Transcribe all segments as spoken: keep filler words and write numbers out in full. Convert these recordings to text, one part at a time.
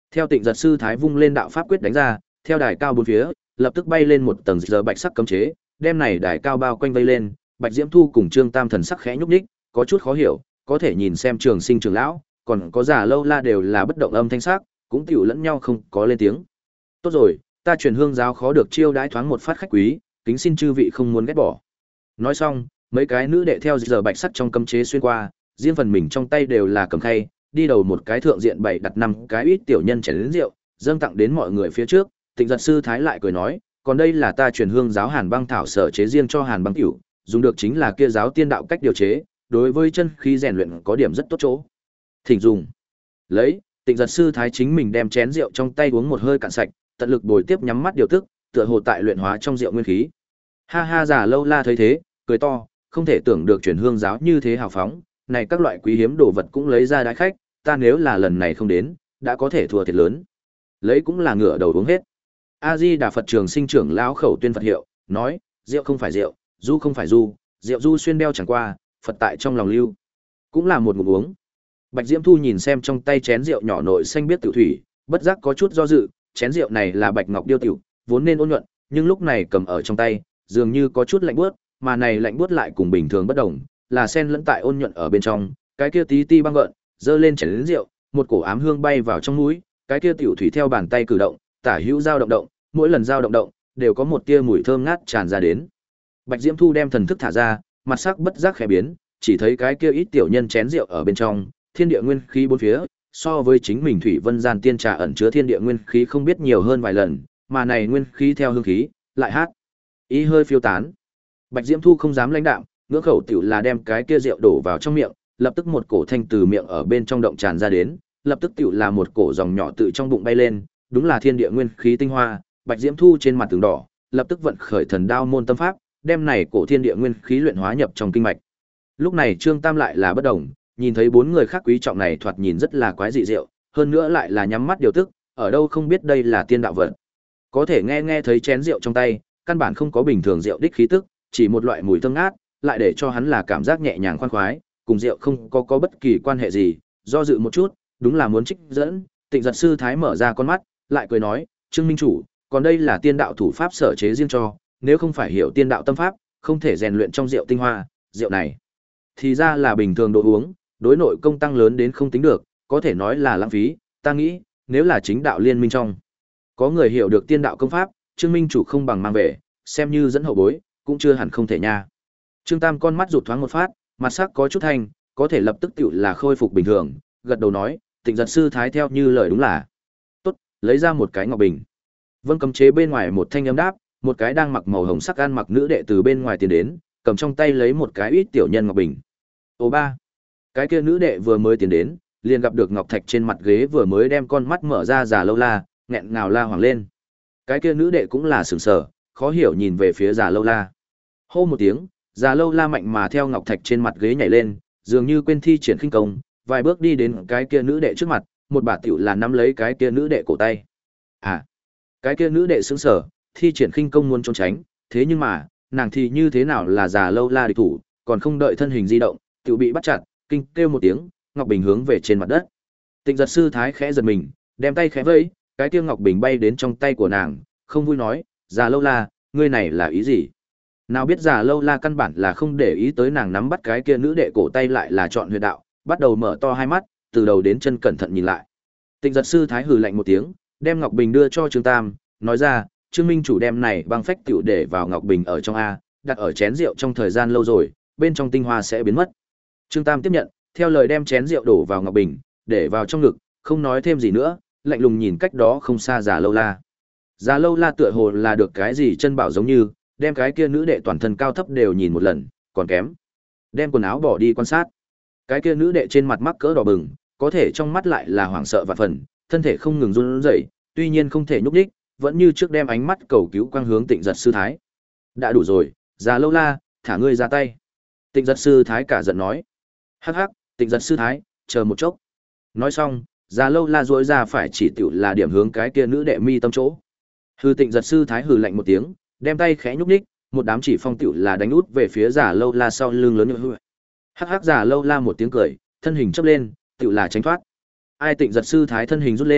Theo Tịnh Giật sư thái vung lên đạo pháp quyết đánh ra, theo đài cao bốn phía, lập tức bay lên một tầng giờ bạch sắc cấm chế, đem này đài cao bao quanh vây lên, Bạch Diễm Thu cùng Trương Tam thần sắc khẽ nhúc nhích, có chút khó hiểu, có thể nhìn xem Trường Sinh trưởng lão, còn có Già Lâu La đều là bất động âm thanh sắc, cũng tiểu lẫn nhau không có lên tiếng. Tốt rồi, ta truyền hương giáo khó được chiêu đãi thoáng một phát khách quý, kính xin chư vị không muốn ghét bỏ. Nói xong, mấy cái nữ đệ theo giờ bạch sắt trong cấm chế xuyên qua, riêng phần mình trong tay đều là cầm khay, đi đầu một cái thượng diện bảy đặt năm cái ít tiểu nhân chén lớn rượu, dâng tặng đến mọi người phía trước. Tịnh Giật sư thái lại cười nói, còn đây là ta truyền hương giáo Hàn Băng thảo sở chế riêng cho Hàn Băng tiểu, dùng được chính là kia giáo tiên đạo cách điều chế, đối với chân khí rèn luyện có điểm rất tốt chỗ. Thỉnh dùng. Lấy, Tịnh Giật sư thái chính mình đem chén rượu trong tay uống một hơi cạn sạch, tận lực bồi tiếp nhắm mắt điều tức, tựa hồ tại luyện hóa trong rượu nguyên khí. Ha ha, Già Lâu La thấy thế, cười to, không thể tưởng được truyền hương giáo như thế hào phóng, này các loại quý hiếm đồ vật cũng lấy ra đãi khách, ta nếu là lần này không đến, đã có thể thua thiệt lớn. Lấy cũng là ngửa đầu uống hết. A Di Đà Phật Trường Sinh trưởng lão khẩu tuyên Phật hiệu, nói, rượu không phải rượu, du không phải du, rượu du xuyên đeo chẳng qua, Phật tại trong lòng lưu. Cũng là một ngụm uống. Bạch Diễm Thu nhìn xem trong tay chén rượu nhỏ nội xanh biết tiểu thủy, bất giác có chút do dự, chén rượu này là bạch ngọc điêu tiểu, vốn nên ôn nhuận, nhưng lúc này cầm ở trong tay, dường như có chút lạnh buốt, mà này lạnh buốt lại cùng bình thường bất đồng, là sen lẫn tại ôn nhuận ở bên trong, cái kia tí ti băng gợn, dơ lên chén lớn rượu, một cổ ám hương bay vào trong mũi, cái kia tiểu thủy theo bàn tay cử động, tả hữu dao động động, mỗi lần dao động động, đều có một tia mùi thơm ngát tràn ra đến. Bạch Diễm Thu đem thần thức thả ra, mặt sắc bất giác khẽ biến, chỉ thấy cái kia ít tiểu nhân chén rượu ở bên trong, thiên địa nguyên khí bốn phía, so với chính mình thủy vân gian tiên trà ẩn chứa thiên địa nguyên khí không biết nhiều hơn vài lần, mà này nguyên khí theo hương khí, lại hát ý hơi phiêu tán. Bạch Diễm Thu không dám lãnh đạm, ngưỡng khẩu tiểu là đem cái kia rượu đổ vào trong miệng, lập tức một cổ thanh từ miệng ở bên trong động tràn ra đến, lập tức tiểu là một cổ dòng nhỏ tự trong bụng bay lên, đúng là thiên địa nguyên khí tinh hoa. Bạch Diễm Thu trên mặt tường đỏ, lập tức vận khởi thần đao môn tâm pháp, đem này cổ thiên địa nguyên khí luyện hóa nhập trong kinh mạch. Lúc này Trương Tam lại là bất động, nhìn thấy bốn người khác quý trọng này thoạt nhìn rất là quái dị rượu, hơn nữa lại là nhắm mắt điều tức, ở đâu không biết đây là tiên đạo vật. Có thể nghe nghe thấy chén rượu trong tay, căn bản không có bình thường rượu đích khí tức, chỉ một loại mùi thơm ngát, lại để cho hắn là cảm giác nhẹ nhàng khoan khoái, cùng rượu không có có bất kỳ quan hệ gì, do dự một chút, đúng là muốn trích dẫn. Tịnh Giật sư thái mở ra con mắt, lại cười nói, Trương Minh chủ, còn đây là tiên đạo thủ pháp sở chế riêng cho, nếu không phải hiểu tiên đạo tâm pháp, không thể rèn luyện trong rượu tinh hoa, rượu này thì ra là bình thường đồ uống, đối nội công tăng lớn đến không tính được, có thể nói là lãng phí. Ta nghĩ, nếu là chính đạo liên minh trong, có người hiểu được tiên đạo công pháp, Trương Minh chủ không bằng mang về, xem như dẫn hậu bối, cũng chưa hẳn không thể nha. Trương Tam con mắt rụt thoáng một phát, mặt sắc có chút thanh, có thể lập tức tiểu là khôi phục bình thường, gật đầu nói, Tịnh Giật sư thái theo như lời đúng là. Tốt, lấy ra một cái ngọc bình. Vân cấm chế bên ngoài một thanh âm đáp, một cái đang mặc màu hồng sắc ăn mặc nữ đệ từ bên ngoài tiến đến, cầm trong tay lấy một cái ít tiểu nhân ngọc bình. Ô ba, cái kia nữ đệ vừa mới tiến đến, liền gặp được ngọc thạch trên mặt ghế vừa mới đem con mắt mở ra. Già Lâu La nghẹn ngào la hoàng lên. Cái kia nữ đệ cũng là sửng sở, khó hiểu nhìn về phía Già Lâu La. Hô một tiếng, Già Lâu La mạnh mà theo ngọc thạch trên mặt ghế nhảy lên, dường như quên thi triển khinh công, vài bước đi đến cái kia nữ đệ trước mặt, một bà tiểu là nắm lấy cái kia nữ đệ cổ tay. À, cái kia nữ đệ sững sờ, thi triển khinh công muốn trốn tránh, thế nhưng mà, nàng thì như thế nào là Già Lâu La địch thủ, còn không đợi thân hình di động, tiểu bị bắt chặt, kinh kêu một tiếng, ngọc bình hướng về trên mặt đất. Tịnh Giật sư thái khẽ giật mình, đem tay khẽ vẫy, cái kia ngọc bình bay đến trong tay của nàng, không vui nói, Già Lâu La, ngươi này là ý gì? Nào biết Già Lâu La căn bản là không để ý tới nàng nắm bắt cái kia nữ đệ cổ tay, lại là chọn huyệt đạo, bắt đầu mở to hai mắt, từ đầu đến chân cẩn thận nhìn lại. Tịnh Giật sư thái hừ lạnh một tiếng, đem ngọc bình đưa cho Trương Tam, nói ra, Trương Minh chủ đem này băng phách tiểu để vào ngọc bình ở trong a, đặt ở chén rượu trong thời gian lâu rồi, bên trong tinh hoa sẽ biến mất. Trương Tam tiếp nhận, theo lời đem chén rượu đổ vào ngọc bình, để vào trong ngực, không nói thêm gì nữa, lạnh lùng nhìn cách đó không xa Già Lâu La. Già Lâu La tựa hồ là được cái gì chân bảo giống như, đem cái kia nữ đệ toàn thân cao thấp đều nhìn một lần, còn kém. Đem quần áo bỏ đi quan sát. Cái kia nữ đệ trên mặt mắc cỡ đỏ bừng, có thể trong mắt lại là hoảng sợ vạn phần, thân thể không ngừng run rẩy, tuy nhiên không thể nhúc nhích, vẫn như trước đem ánh mắt cầu cứu quang hướng Tịnh Giật sư thái. Đã đủ rồi, Già Lâu La, thả ngươi ra tay. Tịnh Giật sư thái cả giận nói. Hắc hắc, Tịnh Giật sư thái, chờ một chốc. Nói xong, Già Lâu La duỗi ra phải chỉ tiểu là điểm hướng cái kia nữ đệ mi tâm chỗ. Hư Tịnh Giật sư thái hừ lạnh một tiếng, đem tay khẽ nhúc nhích, một đám chỉ phong tiểu là đánh út về phía Già Lâu La sau lưng lớn như hư. Hắc hắc, Già Lâu La một tiếng cười, thân hình chớp lên, tiểu là tránh thoát. Ai Tịnh Giật sư thái thân hình rút lên,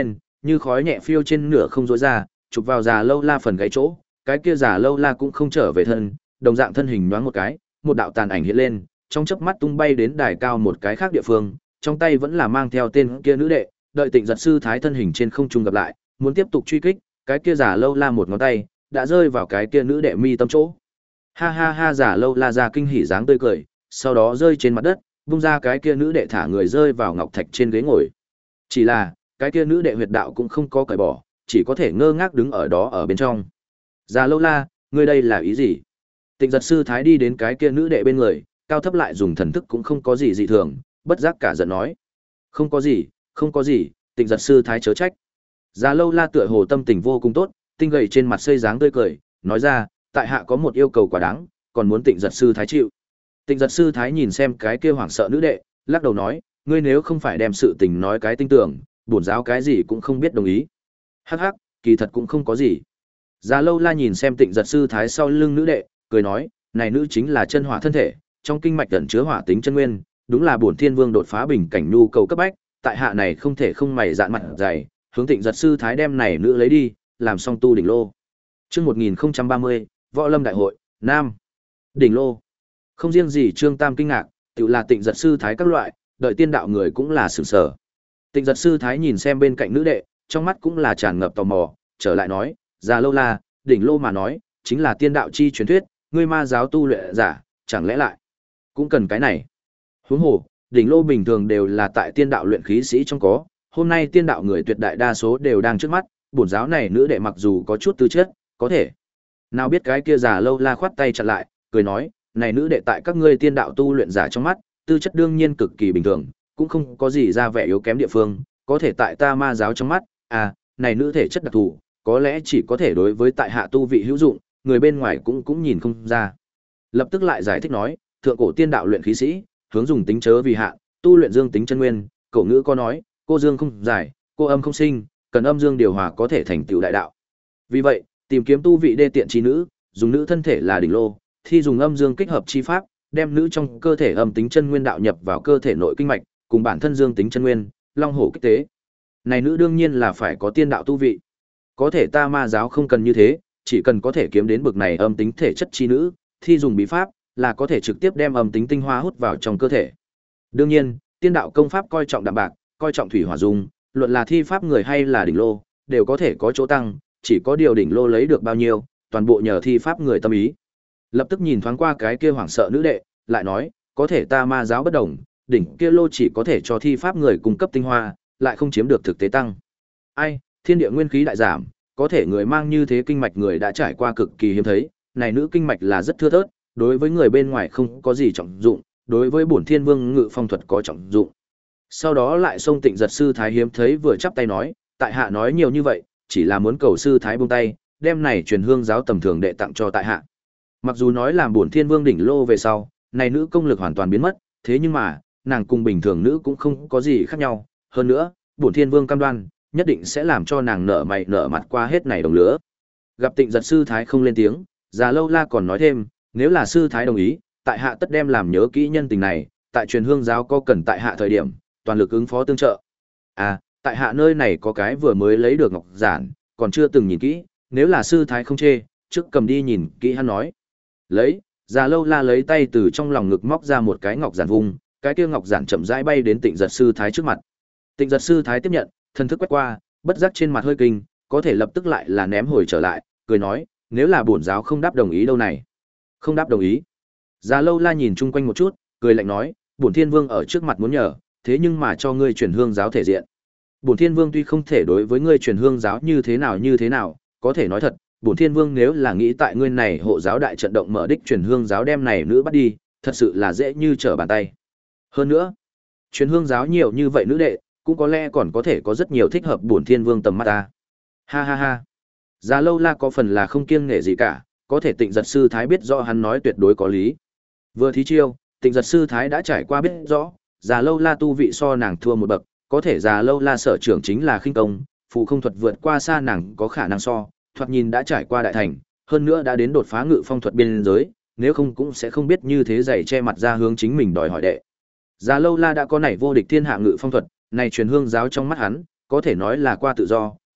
như khói nhẹ phiêu trên nửa không rối ra, chụp vào già lâu la phần gáy chỗ, cái kia già lâu la cũng không trở về thân, đồng dạng thân hình nhoáng một cái, một đạo tàn ảnh hiện lên, trong chớp mắt tung bay đến đài cao một cái khác địa phương, trong tay vẫn là mang theo tên kia nữ đệ, đợi Tịnh Giật sư thái thân hình trên không trung gặp lại, muốn tiếp tục truy kích, cái kia già lâu la một ngón tay đã rơi vào cái kia nữ đệ mi tâm chỗ. Ha ha ha, già lâu la ra kinh hỉ dáng tươi cười, sau đó rơi trên mặt đất, vung ra cái kia nữ đệ thả người rơi vào ngọc thạch trên ghế ngồi. Chỉ là, cái kia nữ đệ huyệt đạo cũng không có cởi bỏ, chỉ có thể ngơ ngác đứng ở đó ở bên trong. Già lâu la, ngươi đây là ý gì? Tịnh Giật sư thái đi đến cái kia nữ đệ bên người, cao thấp lại dùng thần thức cũng không có gì dị thường, bất giác cả giận nói: "Không có gì, không có gì, Tịnh Giật sư thái chớ trách." Già lâu la tựa hồ tâm tình vô cùng tốt, tinh gầy trên mặt xây dáng tươi cười, nói ra: "Tại hạ có một yêu cầu quá đáng, còn muốn Tịnh Giật sư thái chịu." Tịnh Giật sư thái nhìn xem cái kia hoảng sợ nữ đệ, lắc đầu nói: "Ngươi nếu không phải đem sự tình nói cái tinh tưởng, bổn giáo cái gì cũng không biết đồng ý." Hắc hắc, kỳ thật cũng không có gì. Già lâu la nhìn xem Tịnh Giật sư thái sau lưng nữ đệ, cười nói: "Này nữ chính là chân hỏa thân thể, trong kinh mạch ẩn chứa hỏa tính chân nguyên, đúng là bổn thiên vương đột phá bình cảnh nhu cầu cấp bách, tại hạ này không thể không mày dạn mặt dày, hướng Tịnh Giật sư thái đem này nữ lấy đi, làm xong tu đỉnh lô." Chương một nghìn không trăm ba mươi, Võ Lâm đại hội, Nam. Đỉnh lô. Không riêng gì Trương Tam kinh ngạc, tự là Tịnh Giật sư thái các loại, đợi tiên đạo người cũng là sửng sở. Tịnh Giật sư thái nhìn xem bên cạnh nữ đệ, trong mắt cũng là tràn ngập tò mò, trở lại nói: "Già lâu la, đỉnh lô mà nói, chính là tiên đạo chi truyền thuyết, ngươi ma giáo tu luyện giả, chẳng lẽ lại cũng cần cái này?" Huống hồ, đỉnh lô bình thường đều là tại tiên đạo luyện khí sĩ trong có, hôm nay tiên đạo người tuyệt đại đa số đều đang trước mắt, bổn giáo này nữ đệ mặc dù có chút tư chất, có thể. Nào biết cái kia già lâu la khoát tay chặn lại, cười nói: "Này nữ đệ tại các ngươi tiên đạo tu luyện giả trong mắt, tư chất đương nhiên cực kỳ bình thường, cũng không có gì ra vẻ yếu kém địa phương, có thể tại ta ma giáo trong mắt, à, này nữ thể chất đặc thù, có lẽ chỉ có thể đối với tại hạ tu vị hữu dụng, người bên ngoài cũng cũng nhìn không ra." Lập tức lại giải thích nói: "Thượng cổ tiên đạo luyện khí sĩ, hướng dùng tính chớ vì hạ, tu luyện dương tính chân nguyên, cổ ngữ có nói, cô dương không giải, cô âm không sinh, cần âm dương điều hòa có thể thành tựu đại đạo. Vì vậy, tìm kiếm tu vị đê tiện chi nữ, dùng nữ thân thể là đỉnh lô, thi dùng âm dương kích hợp chi pháp, đem nữ trong cơ thể âm tính chân nguyên đạo nhập vào cơ thể nội kinh mạch, cùng bản thân dương tính chân nguyên, long hổ kích tế. Này nữ đương nhiên là phải có tiên đạo tu vị. Có thể ta ma giáo không cần như thế, chỉ cần có thể kiếm đến bực này âm tính thể chất chi nữ, thi dùng bí pháp, là có thể trực tiếp đem âm tính tinh hoa hút vào trong cơ thể. Đương nhiên, tiên đạo công pháp coi trọng đạm bạc, coi trọng thủy hỏa dung, luận là thi pháp người hay là đỉnh lô, đều có thể có chỗ tăng, chỉ có điều đỉnh lô lấy được bao nhiêu, toàn bộ nhờ thi pháp người tâm ý." Lập tức nhìn thoáng qua cái kia hoảng sợ nữ đệ, lại nói: "Có thể ta ma giáo bất đồng, đỉnh kia lô chỉ có thể cho thi pháp người cung cấp tinh hoa, lại không chiếm được thực tế tăng. Ai, thiên địa nguyên khí đại giảm, có thể người mang như thế kinh mạch người đã trải qua cực kỳ hiếm thấy, này nữ kinh mạch là rất thưa thớt, đối với người bên ngoài không có gì trọng dụng, đối với bổn thiên vương ngự phong thuật có trọng dụng." Sau đó lại xông Tịnh Giật sư thái hiếm thấy vừa chắp tay nói: "Tại hạ nói nhiều như vậy, chỉ là muốn cầu sư thái buông tay, đem này truyền hương giáo tầm thường đệ tặng cho tại hạ." Mặc dù nói làm bổn thiên vương đỉnh lô về sau, này nữ công lực hoàn toàn biến mất, thế nhưng mà, nàng cùng bình thường nữ cũng không có gì khác nhau, hơn nữa, bổn thiên vương cam đoan, nhất định sẽ làm cho nàng nở mày nở mặt qua hết này đồng lứa. Gặp Tịnh Giật sư thái không lên tiếng, già lâu la còn nói thêm: "Nếu là sư thái đồng ý, tại hạ tất đem làm nhớ kỹ nhân tình này, tại truyền hương giáo có cần tại hạ thời điểm, toàn lực ứng phó tương trợ. À, tại hạ nơi này có cái vừa mới lấy được ngọc giản, còn chưa từng nhìn kỹ, nếu là sư thái không chê, trước cầm đi nhìn kỹ." hắn nói. Lấy, già lâu la lấy tay từ trong lòng ngực móc ra một cái ngọc giản vung, cái kia ngọc giản chậm rãi bay đến Tịnh Giật sư thái trước mặt. Tịnh Giật sư thái tiếp nhận, thân thức quét qua, bất giác trên mặt hơi kinh, có thể lập tức lại là ném hồi trở lại, cười nói: "Nếu là bổn giáo không đáp đồng ý đâu này." "Không đáp đồng ý?" Già lâu la nhìn chung quanh một chút, cười lạnh nói: "Bổn thiên vương ở trước mặt muốn nhờ, thế nhưng mà cho ngươi truyền hương giáo thể diện. Bổn thiên vương tuy không thể đối với ngươi truyền hương giáo như thế nào như thế nào, có thể nói thật, bổn thiên vương nếu là nghĩ tại ngươi này hộ giáo đại trận động mở đích truyền hương giáo đem này nữ bắt đi, thật sự là dễ như trở bàn tay. Hơn nữa, truyền hương giáo nhiều như vậy nữ đệ, cũng có lẽ còn có thể có rất nhiều thích hợp bổn thiên vương tầm mắt ta." Ha ha ha. Già lâu la có phần là không kiêng nể gì cả, có thể Tịnh Giật sư thái biết rõ hắn nói tuyệt đối có lý. Vừa thí chiêu, Tịnh Giật sư thái đã trải qua biết rõ, già lâu la tu vị so nàng thua một bậc, có thể già lâu la sở trưởng chính là khinh công, phù không thuật vượt qua xa nàng có khả năng so, thoạt nhìn đã trải qua đại thành, hơn nữa đã đến đột phá ngự phong thuật biên giới, nếu không cũng sẽ không biết như thế giày che mặt ra hướng chính mình đòi hỏi đệ. Già lâu la đã có nảy vô địch thiên hạ ngự phong thuật, này truyền hương giáo trong mắt hắn, có thể nói là qua tự do,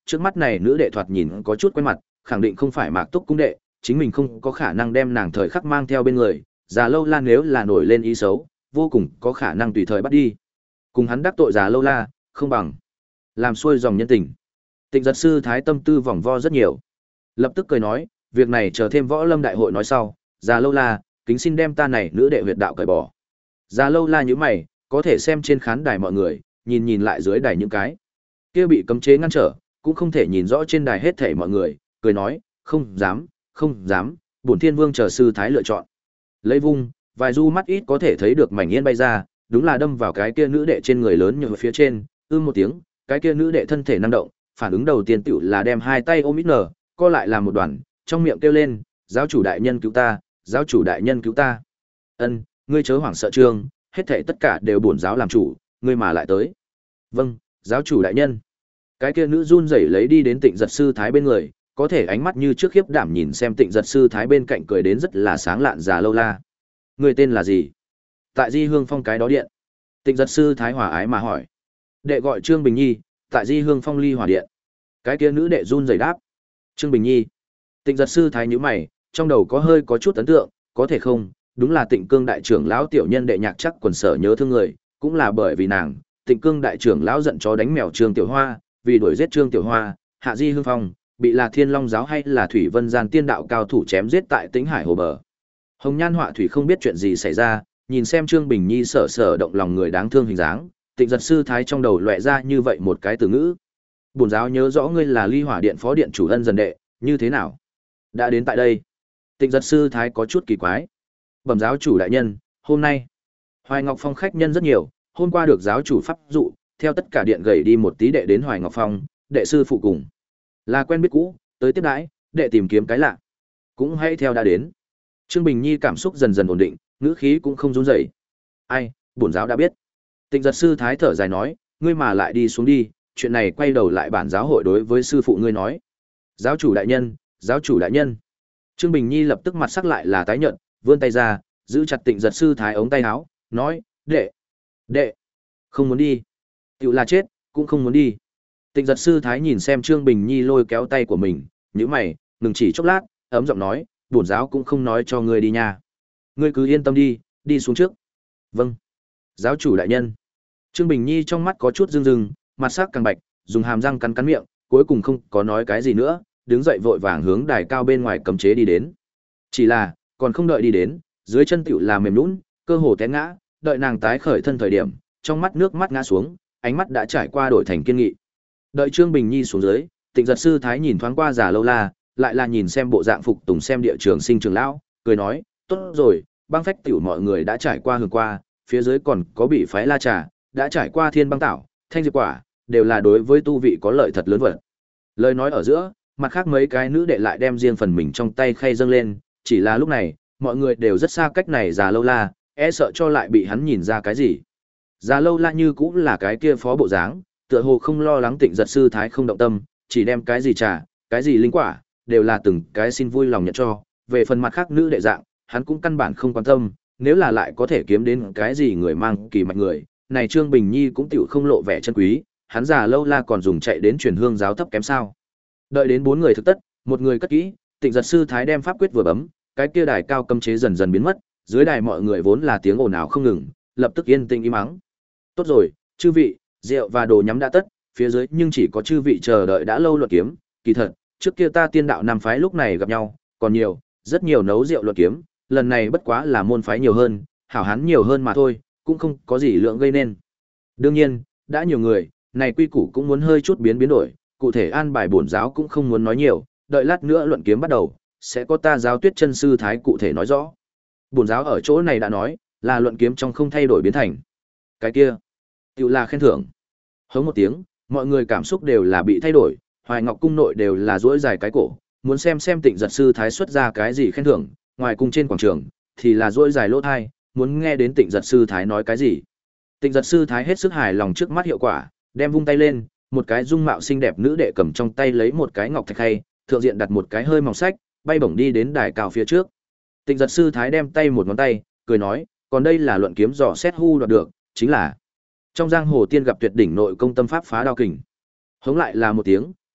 trước mắt này nữ đệ thoạt nhìn có chút quen mặt, khẳng định không phải Mạc Túc cung đệ, chính mình không có khả năng đem nàng thời khắc mang theo bên người, Già Lâu La nếu là nổi lên ý xấu, vô cùng có khả năng tùy thời bắt đi. Cùng hắn đắc tội Già Lâu La, không bằng làm xuôi dòng nhân tình. Tịnh Giật sư thái tâm tư vòng vo rất nhiều. Lập tức cười nói, việc này chờ thêm võ lâm đại hội nói sau, Già Lâu La, kính xin đem ta này nữ đệ huyệt đạo cởi bỏ. Già Lâu La nhíu mày, có thể xem trên khán đài mọi người, nhìn nhìn lại dưới đài những cái kia bị cấm chế ngăn trở, cũng không thể nhìn rõ trên đài hết thảy mọi người, cười nói, không dám, không dám, bổn Thiên Vương chờ sư thái lựa chọn. Lấy vung, vài du mắt ít có thể thấy được mảnh yên bay ra, đúng là đâm vào cái kia nữ đệ trên người lớn như phía trên, ưm một tiếng, cái kia nữ đệ thân thể năng động, phản ứng đầu tiên tựu là đem hai tay ôm ít nở, co lại làm một đoàn, trong miệng kêu lên, giáo chủ đại nhân cứu ta, giáo chủ đại nhân cứu ta. Ân, ngươi chớ hoảng sợ trương, hết thảy tất cả đều bổn giáo làm chủ, ngươi mà lại tới. Vâng, giáo chủ đại nhân. Cái kia nữ run rẩy lấy đi đến Tịnh Giật sư thái bên người, có thể ánh mắt như trước khiếp đảm nhìn xem Tịnh Giật sư thái bên cạnh cười đến rất là sáng lạn. Già Lâu La, người tên là gì? Tại Di Hương Phong cái đó điện. Tịnh Giật sư thái hòa ái mà hỏi. Đệ gọi Trương Bình Nhi, tại Di Hương Phong ly hỏa điện. Cái kia nữ đệ run rẩy đáp. Trương Bình Nhi. Tịnh Giật sư thái nhíu mày, trong đầu có hơi có chút ấn tượng, có thể không, đúng là Tịnh Cương đại trưởng lão tiểu nhân đệ nhạc chắc quần sở nhớ thương người, cũng là bởi vì nàng, Tịnh Cương đại trưởng lão giận chó đánh mèo Trương Tiểu Hoa, vì đuổi giết Trương Tiểu Hoa, hạ Di Hương Phong, bị là Thiên Long giáo hay là Thủy Vân gian tiên đạo cao thủ chém giết tại Tĩnh Hải hồ bờ. Hồng Nhan Họa Thủy không biết chuyện gì xảy ra, nhìn xem Trương Bình Nhi sở sở động lòng người đáng thương hình dáng, Tịnh Giật sư thái trong đầu lóe ra như vậy một cái từ ngữ. Bổn giáo nhớ rõ ngươi là Ly Hỏa điện phó điện chủ ân dần đệ, như thế nào? Đã đến tại đây. Tịnh Giật sư thái có chút kỳ quái. Bẩm giáo chủ đại nhân, hôm nay Hoài Ngọc Phong khách nhân rất nhiều, hôm qua được giáo chủ pháp dụ, theo tất cả điện gầy đi một tí đệ đến Hoài Ngọc Phong, đệ sư phụ cùng là quen biết cũ, tới tiếp đãi, đệ tìm kiếm cái lạ, cũng hãy theo đã đến. Trương Bình Nhi cảm xúc dần dần ổn định, ngữ khí cũng không run rẩy. Ai, bổn giáo đã biết. Tịnh Giật sư thái thở dài nói, ngươi mà lại đi xuống đi, chuyện này quay đầu lại bản giáo hội đối với sư phụ ngươi nói. Giáo chủ đại nhân, giáo chủ đại nhân. Trương Bình Nhi lập tức mặt sắc lại là tái nhợt, vươn tay ra, giữ chặt Tịnh Giật sư thái ống tay áo, nói, đệ, đệ, không muốn đi. Tiểu là chết, cũng không muốn đi. Tịnh Giật sư thái nhìn xem Trương Bình Nhi lôi kéo tay của mình, nhíu mày, ngừng chỉ chốc lát, ấm giọng nói, bổn giáo cũng không nói cho ngươi đi nha. Ngươi cứ yên tâm đi, đi xuống trước. Vâng. Giáo chủ đại nhân. Trương Bình Nhi trong mắt có chút rưng rưng, mặt sắc càng bạch, dùng hàm răng cắn cắn miệng, cuối cùng không có nói cái gì nữa, đứng dậy vội vàng hướng đài cao bên ngoài cấm chế đi đến. Chỉ là, còn không đợi đi đến, dưới chân tiểu là mềm nhũn, cơ hồ té ngã, đợi nàng tái khởi thân thời điểm, trong mắt nước mắt ngã xuống, ánh mắt đã trải qua đổi thành kiên nghị. Đợi Trương Bình Nhi xuống dưới, Tịnh Giật sư thái nhìn thoáng qua Già Lâu La, lại là nhìn xem bộ dạng phục tùng xem địa trường sinh trường lão, cười nói, tốt rồi, băng phách tiểu mọi người đã trải qua hưởng qua, phía dưới còn có bị phái La Trà, đã trải qua thiên băng tảo, thanh diệp quả, đều là đối với tu vị có lợi thật lớn vật. Lời nói ở giữa, mặt khác mấy cái nữ đệ lại đem riêng phần mình trong tay khay dâng lên, chỉ là lúc này, mọi người đều rất xa cách này Già Lâu La, e sợ cho lại bị hắn nhìn ra cái gì. Già Lâu La như cũng là cái kia phó bộ dáng, tựa hồ không lo lắng Tịnh Giật sư thái không động tâm, chỉ đem cái gì trà, cái gì linh quả, đều là từng cái xin vui lòng nhận cho. Về phần mặt khác nữ đệ dạng, hắn cũng căn bản không quan tâm, nếu là lại có thể kiếm đến cái gì người mang kỳ mạch người, này Trương Bình Nhi cũng tiểu không lộ vẻ chân quý, hắn Già Lâu La còn dùng chạy đến truyền hương giáo thấp kém sao. Đợi đến bốn người thực tất, một người cất kỹ, Tịnh Giật sư thái đem pháp quyết vừa bấm, cái kia đài cao cấm chế dần dần biến mất, dưới đài mọi người vốn là tiếng ồn ào không ngừng, lập tức yên tĩnh im mắng. Tốt rồi, chư vị, rượu và đồ nhắm đã tất, phía dưới nhưng chỉ có chư vị chờ đợi đã lâu luận kiếm, kỳ thật, trước kia ta tiên đạo nam phái lúc này gặp nhau, còn nhiều, rất nhiều nấu rượu luận kiếm, lần này bất quá là môn phái nhiều hơn, hảo hán nhiều hơn mà thôi, cũng không có gì lượng gây nên. Đương nhiên, đã nhiều người, này quy củ cũng muốn hơi chút biến biến đổi, cụ thể an bài bổn giáo cũng không muốn nói nhiều, đợi lát nữa luận kiếm bắt đầu, sẽ có ta giáo Tuyết chân sư thái cụ thể nói rõ. Bổn giáo ở chỗ này đã nói, là luận kiếm trong không thay đổi biến thành. Cái kia, tiểu là khen thưởng. Hống một tiếng, mọi người cảm xúc đều là bị thay đổi, Hoài Ngọc cung nội đều là duỗi dài cái cổ, muốn xem xem Tịnh Giật sư thái xuất ra cái gì khen thưởng, ngoài cung trên quảng trường thì là duỗi dài lỗ tai, muốn nghe đến Tịnh Giật sư thái nói cái gì. Tịnh Giật sư thái hết sức hài lòng trước mắt hiệu quả, đem vung tay lên, một cái dung mạo xinh đẹp nữ đệ cầm trong tay lấy một cái ngọc thạch khay, thượng diện đặt một cái hơi mỏng sách, bay bổng đi đến đài cao phía trước. Tịnh Giật sư thái đem tay một ngón tay, cười nói, còn đây là luận kiếm dò xét hu đoạt được, chính là trong giang hồ tiên gặp tuyệt đỉnh nội công tâm pháp phá đao kình. Hống lại là một tiếng,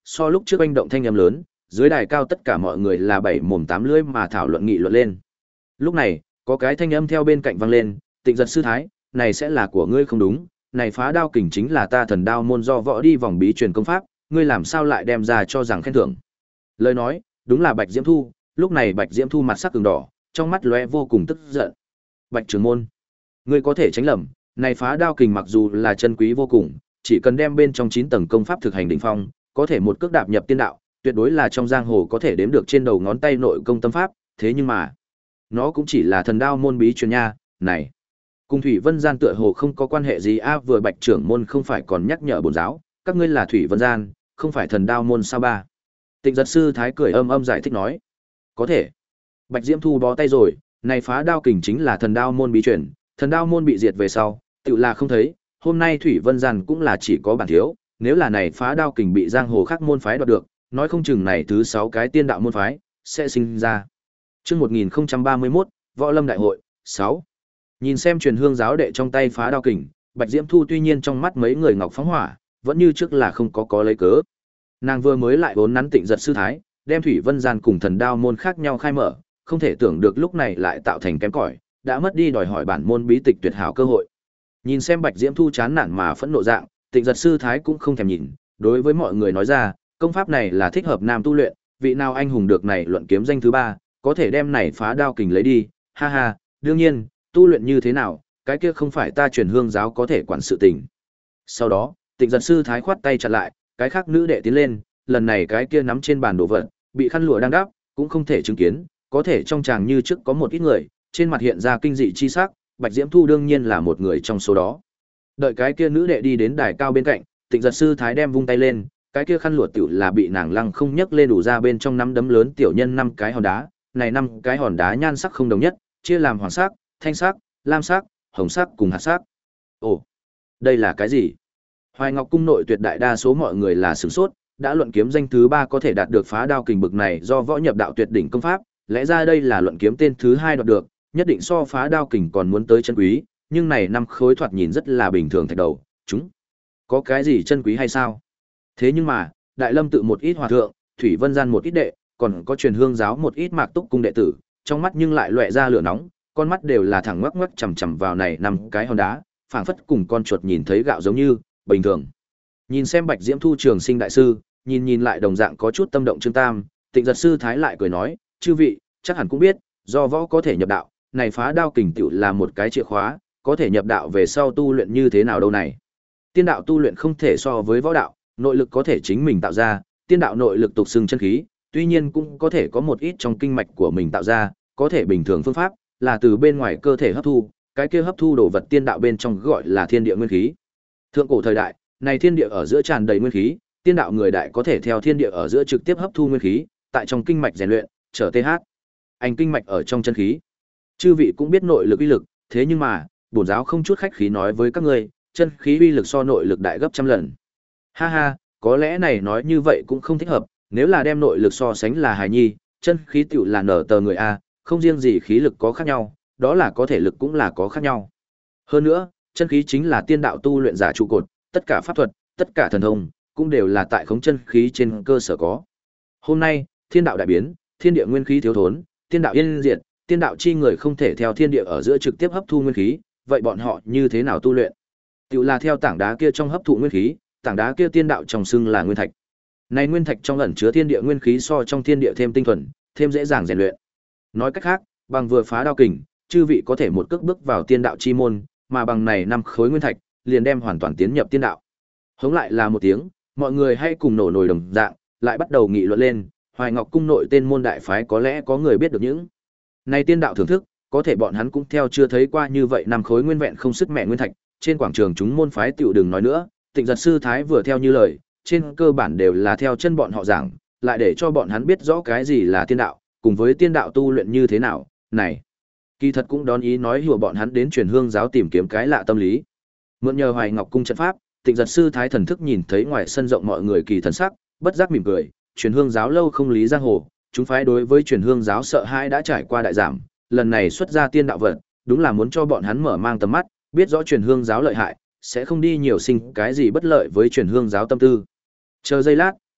so lúc trước oanh động thanh âm lớn, dưới đài cao tất cả mọi người là bảy mồm tám lưỡi mà thảo luận nghị luận lên. Lúc này, có cái thanh âm theo bên cạnh vang lên, Tịnh Giật sư thái, này sẽ là của ngươi không đúng, này phá đao kình chính là ta thần đao môn do võ đi vòng bí truyền công pháp, ngươi làm sao lại đem ra cho rằng khen thưởng. Lời nói, đúng là Bạch Diễm Thu, lúc này Bạch Diễm Thu mặt sắc ửng đỏ, trong mắt lóe vô cùng tức giận. Bạch trưởng môn, ngươi có thể tránh lầm, này phá đao kình mặc dù là chân quý vô cùng, chỉ cần đem bên trong chín tầng công pháp thực hành đỉnh phong, có thể một cước đạp nhập tiên đạo, tuyệt đối là trong giang hồ có thể đếm được trên đầu ngón tay nội công tâm pháp, thế nhưng mà, nó cũng chỉ là thần đao môn bí truyền nha, này. Cùng Thủy Vân Gian tựa hồ không có quan hệ gì a, vừa Bạch trưởng môn không phải còn nhắc nhở bổn giáo, các ngươi là Thủy Vân Gian, không phải thần đao môn sao ba. Tịnh Giật sư thái cười âm âm giải thích nói, có thể. Bạch Diễm Thu bó tay rồi, này phá đao kình chính là thần đao môn bí truyền, thần đao môn bị diệt về sau, tự là không thấy, hôm nay Thủy Vân Gian cũng là chỉ có bản thiếu, nếu là này phá đao kình bị giang hồ khác môn phái đoạt được, nói không chừng này thứ sáu cái tiên đạo môn phái sẽ sinh ra. Chương một nghìn không trăm ba mươi mốt, Võ Lâm Đại hội, sáu. Nhìn xem truyền hương giáo đệ trong tay phá đao kình, Bạch Diễm Thu tuy nhiên trong mắt mấy người ngọc phóng hỏa, vẫn như trước là không có có lấy cớ. Nàng vừa mới lại vốn nắn Tịnh Giật sư thái, đem Thủy Vân Gian cùng thần đao môn khác nhau khai mở, không thể tưởng được lúc này lại tạo thành kém cỏi, đã mất đi đòi hỏi bản môn bí tịch tuyệt hảo cơ hội. Nhìn xem Bạch Diễm Thu chán nản mà phẫn nộ dạng, Tịnh Giật sư thái cũng không thèm nhìn, đối với mọi người nói ra, công pháp này là thích hợp nam tu luyện, vị nào anh hùng được này luận kiếm danh thứ ba, có thể đem này phá đao kình lấy đi, ha ha, đương nhiên, tu luyện như thế nào, cái kia không phải ta truyền hương giáo có thể quản sự tình. Sau đó, Tịnh Giật sư thái khoát tay chặn lại, cái khác nữ đệ tiến lên, lần này cái kia nắm trên bàn đồ vật, bị khăn lụa đang đắp, cũng không thể chứng kiến, có thể trong chàng như trước có một ít người, trên mặt hiện ra kinh dị chi sắc, Bạch Diễm Thu đương nhiên là một người trong số đó. Đợi cái kia nữ đệ đi đến đài cao bên cạnh, Tịnh Giật sư thái đem vung tay lên, cái kia khăn lụa tiểu là bị nàng lăng không nhấc lên đủ ra bên trong năm đấm lớn tiểu nhân năm cái hòn đá, này năm cái hòn đá nhan sắc không đồng nhất, chia làm hoàng sắc, thanh sắc, lam sắc, hồng sắc cùng hạt sắc. Ồ, đây là cái gì? Hoài Ngọc cung nội tuyệt đại đa số mọi người là sửng sốt, đã luận kiếm danh thứ ba có thể đạt được phá đao kình bực này do võ nhập đạo tuyệt đỉnh công pháp, lẽ ra đây là luận kiếm tên thứ hai đoạt được, nhất định so phá đao kình còn muốn tới chân quý, nhưng này năm khối thoạt nhìn rất là bình thường thạch đầu, chúng có cái gì chân quý hay sao? Thế nhưng mà, Đại Lâm tự một ít hòa thượng, Thủy Vân Gian một ít đệ, còn có truyền hương giáo một ít mạc túc cung đệ tử, trong mắt nhưng lại loẹt ra lửa nóng, con mắt đều là thẳng ngoắc ngoắc chằm chằm vào này năm cái hòn đá, phảng phất cùng con chuột nhìn thấy gạo giống như bình thường. Nhìn xem Bạch Diễm Thu trường sinh đại sư, nhìn nhìn lại đồng dạng có chút tâm động Trương Tam, Tịnh Giật sư thái lại cười nói, chư vị, chắc hẳn cũng biết, do võ có thể nhập đạo, này phá đao kình tiểu là một cái chìa khóa, có thể nhập đạo về sau tu luyện như thế nào đâu này. Tiên đạo tu luyện không thể so với võ đạo, nội lực có thể chính mình tạo ra, tiên đạo nội lực tục xưng chân khí, tuy nhiên cũng có thể có một ít trong kinh mạch của mình tạo ra, có thể bình thường phương pháp là từ bên ngoài cơ thể hấp thu, cái kia hấp thu đồ vật tiên đạo bên trong gọi là thiên địa nguyên khí. Thượng cổ thời đại, này thiên địa ở giữa tràn đầy nguyên khí, tiên đạo người đại có thể theo thiên địa ở giữa trực tiếp hấp thu nguyên khí, tại trong kinh mạch rèn luyện, trở th. Anh kinh mạch ở trong chân khí. Chư vị cũng biết nội lực uy lực, thế nhưng mà, bổn giáo không chút khách khí nói với các ngươi, chân khí uy lực so nội lực đại gấp trăm lần. Ha ha, có lẽ này nói như vậy cũng không thích hợp, nếu là đem nội lực so sánh là hài nhi, chân khí tiểu là nở tờ người a, không riêng gì khí lực có khác nhau, đó là có thể lực cũng là có khác nhau. Hơn nữa, chân khí chính là tiên đạo tu luyện giả trụ cột, tất cả pháp thuật, tất cả thần thông, cũng đều là tại khống chân khí trên cơ sở có. Hôm nay, thiên đạo đại biến, thiên địa nguyên khí thiếu thốn, tiên đạo yên diệt, tiên đạo chi người không thể theo thiên địa ở giữa trực tiếp hấp thu nguyên khí, vậy bọn họ như thế nào tu luyện? Tiểu là theo tảng đá kia trong hấp thụ nguyên khí, tảng đá kia tiên đạo trong xưng là nguyên thạch. Này nguyên thạch trong ẩn chứa thiên địa nguyên khí so trong thiên địa thêm tinh thuần, thêm dễ dàng rèn luyện. Nói cách khác, bằng vừa phá đao kình, chư vị có thể một cước bước vào tiên đạo chi môn, mà bằng này năm khối nguyên thạch, liền đem hoàn toàn tiến nhập tiên đạo. Hống lại là một tiếng, mọi người hay cùng nổ nồi đồng dạng, lại bắt đầu nghị luận lên, Hoài Ngọc cung nội tên môn đại phái có lẽ có người biết được những này tiên đạo thưởng thức, có thể bọn hắn cũng theo chưa thấy qua như vậy năm khối nguyên vẹn không sức mẹ nguyên thạch, trên quảng trường chúng môn phái tiểu đừng nói nữa, Tịnh Giật sư thái vừa theo như lời, trên cơ bản đều là theo chân bọn họ giảng, lại để cho bọn hắn biết rõ cái gì là tiên đạo, cùng với tiên đạo tu luyện như thế nào, này. Kỳ thật cũng đón ý nói hùa bọn hắn đến truyền hương giáo tìm kiếm cái lạ tâm lý. Mượn nhờ Hoài Ngọc cung trận pháp, Tịnh Giật sư thái thần thức nhìn thấy ngoài sân rộng mọi người kỳ thần sắc, bất giác mỉm cười, truyền hương giáo lâu không lý giang hồ, chúng phái đối với truyền hương giáo sợ hãi đã trải qua đại giảm, lần này xuất ra tiên đạo vật, đúng là muốn cho bọn hắn mở mang tầm mắt, biết rõ truyền hương giáo lợi hại, sẽ không đi nhiều sinh cái gì bất lợi với truyền hương giáo tâm tư. Chờ giây lát,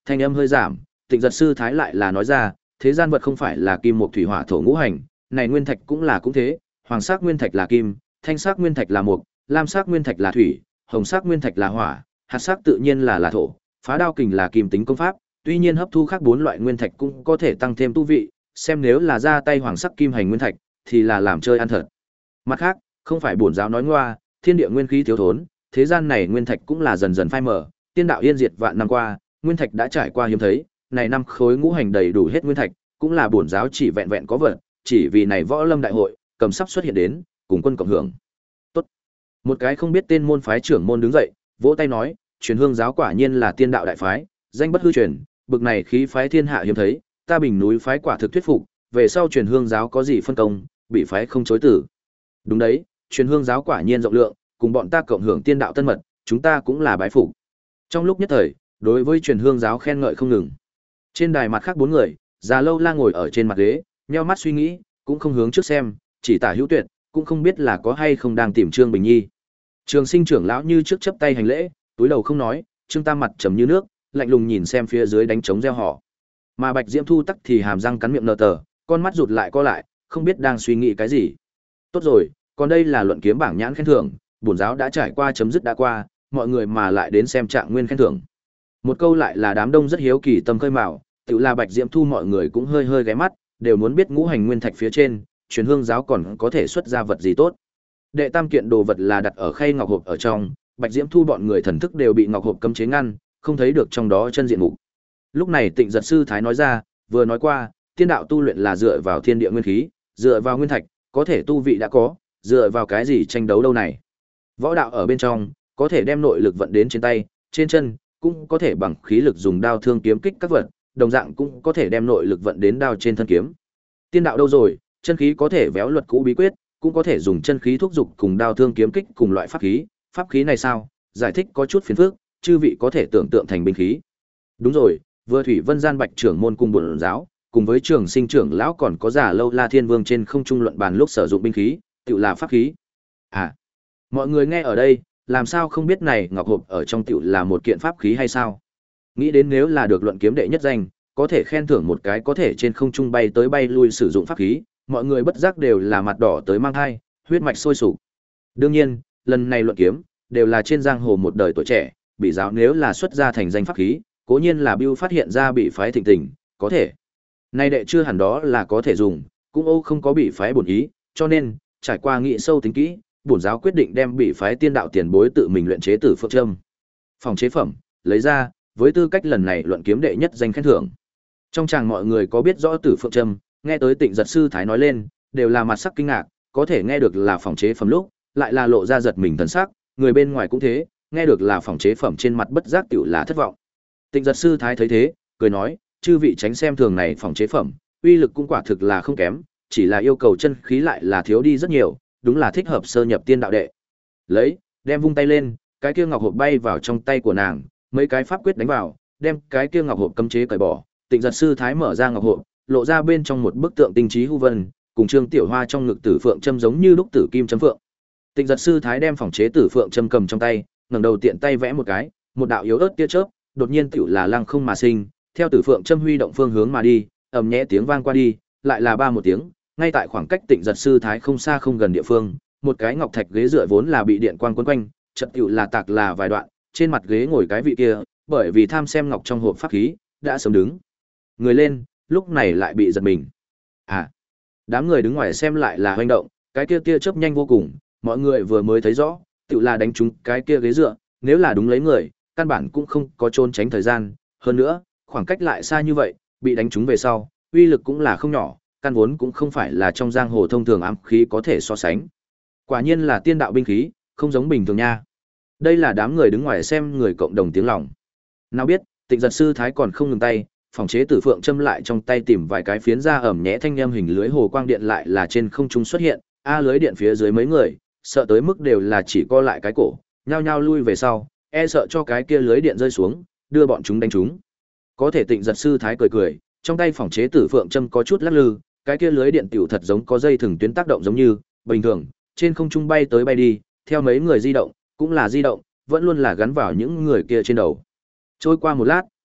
thanh âm hơi giảm, Tịnh giật sư thái lại là nói ra, thế gian vật không phải là kim một thủy hỏa thổ ngũ hành, này nguyên thạch cũng là cũng thế, hoàng sắc nguyên thạch là kim, thanh sắc nguyên thạch là mộc, lam sắc nguyên thạch là thủy, hồng sắc nguyên thạch là hỏa, hạt sắc tự nhiên là là thổ, phá đao kình là kim tính công pháp, tuy nhiên hấp thu khác bốn loại nguyên thạch cũng có thể tăng thêm tu vị, xem nếu là ra tay hoàng sắc kim hành nguyên thạch thì là làm chơi ăn thật. Mặt khác, không phải bổn giáo nói ngoa, thiên địa nguyên khí thiếu thốn, thế gian này nguyên thạch cũng là dần dần phai mờ, tiên đạo yên diệt vạn năm qua, nguyên thạch đã trải qua hiếm thấy, này năm khối ngũ hành đầy đủ hết nguyên thạch, cũng là bổn giáo chỉ vẹn vẹn có vật, chỉ vì này võ lâm đại hội, cầm sắp xuất hiện đến, cùng quân cộng hưởng. Tốt. Một cái không biết tên môn phái trưởng môn đứng dậy, vỗ tay nói, truyền hương giáo quả nhiên là tiên đạo đại phái, danh bất hư truyền, bực này khí phái thiên hạ hiếm thấy, ta Bình núi phái quả thực thuyết phục, về sau truyền hương giáo có gì phân công, bị phái không chối từ. Đúng đấy, truyền hương giáo quả nhiên rộng lượng, cùng bọn ta cộng hưởng tiên đạo tân mật, chúng ta cũng là bái phục. Trong lúc nhất thời, đối với truyền hương giáo khen ngợi không ngừng. Trên đài mặt khác bốn người, già lâu la ngồi ở trên mặt ghế, nheo mắt suy nghĩ, cũng không hướng trước xem, chỉ tả hữu tuyệt, cũng không biết là có hay không đang tìm Trương Bình Nhi. Trường Sinh trưởng lão như trước chấp tay hành lễ, túi đầu không nói, Trương Tam mặt trầm như nước, lạnh lùng nhìn xem phía dưới đánh trống reo hò. Mà Bạch Diễm Thu tắc thì hàm răng cắn miệng nở tờ, con mắt rụt lại co lại, không biết đang suy nghĩ cái gì. Tốt rồi, còn đây là luận kiếm bảng nhãn khen thưởng, bổn giáo đã trải qua chấm dứt đã qua, mọi người mà lại đến xem trạng nguyên khen thưởng. Một câu lại là đám đông rất hiếu kỳ tâm khơi mào, tự là Bạch Diễm Thu mọi người cũng hơi hơi ghé mắt, đều muốn biết ngũ hành nguyên thạch phía trên, truyền hương giáo còn có thể xuất ra vật gì tốt. Đệ tam kiện đồ vật là đặt ở khay ngọc hộp ở trong, Bạch Diễm Thu bọn người thần thức đều bị ngọc hộp cấm chế ngăn, không thấy được trong đó chân diện mục. Lúc này Tịnh giật sư thái nói ra, vừa nói qua, tiên đạo tu luyện là dựa vào thiên địa nguyên khí, dựa vào nguyên thạch, có thể tu vị đã có, dựa vào cái gì tranh đấu đâu này. Võ đạo ở bên trong, có thể đem nội lực vận đến trên tay, trên chân, cũng có thể bằng khí lực dùng đao thương kiếm kích các vật, đồng dạng cũng có thể đem nội lực vận đến đao trên thân kiếm. Tiên đạo đâu rồi, chân khí có thể véo luật cũ bí quyết, cũng có thể dùng chân khí thúc dục cùng đao thương kiếm kích cùng loại pháp khí, pháp khí này sao? Giải thích có chút phiền phức, chư vị có thể tưởng tượng thành binh khí. Đúng rồi, vừa Thủy Vân Gian Bạch trưởng môn cùng bổn giáo, cùng với Trường Sinh trưởng lão còn có Giả Lâu La Thiên Vương trên không trung luận bàn lúc sử dụng binh khí, tựu là pháp khí. À, mọi người nghe ở đây, làm sao không biết này ngọc hộp ở trong tựu là một kiện pháp khí hay sao? Nghĩ đến nếu là được luận kiếm đệ nhất danh, có thể khen thưởng một cái có thể trên không trung bay tới bay lui sử dụng pháp khí, mọi người bất giác đều là mặt đỏ tới mang hai, huyết mạch sôi sục. Đương nhiên, lần này luận kiếm, đều là trên giang hồ một đời tuổi trẻ, bị giáo nếu là xuất ra thành danh pháp khí, cố nhiên là Bưu phát hiện ra bị phái thịnh tình, có thể. Nay đệ chưa hẳn đó là có thể dùng, cũng ô không có bị phái bổn ý, cho nên, trải qua nghị sâu tính kỹ, bổn giáo quyết định đem bị phái tiên đạo tiền bối tự mình luyện chế tử phượng trâm. Phòng chế phẩm, lấy ra, với tư cách lần này luận kiếm đệ nhất danh khen thưởng. Trong chàng mọi người có biết rõ tử phượng trâm, nghe tới Tịnh giật sư thái nói lên, đều là mặt sắc kinh ngạc, có thể nghe được là phòng chế phẩm lúc, lại là lộ ra giật mình thần sắc, người bên ngoài cũng thế, nghe được là phòng chế phẩm trên mặt bất giác tiểu là thất vọng. Tịnh giật sư thái thấy thế, cười nói, chư vị tránh xem thường này phòng chế phẩm, uy lực cũng quả thực là không kém, chỉ là yêu cầu chân khí lại là thiếu đi rất nhiều, đúng là thích hợp sơ nhập tiên đạo đệ. Lấy, đem vung tay lên, cái kia ngọc hộp bay vào trong tay của nàng, mấy cái pháp quyết đánh vào, đem cái kia ngọc hộp cấm chế cởi bỏ. Tịnh giật sư thái mở ra ngọc hộp, lộ ra bên trong một bức tượng tinh trí hư vân, cùng Trương Tiểu Hoa trong ngực tử phượng châm giống như lúc tử kim châm phượng. Tịnh giật sư thái đem phòng chế tử phượng châm cầm trong tay, ngẩng đầu tiện tay vẽ một cái, một đạo yếu ớt tia chớp, đột nhiên tiểu là lăng không mà sinh, theo tử phượng châm huy động phương hướng mà đi, ầm nhẹ tiếng vang qua đi, lại là ba một tiếng, ngay tại khoảng cách Tịnh giật sư thái không xa không gần địa phương, một cái ngọc thạch ghế dựa vốn là bị điện quang quấn quanh, chợt tiểu là tạc là vài đoạn, trên mặt ghế ngồi cái vị kia, bởi vì tham xem ngọc trong hộp pháp khí, đã sớm đứng người lên, lúc này lại bị giật mình. À, đám người đứng ngoài xem lại là hoành động, cái kia tia chớp nhanh vô cùng, mọi người vừa mới thấy rõ, tự là đánh trúng cái kia ghế dựa, nếu là đúng lấy người, căn bản cũng không có trốn tránh thời gian, hơn nữa, khoảng cách lại xa như vậy, bị đánh trúng về sau, uy lực cũng là không nhỏ, căn vốn cũng không phải là trong giang hồ thông thường ám khí có thể so sánh. Quả nhiên là tiên đạo binh khí, không giống bình thường nha. Đây là đám người đứng ngoài xem người cộng đồng tiếng lòng. Nào biết, Tịnh giật sư thái còn không ngừng tay, phòng chế tử phượng châm lại trong tay tìm vài cái phiến ra ẩm nhẽ thanh âm hình lưới hồ quang điện lại là trên không trung xuất hiện, a lưới điện phía dưới mấy người, sợ tới mức đều là chỉ co lại cái cổ, nhao nhao lui về sau, e sợ cho cái kia lưới điện rơi xuống, đưa bọn chúng đánh chúng. Có thể Tịnh giật sư thái cười cười, trong tay phòng chế tử phượng châm có chút lắc lư, cái kia lưới điện tiểu thật giống có dây thừng tuyến tác động giống như bình thường, trên không trung bay tới bay đi, theo mấy người di động, cũng là di động, vẫn luôn là gắn vào những người kia trên đầu. Trôi qua một lát,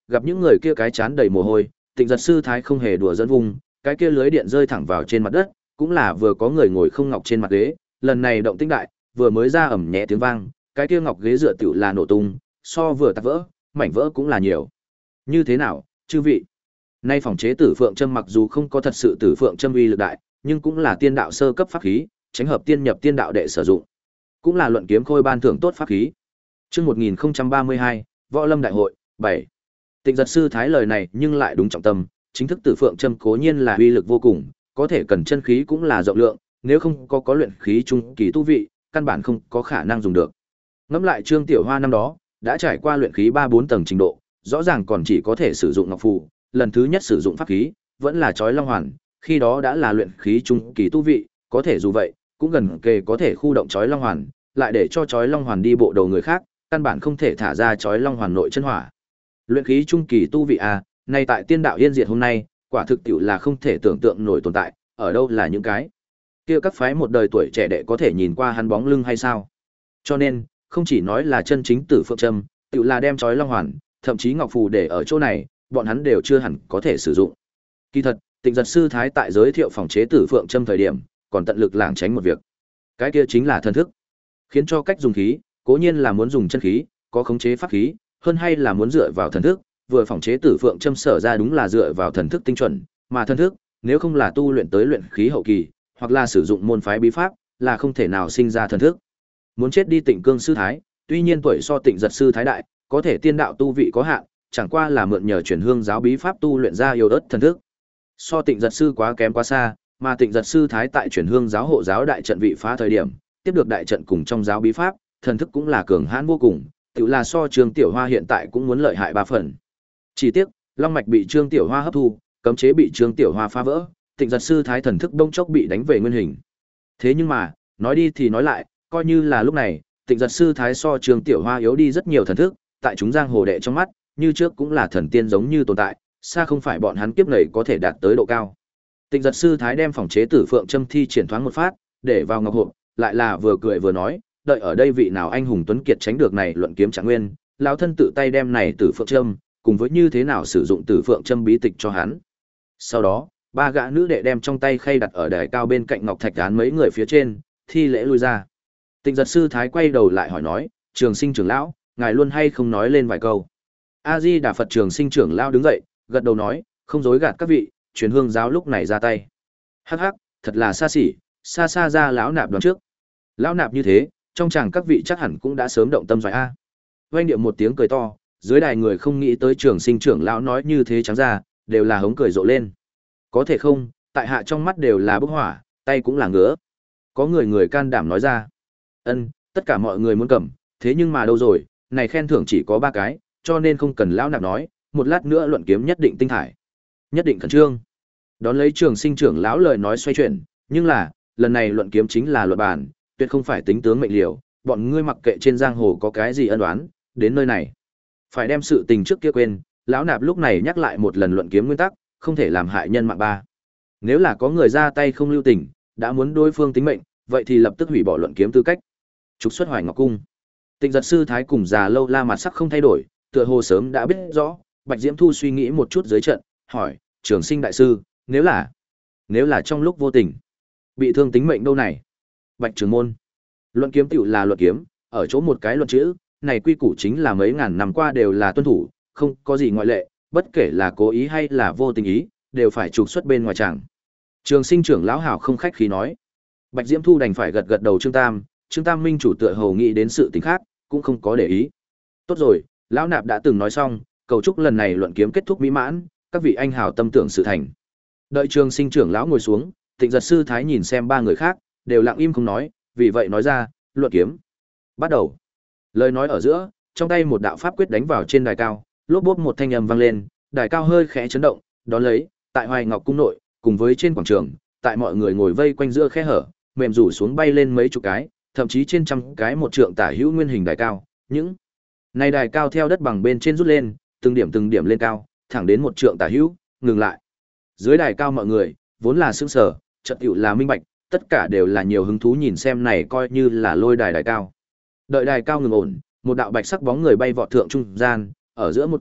gặp những người kia cái chán đầy mồ hôi, Tịnh Giật sư thái không hề đùa dẫn vùng, cái kia lưới điện rơi thẳng vào trên mặt đất, cũng là vừa có người ngồi không ngọc trên mặt ghế, lần này động tĩnh đại, vừa mới ra ầm nhẹ tiếng vang, cái kia ngọc ghế dựa tiểu là nổ tung, so vừa tạc vỡ, mảnh vỡ cũng là nhiều. Như thế nào, chư vị? Nay phòng chế Tử Phượng Châm mặc dù không có thật sự Tử Phượng Châm uy lực đại, nhưng cũng là tiên đạo sơ cấp pháp khí, tránh hợp tiên nhập tiên đạo đệ sử dụng. Cũng là luận kiếm khôi ban thưởng tốt pháp khí. Chương một nghìn không trăm ba mươi hai, Võ Lâm Đại hội, bảy. Tịnh Giật sư thái lời này nhưng lại đúng trọng tâm, chính thức Tử Phượng Châm cố nhiên là uy lực vô cùng, có thể cần chân khí cũng là rộng lượng, nếu không có có luyện khí trung kỳ tu vị, căn bản không có khả năng dùng được. Ngẫm lại Trương Tiểu Hoa năm đó, đã trải qua luyện khí ba bốn tầng trình độ, rõ ràng còn chỉ có thể sử dụng ngọc phù, lần thứ nhất sử dụng pháp khí, vẫn là chói long hoàn, khi đó đã là luyện khí trung kỳ tu vị, có thể dù vậy, cũng gần kề có thể khu động chói long hoàn, lại để cho chói long hoàn đi bộ đầu người khác, căn bản không thể thả ra chói long hoàn nội chân hỏa. Luyện khí trung kỳ tu vị a, nay tại tiên đạo yên diệt hôm nay, quả thực tiệu là không thể tưởng tượng nổi tồn tại, ở đâu là những cái kia các phái một đời tuổi trẻ đệ có thể nhìn qua hắn bóng lưng hay sao? Cho nên, không chỉ nói là chân chính Tử Phượng Châm, tiệu là đem chói long hoàn, thậm chí ngọc phù để ở chỗ này, bọn hắn đều chưa hẳn có thể sử dụng. Kỳ thật, Tịnh Giật sư thái tại giới thiệu phòng chế Tử Phượng Châm thời điểm, còn tận lực lảng tránh một việc. Cái kia chính là thần thức. Khiến cho cách dùng khí, cố nhiên là muốn dùng chân khí, có khống chế pháp khí, hơn hay là muốn dựa vào thần thức, vừa phòng chế Tử Phượng Châm sở ra đúng là dựa vào thần thức tinh chuẩn, mà thần thức, nếu không là tu luyện tới luyện khí hậu kỳ, hoặc là sử dụng môn phái bí pháp, là không thể nào sinh ra thần thức. Muốn chết đi Tịnh Cương sư thái, tuy nhiên tuổi so Tịnh Giật sư thái đại, có thể tiên đạo tu vị có hạn, chẳng qua là mượn nhờ chuyển hương giáo bí pháp tu luyện ra yêu ớt thần thức. So Tịnh Giật sư quá kém quá xa, mà Tịnh Giật sư thái tại chuyển hương giáo hộ giáo đại trận vị phá thời điểm, tiếp được đại trận cùng trong giáo bí pháp, thần thức cũng là cường hãn vô cùng, tự là so Trương Tiểu Hoa hiện tại cũng muốn lợi hại ba phần. Chỉ tiếc, long mạch bị Trương Tiểu Hoa hấp thu, cấm chế bị Trương Tiểu Hoa phá vỡ, Tịnh Giật sư thái thần thức đông chốc bị đánh về nguyên hình. Thế nhưng mà, nói đi thì nói lại, coi như là lúc này, Tịnh Giật sư thái so Trương Tiểu Hoa yếu đi rất nhiều thần thức, tại chúng giang hồ đệ trong mắt, như trước cũng là thần tiên giống như tồn tại, xa không phải bọn hắn kiếp này có thể đạt tới độ cao. Tịnh Giật sư thái đem phòng chế Tử Phượng Châm thi triển thoáng một phát, để vào ngọc hộp, lại là vừa cười vừa nói, đợi ở đây vị nào anh hùng tuấn kiệt tránh được này luận kiếm Trạng Nguyên, lão thân tự tay đem này Tử Phượng Châm, cùng với như thế nào sử dụng Tử Phượng Châm bí tịch cho hắn. Sau đó, ba gã nữ đệ đem trong tay khay đặt ở đài cao bên cạnh ngọc thạch án mấy người phía trên, thi lễ lui ra. Tịnh Giật sư thái quay đầu lại hỏi nói, Trường Sinh trưởng lão, ngài luôn hay không nói lên vài câu? A Di Đà Phật. Trường Sinh trưởng lão đứng dậy, gật đầu nói, không dối gạt các vị, truyền hương giáo lúc này ra tay. Hắc hắc, thật là xa xỉ, xa xa ra lão nạp đoán trước. Lão nạp như thế, trong chàng các vị chắc hẳn cũng đã sớm động tâm doài a. Oanh điệu một tiếng cười to, dưới đài người không nghĩ tới Trường Sinh trưởng lão nói như thế trắng ra, đều là hống cười rộ lên. Có thể không, tại hạ trong mắt đều là bốc hỏa, tay cũng là ngứa. Có người người can đảm nói ra. Ân, tất cả mọi người muốn cầm, thế nhưng mà đâu rồi, này khen thưởng chỉ có ba cái, cho nên không cần lão nạp nói, một lát nữa luận kiếm nhất định tinh thải. Nhất định khẩn trương. Đón lấy Trường Sinh trưởng lão lời nói xoay chuyển, nhưng là, lần này luận kiếm chính là luận bàn, tuyệt không phải tính tướng mệnh liều, bọn ngươi mặc kệ trên giang hồ có cái gì ân oán, đến nơi này, phải đem sự tình trước kia quên, lão nạp lúc này nhắc lại một lần luận kiếm nguyên tắc, không thể làm hại nhân mạng ba. Nếu là có người ra tay không lưu tình, đã muốn đối phương tính mệnh, vậy thì lập tức hủy bỏ luận kiếm tư cách. Trục xuất Hoài Ngọc cung. Tịnh Giật sư thái cùng già lâu la mặt sắc không thay đổi, tựa hồ sớm đã biết rõ. Bạch Diễm Thu suy nghĩ một chút dưới trận, hỏi, Trường Sinh đại sư, nếu là, nếu là trong lúc vô tình, bị thương tính mệnh đâu này? Bạch Trường môn, luận kiếm tựu là luận kiếm, ở chỗ một cái luận chữ, này quy củ chính là mấy ngàn năm qua đều là tuân thủ, không có gì ngoại lệ, bất kể là cố ý hay là vô tình ý, đều phải trục xuất bên ngoài tràng. Trường Sinh trưởng lão hảo không khách khí nói. Bạch Diễm Thu đành phải gật gật đầu Trương Tam, Trương Tam minh chủ tựa hồ nghĩ đến sự tình khác, cũng không có để ý. Tốt rồi, lão nạp đã từng nói xong, cầu chúc lần này luận kiếm kết thúc mỹ mãn, các vị anh hào tâm tưởng sự thành. Đợi Trường Sinh trưởng lão ngồi xuống, Tịnh Giật sư thái nhìn xem ba người khác, đều lặng im không nói, vì vậy nói ra, luận kiếm bắt đầu. Lời nói ở giữa, trong tay một đạo pháp quyết đánh vào trên đài cao, lốp bốp một thanh âm vang lên, đài cao hơi khẽ chấn động, đón lấy, tại Hoài Ngọc cung nội, cùng với trên quảng trường, tại mọi người ngồi vây quanh giữa khe hở, mềm rủ xuống bay lên mấy chục cái, thậm chí trên trăm cái một trượng tả hữu nguyên hình đài cao, những này đài cao theo đất bằng bên trên rút lên, từng điểm từng điểm lên cao, thẳng đến một trượng tả hữu, ngừng lại. Dưới đài cao mọi người, vốn là sững sờ, chợt hữu là minh bạch, tất cả đều là nhiều hứng thú nhìn xem này coi như là lôi đài đài cao. Đợi đài cao ngừng ổn, một đạo bạch sắc bóng người bay vọt thượng trung gian, ở giữa một cái,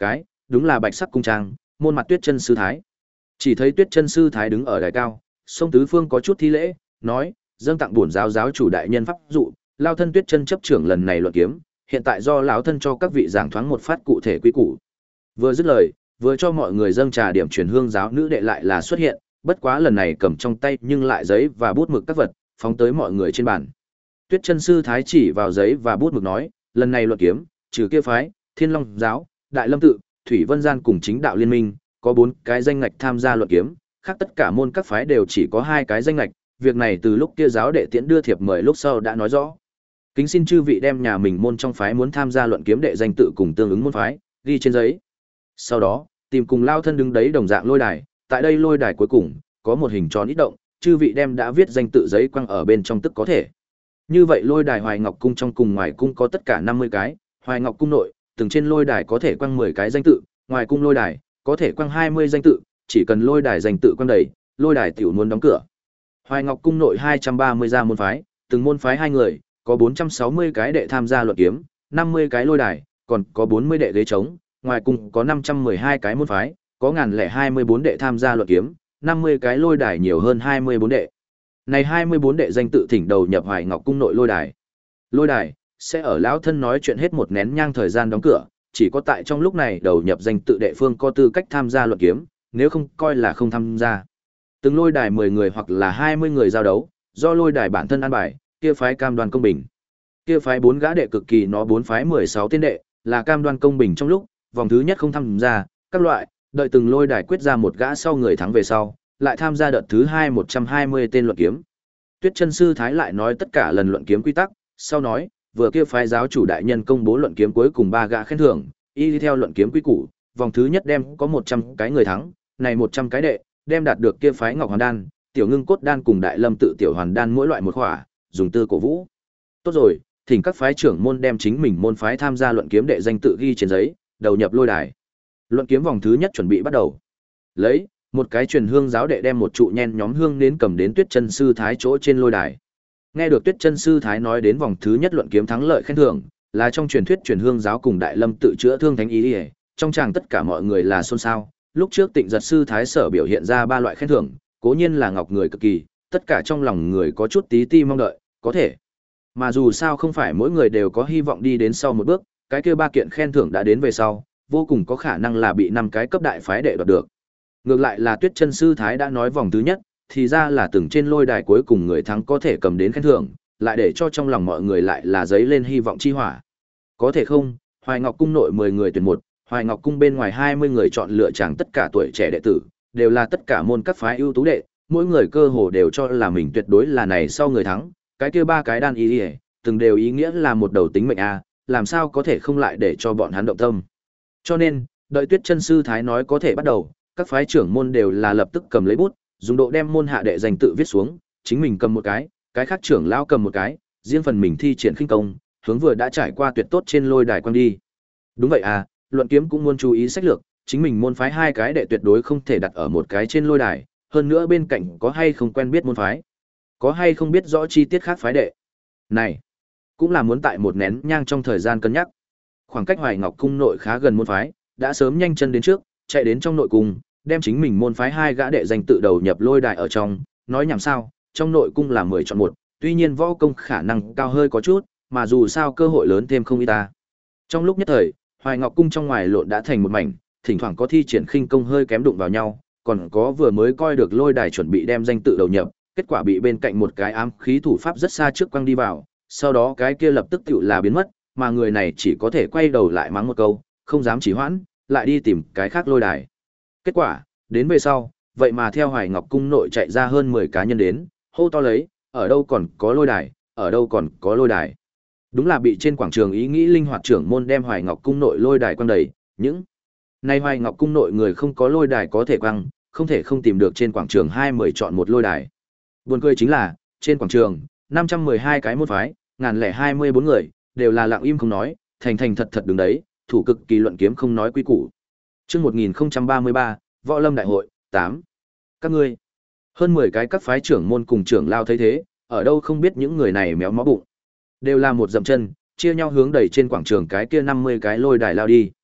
đúng là bạch sắc cung trang, môn mặt Tuyết Chân sư thái. Chỉ thấy Tuyết Chân sư thái đứng ở đài cao, sông tứ phương có chút thi lễ, nói: "Dâng tặng bổn giáo giáo chủ đại nhân pháp dụ, lao thân Tuyết Chân chấp trưởng lần này luận kiếm, hiện tại do lão thân cho các vị giảng thoáng một phát cụ thể quy củ." Vừa dứt lời, vừa cho mọi người dâng trà điểm truyền hương giáo nữ đệ lại là xuất hiện, bất quá lần này cầm trong tay nhưng lại giấy và bút mực các vật, phóng tới mọi người trên bàn. Tuyết Chân sư thái chỉ vào giấy và bút mực nói: "Lần này luận kiếm, trừ kia phái, Thiên Long giáo, Đại Lâm tự, Thủy Vân gian cùng Chính đạo liên minh, có bốn cái danh ngạch tham gia luận kiếm, khác tất cả môn các phái đều chỉ có hai cái danh ngạch, việc này từ lúc kia giáo đệ tiễn đưa thiệp mời lúc sau đã nói rõ. Kính xin chư vị đem nhà mình môn trong phái muốn tham gia luận kiếm đệ danh tự cùng tương ứng môn phái, ghi trên giấy." Sau đó, tìm cùng lao thân đứng đấy đồng dạng lôi đài, tại đây lôi đài cuối cùng, có một hình tròn ít động, chư vị đem đã viết danh tự giấy quăng ở bên trong tức có thể. Như vậy lôi đài Hoài Ngọc cung trong cùng ngoài cung có tất cả năm mươi cái, Hoài Ngọc cung nội, từng trên lôi đài có thể quăng mười cái danh tự, ngoài cung lôi đài có thể quăng hai mươi danh tự, chỉ cần lôi đài danh tự quăng đầy, lôi đài tiểu muốn đóng cửa. Hoài Ngọc cung nội hai trăm ba mươi gia môn phái, từng môn phái hai người, có bốn trăm sáu mươi cái đệ tham gia luận kiếm, năm mươi cái lôi đài, còn có bốn mươi đệ ghế trống, ngoài cung có năm trăm mười hai cái môn phái, có một nghìn hai mươi bốn đệ tham gia luận kiếm, năm mươi cái lôi đài nhiều hơn hai mươi bốn đệ. Này hai mươi bốn đệ danh tự thỉnh đầu nhập Hoài Ngọc cung nội lôi đài. Lôi đài sẽ ở lão thân nói chuyện hết một nén nhang thời gian đóng cửa, chỉ có tại trong lúc này đầu nhập danh tự đệ phương có tư cách tham gia luận kiếm, nếu không coi là không tham gia. Từng lôi đài mười người hoặc là hai mươi người giao đấu, do lôi đài bản thân an bài, kia phái cam đoan công bình. Kia phái bốn gã đệ cực kỳ nó bốn phái mười sáu tên đệ, là cam đoan công bình trong lúc, vòng thứ nhất không tham gia, các loại, đợi từng lôi đài quyết ra một gã sau người thắng về sau, lại tham gia đợt thứ hai một trăm hai mươi tên luận kiếm. Tuyết Chân sư thái lại nói tất cả lần luận kiếm quy tắc, sau nói, vừa kia phái giáo chủ đại nhân công bố luận kiếm cuối cùng ba gã khen thưởng, y đi theo luận kiếm quy củ, vòng thứ nhất đem có một trăm cái người thắng, này một trăm cái đệ, đem đạt được kia phái Ngọc Hoàn đan, Tiểu Ngưng cốt đan cùng Đại Lâm tự tiểu hoàn đan mỗi loại một khỏa, dùng tư cổ vũ. Tốt rồi, thỉnh các phái trưởng môn đem chính mình môn phái tham gia luận kiếm đệ danh tự ghi trên giấy, đầu nhập lôi đài. Luận kiếm vòng thứ nhất chuẩn bị bắt đầu. Lấy một cái truyền hương giáo đệ đem một trụ nhen nhóm hương nến cầm đến Tuyết Chân sư thái chỗ trên lôi đài. Nghe được Tuyết Chân sư thái nói đến vòng thứ nhất luận kiếm thắng lợi khen thưởng, là trong truyền thuyết truyền hương giáo cùng Đại Lâm tự chữa thương thánh ý, ý trong chàng tất cả mọi người là xôn xao. Lúc trước Tịnh Giật sư thái sở biểu hiện ra ba loại khen thưởng, cố nhiên là ngọc người cực kỳ, tất cả trong lòng người có chút tí ti mong đợi, có thể. Mà dù sao không phải mỗi người đều có hy vọng đi đến sau một bước, cái kia ba kiện khen thưởng đã đến về sau, vô cùng có khả năng là bị năm cái cấp đại phái đệ đoạt được. Ngược lại là Tuyết Chân sư thái đã nói vòng thứ nhất, thì ra là từng trên lôi đài cuối cùng người thắng có thể cầm đến khen thưởng, lại để cho trong lòng mọi người lại là dấy lên hy vọng chi hỏa. Có thể không, Hoài Ngọc cung nội mười người tuyển một, Hoài Ngọc cung bên ngoài hai mươi người chọn lựa chàng tất cả tuổi trẻ đệ tử, đều là tất cả môn các phái ưu tú đệ, mỗi người cơ hồ đều cho là mình tuyệt đối là này sau người thắng, cái kia ba cái đan ý, ý từng đều ý nghĩa là một đầu tính mệnh a, làm sao có thể không lại để cho bọn hắn động tâm. Cho nên, đợi Tuyết Chân sư thái nói có thể bắt đầu, các phái trưởng môn đều là lập tức cầm lấy bút, dùng độ đem môn hạ đệ danh tự viết xuống, chính mình cầm một cái, cái khác trưởng lão cầm một cái, riêng phần mình thi triển khinh công, hướng vừa đã trải qua tuyệt tốt trên lôi đài quang đi. Đúng vậy à, luận kiếm cũng muốn chú ý sách lược, chính mình môn phái hai cái đệ tuyệt đối không thể đặt ở một cái trên lôi đài, hơn nữa bên cạnh có hay không quen biết môn phái, có hay không biết rõ chi tiết khác phái đệ. Này, cũng là muốn tại một nén nhang trong thời gian cân nhắc. Khoảng cách Hoài Ngọc cung nội khá gần môn phái, đã sớm nhanh chân đến trước, chạy đến trong nội cung, đem chính mình môn phái hai gã đệ danh tự đầu nhập lôi đài ở trong, nói nhảm sao, trong nội cung là mười chọn một, tuy nhiên võ công khả năng cao hơi có chút, mà dù sao cơ hội lớn thêm không ít ta. Trong lúc nhất thời, Hoài Ngọc cung trong ngoài lộn đã thành một mảnh, thỉnh thoảng có thi triển khinh công hơi kém đụng vào nhau, còn có vừa mới coi được lôi đài chuẩn bị đem danh tự đầu nhập, kết quả bị bên cạnh một cái ám khí thủ pháp rất xa trước quăng đi vào, sau đó cái kia lập tức tựu là biến mất, mà người này chỉ có thể quay đầu lại mắng một câu, không dám trì hoãn, lại đi tìm cái khác lôi đài. Kết quả, đến về sau, vậy mà theo Hoài Ngọc cung nội chạy ra hơn mười cá nhân đến, hô to lấy, ở đâu còn có lôi đài, ở đâu còn có lôi đài. Đúng là bị trên quảng trường ý nghĩ linh hoạt trưởng môn đem Hoài Ngọc cung nội lôi đài quăng đầy, những nay Hoài Ngọc cung nội người không có lôi đài có thể quăng, không thể không tìm được trên quảng trường hai mươi chọn một lôi đài. Buồn cười chính là, trên quảng trường, năm trăm mười hai cái môn phái, một nghìn hai mươi bốn người, đều là lặng im không nói, thành thành thật thật đứng đấy, thủ cực kỳ luận kiếm không nói quy củ. Chương một nghìn không trăm ba mươi ba, Võ Lâm đại hội tám. Các ngươi, hơn mười cái các phái trưởng môn cùng trưởng lao thấy thế, ở đâu không biết những người này méo mó bụng. Đều là một dậm chân, chia nhau hướng đẩy trên quảng trường cái kia năm mươi cái lôi đài lao đi.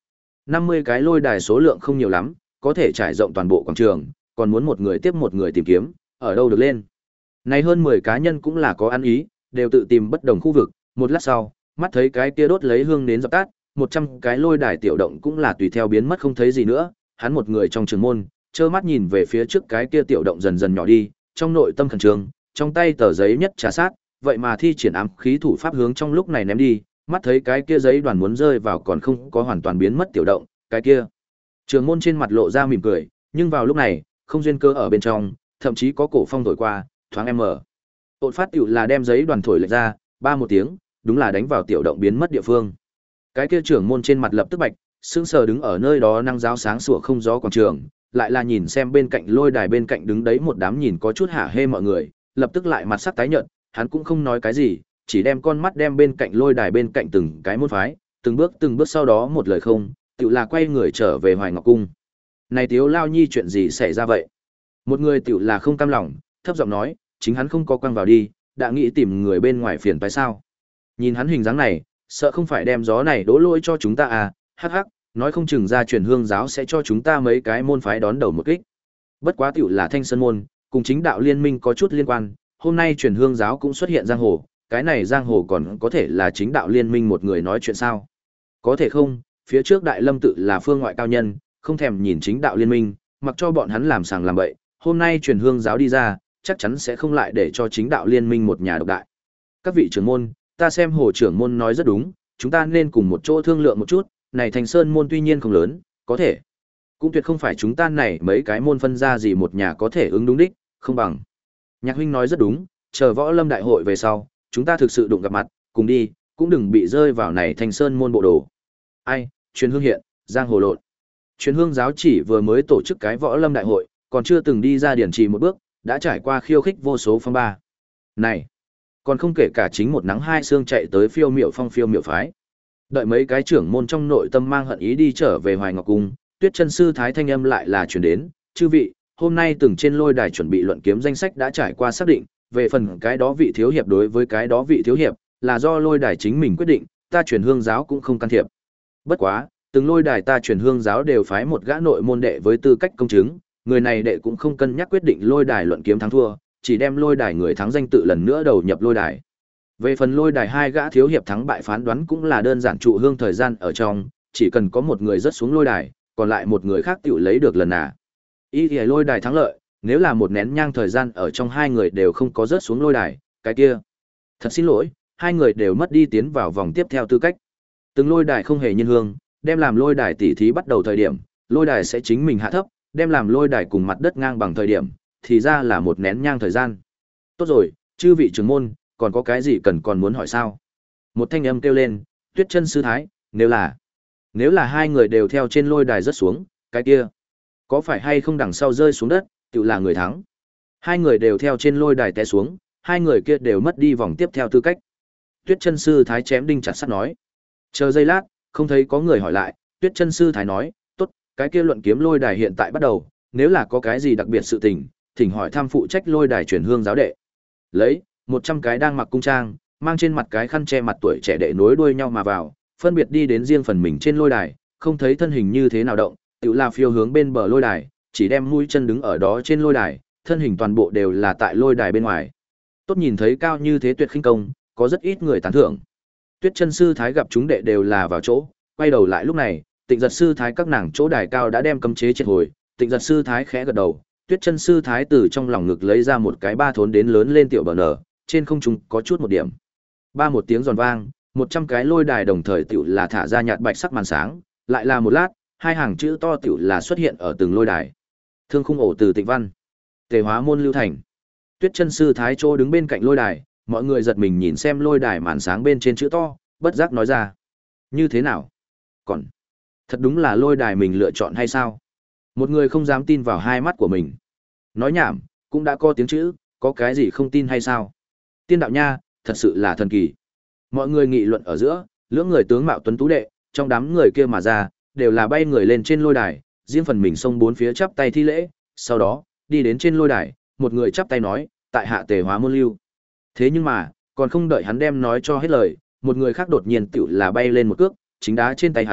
năm mươi cái lôi đài số lượng không nhiều lắm, có thể trải rộng toàn bộ quảng trường, còn muốn một người tiếp một người tìm kiếm, ở đâu được lên. Này hơn mười cá nhân cũng là có ăn ý, đều tự tìm bất đồng khu vực, một lát sau, mắt thấy cái kia đốt lấy hương đến dập tắt, một trăm cái lôi đài tiểu động cũng là tùy theo biến mất không thấy gì nữa, hắn một người trong trường môn, trơ mắt nhìn về phía trước cái kia tiểu động dần dần nhỏ đi, trong nội tâm khẩn trương, trong tay tờ giấy nhất trà sát, vậy mà thi triển ám khí thủ pháp hướng trong lúc này ném đi, mắt thấy cái kia giấy đoàn muốn rơi vào còn không có hoàn toàn biến mất tiểu động, cái kia. Trường môn trên mặt lộ ra mỉm cười, nhưng vào lúc này, không duyên cơ ở bên trong, thậm chí có cổ phong thổi qua, thoáng em mở. Ổn phát tiểu là đem giấy đoàn thổi lệch ra, ba một tiếng, đúng là đánh vào tiểu động biến mất địa phương. Cái kia trưởng môn trên mặt lập tức bạch, sững sờ đứng ở nơi đó năng giáo sáng sủa không gió quảng trường, lại là nhìn xem bên cạnh lôi đài bên cạnh đứng đấy một đám nhìn có chút hả hê mọi người, lập tức lại mặt sắc tái nhợt, hắn cũng không nói cái gì, chỉ đem con mắt đem bên cạnh lôi đài bên cạnh từng cái môn phái, từng bước từng bước sau đó một lời không, tự là quay người trở về Hoài Ngọc cung. Này Tiếu Lao Nhi chuyện gì xảy ra vậy? Một người tự là không cam lòng, thấp giọng nói, chính hắn không có quăng vào đi, đã nghĩ tìm người bên ngoài phiền phải sao? Nhìn hắn hình dáng này, sợ không phải đem gió này đổ lỗi cho chúng ta à, hắc hắc, nói không chừng ra truyền hương giáo sẽ cho chúng ta mấy cái môn phái đón đầu một kích. Bất quá tiểu là Thanh Sơn môn, cùng chính đạo liên minh có chút liên quan, hôm nay truyền hương giáo cũng xuất hiện giang hồ, cái này giang hồ còn có thể là chính đạo liên minh một người nói chuyện sao? Có thể không, phía trước Đại Lâm tự là phương ngoại cao nhân, không thèm nhìn chính đạo liên minh, mặc cho bọn hắn làm sàng làm bậy, hôm nay truyền hương giáo đi ra, chắc chắn sẽ không lại để cho chính đạo liên minh một nhà độc đại. Các vị trưởng môn, ta xem hồ trưởng môn nói rất đúng, chúng ta nên cùng một chỗ thương lượng một chút, này Thành Sơn môn tuy nhiên không lớn, có thể cũng tuyệt không phải chúng ta này mấy cái môn phân ra gì một nhà có thể ứng đúng đích, không bằng. Nhạc huynh nói rất đúng, chờ võ lâm đại hội về sau, chúng ta thực sự đụng gặp mặt, cùng đi, cũng đừng bị rơi vào này Thành Sơn môn bộ đồ. Ai, truyền hương hiện, giang hồ lộn. Truyền hương giáo chỉ vừa mới tổ chức cái võ lâm đại hội, còn chưa từng đi ra điển trì một bước, đã trải qua khiêu khích vô số phong ba. Này, còn không kể cả chính một nắng hai sương chạy tới phiêu miệu phong phiêu miệu phái. Đợi mấy cái trưởng môn trong nội tâm mang hận ý đi trở về Hoài Ngọc cung, Tuyết Chân sư thái thanh âm lại là truyền đến, "Chư vị, hôm nay từng trên lôi đài chuẩn bị luận kiếm danh sách đã trải qua xác định, về phần cái đó vị thiếu hiệp đối với cái đó vị thiếu hiệp, là do lôi đài chính mình quyết định, ta truyền hương giáo cũng không can thiệp. Bất quá, từng lôi đài ta truyền hương giáo đều phái một gã nội môn đệ với tư cách công chứng, người này đệ cũng không cân nhắc quyết định lôi đài luận kiếm thắng thua, chỉ đem lôi đài người thắng danh tự lần nữa đầu nhập lôi đài. Về phần lôi đài hai gã thiếu hiệp thắng bại phán đoán cũng là đơn giản trụ hương thời gian ở trong, chỉ cần có một người rớt xuống lôi đài, còn lại một người khác tiểu lấy được lần nà. Ý thì lôi đài thắng lợi, nếu là một nén nhang thời gian ở trong hai người đều không có rớt xuống lôi đài, cái kia. Thật xin lỗi, hai người đều mất đi tiến vào vòng tiếp theo tư cách. Từng lôi đài không hề nhân hương, đem làm lôi đài tỉ thí bắt đầu thời điểm, lôi đài sẽ chính mình hạ thấp, đem làm lôi đài cùng mặt đất ngang bằng thời điểm, thì ra là một nén nhang thời gian. Tốt rồi, chư vị trưởng môn, còn có cái gì cần còn muốn hỏi sao? Một thanh âm kêu lên, Tuyết Chân sư thái, nếu là nếu là hai người đều theo trên lôi đài rớt xuống, cái kia có phải hay không đằng sau rơi xuống đất, tự là người thắng. Hai người đều theo trên lôi đài té xuống, hai người kia đều mất đi vòng tiếp theo tư cách. Tuyết Chân sư thái chém đinh chặt sắt nói. Chờ giây lát, không thấy có người hỏi lại, Tuyết Chân sư thái nói, tốt, cái kia luận kiếm lôi đài hiện tại bắt đầu, nếu là có cái gì đặc biệt sự tình, thỉnh hỏi tham phụ trách lôi đài truyền hương giáo đệ. Lấy một trăm cái đang mặc cung trang, mang trên mặt cái khăn che mặt tuổi trẻ đệ nối đuôi nhau mà vào, phân biệt đi đến riêng phần mình trên lôi đài, không thấy thân hình như thế nào động, tự là phiêu hướng bên bờ lôi đài, chỉ đem mũi chân đứng ở đó trên lôi đài, thân hình toàn bộ đều là tại lôi đài bên ngoài. Tốt nhìn thấy cao như thế tuyệt khinh công, có rất ít người tán thưởng. Tuyết Chân sư thái gặp chúng đệ đều là vào chỗ, quay đầu lại lúc này, Tịnh Giật sư thái các nàng chỗ đài cao đã đem cấm chế triệt hồi, Tịnh Giật sư thái khẽ gật đầu, Tuyết Chân sư thái từ trong lòng ngực lấy ra một cái ba thốn đến lớn lên tiểu bờ nở, trên không trung có chút một điểm. Ba một tiếng giòn vang, một trăm cái lôi đài đồng thời tiểu là thả ra nhạt bạch sắc màn sáng, lại là một lát, hai hàng chữ to tiểu là xuất hiện ở từng lôi đài. Thương khung ổ từ Tịnh Văn, Tề Hóa môn lưu thành. Tuyết Chân sư thái chỗ đứng bên cạnh lôi đài, mọi người giật mình nhìn xem lôi đài màn sáng bên trên chữ to, bất giác nói ra: "Như thế nào? Còn thật đúng là lôi đài mình lựa chọn hay sao?" Một người không dám tin vào hai mắt của mình. Nói nhảm, cũng đã có tiếng chữ, có cái gì không tin hay sao? Tiên đạo nha, thật sự là thần kỳ. Mọi người nghị luận ở giữa, lưỡng người tướng mạo tuấn tú đệ, trong đám người kia mà ra, đều là bay người lên trên lôi đài, riêng phần mình xông bốn phía chắp tay thi lễ, sau đó, đi đến trên lôi đài, một người chắp tay nói, tại hạ Tề Hóa môn lưu. Thế nhưng mà, còn không đợi hắn đem nói cho hết lời, một người khác đột nhiên tựu là bay lên một cước, chính đá trên tay hắn,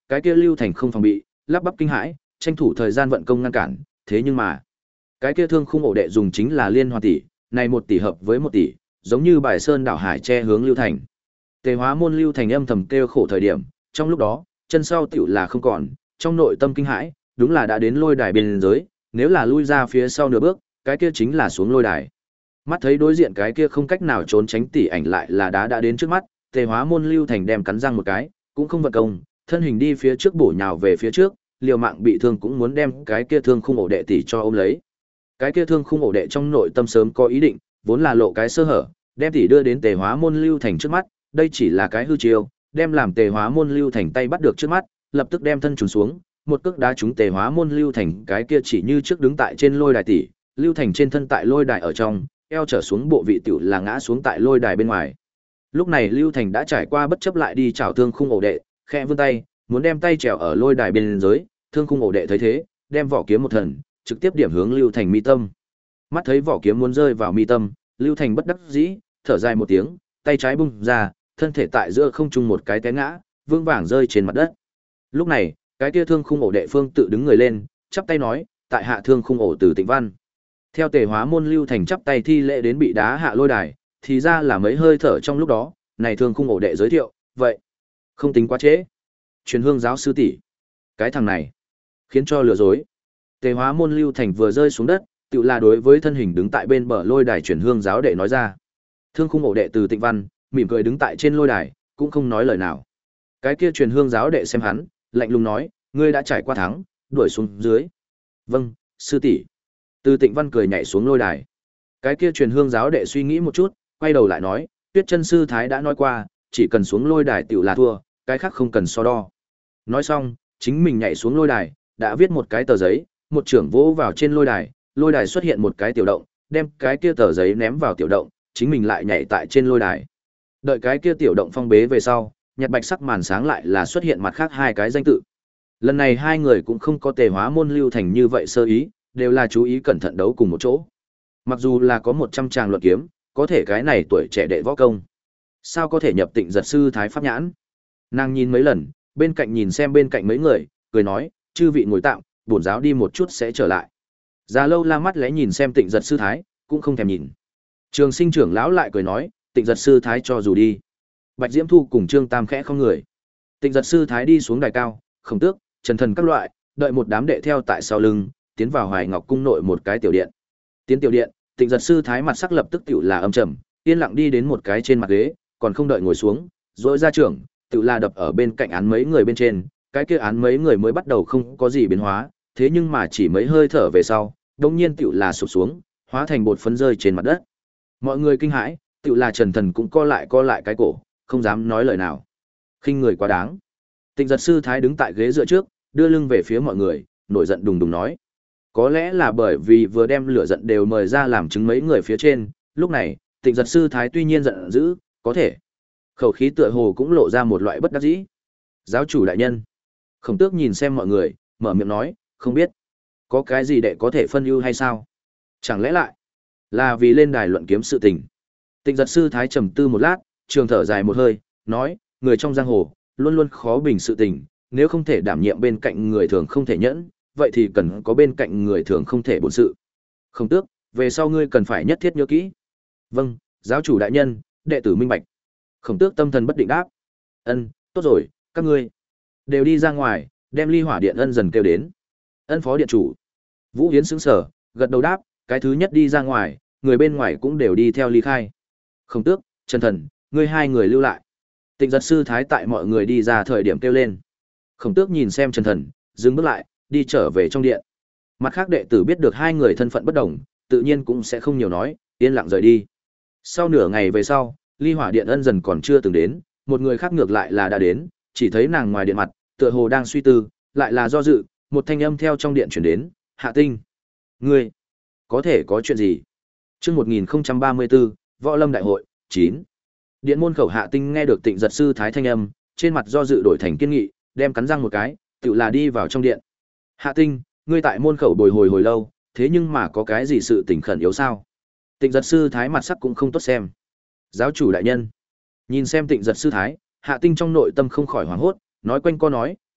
cái kia Lưu Thành không phòng bị, lắp bắp kinh hãi, tranh thủ thời gian vận công ngăn cản, thế nhưng mà, cái kia thương khung ổ đệ dùng chính là liên hoàn tỷ, này một tỷ hợp với một tỷ, giống như bài sơn đảo hải che hướng Lưu Thành. Tề Hóa Môn Lưu Thành âm thầm kêu khổ thời điểm, trong lúc đó, chân sau tiểu là không còn, trong nội tâm kinh hãi, đúng là đã đến lôi đài biên giới, nếu là lui ra phía sau nửa bước, cái kia chính là xuống lôi đài. Mắt thấy đối diện cái kia không cách nào trốn tránh tỷ ảnh lại là đá đã đến trước mắt, Tề Hóa Môn Lưu Thành đem cắn răng một cái, cũng không vận công, thân hình đi phía trước bổ nhào về phía trước, liều mạng bị thương cũng muốn đem cái kia thương khung ổ đệ tỷ cho ôm lấy. Cái kia thương khung ổ đệ trong nội tâm sớm có ý định, vốn là lộ cái sơ hở, đem tỷ đưa đến Tề Hóa Môn Lưu Thành trước mắt, đây chỉ là cái hư chiêu, đem làm Tề Hóa Môn Lưu Thành tay bắt được trước mắt, lập tức đem thân trùn xuống, một cước đá trúng Tề Hóa Môn Lưu Thành, cái kia chỉ như trước đứng tại trên lôi đài tỷ, Lưu Thành trên thân tại lôi đài ở trong, eo trở xuống bộ vị tiểu là ngã xuống tại lôi đài bên ngoài. Lúc này Lưu Thành đã trải qua bất chấp lại đi chảo thương khung ổ đệ, khẽ vươn tay, muốn đem tay trèo ở lôi đài bên dưới, thương khung ổ đệ thấy thế, đem vỏ kiếm một thần, trực tiếp điểm hướng Lưu Thành mi tâm. Mắt thấy vỏ kiếm muốn rơi vào mi tâm, Lưu Thành bất đắc dĩ, thở dài một tiếng, tay trái bung ra, thân thể tại giữa không trung một cái té ngã, vương vàng rơi trên mặt đất. Lúc này, cái kia thương khung ổ đệ phương tự đứng người lên, chắp tay nói, tại hạ thương khung ổ từ Tịnh Văn. Theo Tề Hóa Môn Lưu Thành chắp tay thi lễ đến bị đá hạ lôi đài, thì ra là mấy hơi thở trong lúc đó, này thương khung ổ đệ giới thiệu, vậy không tính quá trễ. Truyền hương giáo sư tỷ, cái thằng này khiến cho lừa dối. Tề Hóa Môn Lưu Thành vừa rơi xuống đất, tự là đối với thân hình đứng tại bên bờ lôi đài truyền hương giáo đệ nói ra. Thương khung ổ đệ từ Tịnh Văn, mỉm cười đứng tại trên lôi đài, cũng không nói lời nào. Cái kia truyền hương giáo đệ xem hắn, lạnh lùng nói, ngươi đã trải qua thắng, đuổi xuống dưới. Vâng, sư tỷ. Từ Tịnh Văn cười nhảy xuống lôi đài. Cái kia truyền hương giáo đệ suy nghĩ một chút, quay đầu lại nói, Tuyết Chân sư thái đã nói qua, chỉ cần xuống lôi đài tiểu là thua, cái khác không cần so đo. Nói xong, chính mình nhảy xuống lôi đài, đã viết một cái tờ giấy, một trưởng vỗ vào trên lôi đài, lôi đài xuất hiện một cái tiểu động, đem cái kia tờ giấy ném vào tiểu động, chính mình lại nhảy tại trên lôi đài. Đợi cái kia tiểu động phong bế về sau, nhật bạch sắc màn sáng lại là xuất hiện mặt khác hai cái danh tự. Lần này hai người cũng không có Tề Hóa Môn Lưu Thành như vậy sơ ý, đều là chú ý cẩn thận đấu cùng một chỗ. Mặc dù là có một trăm tràng luận kiếm, có thể cái này tuổi trẻ đệ võ công, sao có thể nhập Tịnh Giật sư thái pháp nhãn. Nàng nhìn mấy lần, bên cạnh nhìn xem bên cạnh mấy người, cười nói, chư vị ngồi tạm, bổn giáo đi một chút sẽ trở lại. Già Lâu La mắt lẽ nhìn xem Tịnh Giật sư thái, cũng không thèm nhìn. Trường Sinh trưởng lão lại cười nói, Tịnh Giật sư thái cho dù đi. Bạch Diễm Thu cùng Trương Tam khẽ không người. Tịnh Giật sư thái đi xuống đài cao, Khổng Tước, Trần Thần các loại, đợi một đám đệ theo tại sau lưng, tiến vào Hoài Ngọc cung nội một cái tiểu điện. Tiến tiểu điện, Tịnh Giật sư thái mặt sắc lập tức tiểu là âm trầm, yên lặng đi đến một cái trên mặt ghế, còn không đợi ngồi xuống, rỗi ra trưởng, tiểu là đập ở bên cạnh án mấy người bên trên, cái kia án mấy người mới bắt đầu không có gì biến hóa, thế nhưng mà chỉ mấy hơi thở về sau, đột nhiên tiểu là sụp xuống, hóa thành bột phấn rơi trên mặt đất. Mọi người kinh hãi, tiểu là Trần Thần cũng co lại co lại cái cổ, không dám nói lời nào. Khinh người quá đáng. Tịnh Giật sư thái đứng tại ghế dựa trước, đưa lưng về phía mọi người, nổi giận đùng đùng nói. Có lẽ là bởi vì vừa đem lửa giận đều mời ra làm chứng mấy người phía trên, lúc này, Tịnh Giật sư thái tuy nhiên giận dữ, có thể khẩu khí tựa hồ cũng lộ ra một loại bất đắc dĩ. Giáo chủ đại nhân. Khổng Tước nhìn xem mọi người, mở miệng nói, không biết có cái gì đệ có thể phân ưu hay sao? Chẳng lẽ lại là vì lên đài luận kiếm sự tình? Tịnh Giật sư thái trầm tư một lát, trường thở dài một hơi, nói, người trong giang hồ luôn luôn khó bình sự tình, nếu không thể đảm nhiệm bên cạnh người thường không thể nhẫn, vậy thì cần có bên cạnh người thường không thể bổn sự. Khổng Tước, về sau ngươi cần phải nhất thiết nhớ kỹ. Vâng, giáo chủ đại nhân, đệ tử minh bạch. Khổng Tước tâm thần bất định đáp. Ân, tốt rồi, các ngươi đều đi ra ngoài, đem Ly Hỏa Điện Ân dần kêu đến. Ân phó điện chủ. Vũ Hiến sững sờ, gật đầu đáp, cái thứ nhất đi ra ngoài, người bên ngoài cũng đều đi theo ly khai. Khổng Tước, Trần Thần, ngươi hai người lưu lại. Tịnh Giật sư thái tại mọi người đi ra thời điểm kêu lên. Khổng Tước nhìn xem Trần Thần, dừng bước lại, đi trở về trong điện. Mặt khác đệ tử biết được hai người thân phận bất đồng, tự nhiên cũng sẽ không nhiều nói, yên lặng rời đi. Sau nửa ngày về sau, Ly Hỏa Điện Ân dần còn chưa từng đến, một người khác ngược lại là đã đến, chỉ thấy nàng ngoài điện mặt, tựa hồ đang suy tư, lại là do dự, một thanh âm theo trong điện truyền đến, "Hạ Tinh, ngươi có thể có chuyện gì?" Chương một nghìn không trăm ba mươi tư, Võ Lâm đại hội, chín. Điện môn khẩu Hạ Tinh nghe được Tịnh Giật sư thái thanh âm, trên mặt do dự đổi thành kiên nghị, đem cắn răng một cái, tựu là đi vào trong điện. "Hạ Tinh, ngươi tại môn khẩu bồi hồi hồi lâu, thế nhưng mà có cái gì sự tình khẩn yếu sao?" Tịnh Giật sư thái mặt sắc cũng không tốt xem. "Giáo chủ đại nhân." Nhìn xem Tịnh Giật sư thái, Hạ Tinh trong nội tâm không khỏi hoảng hốt, nói quanh co nói,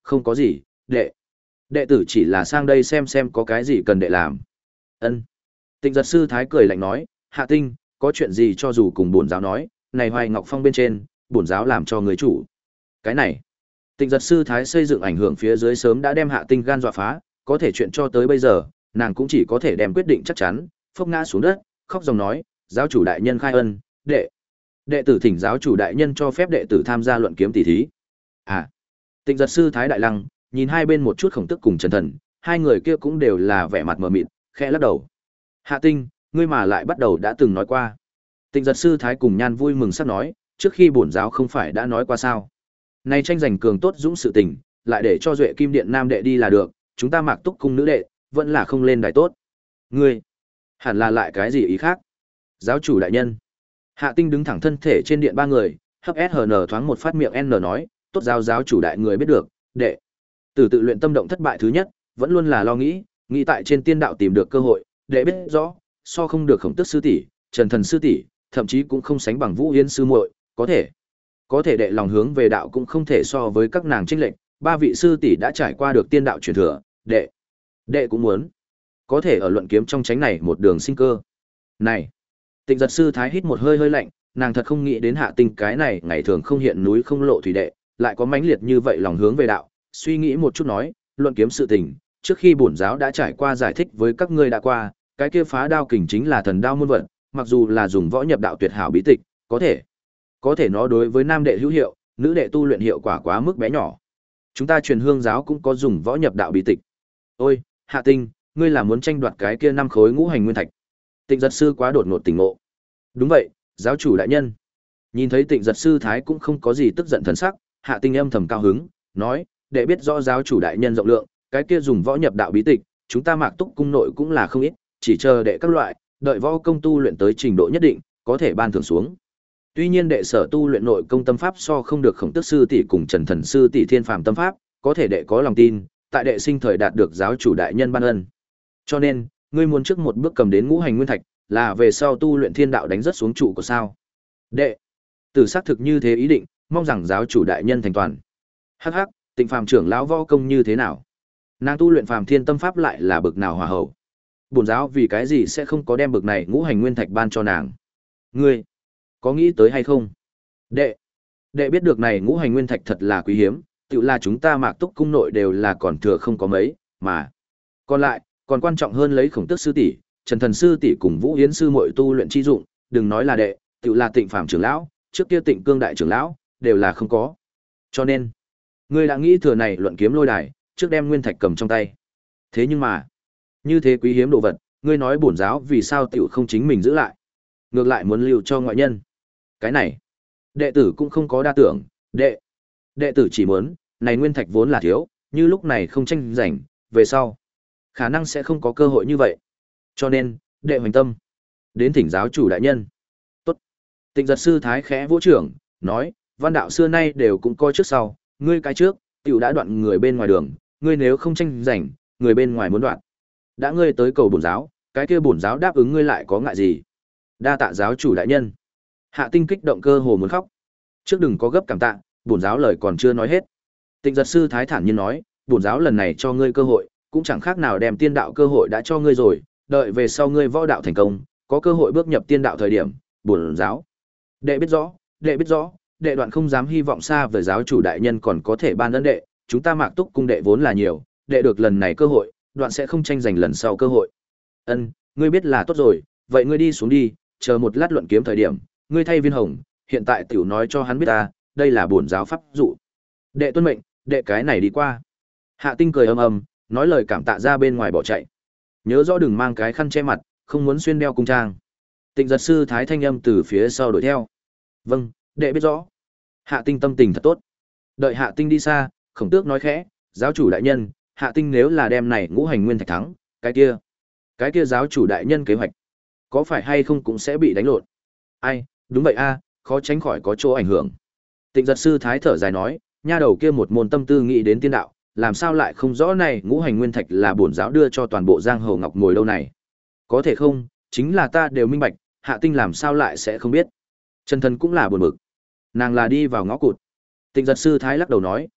không có gì, đệ. Đệ tử chỉ là sang đây xem xem có cái gì cần đệ làm. Ân. Tịnh giật sư thái cười lạnh nói, Hạ Tinh, có chuyện gì cho dù cùng bổn giáo nói, này Hoài Ngọc Phong bên trên, bổn giáo làm cho người chủ. Cái này, Tịnh giật sư thái xây dựng ảnh hưởng phía dưới sớm đã đem Hạ Tinh gan dọa phá, có thể chuyện cho tới bây giờ, nàng cũng chỉ có thể đem quyết định chắc chắn, phốc ngã xuống đất, khóc dòng nói, giáo chủ đại nhân khai ân, đệ. Đệ tử thỉnh giáo chủ đại nhân cho phép đệ tử tham gia luận kiếm tỷ thí. À. Tịnh giật sư thái đại lăng, nhìn hai bên một chút Khổng Tức cùng Trần Thần, hai người kia cũng đều là vẻ mặt mờ mịt, khẽ lắc đầu. Hạ Tinh, ngươi mà lại bắt đầu đã từng nói qua. Tịnh giật sư thái cùng Nhan vui mừng sắp nói, trước khi bổn giáo không phải đã nói qua sao? Nay tranh giành cường tốt dũng sự tình, lại để cho Duệ Kim Điện nam đệ đi là được, chúng ta Mạc Túc cung nữ đệ, vẫn là không lên đài tốt. Ngươi, hẳn là lại cái gì ý khác? Giáo chủ đại nhân. Hạ Tinh đứng thẳng thân thể trên điện ba người, hấp ét hờ en thoáng một phát miệng N nói, tốt giáo giáo chủ đại người biết được, đệ. Từ tự luyện tâm động thất bại thứ nhất, vẫn luôn là lo nghĩ, nghĩ tại trên tiên đạo tìm được cơ hội, đệ biết rõ, so không được Khổng Tức sư tỷ, Trần Thần sư tỷ, thậm chí cũng không sánh bằng Vũ Yên sư muội, có thể. Có thể đệ lòng hướng về đạo cũng không thể so với các nàng chênh lệch, ba vị sư tỷ đã trải qua được tiên đạo truyền thừa, đệ. Đệ cũng muốn có thể ở luận kiếm trong tránh này một đường sinh cơ. Này, Tịnh giật sư thái hít một hơi hơi lạnh, nàng thật không nghĩ đến Hạ Tinh cái này ngày thường không hiện núi không lộ thủy đệ, lại có mãnh liệt như vậy lòng hướng về đạo, suy nghĩ một chút nói, luận kiếm sự tình, trước khi bổn giáo đã trải qua giải thích với các ngươi đã qua, cái kia phá đao kình chính là thần đao môn vận, mặc dù là dùng võ nhập đạo tuyệt hảo bí tịch, có thể có thể nó đối với nam đệ hữu hiệu, nữ đệ tu luyện hiệu quả quá mức bé nhỏ. Chúng ta truyền hương giáo cũng có dùng võ nhập đạo bí tịch. Ôi, Hạ Tinh, ngươi là muốn tranh đoạt cái kia năm khối ngũ hành nguyên thạch? Tịnh giật sư quá đột ngột tỉnh ngộ. Đúng vậy, giáo chủ đại nhân. Nhìn thấy Tịnh giật sư thái cũng không có gì tức giận thần sắc, Hạ Tinh âm thầm cao hứng, nói, để biết rõ giáo chủ đại nhân rộng lượng, cái kia dùng võ nhập đạo bí tịch, chúng ta Mạc Túc cung nội cũng là không ít, chỉ chờ đệ các loại, đợi võ công tu luyện tới trình độ nhất định, có thể ban thưởng xuống. Tuy nhiên đệ sở tu luyện nội công tâm pháp so không được Khổng Tức sư tỷ cùng Trần Thần sư tỷ thiên phàm tâm pháp, có thể đệ có lòng tin, tại đệ sinh thời đạt được giáo chủ đại nhân ban ân. Cho nên, ngươi muốn trước một bước cầm đến ngũ hành nguyên thạch, là về sau tu luyện thiên đạo đánh rất xuống trụ của sao? Đệ, từ xác thực như thế ý định, mong rằng giáo chủ đại nhân thành toàn. Hắc hắc, Tịnh phàm trưởng lão võ công như thế nào? Nàng tu luyện phàm thiên tâm pháp lại là bực nào hòa hậu? Bổn giáo vì cái gì sẽ không có đem bực này ngũ hành nguyên thạch ban cho nàng? Ngươi có nghĩ tới hay không? Đệ, đệ biết được này ngũ hành nguyên thạch thật là quý hiếm, tự là chúng ta Mạc Túc cung nội đều là còn thừa không có mấy, mà còn lại, còn quan trọng hơn lấy Khổng Tức sư tỷ, Trần Thần sư tỷ cùng Vũ Yến sư muội tu luyện chi dụng, đừng nói là đệ, tự là Tịnh phàm trưởng lão, trước kia Tịnh Cương đại trưởng lão, đều là không có. Cho nên, ngươi đã nghĩ thừa này luận kiếm lôi đài, trước đem nguyên thạch cầm trong tay. Thế nhưng mà, như thế quý hiếm đồ vật, ngươi nói bổn giáo vì sao tiểu không chính mình giữ lại, ngược lại muốn lưu cho ngoại nhân. Cái này, đệ tử cũng không có đa tưởng, đệ, đệ tử chỉ muốn, này nguyên thạch vốn là thiếu, như lúc này không tranh giành, về sau, khả năng sẽ không có cơ hội như vậy. Cho nên, đệ hoành tâm, đến thỉnh giáo chủ đại nhân. Tốt. Tịnh giật sư thái khẽ vỗ trưởng, nói, văn đạo xưa nay đều cũng coi trước sau, ngươi cái trước, tiểu đã đoạn người bên ngoài đường, ngươi nếu không tranh giành, người bên ngoài muốn đoạn. Đã ngươi tới cầu bổn giáo, cái kia bổn giáo đáp ứng ngươi lại có ngại gì? Đa tạ giáo chủ đại nhân. Hạ Tinh kích động cơ hồ muốn khóc. Trước đừng có gấp cảm tạ, bổn giáo lời còn chưa nói hết. Tịnh giật sư thái thản nhiên nói, bổn giáo lần này cho ngươi cơ hội, cũng chẳng khác nào đem tiên đạo cơ hội đã cho ngươi rồi, đợi về sau ngươi võ đạo thành công, có cơ hội bước nhập tiên đạo thời điểm, bổn giáo. Đệ biết rõ, đệ biết rõ, đệ đoạn không dám hy vọng xa về giáo chủ đại nhân còn có thể ban ân đệ, chúng ta Mạc Túc cung đệ vốn là nhiều, đệ được lần này cơ hội, đoạn sẽ không tranh giành lần sau cơ hội. Ân, ngươi biết là tốt rồi, vậy ngươi đi xuống đi, chờ một lát luận kiếm thời điểm, ngươi thay Viên Hồng, hiện tại tiểu nói cho hắn biết ta, đây là bổn giáo pháp dụ. Đệ tuân mệnh, đệ cái này đi qua. Hạ Tinh cười ầm ầm, nói lời cảm tạ ra bên ngoài bỏ chạy. Nhớ rõ đừng mang cái khăn che mặt, không muốn xuyên đeo cung trang. Tịnh giật sư thái thanh âm từ phía sau đuổi theo. Vâng, đệ biết rõ. Hạ Tinh tâm tình thật tốt. Đợi Hạ Tinh đi xa, Khổng Tước nói khẽ, giáo chủ đại nhân, Hạ Tinh nếu là đem này ngũ hành nguyên thạch thắng, cái kia, cái kia giáo chủ đại nhân kế hoạch, có phải hay không cũng sẽ bị đánh lộn. Ai, đúng vậy a, khó tránh khỏi có chỗ ảnh hưởng. Tịnh giật sư thái thở dài nói, nha đầu kia một môn tâm tư nghĩ đến tiên đạo, làm sao lại không rõ này ngũ hành nguyên thạch là bổn giáo đưa cho toàn bộ giang hồ ngọc ngồi đâu này. Có thể không, chính là ta đều minh bạch, Hạ Tinh làm sao lại sẽ không biết. Trần Thần cũng là buồn bực. Nàng là đi vào ngõ cụt. Tịnh giật sư thái lắc đầu nói,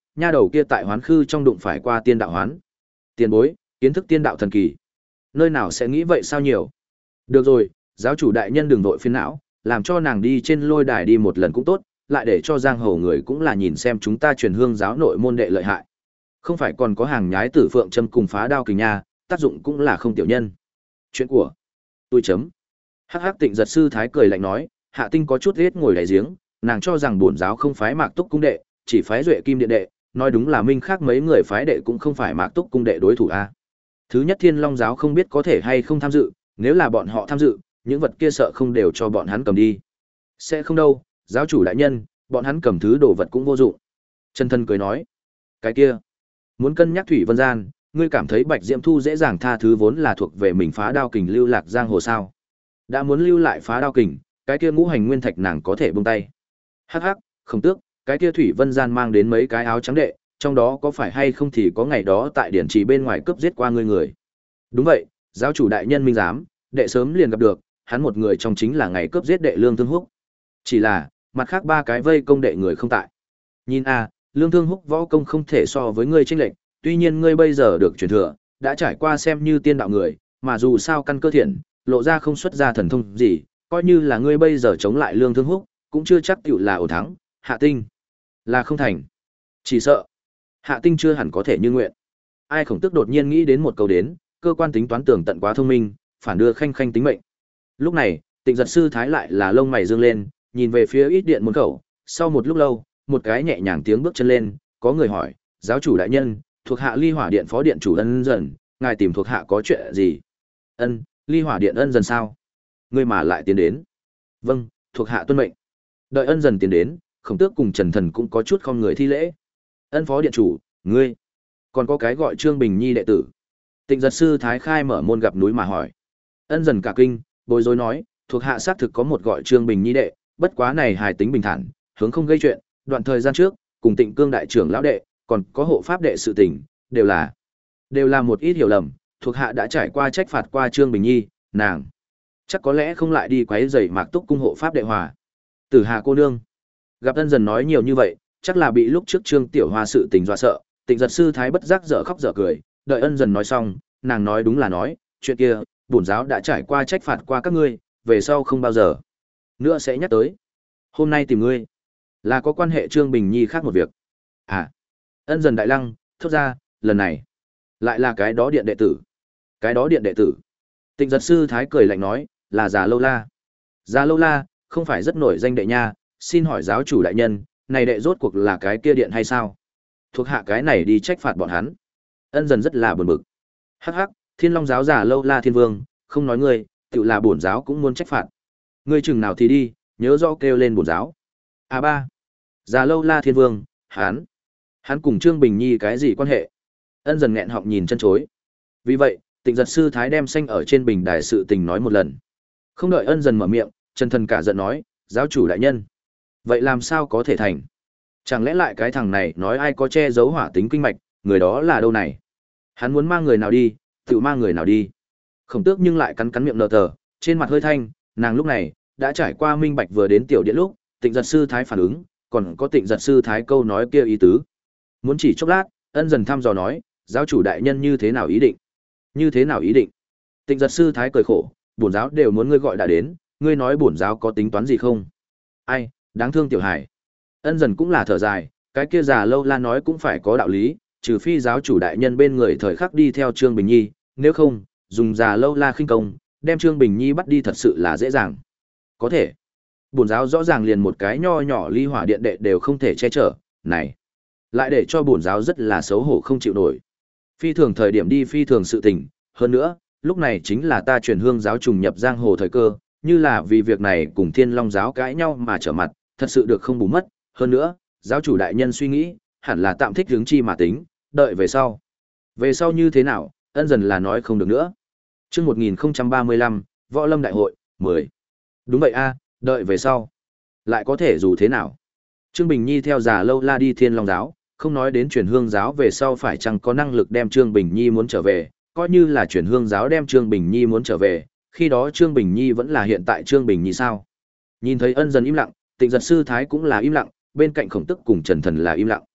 nha đầu kia tại hoán khư trong đụng phải qua tiên đạo hoán. Tiền bối, kiến thức tiên đạo thần kỳ. Nơi nào sẽ nghĩ vậy sao nhiều. Được rồi, giáo chủ đại nhân đừng vội phiền não, làm cho nàng đi trên lôi đài đi một lần cũng tốt, lại để cho giang hồ người cũng là nhìn xem chúng ta truyền hương giáo nội môn đệ lợi hại. Không phải còn có hàng nhái tử phượng châm cùng phá đao kình nha, tác dụng cũng là không tiểu nhân. Chuyện của tôi chấm. Hắc hắc Tịnh Giật sư thái cười lạnh nói, Hạ Tinh có chút ghét ngồi đáy giếng, nàng cho rằng bổn giáo không phái Mạc Túc cung đệ, chỉ phái Duệ Kim điện đệ, nói đúng là minh khác mấy người phái đệ cũng không phải Mạc Túc cung đệ đối thủ a. Thứ nhất Thiên Long giáo không biết có thể hay không tham dự, nếu là bọn họ tham dự, những vật kia sợ không đều cho bọn hắn cầm đi. Sẽ không đâu, giáo chủ đại nhân, bọn hắn cầm thứ đồ vật cũng vô dụng. Chân thân cười nói, cái kia, muốn cân nhắc Thủy Vân Gian, ngươi cảm thấy Bạch Diễm Thu dễ dàng tha thứ vốn là thuộc về mình phá đao kình lưu lạc giang hồ sao? Đã muốn lưu lại phá đao kình, cái kia ngũ hành nguyên thạch nàng có thể buông tay. Hắc hắc, không tước, cái kia Thủy Vân Gian mang đến mấy cái áo trắng đệ, trong đó có phải hay không thì có ngày đó tại điển trì bên ngoài cướp giết qua ngươi người. Đúng vậy, giáo chủ đại nhân minh giám, đệ sớm liền gặp được, hắn một người trong chính là ngày cướp giết đệ Lương Thương Húc. Chỉ là, mặt khác ba cái vây công đệ người không tại. Nhìn a, Lương Thương Húc võ công không thể so với ngươi chênh lệch, tuy nhiên ngươi bây giờ được truyền thừa, đã trải qua xem như tiên đạo người, mà dù sao căn cơ thiện, lộ ra không xuất ra thần thông gì, coi như là ngươi bây giờ chống lại Lương Thương Húc, cũng chưa chắc tựu là ổ thắng. Hạ Tinh là không thành. Chỉ sợ Hạ Tinh chưa hẳn có thể như nguyện. Ai Khổng Tước đột nhiên nghĩ đến một câu đến, cơ quan tính toán tưởng tận quá thông minh, phản đưa khanh khanh tính mệnh. Lúc này, Tịnh Giật sư thái lại là lông mày dương lên, nhìn về phía ít điện môn khẩu, sau một lúc lâu, một cái nhẹ nhàng tiếng bước chân lên, có người hỏi, giáo chủ đại nhân, thuộc hạ Ly Hỏa điện phó điện chủ Ân Dần, ngài tìm thuộc hạ có chuyện gì? Ân, Ly Hỏa điện Ân Dần sao? Ngươi mà lại tiến đến. Vâng, thuộc hạ tuân mệnh. Đợi Ân Dần tiến đến, Khổng Tước cùng Trần Thần cũng có chút không người thi lễ. Ân phó điện chủ, ngươi, còn có cái gọi Trương Bình Nhi đệ tử. Tịnh Giật sư thái khai mở môn gặp núi mà hỏi. Ân Dần cả kinh, bối rối nói, thuộc hạ xác thực có một gọi Trương Bình Nhi đệ, bất quá này hài tính bình thản, hướng không gây chuyện, đoạn thời gian trước, cùng Tịnh Cương đại trưởng lão đệ, còn có hộ pháp đệ sự tình, đều là đều là một ít hiểu lầm, thuộc hạ đã trải qua trách phạt qua Trương Bình Nhi, nàng chắc có lẽ không lại đi quấy rầy Mạc Túc cung hộ pháp đệ hòa. Tử Hà cô nương. Gặp Ân Dần nói nhiều như vậy, chắc là bị lúc trước Trương Tiểu Hoa sự tình dọa sợ, Tịnh Giật sư thái bất giác dở khóc dở cười, đợi Ân Dần nói xong, nàng nói đúng là nói, chuyện kia, bổn giáo đã trải qua trách phạt qua các ngươi, về sau không bao giờ nữa sẽ nhắc tới. Hôm nay tìm ngươi, là có quan hệ Trương Bình Nhi khác một việc. À, Ân Dần đại lăng, thốt ra, lần này, lại là cái đó điện đệ tử. Cái đó điện đệ tử. Tịnh Giật sư thái cười lạnh nói, là Già Lâu La. Già Lâu La, không phải rất nổi danh đệ nha, xin hỏi giáo chủ đại nhân, này đệ rốt cuộc là cái kia điện hay sao? Thuộc hạ cái này đi trách phạt bọn hắn. Ân Dần rất là buồn bực. Hắc hắc, Thiên Long giáo Già Lâu La Thiên Vương, không nói ngươi, tự là bổn giáo cũng muốn trách phạt. Ngươi chừng nào thì đi, nhớ rõ kêu lên bổn giáo. A ba. Già Lâu La Thiên Vương, hắn, hắn cùng Trương Bình Nhi cái gì quan hệ? Ân Dần nghẹn họng nhìn chân chối. Vì vậy, Tịnh Giật sư thái đem xanh ở trên bình đài sự tình nói một lần. Không đợi Ân Dần mở miệng, Trần Thần cả giận nói, giáo chủ đại nhân, vậy làm sao có thể thành? Chẳng lẽ lại cái thằng này nói ai có che giấu hỏa tính kinh mạch, người đó là đâu này? Hắn muốn mang người nào đi, tự mang người nào đi. Khổng Tước nhưng lại cắn cắn miệng nở tờ, trên mặt hơi thanh, nàng lúc này đã trải qua minh bạch vừa đến tiểu điện lúc, Tịnh Giật sư thái phản ứng, còn có Tịnh Giật sư thái câu nói kia ý tứ. Muốn chỉ chốc lát, Ân Dần thăm dò nói, giáo chủ đại nhân như thế nào ý định? Như thế nào ý định? Tịnh Giật sư thái cười khổ, bổn giáo đều muốn ngươi gọi đã đến, ngươi nói bổn giáo có tính toán gì không? Ai, đáng thương tiểu hải. Ân Dần cũng là thở dài, cái kia Già Lâu La nói cũng phải có đạo lý, trừ phi giáo chủ đại nhân bên người thời khắc đi theo Trương Bình Nhi, nếu không, dùng Già Lâu La khinh công, đem Trương Bình Nhi bắt đi thật sự là dễ dàng. Có thể. Bổn giáo rõ ràng liền một cái nho nhỏ Ly Hỏa điện đệ đều không thể che chở, này, lại để cho bổn giáo rất là xấu hổ không chịu nổi. Phi thường thời điểm đi phi thường sự tình, hơn nữa, lúc này chính là ta truyền hương giáo trùng nhập giang hồ thời cơ, như là vì việc này cùng Thiên Long giáo cãi nhau mà trở mặt, thật sự được không bù mất, hơn nữa, giáo chủ đại nhân suy nghĩ, hẳn là tạm thích hướng chi mà tính, đợi về sau. Về sau như thế nào, Ân Dần là nói không được nữa. Chương một nghìn không trăm ba mươi lăm, Võ Lâm đại hội, mười. Đúng vậy a, đợi về sau. Lại có thể dù thế nào? Trương Bình Nhi theo Già Lâu La đi Thiên Long giáo, không nói đến truyền hương giáo về sau phải chăng có năng lực đem Trương Bình Nhi muốn trở về, coi như là truyền hương giáo đem Trương Bình Nhi muốn trở về, khi đó Trương Bình Nhi vẫn là hiện tại Trương Bình Nhi sao? Nhìn thấy Ân Dần im lặng, Tịnh Giật sư thái cũng là im lặng, bên cạnh Khổng Tức cùng Trần Thần là im lặng.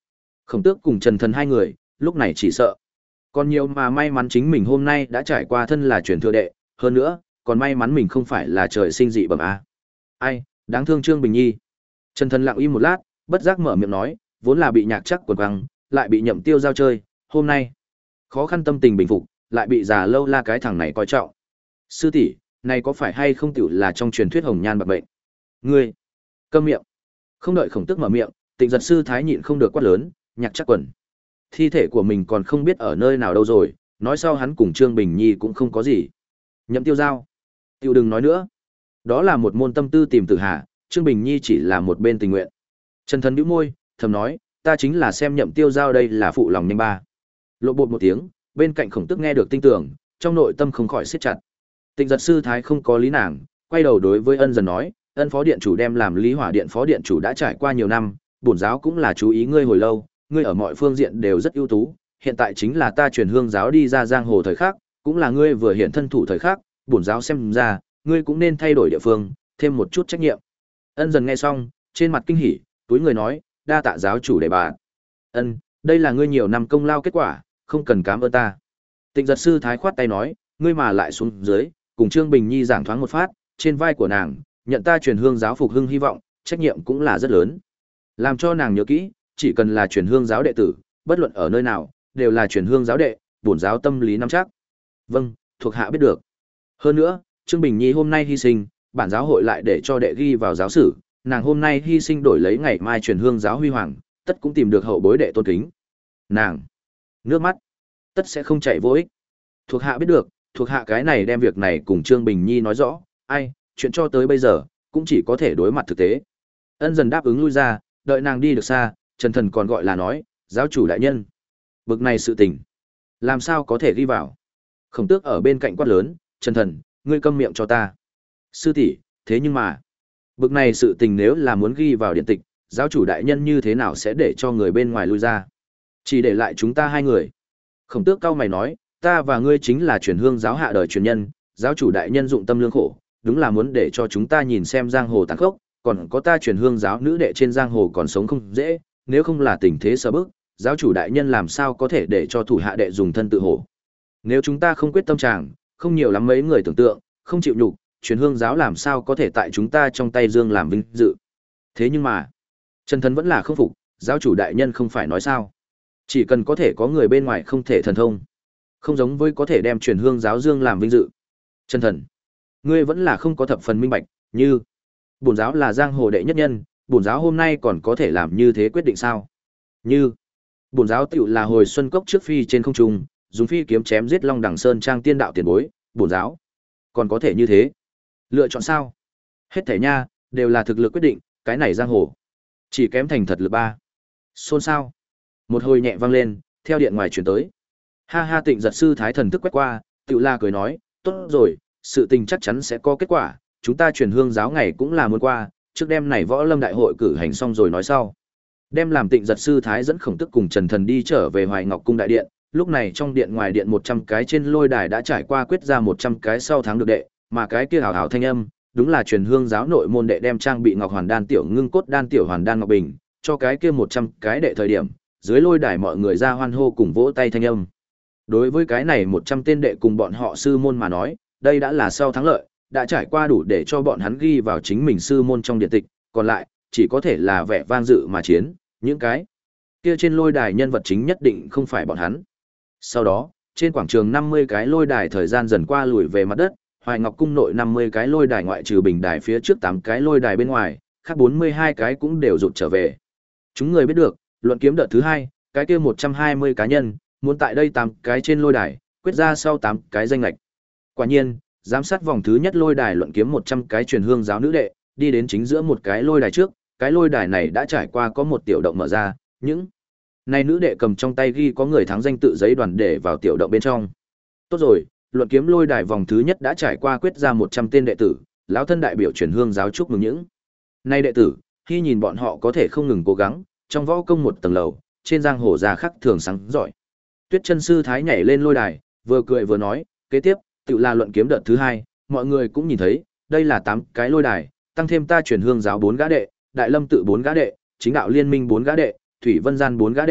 Khổng Tước cùng Trần Thần hai người, lúc này chỉ sợ. Còn nhiều mà may mắn chính mình hôm nay đã trải qua thân là truyền thừa đệ, hơn nữa, còn may mắn mình không phải là trời sinh dị bẩm a. Ai, đáng thương Trương Bình Nhi. Trần Thần lặng im một lát, bất giác mở miệng nói, vốn là bị nhạc chắc quần quăng, lại bị Nhậm Tiêu giao chơi, hôm nay khó khăn tâm tình bình phục, lại bị già lâu la cái thằng này coi trọng. Sư tỷ, này có phải hay không tiểu là trong truyền thuyết hồng nhan bạc bệnh? Ngươi, câm miệng. Không đợi Khổng Tước mở miệng, Tịnh Giật sư thái nhịn không được quát lớn, nhạc chắc quần. Thi thể của mình còn không biết ở nơi nào đâu rồi, nói sau hắn cùng Trương Bình Nhi cũng không có gì. Nhậm Tiêu giao, tiểu đừng nói nữa. Đó là một môn tâm tư tìm tử hạ, Trương Bình Nhi chỉ là một bên tình nguyện. Trần Thần bĩu môi, thầm nói, ta chính là xem Nhậm Tiêu giao đây là phụ lòng nhanh ba. Lộ bột một tiếng, bên cạnh Khổng Tước nghe được tinh tưởng, trong nội tâm không khỏi siết chặt. Tịnh Giật sư thái không có lý nàng, quay đầu đối với Ân Dần nói, Ân phó điện chủ đem làm Lý Hỏa điện phó điện chủ đã trải qua nhiều năm, bổn giáo cũng là chú ý ngươi hồi lâu, ngươi ở mọi phương diện đều rất ưu tú, hiện tại chính là ta truyền hương giáo đi ra giang hồ thời khắc, cũng là ngươi vừa hiện thân thủ thời khắc, bổn giáo xem ra, ngươi cũng nên thay đổi địa phương, thêm một chút trách nhiệm. Ân Dần nghe xong, trên mặt kinh hỉ, túi người nói, đa tạ giáo chủ để bà. Ân, đây là ngươi nhiều năm công lao kết quả, không cần cảm ơn ta. Tịnh Giật sư thái khoát tay nói, ngươi mà lại xuống dưới, cùng Trương Bình Nhi giảng thoáng một phát, trên vai của nàng, nhận ta truyền hương giáo phục hưng hy vọng, trách nhiệm cũng là rất lớn. Làm cho nàng nhớ kỹ, chỉ cần là truyền hương giáo đệ tử, bất luận ở nơi nào, đều là truyền hương giáo đệ, bổn giáo tâm lý nắm chắc. Vâng, thuộc hạ biết được. Hơn nữa, Trương Bình Nhi hôm nay hy sinh, bản giáo hội lại để cho đệ ghi vào giáo sử, nàng hôm nay hy sinh đổi lấy ngày mai truyền hương giáo huy hoàng, tất cũng tìm được hậu bối đệ tôn kính. Nàng, nước mắt, tất sẽ không chảy vô ích. Thuộc hạ biết được, thuộc hạ cái này đem việc này cùng Trương Bình Nhi nói rõ, ai, chuyện cho tới bây giờ, cũng chỉ có thể đối mặt thực tế. Ân Dần đáp ứng lui ra, đợi nàng đi được xa, Trần Thần còn gọi là nói, giáo chủ đại nhân. Bực này sự tình, làm sao có thể ghi vào? Khổng Tước ở bên cạnh quát lớn, Trần Thần, ngươi câm miệng cho ta. Sư tỷ, thế nhưng mà, bực này sự tình nếu là muốn ghi vào điện tịch, giáo chủ đại nhân như thế nào sẽ để cho người bên ngoài lui ra? Chỉ để lại chúng ta hai người. Khổng Tước cau mày nói, ta và ngươi chính là truyền hương giáo hạ đời truyền nhân, giáo chủ đại nhân dụng tâm lương khổ, đúng là muốn để cho chúng ta nhìn xem giang hồ tàn khốc, còn có ta truyền hương giáo nữ đệ trên giang hồ còn sống không dễ, nếu không là tình thế sở bức, giáo chủ đại nhân làm sao có thể để cho thủ hạ đệ dùng thân tự hổ. Nếu chúng ta không quyết tâm tràng, không nhiều lắm mấy người tưởng tượng, không chịu nhục, truyền hương giáo làm sao có thể tại chúng ta trong tay dương làm vinh dự. Thế nhưng mà, Trần Thần vẫn là không phục, giáo chủ đại nhân không phải nói sao? Chỉ cần có thể có người bên ngoài không thể thần thông, không giống với có thể đem truyền hương giáo dương làm vinh dự. Trần Thần, ngươi vẫn là không có thập phần minh bạch, như bổn giáo là giang hồ đệ nhất nhân, bổn giáo hôm nay còn có thể làm như thế quyết định sao? Như bổn giáo tựu là hồi xuân cốc trước phi trên không trung, dùng phi kiếm chém giết Long Đằng Sơn trang tiên đạo tiền bối, bổn giáo còn có thể như thế? Lựa chọn sao? Hết thảy nha, đều là thực lực quyết định, cái này giang hồ chỉ kém thành thật lực ba. Xôn xao. Một hồi nhẹ vang lên, theo điện ngoài truyền tới. Ha ha, Tịnh Giật sư thái thần thức quét qua, tựu la cười nói, tốt rồi, sự tình chắc chắn sẽ có kết quả, chúng ta truyền hương giáo ngày cũng là muốn qua, trước đêm này võ lâm đại hội cử hành xong rồi nói sau. Đem làm Tịnh Giật sư thái dẫn Khổng Tức cùng Trần Thần đi trở về Hoài Ngọc cung đại điện, lúc này trong điện ngoài điện một trăm cái trên lôi đài đã trải qua quyết ra một trăm cái sau tháng được đệ, mà cái kia hào hào thanh âm, đúng là truyền hương giáo nội môn đệ đem trang bị ngọc hoàn đan tiểu ngưng cốt đan tiểu hoàn đan ngọc bình, cho cái kia một trăm cái đệ thời điểm, dưới lôi đài mọi người ra hoan hô cùng vỗ tay thanh âm. Đối với cái này một trăm tên đệ cùng bọn họ sư môn mà nói, đây đã là sau thắng lợi, đã trải qua đủ để cho bọn hắn ghi vào chính mình sư môn trong điện tịch, còn lại chỉ có thể là vẻ vang dự mà chiến, những cái kia trên lôi đài nhân vật chính nhất định không phải bọn hắn. Sau đó, trên quảng trường năm mươi cái lôi đài thời gian dần qua lùi về mặt đất, Hoài Ngọc cung nội năm mươi cái lôi đài ngoại trừ bình đài phía trước tám cái lôi đài bên ngoài, khác bốn mươi hai cái cũng đều rụt trở về. Chúng người biết được, luận kiếm đợt thứ hai, cái kia một trăm hai mươi cá nhân, muốn tại đây tám cái trên lôi đài, quyết ra sau tám cái danh lệch. Quả nhiên, giám sát vòng thứ nhất lôi đài luận kiếm một trăm cái truyền hương giáo nữ đệ, đi đến chính giữa một cái lôi đài trước, cái lôi đài này đã trải qua có một tiểu động mở ra, những này nữ đệ cầm trong tay ghi có người thắng danh tự giấy đoàn để vào tiểu động bên trong. Tốt rồi, luận kiếm lôi đài vòng thứ nhất đã trải qua quyết ra một trăm tên đệ tử, lão thân đại biểu truyền hương giáo chúc mừng những nay đệ tử, khi nhìn bọn họ có thể không ngừng cố gắng, trong võ công một tầng lầu, trên giang hồ già khắc thường sáng giỏi. Tuyết Chân sư thái nhảy lên lôi đài, vừa cười vừa nói, kế tiếp, tự là luận kiếm đợt thứ hai, mọi người cũng nhìn thấy, đây là tám cái lôi đài, tăng thêm ta truyền hương giáo bốn gã đệ, Đại Lâm tự bốn gã đệ, Chính đạo liên minh bốn gã đệ, Thủy Vân gian bốn gã đệ,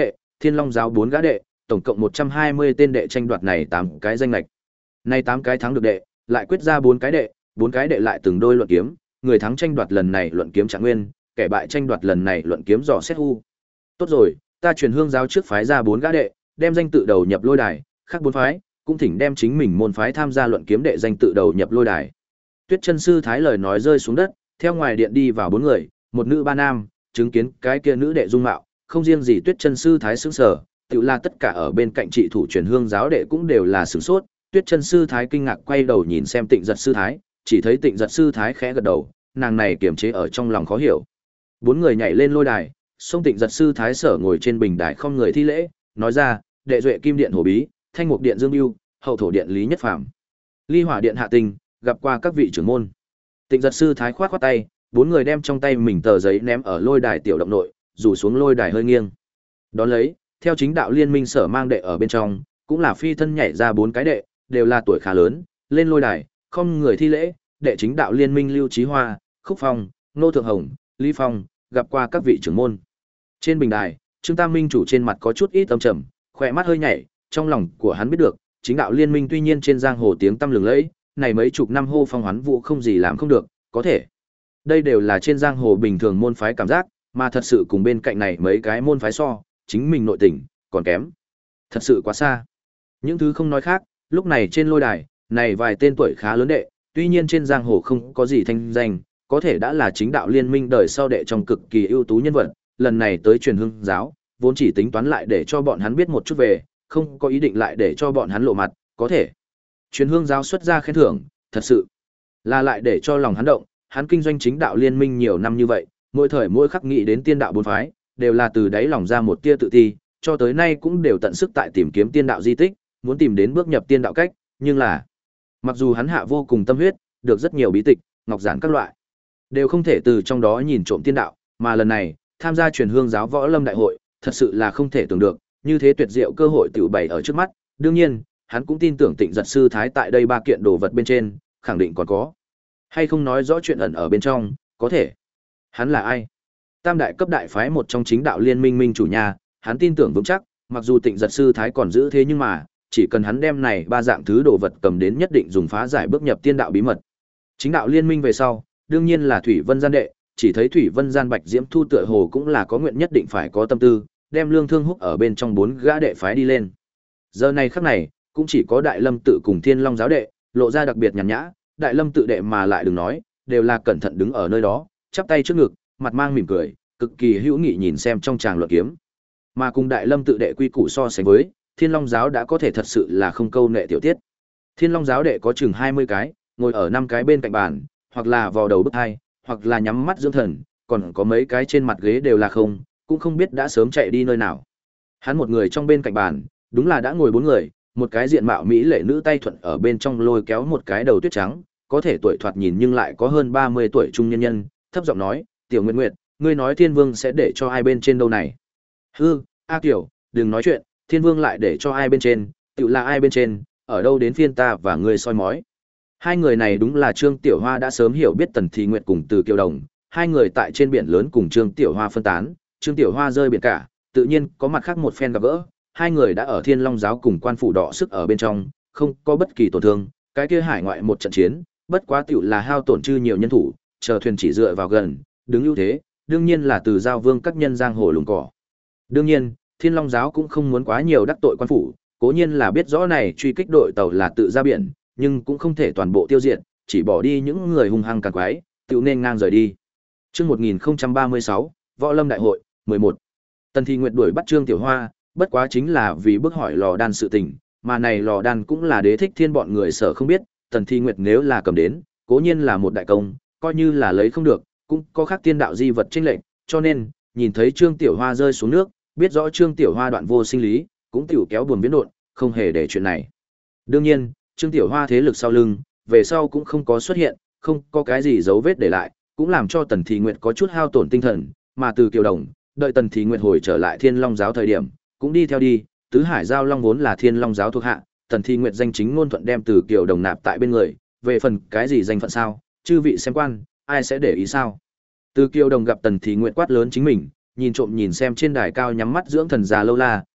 Thiên Long giáo bốn gã đệ, tổng cộng một trăm hai mươi tên đệ tranh đoạt này tám cái danh lệch. Nay tám cái thắng được đệ, lại quyết ra bốn cái đệ, bốn cái đệ lại từng đôi luận kiếm, người thắng tranh đoạt lần này luận kiếm Trạng Nguyên, kẻ bại tranh đoạt lần này luận kiếm dò xét hu. Tốt rồi, ta truyền hương giáo trước phái ra bốn gã đệ, đem danh tự đầu nhập lôi đài, khác bốn phái cũng thỉnh đem chính mình môn phái tham gia luận kiếm đệ danh tự đầu nhập lôi đài. Tuyết Chân sư thái lời nói rơi xuống đất, theo ngoài điện đi vào bốn người, một nữ ba nam, chứng kiến cái kia nữ đệ dung mạo, không riêng gì Tuyết Chân sư thái sững sờ, tự là tất cả ở bên cạnh trị thủ truyền hương giáo đệ cũng đều là sửng sốt. Tuyết Chân sư thái kinh ngạc quay đầu nhìn xem Tịnh Giật sư thái, chỉ thấy Tịnh Giật sư thái khẽ gật đầu, nàng này kiềm chế ở trong lòng khó hiểu. Bốn người nhảy lên lôi đài, xông Tịnh Giật sư thái sở ngồi trên bình đài không người thi lễ, nói ra, đệ duệ kim điện hồ bí, thanh mục điện dương lưu, hậu thổ điện lý nhất phàm, ly hỏa điện hạ tình, gặp qua các vị trưởng môn. Tịnh Giật sư thái khoát khoát tay, bốn người đem trong tay mình tờ giấy ném ở lôi đài tiểu động nội, rủ xuống lôi đài hơi nghiêng. Đón lấy, theo chính đạo liên minh sở mang đệ ở bên trong, cũng là phi thân nhảy ra bốn cái đệ, đều là tuổi khá lớn, lên lôi đài, không người thi lễ, đệ chính đạo liên minh Lưu Chí Hoa, Khúc Phong, Nô Thượng Hồng, Lý Phong, gặp qua các vị trưởng môn. Trên bình đài, Trương Tam Minh chủ trên mặt có chút ít âm trầm, khỏe mắt hơi nhảy, trong lòng của hắn biết được, chính đạo liên minh tuy nhiên trên giang hồ tiếng tăm lừng lẫy, này mấy chục năm hô phong hoán vũ không gì làm không được, có thể. Đây đều là trên giang hồ bình thường môn phái cảm giác, mà thật sự cùng bên cạnh này mấy cái môn phái so, chính mình nội tình còn kém. Thật sự quá xa. Những thứ không nói khác, lúc này trên lôi đài, này vài tên tuổi khá lớn đệ, tuy nhiên trên giang hồ không có gì thanh danh, có thể đã là chính đạo liên minh đời sau đệ trong cực kỳ ưu tú nhân vật, lần này tới truyền hương giáo, vốn chỉ tính toán lại để cho bọn hắn biết một chút về, không có ý định lại để cho bọn hắn lộ mặt, có thể. Truyền hương giáo xuất ra khen thưởng, thật sự là lại để cho lòng hắn động, hắn kinh doanh chính đạo liên minh nhiều năm như vậy, mỗi thời mỗi khắc nghĩ đến tiên đạo bốn phái, đều là từ đáy lòng ra một tia tự ti, cho tới nay cũng đều tận sức tại tìm kiếm tiên đạo di tích, muốn tìm đến bước nhập tiên đạo cách, nhưng là mặc dù hắn hạ vô cùng tâm huyết, được rất nhiều bí tịch, ngọc giản các loại, đều không thể từ trong đó nhìn trộm tiên đạo, mà lần này, tham gia truyền hương giáo võ lâm đại hội, thật sự là không thể tưởng được, như thế tuyệt diệu cơ hội tiểu bày ở trước mắt, đương nhiên, hắn cũng tin tưởng Tịnh Giật sư thái tại đây ba kiện đồ vật bên trên, khẳng định còn có. Hay không nói rõ chuyện ẩn ở bên trong, có thể. Hắn là ai? Tam đại cấp đại phái một trong chính đạo liên minh minh chủ nhà, hắn tin tưởng vững chắc, mặc dù Tịnh Giật sư thái còn giữ thế nhưng mà, chỉ cần hắn đem này ba dạng thứ đồ vật cầm đến nhất định dùng phá giải bước nhập tiên đạo bí mật. Chính đạo liên minh về sau, đương nhiên là Thủy Vân gian đệ, chỉ thấy Thủy Vân gian Bạch Diễm Thu tựa hồ cũng là có nguyện nhất định phải có tâm tư, đem Lương Thương Húc ở bên trong bốn gã đệ phái đi lên. Giờ này khắc này, cũng chỉ có Đại Lâm tự cùng Thiên Long giáo đệ, lộ ra đặc biệt nhàn nhã, Đại Lâm tự đệ mà lại đừng nói, đều là cẩn thận đứng ở nơi đó, chắp tay trước ngực, mặt mang mỉm cười, cực kỳ hữu nghị nhìn xem trong tràng luận kiếm. Mà cùng Đại Lâm tự đệ quy củ so sánh với, Thiên Long giáo đã có thể thật sự là không câu nệ tiểu tiết. Thiên Long giáo đệ có chừng hai mươi cái, ngồi ở năm cái bên cạnh bàn, hoặc là vò đầu bức hai, hoặc là nhắm mắt dưỡng thần, còn có mấy cái trên mặt ghế đều là không, cũng không biết đã sớm chạy đi nơi nào. Hắn một người trong bên cạnh bàn, đúng là đã ngồi bốn người, một cái diện mạo mỹ lệ nữ tay thuận ở bên trong lôi kéo một cái đầu tuyết trắng, có thể tuổi thoạt nhìn nhưng lại có hơn ba mươi tuổi trung nhân nhân, thấp giọng nói, "Tiểu Nguyệt Nguyệt, ngươi nói Thiên Vương sẽ để cho ai bên trên đâu này?" "Hư, A Kiều, đừng nói chuyện, Thiên Vương lại để cho ai bên trên, tự là ai bên trên, ở đâu đến phiên ta và ngươi soi mói." Hai người này đúng là Trương Tiểu Hoa đã sớm hiểu biết Tần Thị Nguyệt cùng Từ Kiều Đồng, hai người tại trên biển lớn cùng Trương Tiểu Hoa phân tán, Trương Tiểu Hoa rơi biển cả, tự nhiên có mặt khác một phen gặp gỡ, hai người đã ở Thiên Long giáo cùng quan phủ đỏ sức ở bên trong, không có bất kỳ tổn thương, cái kia hải ngoại một trận chiến, bất quá tiểu là hao tổn chư nhiều nhân thủ, chờ thuyền chỉ dựa vào gần, đứng ưu thế, đương nhiên là từ giao vương các nhân giang hồ lùng cỏ. Đương nhiên, Thiên Long giáo cũng không muốn quá nhiều đắc tội quan phủ, cố nhiên là biết rõ này truy kích đội tàu là tự ra biển, nhưng cũng không thể toàn bộ tiêu diệt, chỉ bỏ đi những người hung hăng càn quái, tự nên ngang rời đi. Chương một nghìn không trăm ba mươi sáu, Võ Lâm Đại hội, mười một. Tần Thị Nguyệt đuổi bắt Trương Tiểu Hoa, bất quá chính là vì bước hỏi lò đan sự tình, mà này lò đan cũng là Đế Thích Thiên bọn người sở không biết, Tần Thị Nguyệt nếu là cầm đến, cố nhiên là một đại công, coi như là lấy không được, cũng có khác tiên đạo di vật chênh lệnh, cho nên, nhìn thấy Trương Tiểu Hoa rơi xuống nước, biết rõ Trương Tiểu Hoa đoạn vô sinh lý, cũng tiểu kéo buồm biến độn, không hề để chuyện này. Đương nhiên, Trương Tiểu Hoa thế lực sau lưng, về sau cũng không có xuất hiện, không có cái gì dấu vết để lại, cũng làm cho Tần Thị Nguyệt có chút hao tổn tinh thần, mà từ Kiều Đồng, đợi Tần Thị Nguyệt hồi trở lại Thiên Long giáo thời điểm, cũng đi theo đi, Tứ Hải Giao Long vốn là Thiên Long giáo thuộc hạ, Tần Thị Nguyệt danh chính ngôn thuận đem từ Kiều Đồng nạp tại bên người, về phần cái gì danh phận sao, chư vị xem quan, ai sẽ để ý sao? Từ Kiều Đồng gặp Tần Thị Nguyệt quát lớn chính mình, nhìn trộm nhìn xem trên đài cao nhắm mắt dưỡng thần già lâu la,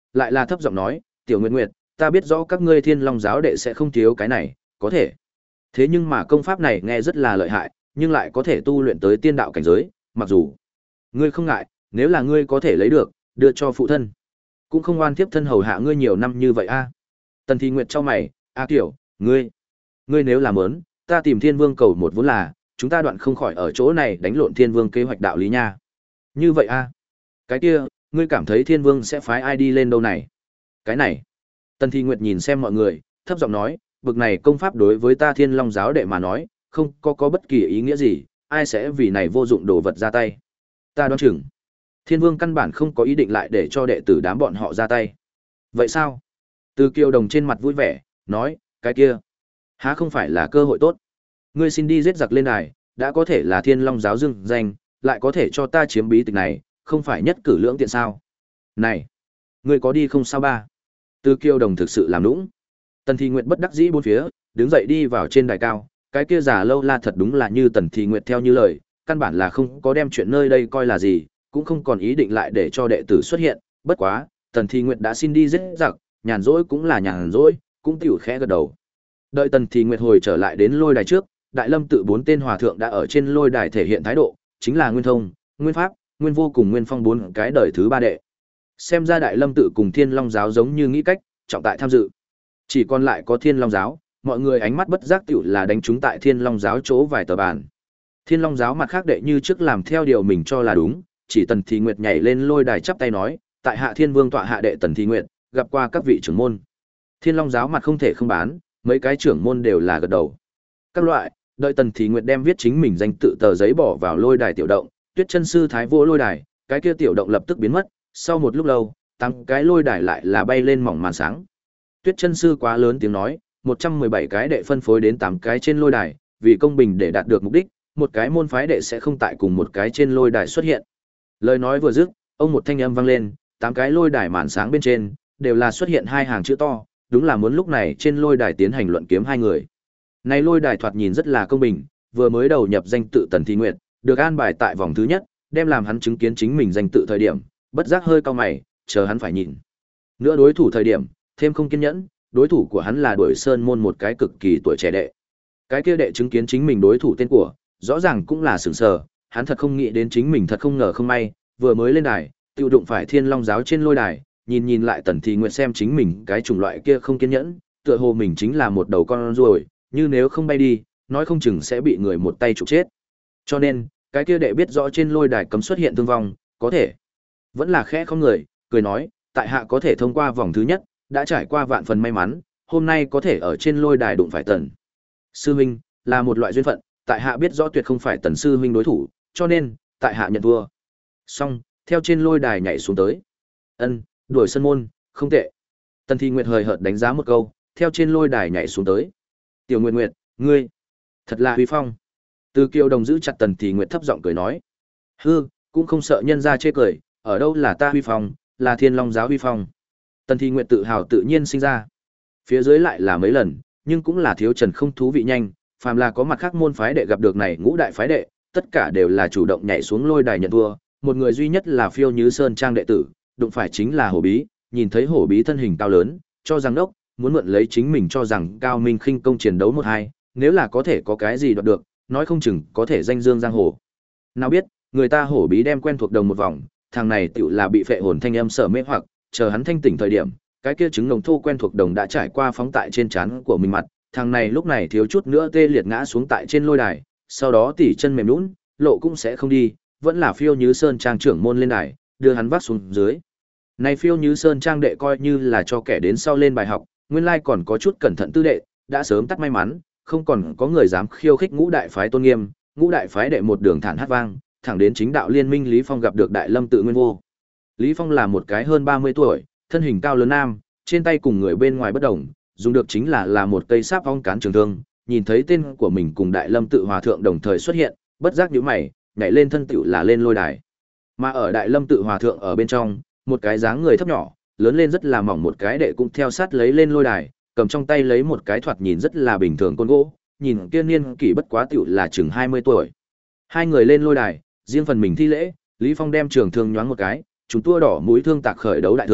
lại là thấp giọng nói, "Tiểu Nguyệt Nguyệt, ta biết rõ các ngươi Thiên Long giáo đệ sẽ không thiếu cái này, có thể. Thế nhưng mà công pháp này nghe rất là lợi hại, nhưng lại có thể tu luyện tới tiên đạo cảnh giới, mặc dù ngươi không ngại, nếu là ngươi có thể lấy được, đưa cho phụ thân, cũng không oan tiếp thân hầu hạ ngươi nhiều năm như vậy a." Tần Thi Nguyệt cho mày, "A Tiểu, ngươi, ngươi nếu làm muốn, ta tìm Thiên Vương cầu một vốn là, chúng ta đoạn không khỏi ở chỗ này đánh lộn Thiên Vương kế hoạch đạo lý nha." "Như vậy a? Cái kia, ngươi cảm thấy Thiên Vương sẽ phái ai đi lên đâu này?" "Cái này." Tần Thi Nguyệt nhìn xem mọi người, thấp giọng nói, "Bực này công pháp đối với ta Thiên Long giáo đệ mà nói, không có có bất kỳ ý nghĩa gì, ai sẽ vì này vô dụng đồ vật ra tay. Ta đoán chừng, Thiên Vương căn bản không có ý định lại để cho đệ tử đám bọn họ ra tay." "Vậy sao?" Từ Kiều Đồng trên mặt vui vẻ, nói, "Cái kia, há không phải là cơ hội tốt. Ngươi xin đi giết giặc lên đài, đã có thể là Thiên Long giáo dương danh, lại có thể cho ta chiếm bí tịch này, không phải nhất cử lưỡng tiện sao? Này, ngươi có đi không sao ba?" Từ Kiều Đồng thực sự làm nũng. Tần Thi Nguyệt bất đắc dĩ bốn phía, đứng dậy đi vào trên đài cao, cái kia giả lâu la thật đúng là như Tần Thi Nguyệt theo như lời, căn bản là không có đem chuyện nơi đây coi là gì, cũng không còn ý định lại để cho đệ tử xuất hiện, bất quá, Tần Thi Nguyệt đã xin đi giết giặc, nhàn rỗi cũng là nhàn rỗi, cũng tiểu khẽ gật đầu. Đợi Tần Thi Nguyệt hồi trở lại đến lôi đài trước, Đại Lâm tự bốn tên hòa thượng đã ở trên lôi đài thể hiện thái độ, chính là Nguyên Thông, Nguyên Pháp, Nguyên Vô cùng Nguyên Phong bốn cái đời thứ ba đệ. Xem ra Đại Lâm tự cùng Thiên Long giáo giống như nghĩ cách, trọng tại tham dự. Chỉ còn lại có Thiên Long giáo, mọi người ánh mắt bất giác tiểu là đánh trúng tại Thiên Long giáo chỗ vài tờ bàn. Thiên Long giáo mặt khác đệ như trước làm theo điều mình cho là đúng, chỉ Tần Thi Nguyệt nhảy lên lôi đài chắp tay nói, "Tại hạ Thiên Vương tọa hạ đệ Tần Thi Nguyệt, gặp qua các vị trưởng môn." Thiên Long giáo mặt không thể không bán, mấy cái trưởng môn đều là gật đầu. Các loại, đợi Tần Thi Nguyệt đem viết chính mình danh tự tờ giấy bỏ vào lôi đài tiểu động, Tuyết Chân sư thái vô lôi đài, cái kia tiểu động lập tức biến mất, sau một lúc lâu, tăng cái lôi đài lại là bay lên mỏng màn sáng. Tuyết Chân sư quá lớn tiếng nói, một trăm mười bảy cái đệ phân phối đến tám cái trên lôi đài, vì công bình để đạt được mục đích, một cái môn phái đệ sẽ không tại cùng một cái trên lôi đài xuất hiện. Lời nói vừa dứt, ông một thanh âm vang lên, tám cái lôi đài màn sáng bên trên đều là xuất hiện hai hàng chữ to, đúng là muốn lúc này trên lôi đài tiến hành luận kiếm hai người. Này lôi đài thoạt nhìn rất là công bình, vừa mới đầu nhập danh tự Tần Thi Nguyệt, được an bài tại vòng thứ nhất, đem làm hắn chứng kiến chính mình danh tự thời điểm, bất giác hơi cau mày, chờ hắn phải nhìn. Nữa đối thủ thời điểm, thêm không kiên nhẫn, đối thủ của hắn là Đuổi Sơn môn một cái cực kỳ tuổi trẻ đệ. Cái kia đệ chứng kiến chính mình đối thủ tên của, rõ ràng cũng là sửng sờ, hắn thật không nghĩ đến chính mình thật không ngờ không may, vừa mới lên đài, tiêu đụng phải Thiên Long giáo trên lôi đài, nhìn nhìn lại Tần Thi Nguyệt xem chính mình cái chủng loại kia không kiên nhẫn, tựa hồ mình chính là một đầu con ruồi, như nếu không bay đi, nói không chừng sẽ bị người một tay chụp chết. Cho nên, cái kia đệ biết rõ trên lôi đài cấm xuất hiện thương vong, có thể vẫn là khẽ không người, cười nói, tại hạ có thể thông qua vòng thứ nhất, đã trải qua vạn phần may mắn, hôm nay có thể ở trên lôi đài đụng phải Tần sư huynh, là một loại duyên phận, tại hạ biết rõ tuyệt không phải Tần sư huynh đối thủ, cho nên, tại hạ nhận thua. Xong, theo trên lôi đài nhảy xuống tới. Ân, Đuổi Sơn môn, không tệ. Tần Thi Nguyệt hời hợt đánh giá một câu, theo trên lôi đài nhảy xuống tới. Tiểu Nguyệt Nguyệt, ngươi, thật là huy phong. Từ Kiều Đồng giữ chặt Tần Thi Nguyệt thấp giọng cười nói. Hư, cũng không sợ nhân ra chê cười, ở đâu là ta huy phong, là Thiên Long giáo huy phong. Tần Thi Nguyệt tự hào tự nhiên sinh ra. Phía dưới lại là mấy lần, nhưng cũng là thiếu trần không thú vị nhanh, phàm là có mặt khác môn phái đệ gặp được này ngũ đại phái đệ, tất cả đều là chủ động nhảy xuống lôi đài nhận thua, một người duy nhất là Phiêu Như Sơn trang đệ tử, đụng phải chính là Hổ Bí, nhìn thấy Hổ Bí thân hình cao lớn, cho rằng đốc, muốn mượn lấy chính mình cho rằng cao minh khinh công chiến đấu một hai, nếu là có thể có cái gì đoạt được, nói không chừng có thể danh dương giang hồ. Nào biết, người ta Hổ Bí đem quen thuộc đồng một vòng, thằng này tựu là bị phệ hồn thanh âm sở mê hoặc, chờ hắn thanh tỉnh thời điểm, cái kia trứng nồng thô quen thuộc đồng đã trải qua phóng tại trên trán của mình mặt, thằng này lúc này thiếu chút nữa tê liệt ngã xuống tại trên lôi đài, sau đó tỉ chân mềm nhũn, lộ cũng sẽ không đi, vẫn là Phiêu Như Sơn trang trưởng môn lên đài, đưa hắn vác xuống dưới. Này Phiêu Như Sơn trang đệ coi như là cho kẻ đến sau lên bài học, nguyên lai còn có chút cẩn thận tư đệ, đã sớm tắt may mắn, không còn có người dám khiêu khích ngũ đại phái tôn nghiêm, ngũ đại phái đệ một đường thản hát vang, thẳng đến chính đạo liên minh Lý Phong gặp được Đại Lâm tự Nguyên Vô. Lý Phong là một cái hơn ba mươi tuổi, thân hình cao lớn nam, trên tay cùng người bên ngoài bất đồng, dùng được chính là là một cây sáp ong cán trường thương, nhìn thấy tên của mình cùng Đại Lâm tự hòa thượng đồng thời xuất hiện, bất giác nhíu mày, nhảy lên thân tựu là lên lôi đài. Mà ở Đại Lâm tự hòa thượng ở bên trong, một cái dáng người thấp nhỏ, lớn lên rất là mỏng một cái đệ cũng theo sát lấy lên lôi đài, cầm trong tay lấy một cái thoạt nhìn rất là bình thường côn gỗ, nhìn kia niên kỷ bất quá tựu là chừng hai mươi tuổi. Hai người lên lôi đài, riêng phần mình thi lễ, Lý Phong đem trường thương nhoáng một cái, chúng tua đỏ mũi thương tạc khởi đấu đại thương,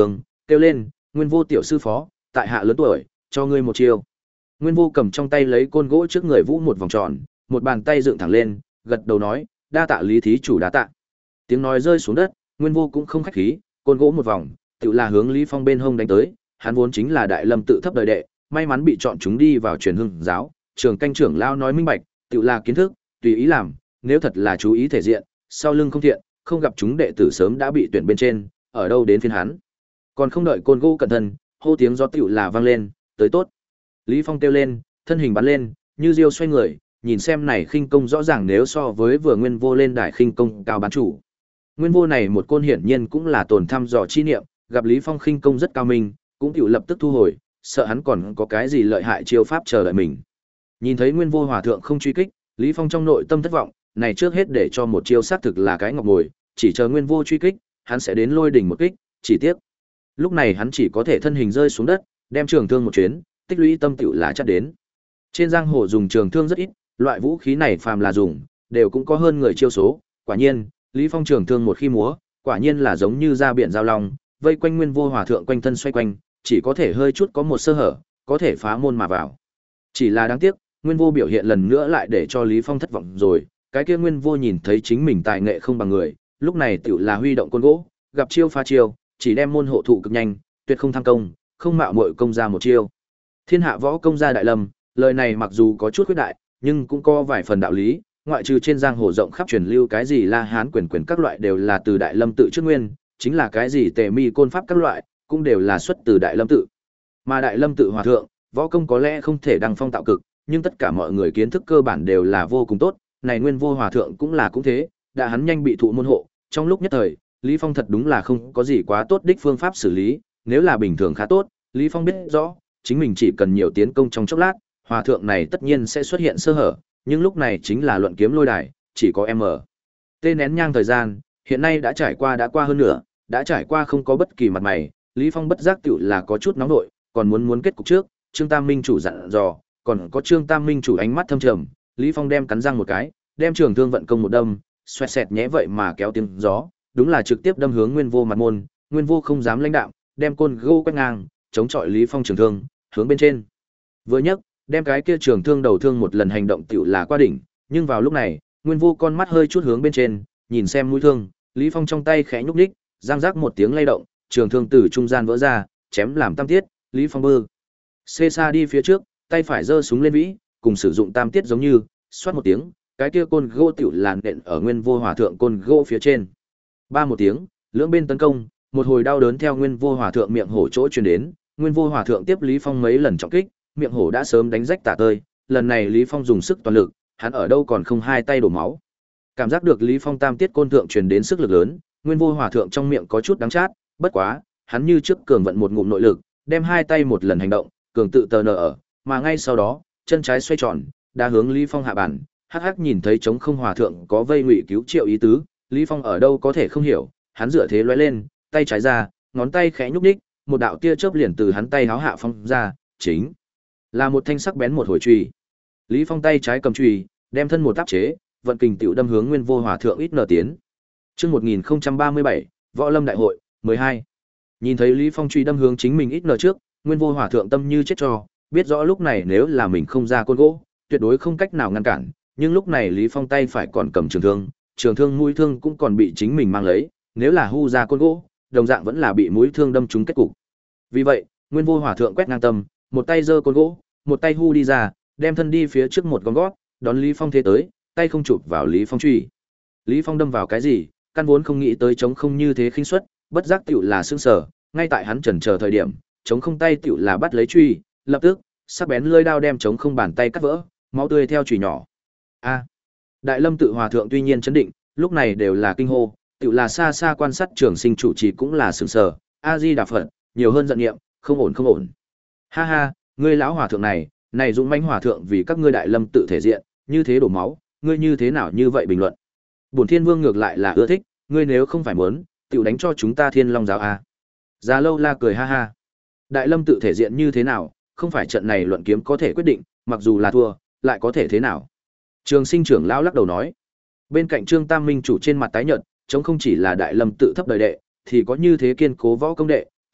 kêu lên, Nguyên Vô tiểu sư phó, tại hạ lớn tuổi, cho ngươi một chiêu. Nguyên Vô cầm trong tay lấy côn gỗ trước người vũ một vòng tròn, một bàn tay dựng thẳng lên, gật đầu nói, đa tạ Lý thí chủ đa tạ. Tiếng nói rơi xuống đất, Nguyên Vô cũng không khách khí, côn gỗ một vòng, tự là hướng Lý Phong bên hông đánh tới, hắn vốn chính là Đại Lâm tự thấp đời đệ, may mắn bị chọn chúng đi vào truyền hưng giáo, trường canh trưởng lao nói minh bạch, tự là kiến thức, tùy ý làm, nếu thật là chú ý thể diện, sau lưng không thiện, không gặp chúng đệ tử sớm đã bị tuyển bên trên, ở đâu đến phiên hắn. Còn không đợi côn gỗ cẩn thận, hô tiếng gió tiểu là vang lên, tới tốt. Lý Phong kêu lên, thân hình bắn lên, như diêu xoay người, nhìn xem này khinh công rõ ràng nếu so với vừa Nguyên Vô lên đài khinh công cao bán chủ. Nguyên Vô này một côn hiển nhiên cũng là tồn thăm dò chi niệm, gặp Lý Phong khinh công rất cao minh, cũng tiểu lập tức thu hồi, sợ hắn còn có cái gì lợi hại chiêu pháp chờ đợi mình. Nhìn thấy Nguyên Vô hòa thượng không truy kích, Lý Phong trong nội tâm thất vọng, này trước hết để cho một chiêu xác thực là cái ngọc ngồi, chỉ chờ Nguyên Vô truy kích, hắn sẽ đến lôi đỉnh một kích, chỉ tiếc. Lúc này hắn chỉ có thể thân hình rơi xuống đất, đem trường thương một chuyến, tích lũy tâm tiểu là chắc đến. Trên giang hồ dùng trường thương rất ít, loại vũ khí này phàm là dùng, đều cũng có hơn người chiêu số, quả nhiên, Lý Phong trường thương một khi múa, quả nhiên là giống như ra biển giao long, vây quanh Nguyên Vô hòa thượng quanh thân xoay quanh, chỉ có thể hơi chút có một sơ hở, có thể phá môn mà vào. Chỉ là đáng tiếc, Nguyên Vô biểu hiện lần nữa lại để cho Lý Phong thất vọng rồi, cái kia Nguyên Vô nhìn thấy chính mình tài nghệ không bằng người, lúc này tiểu là huy động côn gỗ, gặp chiêu phá chiêu, chỉ đem môn hộ thụ cực nhanh, tuyệt không tham công, không mạo muội công ra một chiêu. Thiên hạ võ công gia Đại Lâm, lời này mặc dù có chút khuyết đại, nhưng cũng có vài phần đạo lý, ngoại trừ trên giang hồ rộng khắp truyền lưu cái gì La Hán quyền quyền các loại đều là từ Đại Lâm tự trước nguyên, chính là cái gì Tề Mi côn pháp các loại, cũng đều là xuất từ Đại Lâm tự. Mà Đại Lâm tự hòa thượng, võ công có lẽ không thể đăng phong tạo cực, nhưng tất cả mọi người kiến thức cơ bản đều là vô cùng tốt, này Nguyên Vô hòa thượng cũng là cũng thế, đã hắn nhanh bị thụ môn hộ, trong lúc nhất thời, Lý Phong thật đúng là không có gì quá tốt đích phương pháp xử lý, nếu là bình thường khá tốt, Lý Phong biết rõ, chính mình chỉ cần nhiều tiến công trong chốc lát, hòa thượng này tất nhiên sẽ xuất hiện sơ hở, nhưng lúc này chính là luận kiếm lôi đài, chỉ có M. Tê nén nhang thời gian, hiện nay đã trải qua đã qua hơn nửa, đã trải qua không có bất kỳ mặt mày, Lý Phong bất giác tiểu là có chút nóng nội, còn muốn muốn kết cục trước, Trương Tam Minh chủ dặn dò, còn có Trương Tam Minh chủ ánh mắt thâm trầm, Lý Phong đem cắn răng một cái, đem trường thương vận công một đâm, xoẹt xẹt nhẽ vậy mà kéo tiếng gió, đúng là trực tiếp đâm hướng Nguyên Vô mặt môn, Nguyên Vô không dám lãnh đạm, đem côn gỗ quét ngang, chống chọi Lý Phong trường thương, hướng bên trên. Vừa nhấc, đem cái kia trường thương đầu thương một lần hành động tiểu là qua đỉnh, nhưng vào lúc này, Nguyên Vô con mắt hơi chút hướng bên trên, nhìn xem mũi thương, Lý Phong trong tay khẽ nhúc nhích, giang rác một tiếng lay động, trường thương từ trung gian vỡ ra, chém làm tam tiết, Lý Phong bơ. Xê xa đi phía trước, tay phải giơ súng lên vĩ, cùng sử dụng tam tiết giống như, xoát một tiếng, cái kia côn gỗ tiểu làn nện ở Nguyên Vô hòa thượng côn gỗ phía trên. Ba một tiếng, lưỡng bên tấn công, một hồi đau đớn theo Nguyên Vô hòa thượng miệng hổ chỗ truyền đến, Nguyên Vô hòa thượng tiếp Lý Phong mấy lần trọng kích, miệng hổ đã sớm đánh rách tả tơi, lần này Lý Phong dùng sức toàn lực, hắn ở đâu còn không hai tay đổ máu. Cảm giác được Lý Phong tam tiết côn thượng truyền đến sức lực lớn, Nguyên Vô hòa thượng trong miệng có chút đắng chát, bất quá, hắn như trước cường vận một ngụm nội lực, đem hai tay một lần hành động, cường tự tờ nở ở, mà ngay sau đó, chân trái xoay tròn, đã hướng Lý Phong hạ bản, hắc hắc nhìn thấy trống không hòa thượng có vây ngụy cứu triệu ý tứ, Lý Phong ở đâu có thể không hiểu, hắn dựa thế lóe lên, tay trái ra, ngón tay khẽ nhúc nhích, một đạo tia chớp liền từ hắn tay háo hạ phong ra, chính là một thanh sắc bén một hồi chùy. Lý Phong tay trái cầm chùy, đem thân một áp chế, vận kình tiểu đâm hướng Nguyên Vô hòa thượng ít nở tiến. Chương một nghìn không trăm ba mươi bảy, Võ Lâm đại hội mười hai. Nhìn thấy Lý Phong chùy đâm hướng chính mình ít nở trước, Nguyên Vô hòa thượng tâm như chết cho, biết rõ lúc này nếu là mình không ra côn gỗ, tuyệt đối không cách nào ngăn cản, nhưng lúc này Lý Phong tay phải còn cầm trường thương, trường thương mũi thương cũng còn bị chính mình mang lấy, nếu là hu ra côn gỗ, đồng dạng vẫn là bị mũi thương đâm trúng kết cục. Vì vậy, Nguyên Vô hòa thượng quét ngang tâm, một tay giơ côn gỗ, một tay hu đi ra, đem thân đi phía trước một con gót, đón Lý Phong thế tới, tay không chụp vào Lý Phong truy. Lý Phong đâm vào cái gì, căn vốn không nghĩ tới chống không như thế khinh suất, bất giác tiểu là sững sờ, ngay tại hắn chần chờ thời điểm, chống không tay tiểu là bắt lấy truy, lập tức, sắc bén lưỡi đao đem chống không bàn tay cắt vỡ, máu tươi theo chùy nhỏ. A. Đại Lâm tự hòa thượng tuy nhiên chấn định, lúc này đều là kinh hô, tiểu là xa xa quan sát trưởng sinh chủ trì cũng là sửng sờ, A Di Đà Phật, nhiều hơn giận nghiệm, không ổn không ổn. Ha ha, ngươi lão hòa thượng này, này dũng mãnh hòa thượng vì các ngươi Đại Lâm tự thể diện, như thế đổ máu, ngươi như thế nào như vậy bình luận. Bổn Thiên Vương ngược lại là ưa thích, ngươi nếu không phải muốn, tiểu đánh cho chúng ta Thiên Long giáo a. Già Lâu La cười ha ha. Đại Lâm tự thể diện như thế nào, không phải trận này luận kiếm có thể quyết định, mặc dù là thua, lại có thể thế nào. Trường Sinh trưởng lão lắc đầu nói. Bên cạnh Trương Tam Minh chủ trên mặt tái nhợt, chống không chỉ là Đại Lâm tự thấp đời đệ, thì có như thế kiên cố võ công đệ,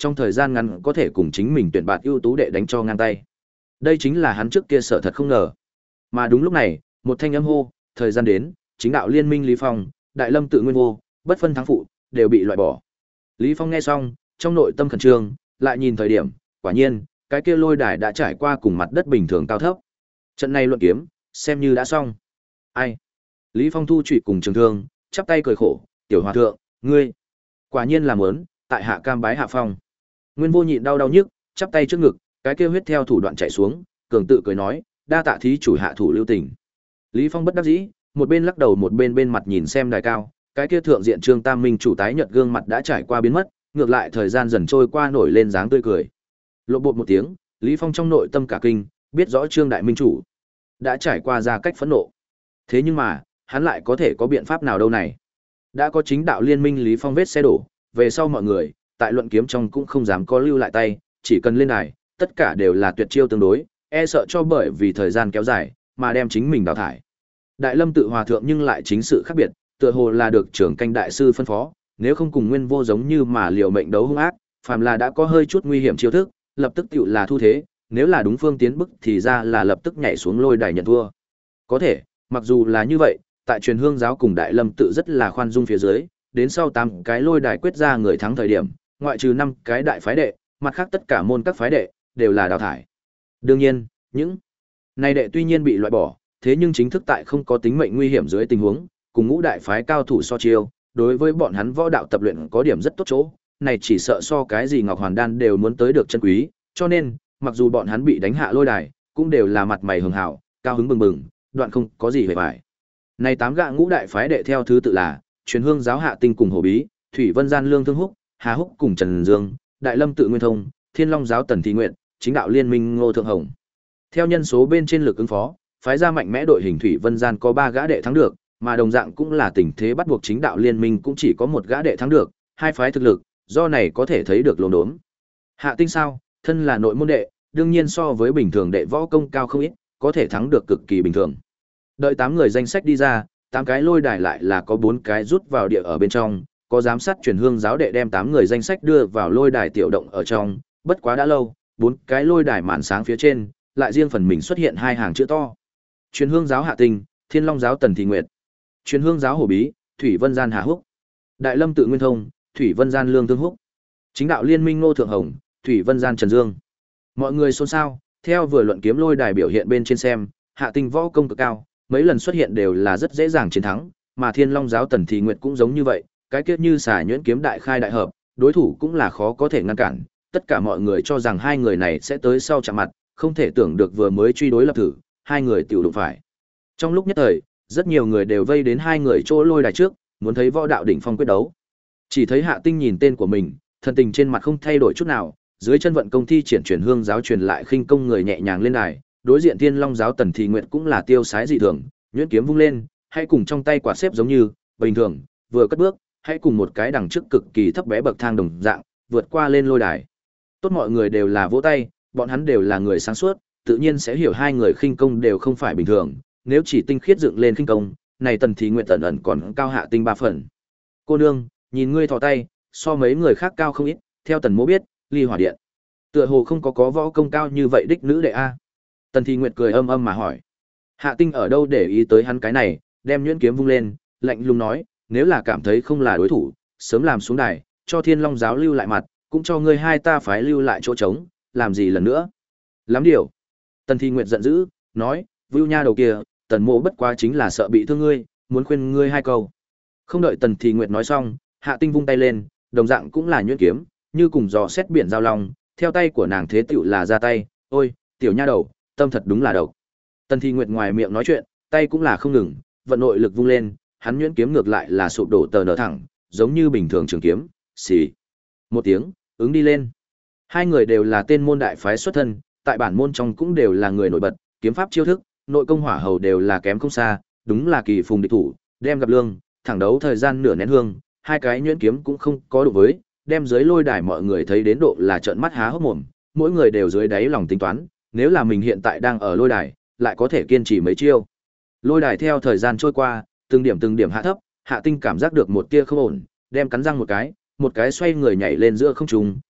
trong thời gian ngắn có thể cùng chính mình tuyển bạt ưu tú đệ đánh cho ngang tay. Đây chính là hắn trước kia sợ thật không ngờ. Mà đúng lúc này, một thanh âm hô, thời gian đến, chính đạo liên minh Lý Phong, Đại Lâm tự nguyên vô, bất phân thắng phụ, đều bị loại bỏ. Lý Phong nghe xong, trong nội tâm khẩn trương, lại nhìn thời điểm, quả nhiên, cái kia lôi đài đã trải qua cùng mặt đất bình thường cao thấp. Trận này luận kiếm, xem như đã xong. Ai? Lý Phong thu chủy cùng trường thương, chắp tay cười khổ, tiểu hòa thượng, ngươi, quả nhiên là muốn, tại hạ cam bái hạ phong. Nguyên vô nhịn đau đau nhức, chắp tay trước ngực, cái kia huyết theo thủ đoạn chạy xuống, cường tự cười nói, đa tạ thí chủ hạ thủ lưu tình. Lý Phong bất đắc dĩ, một bên lắc đầu một bên bên mặt nhìn xem đài cao, cái kia thượng diện Trương Tam Minh chủ tái nhợt gương mặt đã trải qua biến mất, ngược lại thời gian dần trôi qua nổi lên dáng tươi cười. Lộ bột một tiếng, Lý Phong trong nội tâm cả kinh, biết rõ Trương đại minh chủ đã trải qua ra cách phẫn nộ. Thế nhưng mà, hắn lại có thể có biện pháp nào đâu này? Đã có chính đạo liên minh Lý Phong vết xe đổ, về sau mọi người, tại luận kiếm trong cũng không dám có lưu lại tay, chỉ cần lên đài, tất cả đều là tuyệt chiêu tương đối, e sợ cho bởi vì thời gian kéo dài, mà đem chính mình đào thải. Đại Lâm tự hòa thượng nhưng lại chính sự khác biệt, tựa hồ là được trưởng canh đại sư phân phó, nếu không cùng Nguyên vô giống như mà liều mệnh đấu hung ác, phàm là đã có hơi chút nguy hiểm chiêu thức, lập tức tựu là thu thế, nếu là đúng phương tiến bức thì ra là lập tức nhảy xuống lôi đài nhận thua. Có thể, mặc dù là như vậy, tại truyền hương giáo cùng Đại Lâm tự rất là khoan dung phía dưới, đến sau tám cái lôi đài quyết ra người thắng thời điểm, ngoại trừ năm cái đại phái đệ, mặt khác tất cả môn các phái đệ đều là đào thải. Đương nhiên, những này đệ tuy nhiên bị loại bỏ, thế nhưng chính thức tại không có tính mệnh nguy hiểm dưới tình huống, cùng ngũ đại phái cao thủ so chiêu, đối với bọn hắn võ đạo tập luyện có điểm rất tốt chỗ, này chỉ sợ so cái gì Ngọc Hoàn Đan đều muốn tới được chân quý, cho nên, mặc dù bọn hắn bị đánh hạ lôi đài, cũng đều là mặt mày hường hảo, cao hứng bừng bừng, đoạn không có gì hề bại. Này tám gã ngũ đại phái đệ theo thứ tự là, Truyền Hương giáo Hạ Tinh cùng Hồ Bí, Thủy Vân Gian Lương Thương Húc, Hà Húc cùng Trần Dương, Đại Lâm tự Nguyên Thông, Thiên Long giáo Tần Thị Nguyện, chính đạo liên minh Ngô Thượng Hồng. Theo nhân số bên trên lực ứng phó, phái ra mạnh mẽ đội hình Thủy Vân Gian có ba gã đệ thắng được, mà đồng dạng cũng là tình thế bắt buộc chính đạo liên minh cũng chỉ có một gã đệ thắng được, hai phái thực lực, do này có thể thấy được lồn đốm. Hạ Tinh sao, thân là nội môn đệ, đương nhiên so với bình thường đệ võ công cao không ít, có thể thắng được cực kỳ bình thường. Đợi tám người danh sách đi ra, tám cái lôi đài lại là có bốn cái rút vào địa ở bên trong, có giám sát Truyền Hương giáo đệ đem tám người danh sách đưa vào lôi đài tiểu động ở trong, bất quá đã lâu, bốn cái lôi đài màn sáng phía trên, lại riêng phần mình xuất hiện hai hàng chữ to. Truyền Hương giáo Hạ Tinh, Thiên Long giáo Tần Thị Nguyệt, Truyền Hương giáo Hồ Bí, Thủy Vân Gian Hà Húc, Đại Lâm tự Nguyên Thông, Thủy Vân Gian Lương Thương Húc, chính đạo liên minh Ngô Thượng Hồng, Thủy Vân Gian Trần Dương. Mọi người xôn xao, theo vừa luận kiếm lôi đài biểu hiện bên trên xem, Hạ Tinh võ công cực cao, mấy lần xuất hiện đều là rất dễ dàng chiến thắng, mà Thiên Long giáo Tần Thị Nguyệt cũng giống như vậy, cái kiết như xà nhuyễn kiếm đại khai đại hợp, đối thủ cũng là khó có thể ngăn cản, tất cả mọi người cho rằng hai người này sẽ tới sau chạm mặt, không thể tưởng được vừa mới truy đối lập thử, hai người tiểu đụng phải. Trong lúc nhất thời, rất nhiều người đều vây đến hai người chỗ lôi đài trước, muốn thấy võ đạo đỉnh phong quyết đấu. Chỉ thấy Hạ Tinh nhìn tên của mình, thần tình trên mặt không thay đổi chút nào, dưới chân vận công thi triển Truyền Hương giáo truyền lại khinh công người nhẹ nhàng lên đài, đối diện Thiên Long giáo Tần Thị Nguyệt cũng là tiêu sái dị thường, nhuyễn kiếm vung lên, hay cùng trong tay quạt xếp giống như bình thường, vừa cất bước, hay cùng một cái đằng trước cực kỳ thấp bé bậc thang đồng dạng, vượt qua lên lôi đài. Tốt mọi người đều là vỗ tay, bọn hắn đều là người sáng suốt, tự nhiên sẽ hiểu hai người khinh công đều không phải bình thường, nếu chỉ tinh khiết dựng lên khinh công, này Tần Thị Nguyệt tận ẩn còn cao Hạ Tinh ba phần. Cô nương, nhìn ngươi thò tay, so mấy người khác cao không ít, theo Tần Mỗ biết, Ly Hỏa Điện tựa hồ không có có võ công cao như vậy đích nữ đệ a. Tần Thị Nguyệt cười âm âm mà hỏi. Hạ Tinh ở đâu để ý tới hắn cái này, đem nhuyễn kiếm vung lên, lạnh lùng nói, nếu là cảm thấy không là đối thủ, sớm làm xuống đài, cho Thiên Long giáo lưu lại mặt, cũng cho ngươi hai ta phái lưu lại chỗ trống, làm gì lần nữa. Lắm điều. Tần Thị Nguyệt giận dữ, nói, Vưu nha đầu kia, Tần Mộ bất quá chính là sợ bị thương ngươi, muốn khuyên ngươi hai câu. Không đợi Tần Thị Nguyệt nói xong, Hạ Tinh vung tay lên, đồng dạng cũng là nhuyễn kiếm, như cùng dò xét biển giao long, theo tay của nàng thế tựu là ra tay, ôi, tiểu nha đầu, tâm thật đúng là độc. Tần Thị Nguyệt ngoài miệng nói chuyện, tay cũng là không ngừng, vận nội lực vung lên, hắn nhuyễn kiếm ngược lại là sụp đổ tờ nở thẳng, giống như bình thường trường kiếm, xì. Một tiếng, ứng đi lên. Hai người đều là tên môn đại phái xuất thân, tại bản môn trong cũng đều là người nổi bật, kiếm pháp chiêu thức, nội công hỏa hầu đều là kém không xa, đúng là kỳ phùng địch thủ, đem gặp lương, thẳng đấu thời gian nửa nén hương, hai cái nhuyễn kiếm cũng không có đủ với, đem dưới lôi đài mọi người thấy đến độ là trợn mắt há hốc mồm, mỗi người đều dưới đáy lòng tính toán, nếu là mình hiện tại đang ở lôi đài, lại có thể kiên trì mấy chiêu. Lôi đài theo thời gian trôi qua, từng điểm từng điểm hạ thấp, Hạ Tinh cảm giác được một tia không ổn, đem cắn răng một cái, một cái xoay người nhảy lên giữa không trung,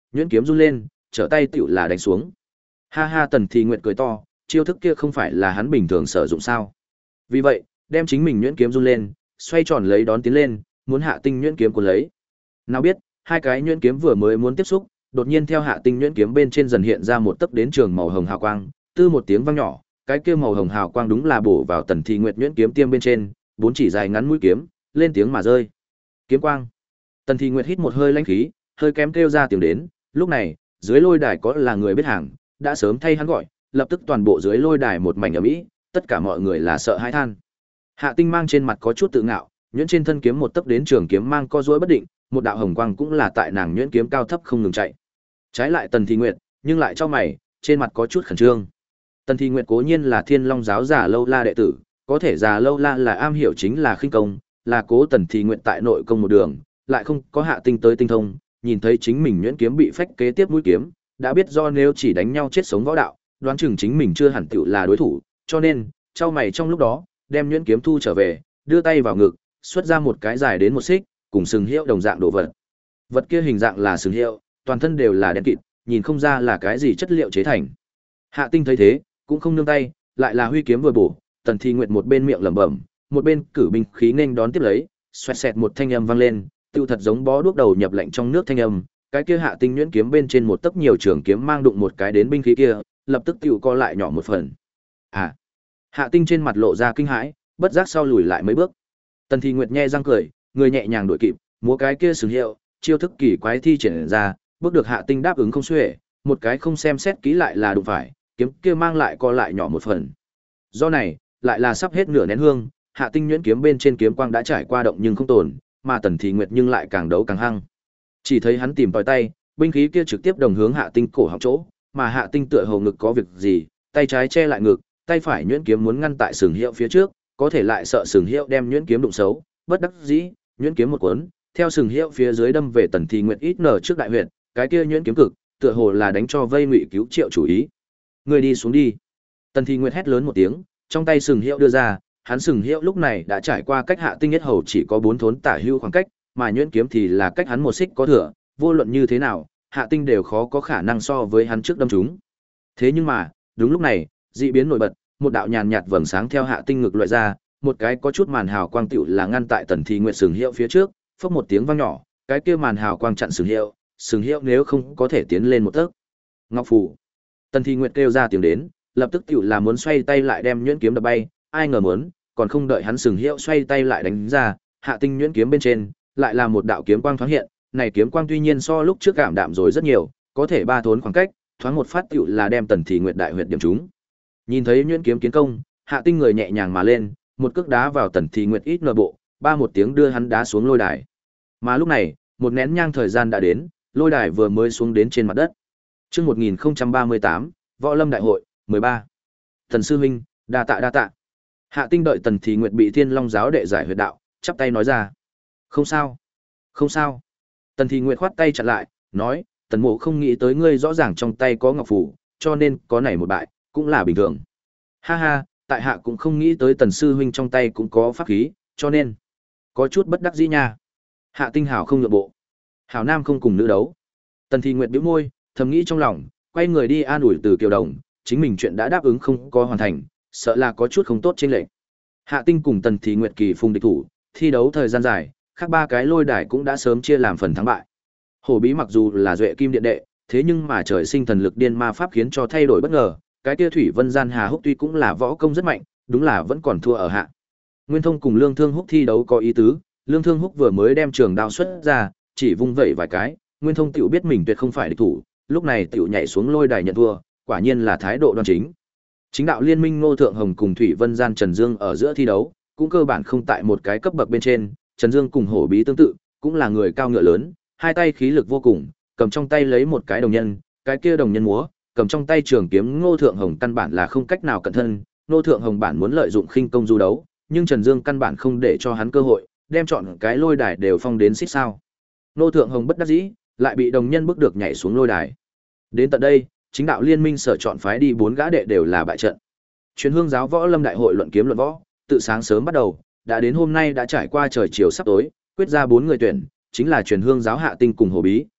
nhuyễn kiếm run lên, trở tay tựu là đánh xuống. Ha ha, Tần Thị Nguyệt cười to, chiêu thức kia không phải là hắn bình thường sử dụng sao? Vì vậy, đem chính mình nhuyễn kiếm run lên, xoay tròn lấy đón tiến lên, muốn Hạ Tinh nhuyễn kiếm cuốn lấy. Nào biết, hai cái nhuyễn kiếm vừa mới muốn tiếp xúc, đột nhiên theo Hạ Tinh nhuyễn kiếm bên trên dần hiện ra một tấc đến trường màu hồng hào quang, tư một tiếng vang nhỏ, cái kia màu hồng hào quang đúng là bổ vào Tần Thị Nguyệt nhuyễn kiếm tiêm bên trên, bốn chỉ dài ngắn mũi kiếm, lên tiếng mà rơi. Kiếm quang. Tần Thị Nguyệt hít một hơi lãnh khí, hơi kém kêu ra tiếng đến, lúc này, dưới lôi đài có là người biết hàng, đã sớm thay hắn gọi, lập tức toàn bộ dưới lôi đài một mảnh ầm ĩ, tất cả mọi người là sợ hãi than. Hạ Tinh mang trên mặt có chút tự ngạo, nhuyễn trên thân kiếm một tấc đến trường kiếm mang co duỗi bất định, một đạo hồng quang cũng là tại nàng nhuyễn kiếm cao thấp không ngừng chạy. Trái lại Tần Thị Nguyệt, nhưng lại cho mày, trên mặt có chút khẩn trương. Tần Thị Nguyệt cố nhiên là Thiên Long giáo Già Lâu La đệ tử, có thể Già Lâu La là am hiểu chính là khinh công, là cố Tần Thị Nguyệt tại nội công một đường, lại không có Hạ Tinh tới tinh thông, nhìn thấy chính mình nhuyễn kiếm bị phách kế tiếp mũi kiếm, đã biết do nếu chỉ đánh nhau chết sống võ đạo, đoán chừng chính mình chưa hẳn tựu là đối thủ, cho nên, chau mày trong lúc đó, đem nhuyễn kiếm thu trở về, đưa tay vào ngực, xuất ra một cái dài đến một xích, cùng sừng hiệu đồng dạng đồ vật. Vật kia hình dạng là sừng hiệu, toàn thân đều là đen kịt, nhìn không ra là cái gì chất liệu chế thành. Hạ Tinh thấy thế, cũng không nương tay, lại là huy kiếm vừa bổ, Tần Thị Nguyệt một bên miệng lẩm bẩm, một bên cử binh khí nên đón tiếp lấy, xoẹt xẹt một thanh âm vang lên, tiêu thật giống bó đuốc đầu nhập lạnh trong nước thanh âm, cái kia Hạ Tinh nhuyễn kiếm bên trên một tấc nhiều trường kiếm mang đụng một cái đến binh khí kia, lập tức tiêu co lại nhỏ một phần. À. Hạ Tinh trên mặt lộ ra kinh hãi, bất giác sau lùi lại mấy bước. Tần Thị Nguyệt nhe răng cười, người nhẹ nhàng đuổi kịp, múa cái kia sừng hiệu, chiêu thức kỳ quái thi triển ra, bước được Hạ Tinh đáp ứng không xuể, một cái không xem xét kỹ lại là đụng phải, kiếm kia mang lại co lại nhỏ một phần. Do này, lại là sắp hết nửa nén hương, Hạ Tinh nhuyễn kiếm bên trên kiếm quang đã trải qua động nhưng không tổn, mà Tần Thị Nguyệt nhưng lại càng đấu càng hăng. Chỉ thấy hắn tìm tòi tay, binh khí kia trực tiếp đồng hướng Hạ Tinh cổ họng chỗ, mà Hạ Tinh tựa hồ ngực có việc gì, tay trái che lại ngực, tay phải nhuyễn kiếm muốn ngăn tại sừng hiệu phía trước, có thể lại sợ sừng hiệu đem nhuyễn kiếm đụng xấu, bất đắc dĩ, nhuyễn kiếm một cuốn, theo sừng hiệu phía dưới đâm về Tần Thị Nguyệt ít nở trước đại huyệt, cái kia nhuyễn kiếm cực, tựa hồ là đánh cho vây ngụy cứu Triệu chủ ý. Người đi xuống đi. Tần Thị Nguyệt hét lớn một tiếng, trong tay sừng hiệu đưa ra, hắn sừng hiệu lúc này đã trải qua cách Hạ Tinh nhất hầu chỉ có bốn thốn tả hữu khoảng cách, mà nhuyễn kiếm thì là cách hắn một xích có thừa, vô luận như thế nào, Hạ Tinh đều khó có khả năng so với hắn trước đâm chúng. Thế nhưng mà, đúng lúc này, dị biến nổi bật, một đạo nhàn nhạt vầng sáng theo Hạ Tinh ngực loại ra, một cái có chút màn hào quang tựu là ngăn tại Tần Thị Nguyệt sừng hiệu phía trước, phốc một tiếng vang nhỏ, cái kia màn hào quang chặn sừng hiệu, sừng hiệu nếu không có thể tiến lên một tấc. Ngọc phù. Tần Thị Nguyệt kêu ra tiếng đến, lập tức tựu là muốn xoay tay lại đem nhuyễn kiếm đập bay, ai ngờ muốn, còn không đợi hắn sừng hiệu xoay tay lại đánh ra, Hạ Tinh nhuyễn kiếm bên trên, lại là một đạo kiếm quang thoáng hiện, này kiếm quang tuy nhiên so lúc trước cảm đạm rồi rất nhiều, có thể ba thốn khoảng cách, thoáng một phát tựu là đem Tần Thị Nguyệt đại huyệt điểm trúng. Nhìn thấy nhuyễn kiếm kiến công, Hạ Tinh người nhẹ nhàng mà lên, một cước đá vào Tần Thị Nguyệt ít nội bộ, ba một tiếng đưa hắn đá xuống lôi đài. Mà lúc này, một nén nhang thời gian đã đến, lôi đài vừa mới xuống đến trên mặt đất. Chương một nghìn không trăm ba mươi tám, Võ Lâm Đại hội, mười ba. Tần sư huynh, đa tạ đa tạ. Hạ Tinh đợi Tần Thị Nguyệt bị Thiên Long giáo đệ giải huyệt đạo, chắp tay nói ra. Không sao, không sao. Tần Thị Nguyệt khoát tay chặn lại, nói, Tần mộ không nghĩ tới ngươi rõ ràng trong tay có ngọc phù, cho nên có này một bại, cũng là bình thường. Ha ha, tại hạ cũng không nghĩ tới Tần sư huynh trong tay cũng có pháp khí, cho nên có chút bất đắc dĩ nha. Hạ Tinh hảo không nhượng bộ. Hảo nam không cùng nữ đấu. Tần Thị Nguyệt bĩu môi, thầm nghĩ trong lòng, quay người đi an ủi Từ Kiều Đồng, chính mình chuyện đã đáp ứng không có hoàn thành, sợ là có chút không tốt trên lệnh. Hạ Tinh cùng Tần Thị Nguyệt kỳ phùng địch thủ, thi đấu thời gian dài, khác ba cái lôi đài cũng đã sớm chia làm phần thắng bại. Hổ Bí mặc dù là duệ kim điện đệ, thế nhưng mà trời sinh thần lực điên ma pháp khiến cho thay đổi bất ngờ, cái kia Thủy Vân Gian Hà Húc tuy cũng là võ công rất mạnh, đúng là vẫn còn thua ở hạ. Nguyên Thông cùng Lương Thương Húc thi đấu có ý tứ, Lương Thương Húc vừa mới đem trường đao xuất ra, chỉ vung vẩy vài cái, Nguyên Thông tiểu biết mình tuyệt không phải địch thủ, lúc này tiểu nhảy xuống lôi đài nhận thua, quả nhiên là thái độ đoan chính. Chính đạo liên minh Ngô Thượng Hồng cùng Thủy Vân Gian Trần Dương ở giữa thi đấu, cũng cơ bản không tại một cái cấp bậc bên trên, Trần Dương cùng Hổ Bí tương tự, cũng là người cao ngựa lớn, hai tay khí lực vô cùng, cầm trong tay lấy một cái đồng nhân, cái kia đồng nhân múa, cầm trong tay trường kiếm. Ngô Thượng Hồng căn bản là không cách nào cận thân, Ngô Thượng Hồng bản muốn lợi dụng khinh công du đấu, nhưng Trần Dương căn bản không để cho hắn cơ hội, đem chọn cái lôi đài đều phong đến xích sao. Ngô Thượng Hồng bất đắc dĩ, lại bị đồng nhân bức được nhảy xuống lôi đài. Đến tận đây, chính đạo liên minh sở chọn phái đi bốn gã đệ đều là bại trận. Truyền Hương giáo Võ Lâm Đại hội luận kiếm luận võ, tự sáng sớm bắt đầu, đã đến hôm nay đã trải qua trời chiều sắp tối, quyết ra bốn người tuyển, chính là Truyền Hương giáo Hạ Tinh cùng Hổ Bí,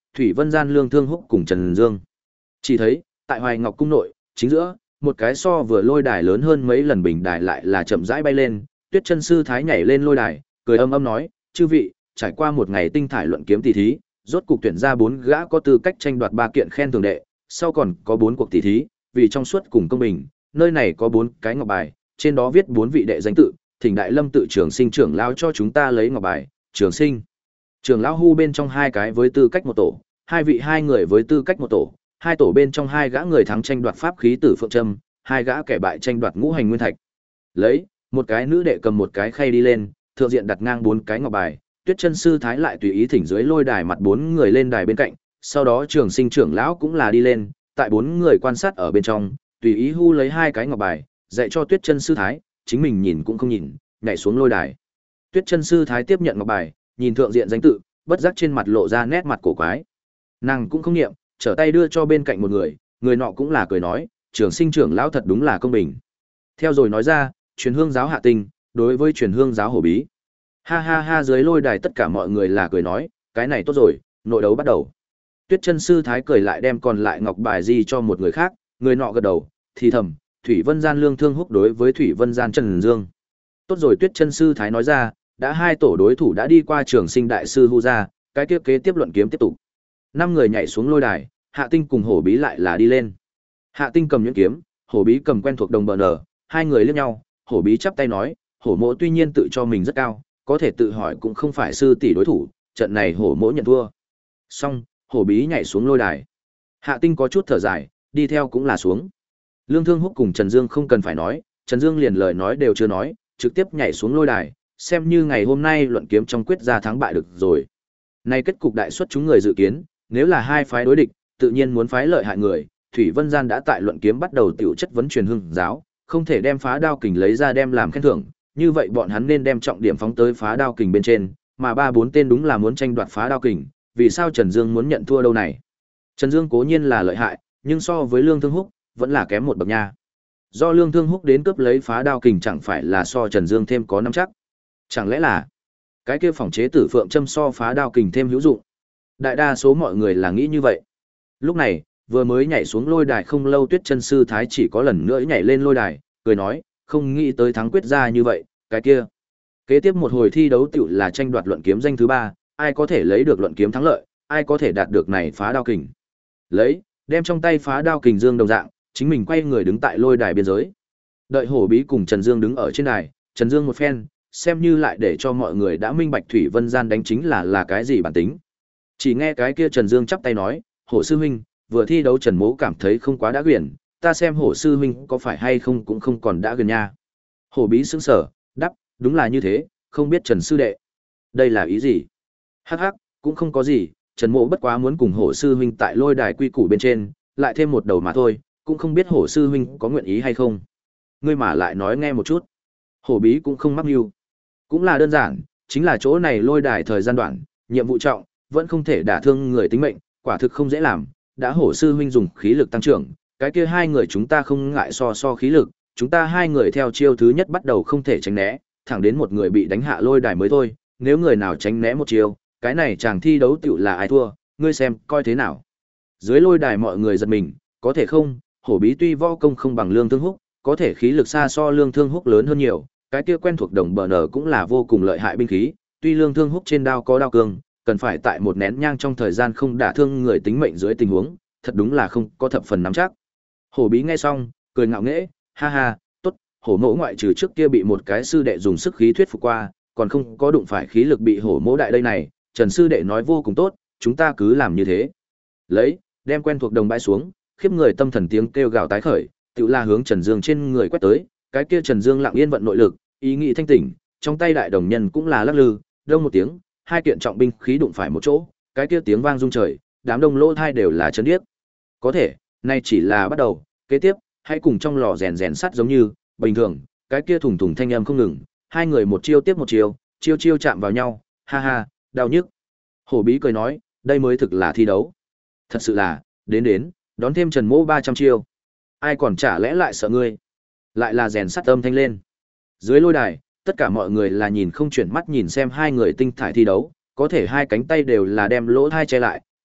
Thủy Vân Gian Lương Thương Húc cùng Trần Dương. Chỉ thấy, tại Hoài Ngọc cung nội, chính giữa, một cái so vừa lôi đài lớn hơn mấy lần bình đài lại là chậm rãi bay lên, Tuyết Chân sư thái nhảy lên lôi đài, cười âm âm nói, "Chư vị, trải qua một ngày tinh thải luận kiếm tỷ thí, rốt cục tuyển ra bốn gã có tư cách tranh đoạt ba kiện khen thưởng đệ, sau còn có bốn cuộc tỷ thí, vì trong suốt cùng công bình, nơi này có bốn cái ngọc bài, trên đó viết bốn vị đệ danh tự, thỉnh Đại Lâm tự trưởng sinh trưởng lão cho chúng ta lấy ngọc bài, trường sinh. Trưởng lão hu bên trong hai cái với tư cách một tổ, hai vị hai người với tư cách một tổ, hai tổ bên trong hai gã người thắng tranh đoạt pháp khí tử phượng trâm, hai gã kẻ bại tranh đoạt ngũ hành nguyên thạch." Lấy, một cái nữ đệ cầm một cái khay đi lên, thượng diện đặt ngang bốn cái ngọc bài, Tuyết Chân sư thái lại tùy ý thỉnh dưới lôi đài mặt bốn người lên đài bên cạnh, sau đó trường sinh trưởng lão cũng là đi lên, tại bốn người quan sát ở bên trong, tùy ý hu lấy hai cái ngọc bài, dạy cho Tuyết Chân sư thái, chính mình nhìn cũng không nhìn, nhảy xuống lôi đài. Tuyết Chân sư thái tiếp nhận ngọc bài, nhìn thượng diện danh tự, bất giác trên mặt lộ ra nét mặt cổ quái. Nàng cũng không niệm, trở tay đưa cho bên cạnh một người, người nọ cũng là cười nói, trường sinh trưởng lão thật đúng là công bình. Theo rồi nói ra, truyền hương giáo Hạ Tinh, đối với truyền hương giáo Hổ Bí. Ha ha ha, dưới lôi đài tất cả mọi người là cười nói, cái này tốt rồi, nội đấu bắt đầu. Tuyết Chân sư thái cười lại đem còn lại ngọc bài di cho một người khác, người nọ gật đầu, thì thầm, Thủy Vân Gian Lương Thương Húc đối với Thủy Vân Gian Trần Dương. Tốt rồi, Tuyết Chân sư thái nói ra, đã hai tổ đối thủ đã đi qua trường sinh đại sư Hu ra, cái tiếp kế tiếp luận kiếm tiếp tục. Năm người nhảy xuống lôi đài, Hạ Tinh cùng Hổ Bí lại là đi lên. Hạ Tinh cầm nhuyễn kiếm, Hổ Bí cầm quen thuộc đồng bờ nở, hai người liếc nhau, Hổ Bí chắp tay nói, Hổ Mỗ tuy nhiên tự cho mình rất cao, có thể tự hỏi cũng không phải sư tỷ đối thủ, trận này Hổ Mỗ nhận thua. Xong, Hổ Bí nhảy xuống lôi đài. Hạ Tinh có chút thở dài, đi theo cũng là xuống. Lương Thương Húc cùng Trần Dương không cần phải nói, Trần Dương liền lời nói đều chưa nói, trực tiếp nhảy xuống lôi đài, xem như ngày hôm nay luận kiếm trong quyết ra thắng bại được rồi. Nay kết cục đại suất chúng người dự kiến, nếu là hai phái đối địch, tự nhiên muốn phái lợi hại người, Thủy Vân Gian đã tại luận kiếm bắt đầu tiểu chất vấn truyền hương giáo, không thể đem phá đao kình lấy ra đem làm khen thưởng, như vậy bọn hắn nên đem trọng điểm phóng tới phá đao kình bên trên, mà ba bốn tên đúng là muốn tranh đoạt phá đao kình, vì sao Trần Dương muốn nhận thua đâu này? Trần Dương cố nhiên là lợi hại, nhưng so với Lương Thương Húc, vẫn là kém một bậc nha. Do Lương Thương Húc đến cướp lấy phá đao kình chẳng phải là so Trần Dương thêm có nắm chắc. Chẳng lẽ là cái kia phòng chế tử phượng châm so phá đao kình thêm hữu dụng? Đại đa số mọi người là nghĩ như vậy. Lúc này, vừa mới nhảy xuống lôi đài không lâu Tuyết Chân sư thái chỉ có lần nữa nhảy lên lôi đài, cười nói, không nghĩ tới thắng quyết ra như vậy, cái kia. Kế tiếp một hồi thi đấu tựu là tranh đoạt luận kiếm danh thứ ba, ai có thể lấy được luận kiếm thắng lợi, ai có thể đạt được này phá đao kình. Lấy, đem trong tay phá đao kình dương đồng dạng, chính mình quay người đứng tại lôi đài biên giới. Đợi Hổ Bí cùng Trần Dương đứng ở trên đài, Trần Dương một phen, xem như lại để cho mọi người đã minh bạch Thủy Vân Gian đánh chính là là cái gì bản tính. Chỉ nghe cái kia Trần Dương chắp tay nói, Hổ sư huynh, vừa thi đấu Trần Mỗ cảm thấy không quá đã quyển, ta xem Hổ sư huynh có phải hay không cũng không còn đã gần nha. Hổ Bí sững sờ, đáp, đúng là như thế, không biết Trần sư đệ. Đây là ý gì? Hắc hắc, cũng không có gì, Trần Mỗ bất quá muốn cùng Hổ sư huynh tại lôi đài quy củ bên trên, lại thêm một đầu mà thôi, cũng không biết Hổ sư huynh có nguyện ý hay không. Ngươi mà lại nói nghe một chút. Hổ Bí cũng không mắc mưu. Cũng là đơn giản, chính là chỗ này lôi đài thời gian đoạn, nhiệm vụ trọng, vẫn không thể đả thương người tính mệnh, quả thực không dễ làm, đã Hổ sư huynh dùng khí lực tăng trưởng, cái kia hai người chúng ta không ngại so so khí lực, chúng ta hai người theo chiêu thứ nhất bắt đầu không thể tránh né, thẳng đến một người bị đánh hạ lôi đài mới thôi, nếu người nào tránh né một chiêu, cái này chàng thi đấu tựu là ai thua, ngươi xem coi thế nào. Dưới lôi đài mọi người giật mình, có thể không, Hổ Bí tuy võ công không bằng Lương Thương Húc, có thể khí lực xa so Lương Thương Húc lớn hơn nhiều, cái kia quen thuộc đồng bờ nở cũng là vô cùng lợi hại binh khí, tuy Lương Thương Húc trên đao có đao cương, cần phải tại một nén nhang trong thời gian không đả thương người tính mệnh dưới tình huống, thật đúng là không có thập phần nắm chắc. Hổ Bí nghe xong, cười ngạo nghễ, ha ha, tốt, Hổ Mỗ ngoại trừ trước kia bị một cái sư đệ dùng sức khí thuyết phục qua, còn không có đụng phải khí lực bị Hổ Mỗ đại đây này, Trần sư đệ nói vô cùng tốt, chúng ta cứ làm như thế. Lấy, đem quen thuộc đồng bãi xuống, khiếp người tâm thần tiếng kêu gào tái khởi, tự là hướng Trần Dương trên người quét tới, cái kia Trần Dương lặng yên vận nội lực, ý nghĩ thanh tỉnh, trong tay đại đồng nhân cũng là lắc lư, đông một tiếng, hai kiện trọng binh khí đụng phải một chỗ, cái kia tiếng vang rung trời, đám đông lỗ thai đều là chấn điếc. Có thể, nay chỉ là bắt đầu, kế tiếp, hãy cùng trong lò rèn rèn sắt giống như, bình thường, cái kia thùng thùng thanh âm không ngừng, hai người một chiêu tiếp một chiêu, chiêu chiêu chạm vào nhau, ha ha, đau nhức. Hổ Bí cười nói, đây mới thực là thi đấu. Thật sự là, đến đến, đón thêm Trần Mỗ ba trăm chiêu. Ai còn chả lẽ lại sợ ngươi? Lại là rèn sắt âm thanh lên. Dưới lôi đài, tất cả mọi người là nhìn không chuyển mắt nhìn xem hai người tinh thải thi đấu, có thể hai cánh tay đều là đem lỗ thai che lại,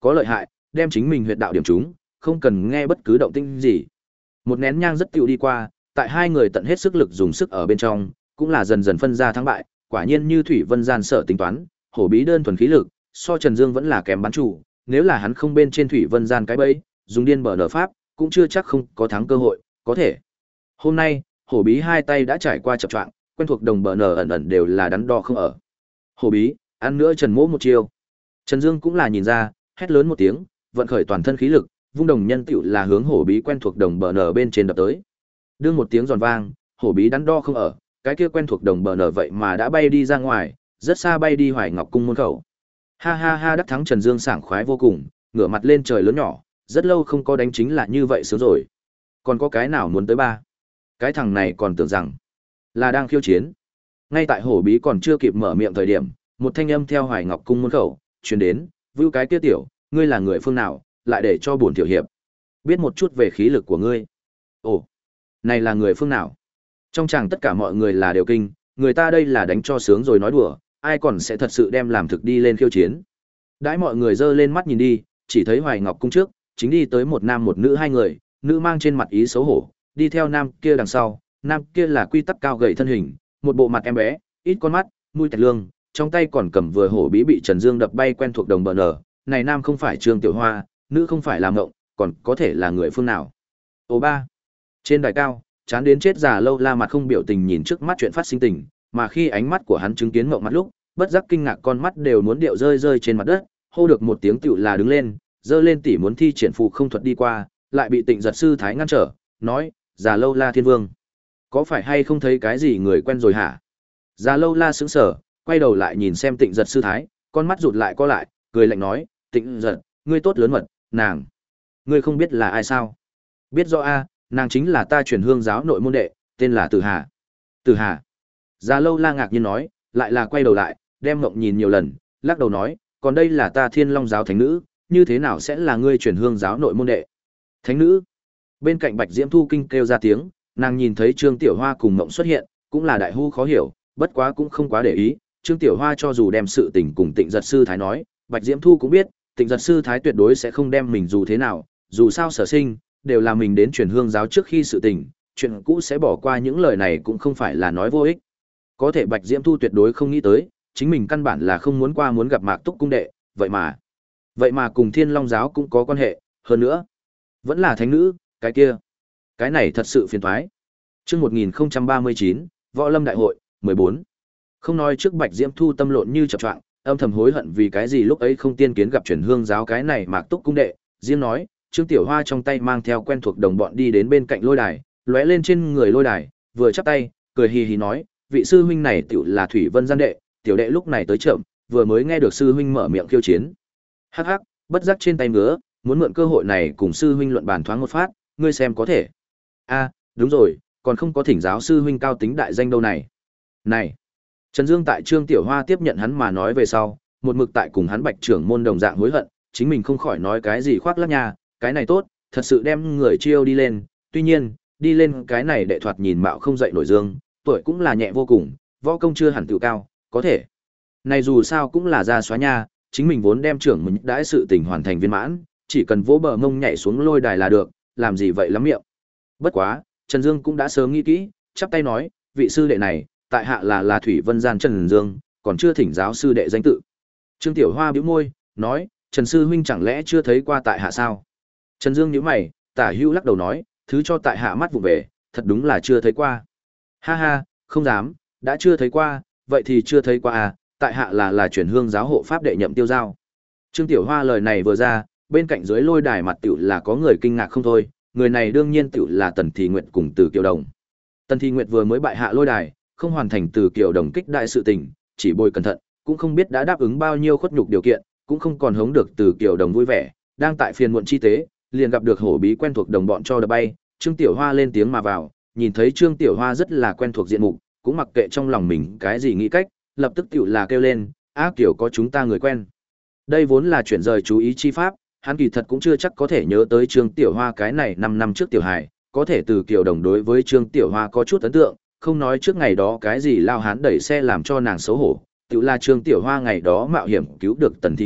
có lợi hại, đem chính mình huyệt đạo điểm trúng, không cần nghe bất cứ động tĩnh gì. Một nén nhang rất tiểu đi qua, tại hai người tận hết sức lực dùng sức ở bên trong, cũng là dần dần phân ra thắng bại, quả nhiên như Thủy Vân gian sợ tính toán, hổ bí đơn thuần khí lực, so Trần Dương vẫn là kém bắn chủ, nếu là hắn không bên trên Thủy Vân gian cái bẫy, dùng điên bờ nở pháp, cũng chưa chắc không có thắng cơ hội, có thể. Hôm nay, hổ bí hai tay đã trải qua chập choạng, quen thuộc đồng bờ nở ẩn ẩn đều là đắn đo không ở. Hổ bí, ăn nữa Trần Mỗ một chiêu. Trần Dương cũng là nhìn ra, hét lớn một tiếng, vận khởi toàn thân khí lực, vung đồng nhân tựu là hướng hổ bí quen thuộc đồng bờ nở bên trên đập tới. Đương một tiếng giòn vang, hổ bí đắn đo không ở, cái kia quen thuộc đồng bờ nở vậy mà đã bay đi ra ngoài, rất xa bay đi Hoài Ngọc cung môn khẩu. Ha ha ha, đắc thắng Trần Dương sảng khoái vô cùng, ngửa mặt lên trời lớn nhỏ, rất lâu không có đánh chính là như vậy sướng rồi. Còn có cái nào muốn tới ba? Cái thằng này còn tưởng rằng là đang khiêu chiến. Ngay tại hổ bí còn chưa kịp mở miệng thời điểm, một thanh âm theo Hoài Ngọc cung môn khẩu truyền đến, "Vưu cái kia tiểu, ngươi là người phương nào, lại để cho bổn tiểu hiệp biết một chút về khí lực của ngươi." Ồ, này là người phương nào? Trong chàng tất cả mọi người là đều kinh, người ta đây là đánh cho sướng rồi nói đùa, ai còn sẽ thật sự đem làm thực đi lên khiêu chiến. Đãi mọi người dơ lên mắt nhìn đi, chỉ thấy Hoài Ngọc cung trước, chính đi tới một nam một nữ hai người, nữ mang trên mặt ý xấu hổ, đi theo nam kia đằng sau, nam kia là quy tắc cao gầy thân hình, một bộ mặt em bé, ít con mắt, mũi tẹt lương, trong tay còn cầm vừa hổ bí bị Trần Dương đập bay quen thuộc đồng bờ nở, này nam không phải Trương Tiểu Hoa, nữ không phải làm ngộng, còn có thể là người phương nào. Ô ba. Trên đài cao, chán đến chết già Lâu La mặt không biểu tình nhìn trước mắt chuyện phát sinh tình, mà khi ánh mắt của hắn chứng kiến ngộng mặt lúc, bất giác kinh ngạc con mắt đều muốn điệu rơi rơi trên mặt đất, hô được một tiếng tựu là đứng lên, giơ lên tỉ muốn thi triển phù không thuật đi qua, lại bị Tịnh Giật sư thái ngăn trở, nói: "Già Lâu La Thiên Vương, có phải hay không thấy cái gì người quen rồi hả?" Già Lâu La sững sờ, quay đầu lại nhìn xem Tịnh Giật sư thái, con mắt rụt lại co lại, cười lạnh nói: "Tịnh Giật, ngươi tốt lớn mật, nàng, ngươi không biết là ai sao?" "Biết rõ a, nàng chính là ta truyền hương giáo nội môn đệ, tên là Tử Hà." "Tử Hà?" Già Lâu La ngạc nhiên nói, lại là quay đầu lại, đem Ngộng nhìn nhiều lần, lắc đầu nói: "Còn đây là ta Thiên Long giáo thánh nữ, như thế nào sẽ là ngươi truyền hương giáo nội môn đệ?" "Thánh nữ?" Bên cạnh Bạch Diễm Thu kinh kêu ra tiếng, nàng nhìn thấy Trương Tiểu Hoa cùng Ngộng xuất hiện, cũng là đại hưu khó hiểu, bất quá cũng không quá để ý, Trương Tiểu Hoa cho dù đem sự tình cùng Tịnh Giật sư thái nói, Bạch Diễm Thu cũng biết, Tịnh Giật sư thái tuyệt đối sẽ không đem mình dù thế nào, dù sao sở sinh, đều là mình đến truyền hương giáo trước khi sự tình, chuyện cũ sẽ bỏ qua, những lời này cũng không phải là nói vô ích. Có thể Bạch Diễm Thu tuyệt đối không nghĩ tới, chính mình căn bản là không muốn qua muốn gặp Mạc Túc cung đệ, vậy mà, vậy mà cùng Thiên Long giáo cũng có quan hệ, hơn nữa, vẫn là thánh nữ, cái kia, cái này thật sự phiền toái. Chương một nghìn không trăm ba mươi chín, Võ Lâm đại hội, mười bốn. Không nói trước Bạch Diễm Thu tâm lộn như chập choạng, âm thầm hối hận vì cái gì lúc ấy không tiên kiến gặp truyền hương giáo cái này Mạc Túc cung đệ, riêng nói, Trương Tiểu Hoa trong tay mang theo quen thuộc đồng bọn đi đến bên cạnh lôi đài, lóe lên trên người lôi đài, vừa chắp tay, cười hì hì nói: "Vị sư huynh này tiểu là Thủy Vân gian đệ, tiểu đệ lúc này tới chậm, vừa mới nghe được sư huynh mở miệng khiêu chiến." Hắc hắc, bất giác trên tay ngứa, muốn mượn cơ hội này cùng sư huynh luận bàn thoáng một phát, ngươi xem có thể. A, đúng rồi, còn không có thỉnh giáo sư huynh cao tính đại danh đâu này. Này. Trần Dương tại Trương Tiểu Hoa tiếp nhận hắn mà nói về sau, một mực tại cùng hắn Bạch trưởng môn đồng dạng hối hận, chính mình không khỏi nói cái gì khoác lác nha, cái này tốt, thật sự đem người chiêu đi lên, tuy nhiên, đi lên cái này đệ thoạt nhìn mạo không dậy nổi dương, tuổi cũng là nhẹ vô cùng, võ công chưa hẳn tự cao, có thể. Này dù sao cũng là ra xóa nha, chính mình vốn đem trưởng mình đãi sự tình hoàn thành viên mãn, chỉ cần vỗ bờ mông nhảy xuống lôi đài là được, làm gì vậy lắm miệng. Bất quá, Trần Dương cũng đã sớm nghĩ kỹ, chắp tay nói: "Vị sư đệ này, tại hạ là là Thủy Vân gian Trần Dương, còn chưa thỉnh giáo sư đệ danh tự." Trương Tiểu Hoa bĩu môi, nói: "Trần sư huynh chẳng lẽ chưa thấy qua tại hạ sao?" Trần Dương nhíu mày, tả hữu lắc đầu nói: "Thứ cho tại hạ mắt vụ về, thật đúng là chưa thấy qua." "Ha ha, không dám, đã chưa thấy qua, vậy thì chưa thấy qua à, tại hạ là là truyền hương giáo hộ pháp đệ Nhậm Tiêu Giao." Trương Tiểu Hoa lời này vừa ra, bên cạnh dưới lôi đài mặt tiểu là có người kinh ngạc không thôi, người này đương nhiên tiểu là Tần Thị Nguyệt cùng Từ Kiều Đồng. Tần Thị Nguyệt vừa mới bại hạ lôi đài, không hoàn thành Từ Kiều Đồng kích đại sự tình, chỉ bồi cẩn thận, cũng không biết đã đáp ứng bao nhiêu khuất nhục điều kiện, cũng không còn hống được Từ Kiều Đồng vui vẻ, đang tại phiền muộn chi tế, liền gặp được hổ bí quen thuộc đồng bọn cho đập bay, Trương Tiểu Hoa lên tiếng mà vào, nhìn thấy Trương Tiểu Hoa rất là quen thuộc diện mục, cũng mặc kệ trong lòng mình cái gì nghĩ cách, lập tức tiểu là kêu lên: "Á Kiều có chúng ta người quen." Đây vốn là chuyển rời chú ý chi pháp, hắn kỳ thật cũng chưa chắc có thể nhớ tới Trương Tiểu Hoa cái này năm năm trước tiểu hài, có thể Từ Kiều Đồng đối với Trương Tiểu Hoa có chút ấn tượng, không nói trước ngày đó cái gì lao hán đẩy xe làm cho nàng xấu hổ, tự là Trương Tiểu Hoa ngày đó mạo hiểm cứu được Tần Thị Nguyệt,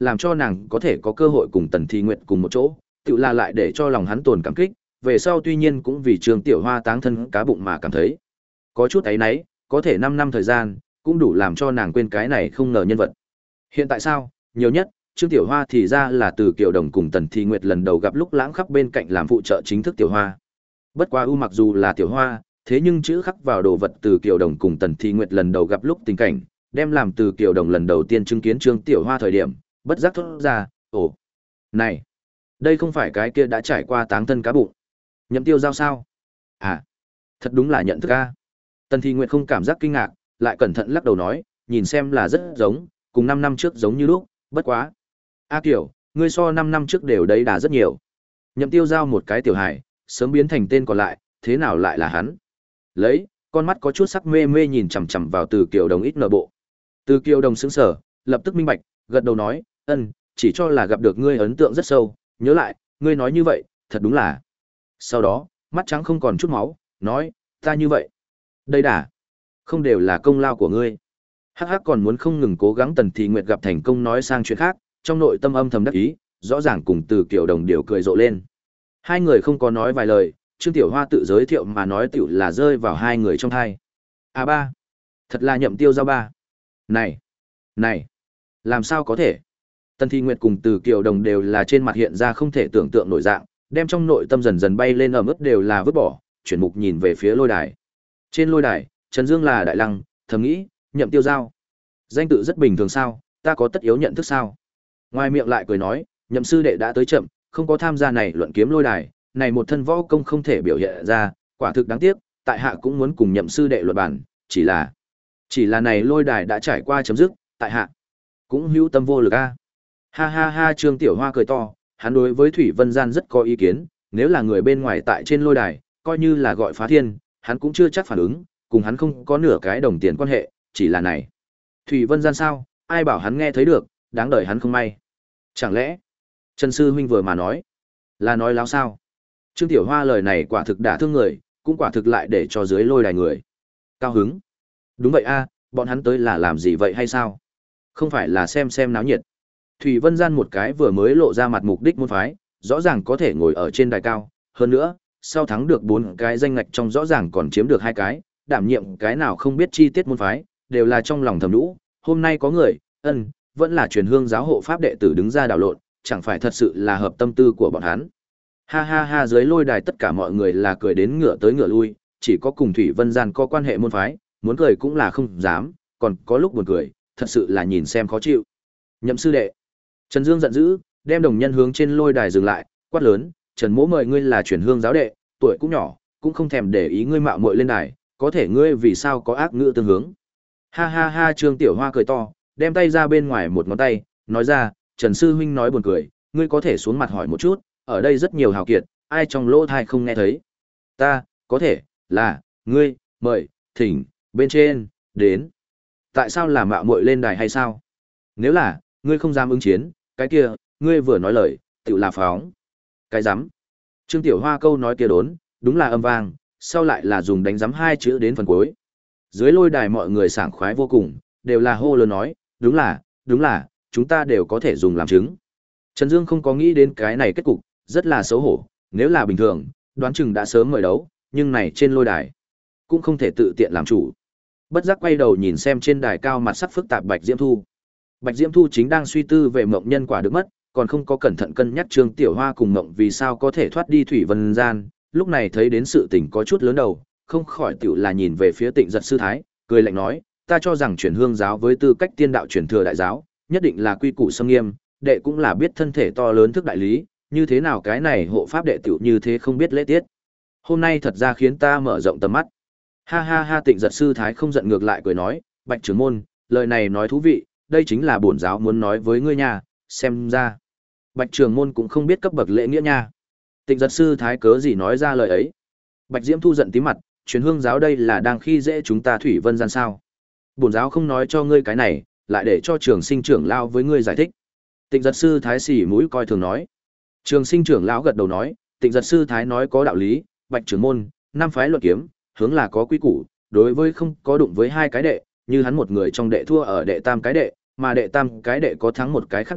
làm cho nàng có thể có cơ hội cùng Tần Thi Nguyệt cùng một chỗ, tự là lại để cho lòng hắn tồn cảm kích, về sau tuy nhiên cũng vì Trương Tiểu Hoa táng thân cá bụng mà cảm thấy có chút ấy nấy, có thể 5 năm thời gian, cũng đủ làm cho nàng quên cái này không ngờ nhân vật. Hiện tại sao, nhiều nhất, Trương Tiểu Hoa thì ra là từ Kiều Đồng cùng Tần Thi Nguyệt lần đầu gặp lúc lãng khắp bên cạnh làm phụ trợ chính thức Tiểu Hoa. Bất quá ưu mặc dù là Tiểu Hoa, thế nhưng chữ khắc vào đồ vật từ Kiều Đồng cùng Tần Thi Nguyệt lần đầu gặp lúc tình cảnh, đem làm từ Kiều Đồng lần đầu tiên chứng kiến Trương Tiểu Hoa thời điểm, bất giác thốt ra, ồ, này, đây không phải cái kia đã trải qua táng thân cá bụng. Nhậm Tiêu Giao sao? À, thật đúng là nhận thức a. Tần Thi Nguyệt không cảm giác kinh ngạc, lại cẩn thận lắc đầu nói, nhìn xem là rất giống, cùng 5 năm trước giống như lúc, bất quá. A Kiều, ngươi so 5 năm trước đều đấy đã rất nhiều. Nhậm Tiêu Giao một cái tiểu hài, sớm biến thành tên còn lại, thế nào lại là hắn? Lấy, con mắt có chút sắc mê mê nhìn chằm chằm vào Từ Kiều Đồng ít nở bộ. Từ Kiều Đồng sững sờ, lập tức minh bạch, gật đầu nói, ân, chỉ cho là gặp được ngươi ấn tượng rất sâu, nhớ lại, ngươi nói như vậy, thật đúng là. Sau đó, mắt trắng không còn chút máu, nói, ta như vậy. Đây đã, không đều là công lao của ngươi. Hắc hắc còn muốn không ngừng cố gắng Tần Thị Nguyệt gặp thành công nói sang chuyện khác, trong nội tâm âm thầm đắc ý, rõ ràng cùng Từ Kiều Đồng điều cười rộ lên. Hai người không có nói vài lời, Trương Tiểu Hoa tự giới thiệu mà nói tiểu là rơi vào hai người trong hai. À ba, thật là Nhậm Tiêu Giao ba. Này, này, làm sao có thể? Tần Thị Nguyệt cùng Từ Kiều Đồng đều là trên mặt hiện ra không thể tưởng tượng nổi dạng, đem trong nội tâm dần dần bay lên ở mức đều là vứt bỏ, chuyển mục nhìn về phía lôi đài. Trên lôi đài, Trần Dương là đại lăng, thầm nghĩ, Nhậm Tiêu Giao. Danh tự rất bình thường sao, ta có tất yếu nhận thức sao? Ngoài miệng lại cười nói, Nhậm sư đệ đã tới chậm, không có tham gia này luận kiếm lôi đài, này một thân võ công không thể biểu hiện ra, quả thực đáng tiếc, tại hạ cũng muốn cùng Nhậm sư đệ luận bản, chỉ là chỉ là này lôi đài đã trải qua chấm dứt, tại hạ cũng hữu tâm vô lực a. Ha ha ha, Trương Tiểu Hoa cười to, hắn đối với Thủy Vân Gian rất có ý kiến, nếu là người bên ngoài tại trên lôi đài, coi như là gọi phá thiên, hắn cũng chưa chắc phản ứng, cùng hắn không có nửa cái đồng tiền quan hệ, chỉ là này. Thủy Vân Gian sao, ai bảo hắn nghe thấy được, đáng đời hắn không may. Chẳng lẽ, Trần Sư Huynh vừa mà nói, là nói láo sao? Trương Tiểu Hoa lời này quả thực đả thương người, cũng quả thực lại để cho dưới lôi đài người cao hứng. Đúng vậy a, bọn hắn tới là làm gì vậy hay sao? Không phải là xem xem náo nhiệt. Thủy Vân Gian một cái vừa mới lộ ra mặt mục đích môn phái, rõ ràng có thể ngồi ở trên đài cao, hơn nữa, sau thắng được bốn cái danh ngạch trong rõ ràng còn chiếm được hai cái, đảm nhiệm cái nào không biết chi tiết môn phái, đều là trong lòng thầm lũ, hôm nay có người, ân, vẫn là truyền hương giáo hộ pháp đệ tử đứng ra đảo lộn, chẳng phải thật sự là hợp tâm tư của bọn hắn. Ha ha ha, dưới lôi đài tất cả mọi người là cười đến ngửa tới ngửa lui, chỉ có cùng Thủy Vân Gian có quan hệ môn phái, muốn cười cũng là không dám, còn có lúc buồn cười, thật sự là nhìn xem khó chịu. Nhậm sư đệ. Trần Dương giận dữ, đem đồng nhân hướng trên lôi đài dừng lại, quát lớn, Trần Mỗ mời ngươi là truyền hương giáo đệ, tuổi cũng nhỏ, cũng không thèm để ý ngươi mạo muội lên đài, có thể ngươi vì sao có ác ngữ tương hướng. Ha ha ha, Trương Tiểu Hoa cười to, đem tay ra bên ngoài một ngón tay, nói ra, Trần Sư Huynh nói buồn cười, ngươi có thể xuống mặt hỏi một chút, ở đây rất nhiều hào kiệt, ai trong lỗ thai không nghe thấy. Ta, có thể, là, ngươi, mời, thỉnh, bên trên, đến. Tại sao là mạo muội lên đài hay sao? Nếu là, ngươi không dám ứng chiến, cái kia, ngươi vừa nói lời, tự là phóng. Cái dám. Trương Tiểu Hoa câu nói kia đốn, đúng là âm vang, sau lại là dùng đánh giám hai chữ đến phần cuối. Dưới lôi đài mọi người sảng khoái vô cùng, đều là hô lớn nói, đúng là, đúng là, chúng ta đều có thể dùng làm chứng. Trần Dương không có nghĩ đến cái này kết cục, rất là xấu hổ, nếu là bình thường, đoán chừng đã sớm mời đấu, nhưng này trên lôi đài, cũng không thể tự tiện làm chủ. Bất giác quay đầu nhìn xem trên đài cao mặt sắc phức tạp Bạch Diễm Thu. Bạch Diễm Thu chính đang suy tư về mộng nhân quả được mất, còn không có cẩn thận cân nhắc Trương Tiểu Hoa cùng mộng vì sao có thể thoát đi Thủy Vân Gian, lúc này thấy đến sự tình có chút lớn đầu, không khỏi tiểu là nhìn về phía Tịnh Giật sư thái, cười lạnh nói, ta cho rằng truyền hương giáo với tư cách tiên đạo truyền thừa đại giáo, nhất định là quy củ xâm nghiêm, đệ cũng là biết thân thể to lớn thức đại lý, như thế nào cái này hộ pháp đệ tiểu như thế không biết lễ tiết. Hôm nay thật ra khiến ta mở rộng tầm mắt. Ha ha ha, Tịnh Giật sư thái không giận ngược lại cười nói, Bạch trưởng môn, lời này nói thú vị, đây chính là bổn giáo muốn nói với ngươi nha, xem ra Bạch trưởng môn cũng không biết cấp bậc lễ nghĩa nha. Tịnh Giật sư thái cớ gì nói ra lời ấy? Bạch Diễm Thu giận tí mặt, truyền hương giáo đây là đang khi dễ chúng ta Thủy Vân Gian sao? Bổn giáo không nói cho ngươi cái này, lại để cho Trường Sinh trưởng lão với ngươi giải thích. Tịnh Giật sư thái xỉ mũi coi thường nói. Trường Sinh trưởng lão gật đầu nói, Tịnh Giật sư thái nói có đạo lý, Bạch trưởng môn, năm phái luận kiếm, hướng là có quy củ, đối với không có đụng với hai cái đệ, như hắn một người trong đệ thua ở đệ tam cái đệ, mà đệ tam cái đệ có thắng một cái khác đệ,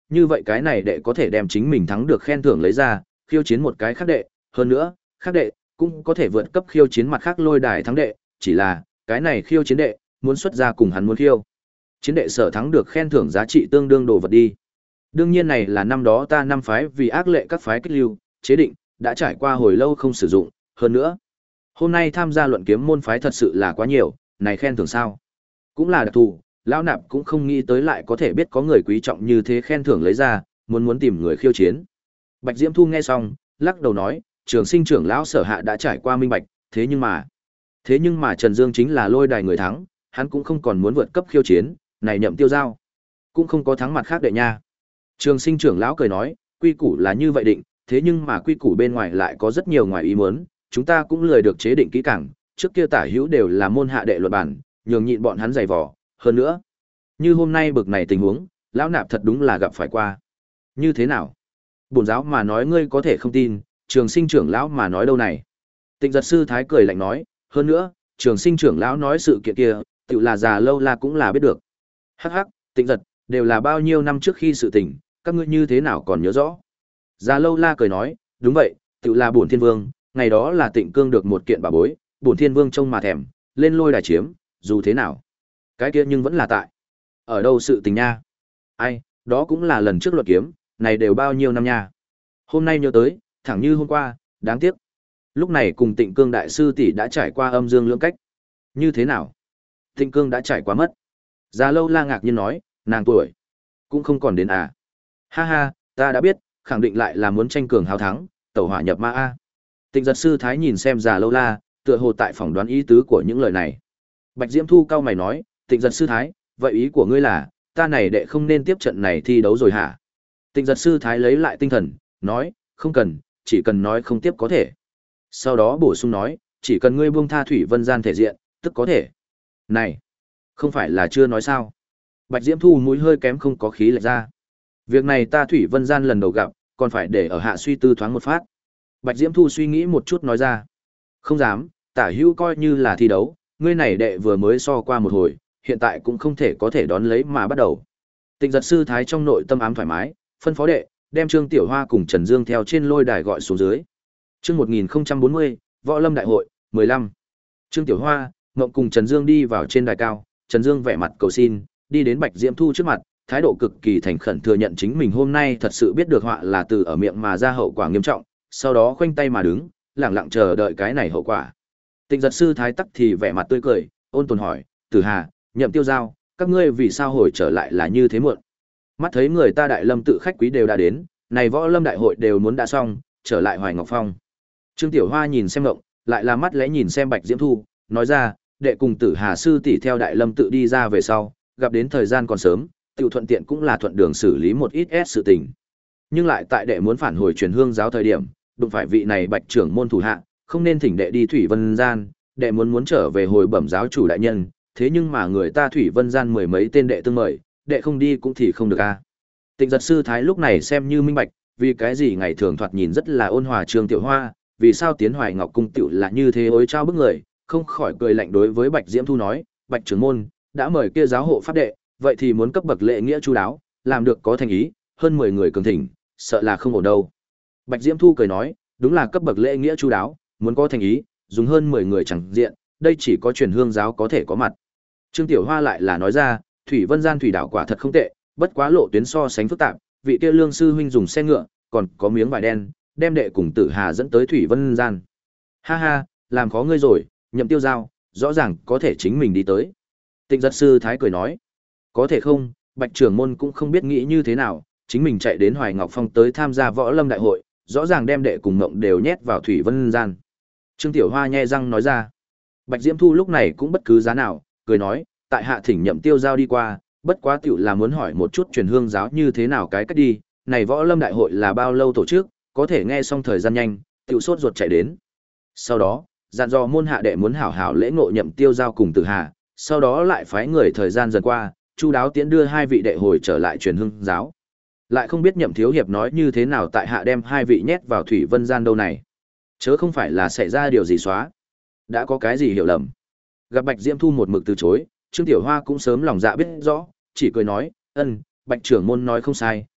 như vậy cái này đệ có thể đem chính mình thắng được khen thưởng lấy ra, khiêu chiến một cái khác đệ, hơn nữa, khác đệ cũng có thể vượt cấp khiêu chiến mặt khác lôi đài thắng đệ, chỉ là cái này khiêu chiến đệ muốn xuất ra cùng hắn muốn khiêu. Chiến đệ sở thắng được khen thưởng giá trị tương đương đồ vật đi. Đương nhiên này là năm đó ta năm phái vì ác lệ các phái kích lưu, chế định, đã trải qua hồi lâu không sử dụng, hơn nữa. Hôm nay tham gia luận kiếm môn phái thật sự là quá nhiều, này khen thưởng sao? Cũng là đặc thù, lão nạp cũng không nghĩ tới lại có thể biết có người quý trọng như thế khen thưởng lấy ra, muốn muốn tìm người khiêu chiến. Bạch Diễm Thu nghe xong, lắc đầu nói, Trường Sinh trưởng lão sở hạ đã trải qua minh bạch, thế nhưng mà, thế nhưng mà Trần Dương chính là lôi đài người thắng, hắn cũng không còn muốn vượt cấp khiêu chiến, này Nhậm Tiêu Giao cũng không có thắng mặt khác đệ nha. Trường Sinh trưởng lão cười nói, quy củ là như vậy định, thế nhưng mà quy củ bên ngoài lại có rất nhiều ngoài ý muốn, chúng ta cũng lười được chế định kỹ càng, trước kia tả hữu đều là môn hạ đệ luật bản, nhường nhịn bọn hắn dày vò, hơn nữa, như hôm nay bực này tình huống, lão nạp thật đúng là gặp phải qua. Như thế nào? Bổn giáo mà nói ngươi có thể không tin, Trường Sinh trưởng lão mà nói đâu này? Tịnh Giật sư thái cười lạnh nói, hơn nữa, Trường Sinh trưởng lão nói sự kiện kia, tự là già lâu la cũng là biết được. Hắc hắc, Tịnh Giật, đều là bao nhiêu năm trước khi sự tình, các ngươi như thế nào còn nhớ rõ? Già lâu la cười nói, đúng vậy, tự là bổn thiên vương, ngày đó là Tịnh Cương được một kiện bảo bối, bổn thiên vương trông mà thèm, lên lôi đài chiếm, dù thế nào, cái kia nhưng vẫn là tại. Ở đâu sự tình nha? Ai, đó cũng là lần trước luật kiếm, này đều bao nhiêu năm nha. Hôm nay nhớ tới, thẳng như hôm qua, đáng tiếc. Lúc này cùng Tịnh Cương đại sư tỷ đã trải qua âm dương lưỡng cách. Như thế nào? Tịnh Cương đã trải qua mất. Già lâu la ngạc nhiên nói, nàng tuổi cũng không còn đến à. Ha ha, ta đã biết, khẳng định lại là muốn tranh cường hào thắng, tẩu hỏa nhập ma a. Tịnh Giật sư thái nhìn xem già lâu la, tựa hồ tại phỏng đoán ý tứ của những lời này. Bạch Diễm Thu cao mày nói, Tịnh Giật sư thái, vậy ý của ngươi là, ta này đệ không nên tiếp trận này thi đấu rồi hả? Tịnh Giật sư thái lấy lại tinh thần, nói, không cần, chỉ cần nói không tiếp có thể. Sau đó bổ sung nói, chỉ cần ngươi buông tha Thủy Vân Gian thể diện, tức có thể. Này, không phải là chưa nói sao? Bạch Diễm Thu mũi hơi kém không có khí lệch ra. Việc này ta Thủy Vân Gian lần đầu gặp, còn phải để ở hạ suy tư thoáng một phát. Bạch Diễm Thu suy nghĩ một chút nói ra. Không dám, tả hữu coi như là thi đấu, ngươi này đệ vừa mới so qua một hồi, hiện tại cũng không thể có thể đón lấy mà bắt đầu. Tịnh Giật sư thái trong nội tâm ám thoải mái, phân phó đệ, đem Trương Tiểu Hoa cùng Trần Dương theo trên lôi đài gọi xuống dưới. Chương một nghìn không trăm bốn mươi, Võ Lâm Đại hội, mười lăm. Trương Tiểu Hoa, Ngộng cùng Trần Dương đi vào trên đài cao, Trần Dương vẻ mặt cầu xin, đi đến Bạch Diễm Thu trước mặt, thái độ cực kỳ thành khẩn thừa nhận chính mình hôm nay thật sự biết được họa là từ ở miệng mà ra hậu quả nghiêm trọng, sau đó khoanh tay mà đứng, lặng lặng chờ đợi cái này hậu quả. Tịnh Giật sư thái tắc thì vẻ mặt tươi cười, ôn tồn hỏi, Tử Hà, Nhậm Tiêu Giao, các ngươi vì sao hồi trở lại là như thế muộn? Mắt thấy người ta Đại Lâm tự khách quý đều đã đến, này Võ Lâm đại hội đều muốn đã xong, trở lại Hoài Ngọc Phong. Trương Tiểu Hoa nhìn xem Ngộng, lại là mắt lẽ nhìn xem Bạch Diễm Thu, nói ra, đệ cùng Tử Hà sư tỷ theo Đại Lâm tự đi ra về sau, gặp đến thời gian còn sớm, tiểu thuận tiện cũng là thuận đường xử lý một ít ép sự tình. Nhưng lại tại đệ muốn phản hồi truyền hương giáo thời điểm, đụng phải vị này Bạch trưởng môn thủ hạ, không nên thỉnh đệ đi Thủy Vân Gian, đệ muốn muốn trở về hồi bẩm giáo chủ đại nhân, thế nhưng mà người ta Thủy Vân Gian mười mấy tên đệ tương mời, đệ không đi cũng thì không được a. Tịnh Giật sư thái lúc này xem như minh bạch, vì cái gì ngày thường thoạt nhìn rất là ôn hòa Trương Tiểu Hoa, vì sao tiến Hoài Ngọc cung tiểu là như thế ối trao bức người, không khỏi cười lạnh đối với Bạch Diễm Thu nói, Bạch trưởng môn đã mời kia giáo hộ pháp đệ, vậy thì muốn cấp bậc lễ nghĩa chu đáo, làm được có thành ý, hơn mười người cường thỉnh, sợ là không ổn đâu. Bạch Diễm Thu cười nói, đúng là cấp bậc lễ nghĩa chu đáo, muốn có thành ý, dùng hơn mười người chẳng diện, đây chỉ có truyền hương giáo có thể có mặt. Trương Tiểu Hoa lại là nói ra, Thủy Vân Gian thủy đảo quả thật không tệ, bất quá lộ tuyến so sánh phức tạp, vị kia Lương sư huynh dùng xe ngựa, còn có miếng vải đen, đem đệ cùng Tử Hà dẫn tới Thủy Vân Gian. Ha ha, làm khó ngươi rồi, Nhậm Tiêu Giao, rõ ràng có thể chính mình đi tới. Tịnh Giật sư thái cười nói, có thể không, Bạch trưởng môn cũng không biết nghĩ như thế nào, chính mình chạy đến Hoài Ngọc Phong tới tham gia Võ Lâm đại hội, rõ ràng đem đệ cùng Ngộng đều nhét vào Thủy Vân Gian. Trương Tiểu Hoa nhe răng nói ra. Bạch Diễm Thu lúc này cũng bất cứ giá nào, cười nói, tại hạ thỉnh Nhậm Tiêu Giao đi qua, bất quá tiểu là muốn hỏi một chút truyền hương giáo như thế nào cái cách đi, này Võ Lâm đại hội là bao lâu tổ chức, có thể nghe xong thời gian nhanh, tiểu sốt ruột chạy đến. Sau đó, dặn dò môn hạ đệ muốn hảo hảo lễ ngộ Nhậm Tiêu Giao cùng Tử Hà, sau đó lại phái người thời gian dần qua, chu đáo tiễn đưa hai vị đệ hồi trở lại truyền hương giáo. Lại không biết Nhậm thiếu hiệp nói như thế nào tại hạ đem hai vị nhét vào Thủy Vân Gian đâu này. Chớ không phải là xảy ra điều gì xóa. Đã có cái gì hiểu lầm. Gặp Bạch Diễm Thu một mực từ chối, Trương Tiểu Hoa cũng sớm lòng dạ biết rõ, chỉ cười nói, ân, Bạch trưởng môn nói không sai,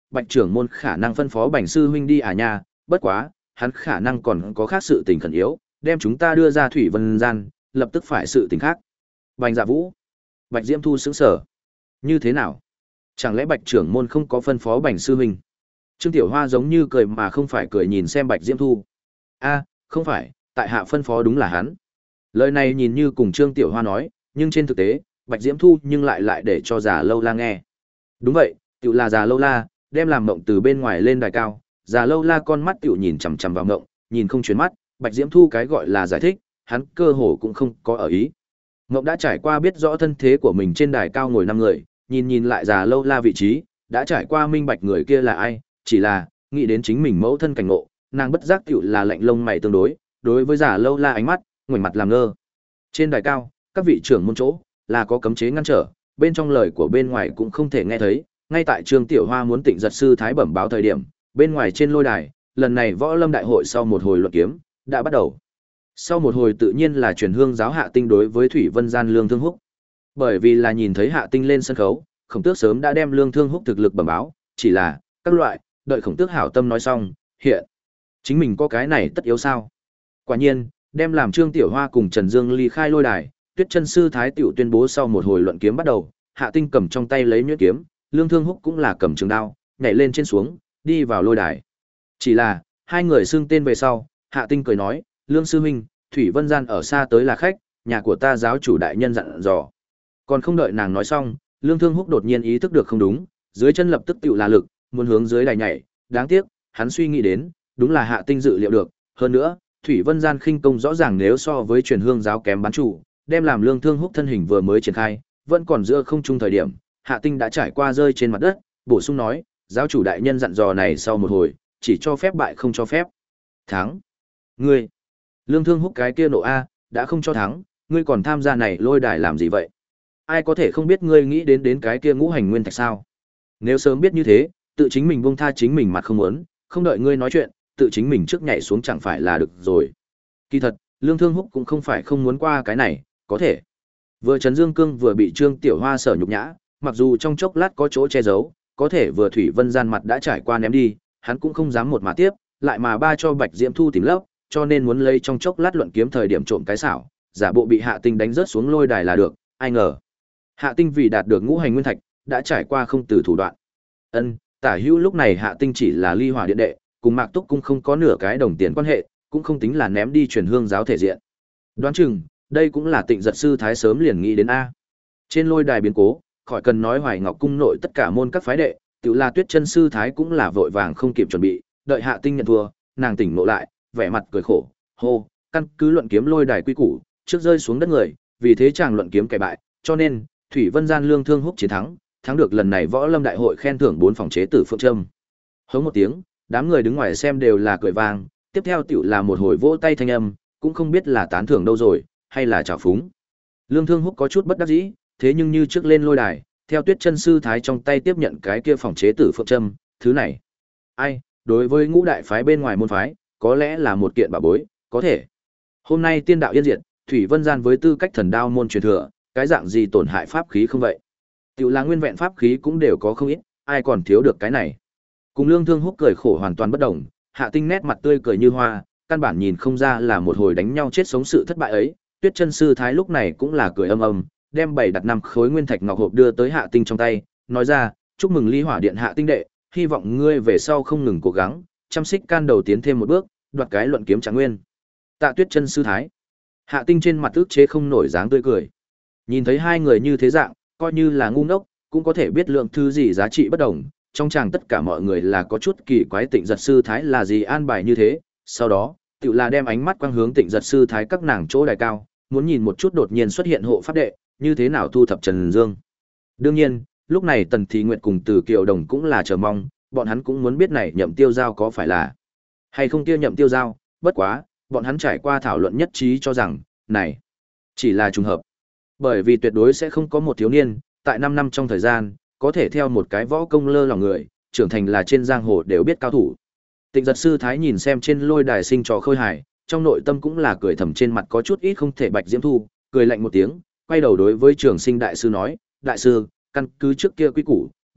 Bạch trưởng môn khả năng phân phó Bành sư huynh đi à nha, bất quá, hắn khả năng còn có khác sự tình khẩn yếu, đem chúng ta đưa ra thủy vân gian, lập tức phải sự tình khác. Bành Dạ Vũ, Bạch Diễm Thu sững sờ. Như thế nào? Chẳng lẽ Bạch trưởng môn không có phân phó Bành sư huynh? Trương Tiểu Hoa giống như cười mà không phải cười nhìn xem Bạch Diễm Thu. A, không phải, tại hạ phân phó đúng là hắn. Lời này nhìn như cùng Trương Tiểu Hoa nói, nhưng trên thực tế, Bạch Diễm Thu nhưng lại lại để cho Già Lâu La nghe. Đúng vậy, tiểu là Già Lâu La, đem làm mộng từ bên ngoài lên đài cao, Già Lâu La con mắt tiểu nhìn chằm chằm vào mộng, nhìn không chuyển mắt, Bạch Diễm Thu cái gọi là giải thích, hắn cơ hồ cũng không có ở ý. Mộng đã trải qua biết rõ thân thế của mình trên đài cao ngồi năm người, nhìn nhìn lại Già Lâu La vị trí, đã trải qua minh bạch người kia là ai, chỉ là nghĩ đến chính mình mẫu thân cảnh ngộ, nàng bất giác tiểu là lạnh lông mày tương đối, đối với Già Lâu La ánh mắt, ngoảnh mặt làm ngơ. Trên đài cao, các vị trưởng môn chỗ là có cấm chế ngăn trở, bên trong lời của bên ngoài cũng không thể nghe thấy. Ngay tại Trương Tiểu Hoa muốn Tịnh Giật sư thái bẩm báo thời điểm, bên ngoài trên lôi đài, lần này võ lâm đại hội sau một hồi luận kiếm đã bắt đầu. Sau một hồi tự nhiên là truyền hương giáo Hạ Tinh đối với Thủy Vân gian Lương Thương Húc. Bởi vì là nhìn thấy Hạ Tinh lên sân khấu, Khổng Tước sớm đã đem Lương Thương Húc thực lực bẩm báo, chỉ là các loại, đợi Khổng Tước hảo tâm nói xong, hiện chính mình có cái này tất yếu sao? Quả nhiên, đem làm Trương Tiểu Hoa cùng Trần Dương ly khai lôi đài, Tuyết Chân sư thái tiểu tuyên bố sau một hồi luận kiếm bắt đầu, Hạ Tinh cầm trong tay lấy nhuyễn kiếm, Lương Thương Húc cũng là cầm trường đao, nhảy lên trên xuống, đi vào lôi đài. Chỉ là, hai người xưng tên về sau, Hạ Tinh cười nói, Lương sư huynh, Thủy Vân gian ở xa tới là khách, nhà của ta giáo chủ đại nhân dặn dò. Còn không đợi nàng nói xong, Lương Thương Húc đột nhiên ý thức được không đúng, dưới chân lập tức tiểu là lực, muốn hướng dưới đài nhảy, đáng tiếc, hắn suy nghĩ đến, đúng là Hạ Tinh dự liệu được, hơn nữa, Thủy Vân gian khinh công rõ ràng nếu so với truyền hương giáo kém bán chủ, đem làm Lương Thương Húc thân hình vừa mới triển khai, vẫn còn giữa không trung thời điểm, Hạ Tinh đã trải qua rơi trên mặt đất, bổ sung nói, giáo chủ đại nhân dặn dò này sau một hồi, chỉ cho phép bại không cho phép. Thắng. Ngươi. Lương Thương Húc cái kia nộ a, đã không cho thắng, ngươi còn tham gia này lôi đài làm gì vậy? Ai có thể không biết ngươi nghĩ đến đến cái kia ngũ hành nguyên thạch sao? Nếu sớm biết như thế, tự chính mình buông tha chính mình mặt không muốn, không đợi ngươi nói chuyện, tự chính mình trước nhảy xuống chẳng phải là được rồi. Kỳ thật, Lương Thương Húc cũng không phải không muốn qua cái này, có thể. Vừa Trấn Dương Cương vừa bị Trương Tiểu Hoa sở nhục nhã, mặc dù trong chốc lát có chỗ che giấu, có thể vừa Thủy Vân gian mặt đã trải qua ném đi, hắn cũng không dám một mà tiếp, lại mà ba cho Bạch Diễm Thu tìm lấp, cho nên muốn lấy trong chốc lát luận kiếm thời điểm trộm cái xảo, giả bộ bị Hạ Tinh đánh rớt xuống lôi đài là được, ai ngờ. Hạ Tinh vì đạt được ngũ hành nguyên thạch, đã trải qua không từ thủ đoạn. Ân, tả hữu lúc này Hạ Tinh chỉ là ly hỏa điện đệ, cùng Mạc Túc cũng không có nửa cái đồng tiền quan hệ, cũng không tính là ném đi truyền hương giáo thể diện. Đoán chừng, đây cũng là Tịnh Giật sư thái sớm liền nghĩ đến a. Trên lôi đài biến cố, khỏi cần nói Hoài Ngọc cung nội tất cả môn các phái đệ, tự là Tuyết Chân sư thái cũng là vội vàng không kịp chuẩn bị, đợi Hạ Tinh nhận thua, nàng tỉnh ngộ lại, vẻ mặt cười khổ, hô, căn cứ luận kiếm lôi đài quy củ, trước rơi xuống đất người, vì thế chàng luận kiếm kẻ bại, cho nên Thủy Vân gian Lương Thương Húc chiến thắng, thắng được lần này võ lâm đại hội khen thưởng bốn phòng chế tử phượng trâm. Hống một tiếng, đám người đứng ngoài xem đều là cười vang, tiếp theo tiểu là một hồi vỗ tay thanh âm, cũng không biết là tán thưởng đâu rồi, hay là trào phúng. Lương Thương Húc có chút bất đắc dĩ, thế nhưng như trước lên lôi đài, theo Tuyết Chân sư thái trong tay tiếp nhận cái kia phòng chế tử phượng trâm, thứ này, ai, đối với ngũ đại phái bên ngoài môn phái, có lẽ là một kiện bảo bối, có thể. Hôm nay tiên đạo yên diệt, Thủy Vân gian với tư cách thần đao môn truyền thừa, cái dạng gì tổn hại pháp khí không vậy? Tiểu là nguyên vẹn pháp khí cũng đều có không ít, ai còn thiếu được cái này. Cùng Lương Thương Húc cười khổ hoàn toàn bất đồng, Hạ Tinh nét mặt tươi cười như hoa, căn bản nhìn không ra là một hồi đánh nhau chết sống sự thất bại ấy. Tuyết Chân sư thái lúc này cũng là cười âm âm, đem bảy đặt năm khối nguyên thạch ngọc hộp đưa tới Hạ Tinh trong tay, nói ra, chúc mừng Ly Hỏa điện Hạ Tinh đệ, hy vọng ngươi về sau không ngừng cố gắng, chăm xích can đầu tiến thêm một bước, đoạt cái luận kiếm trạng nguyên. Tạ Tuyết Chân sư thái. Hạ Tinh trên mặt ức chế không nổi dáng tươi cười. Nhìn thấy hai người như thế dạng, coi như là ngu ngốc, cũng có thể biết lượng thứ gì giá trị bất đồng. Trong chàng tất cả mọi người là có chút kỳ quái Tịnh Giật sư thái là gì an bài như thế, sau đó, tự là đem ánh mắt quang hướng Tịnh Giật sư thái các nàng chỗ đài cao, muốn nhìn một chút đột nhiên xuất hiện hộ pháp đệ, như thế nào thu thập Trần Dương. Đương nhiên, lúc này Tần Thị Nguyệt cùng Từ Kiều Đồng cũng là chờ mong, bọn hắn cũng muốn biết này Nhậm Tiêu Giao có phải là hay không kia Nhậm Tiêu Giao, bất quá, bọn hắn trải qua thảo luận nhất trí cho rằng, này chỉ là trùng hợp. Bởi vì tuyệt đối sẽ không có một thiếu niên, tại năm năm trong thời gian, có thể theo một cái võ công lơ lòng người, trưởng thành là trên giang hồ đều biết cao thủ. Tịnh Giật sư thái nhìn xem trên lôi đài sinh trò khơi hài, trong nội tâm cũng là cười thầm, trên mặt có chút ít không thể Bạch Diễm Thu, cười lạnh một tiếng, quay đầu đối với Trường Sinh đại sư nói, đại sư, căn cứ trước kia quy củ,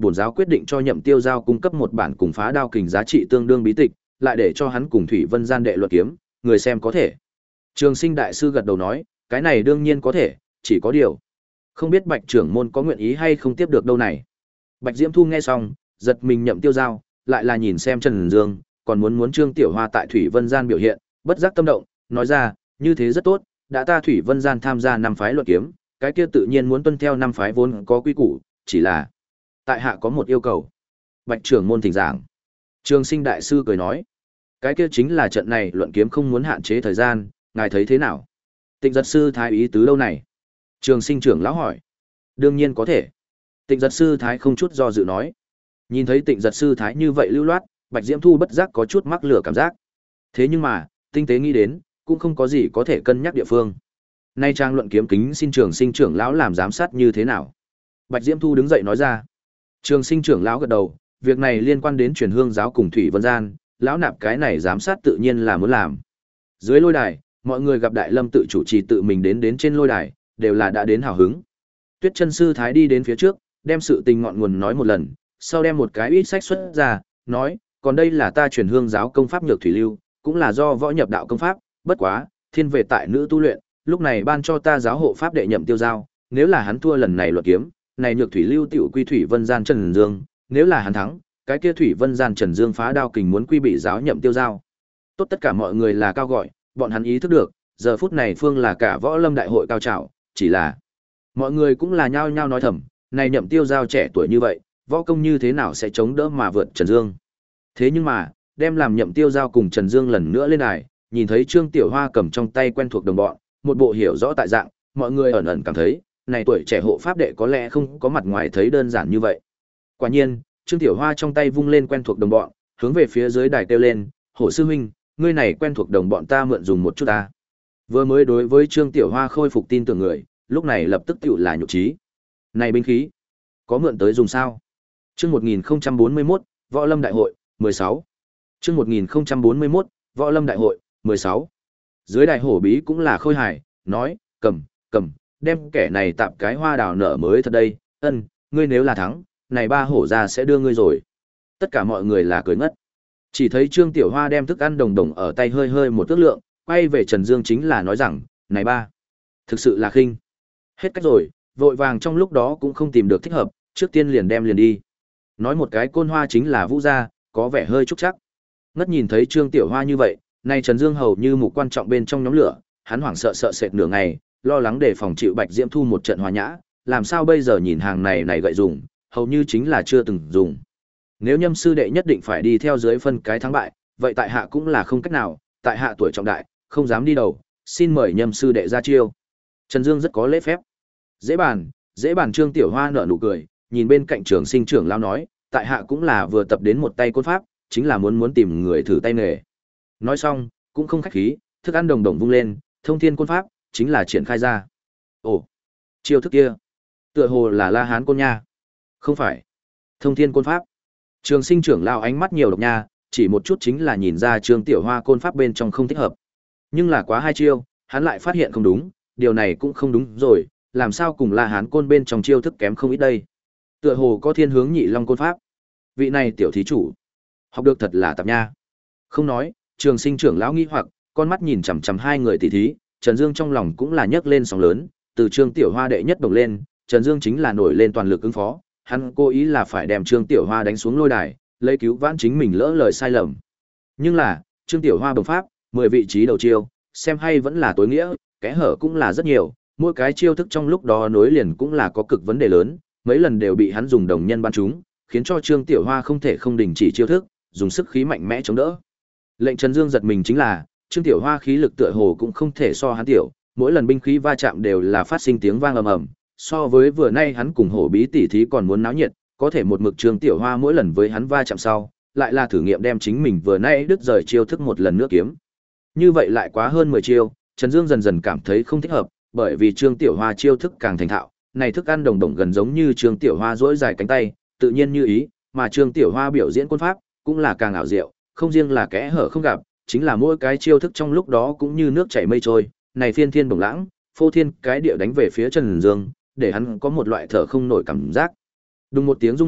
bổn giáo quyết định cho Nhậm Tiêu Giao cung cấp một bản cùng Phá Đao Kình giá trị tương đương bí tịch, lại để cho hắn cùng Thủy Vân gian đệ luận kiếm, người xem có thể. Trường Sinh đại sư gật đầu nói, cái này đương nhiên có thể, chỉ có điều, không biết Bạch trưởng môn có nguyện ý hay không tiếp được đâu này. Bạch Diễm Thu nghe xong, giật mình Nhậm Tiêu Giao, lại là nhìn xem Trần Dương, còn muốn muốn Trương Tiểu Hoa tại Thủy Vân gian biểu hiện, bất giác tâm động, nói ra, như thế rất tốt, đã ta Thủy Vân gian tham gia năm phái luận kiếm, cái kia tự nhiên muốn tuân theo năm phái vốn có quy củ, chỉ là tại hạ có một yêu cầu. Bạch trưởng môn thỉnh giảng. Trường Sinh đại sư cười nói, cái kia chính là trận này luận kiếm không muốn hạn chế thời gian, ngài thấy thế nào? Tịnh giật sư thái ý tứ đâu này? Trường Sinh trưởng lão hỏi. Đương nhiên có thể. Tịnh giật sư thái không chút do dự nói. Nhìn thấy Tịnh giật sư thái như vậy lưu loát, Bạch Diễm Thu bất giác có chút mắc lửa cảm giác. Thế nhưng mà, tinh tế nghĩ đến, cũng không có gì có thể cân nhắc địa phương. Nay trang luận kiếm kính xin Trường Sinh trưởng lão làm giám sát như thế nào? Bạch Diễm Thu đứng dậy nói ra. Trường Sinh trưởng lão gật đầu, việc này liên quan đến truyền hương giáo cùng Thủy Vân gian, lão nạp cái này giám sát tự nhiên là muốn làm. Dưới lôi đài, mọi người gặp Đại Lâm tự chủ trì tự mình đến đến trên lôi đài, đều là đã đến hào hứng. Tuyết Chân sư thái đi đến phía trước, đem sự tình ngọn nguồn nói một lần, sau đem một cái ít sách xuất ra, nói, còn đây là ta truyền hương giáo công pháp nhược thủy lưu, cũng là do võ nhập đạo công pháp, bất quá, thiên về tại nữ tu luyện, lúc này ban cho ta giáo hộ pháp đệ Nhậm Tiêu Giao, nếu là hắn thua lần này luận kiếm, này nhược thủy lưu tiểu quy Thủy Vân gian Trần Dương, nếu là hắn thắng, cái kia Thủy Vân gian Trần Dương Phá Đao Kình muốn quy bị giáo Nhậm Tiêu Giao. Tốt, tất cả mọi người là cao gọi, bọn hắn ý thức được, giờ phút này phương là cả võ lâm đại hội cao trào, chỉ là mọi người cũng là nhao nhao nói thầm, này Nhậm Tiêu Giao trẻ tuổi như vậy, võ công như thế nào sẽ chống đỡ mà vượt Trần Dương. Thế nhưng mà, đem làm Nhậm Tiêu Giao cùng Trần Dương lần nữa lên đài, nhìn thấy Trương Tiểu Hoa cầm trong tay quen thuộc đồng bọn, một bộ hiểu rõ tại dạng, mọi người ẩn ẩn cảm thấy, này tuổi trẻ hộ pháp đệ có lẽ không có mặt ngoài thấy đơn giản như vậy. Quả nhiên, Trương Tiểu Hoa trong tay vung lên quen thuộc đồng bọn, hướng về phía dưới đài kêu lên, "Hổ sư huynh, ngươi này quen thuộc đồng bọn ta mượn dùng một chút ta." Vừa mới đối với Trương Tiểu Hoa khôi phục tin tưởng người, lúc này lập tức tựu là nhục trí. "Này binh khí, có mượn tới dùng sao?" Chương một nghìn không trăm bốn mươi mốt, Võ Lâm Đại hội, mười sáu. Chương một nghìn không trăm bốn mươi mốt, Võ Lâm Đại hội, mười sáu. Dưới đài hổ bí cũng là khôi hài, nói, "Cầm, cầm, đem kẻ này tạm cái hoa đào nở mới thật đây, ân, ngươi nếu là thắng, này ba hổ ra sẽ đưa ngươi rồi." Tất cả mọi người là cười ngất. Chỉ thấy Trương Tiểu Hoa đem thức ăn đồng đồng ở tay hơi hơi một tước lượng, quay về Trần Dương chính là nói rằng, "Này ba, thực sự là khinh." Hết cách rồi, vội vàng trong lúc đó cũng không tìm được thích hợp, trước tiên liền đem liền đi. Nói một cái côn hoa chính là Vũ gia, có vẻ hơi trúc chắc. Ngất nhìn thấy Trương Tiểu Hoa như vậy, nay Trần Dương hầu như mục quan trọng bên trong nhóm lửa, hắn hoảng sợ sợ sệt nửa ngày, lo lắng để phòng chịu Bạch Diễm Thu một trận hòa nhã, làm sao bây giờ nhìn hàng này này gậy dùng, hầu như chính là chưa từng dùng. Nếu Nhâm sư đệ nhất định phải đi theo dưới phân cái thắng bại, vậy tại hạ cũng là không cách nào, tại hạ tuổi trọng đại, không dám đi đầu, xin mời Nhâm sư đệ ra chiêu. Trần Dương rất có lễ phép. Dễ bàn, dễ bàn. Trương Tiểu Hoa nở nụ cười, nhìn bên cạnh Trường Sinh trưởng lão nói, tại hạ cũng là vừa tập đến một tay côn pháp, chính là muốn muốn tìm người thử tay nghề. Nói xong, cũng không khách khí, thức ăn đồng đồng vung lên, thông thiên côn pháp, chính là triển khai ra. Ồ, chiêu thức kia, tựa hồ là La Hán côn nha. Không phải, thông thiên côn pháp. Trường Sinh trưởng lão ánh mắt nhiều độc nha, chỉ một chút chính là nhìn ra Trương Tiểu Hoa côn pháp bên trong không thích hợp. Nhưng là quá hai chiêu, hắn lại phát hiện không đúng, điều này cũng không đúng rồi, làm sao cùng La Hán côn bên trong chiêu thức kém không ít đây. Tựa hồ có thiên hướng nhị long côn pháp. Vị này tiểu thí chủ, học được thật là tạp nha. Không nói, Trường Sinh trưởng lão nghi hoặc, con mắt nhìn chằm chằm hai người tỷ thí, Trần Dương trong lòng cũng là nhấc lên sóng lớn, từ Trương Tiểu Hoa đệ nhất đồng lên, Trần Dương chính là nổi lên toàn lực ứng phó, hắn cố ý là phải đem Trương Tiểu Hoa đánh xuống lôi đài, lấy cứu vãn chính mình lỡ lời sai lầm. Nhưng là, Trương Tiểu Hoa bộc pháp, mười vị trí đầu chiêu, xem hay vẫn là tối nghĩa, kẽ hở cũng là rất nhiều, mỗi cái chiêu thức trong lúc đó nối liền cũng là có cực vấn đề lớn, mấy lần đều bị hắn dùng đồng nhân bắn trúng, khiến cho Trương Tiểu Hoa không thể không đình chỉ chiêu thức, dùng sức khí mạnh mẽ chống đỡ. Lệnh Trần Dương giật mình chính là, Trương Tiểu Hoa khí lực tựa hồ cũng không thể so hắn tiểu, mỗi lần binh khí va chạm đều là phát sinh tiếng vang ầm ầm, so với vừa nay hắn cùng hổ bí tỉ thí còn muốn náo nhiệt, có thể một mực Trương Tiểu Hoa mỗi lần với hắn va chạm sau, lại là thử nghiệm đem chính mình vừa nay đứt rời chiêu thức một lần nữa kiếm. Như vậy lại quá hơn mười chiêu, Trần Dương dần dần cảm thấy không thích hợp, bởi vì Trương Tiểu Hoa chiêu thức càng thành thạo, này thức ăn đồng đồng gần giống như Trương Tiểu Hoa duỗi dài cánh tay, tự nhiên như ý, mà Trương Tiểu Hoa biểu diễn côn pháp cũng là càng ảo diệu, không riêng là kẽ hở không gặp, chính là mỗi cái chiêu thức trong lúc đó cũng như nước chảy mây trôi, này phiên thiên bổng lãng, phô thiên cái địa đánh về phía Trần Dương, để hắn có một loại thở không nổi cảm giác. Đùng một tiếng rung mạnh,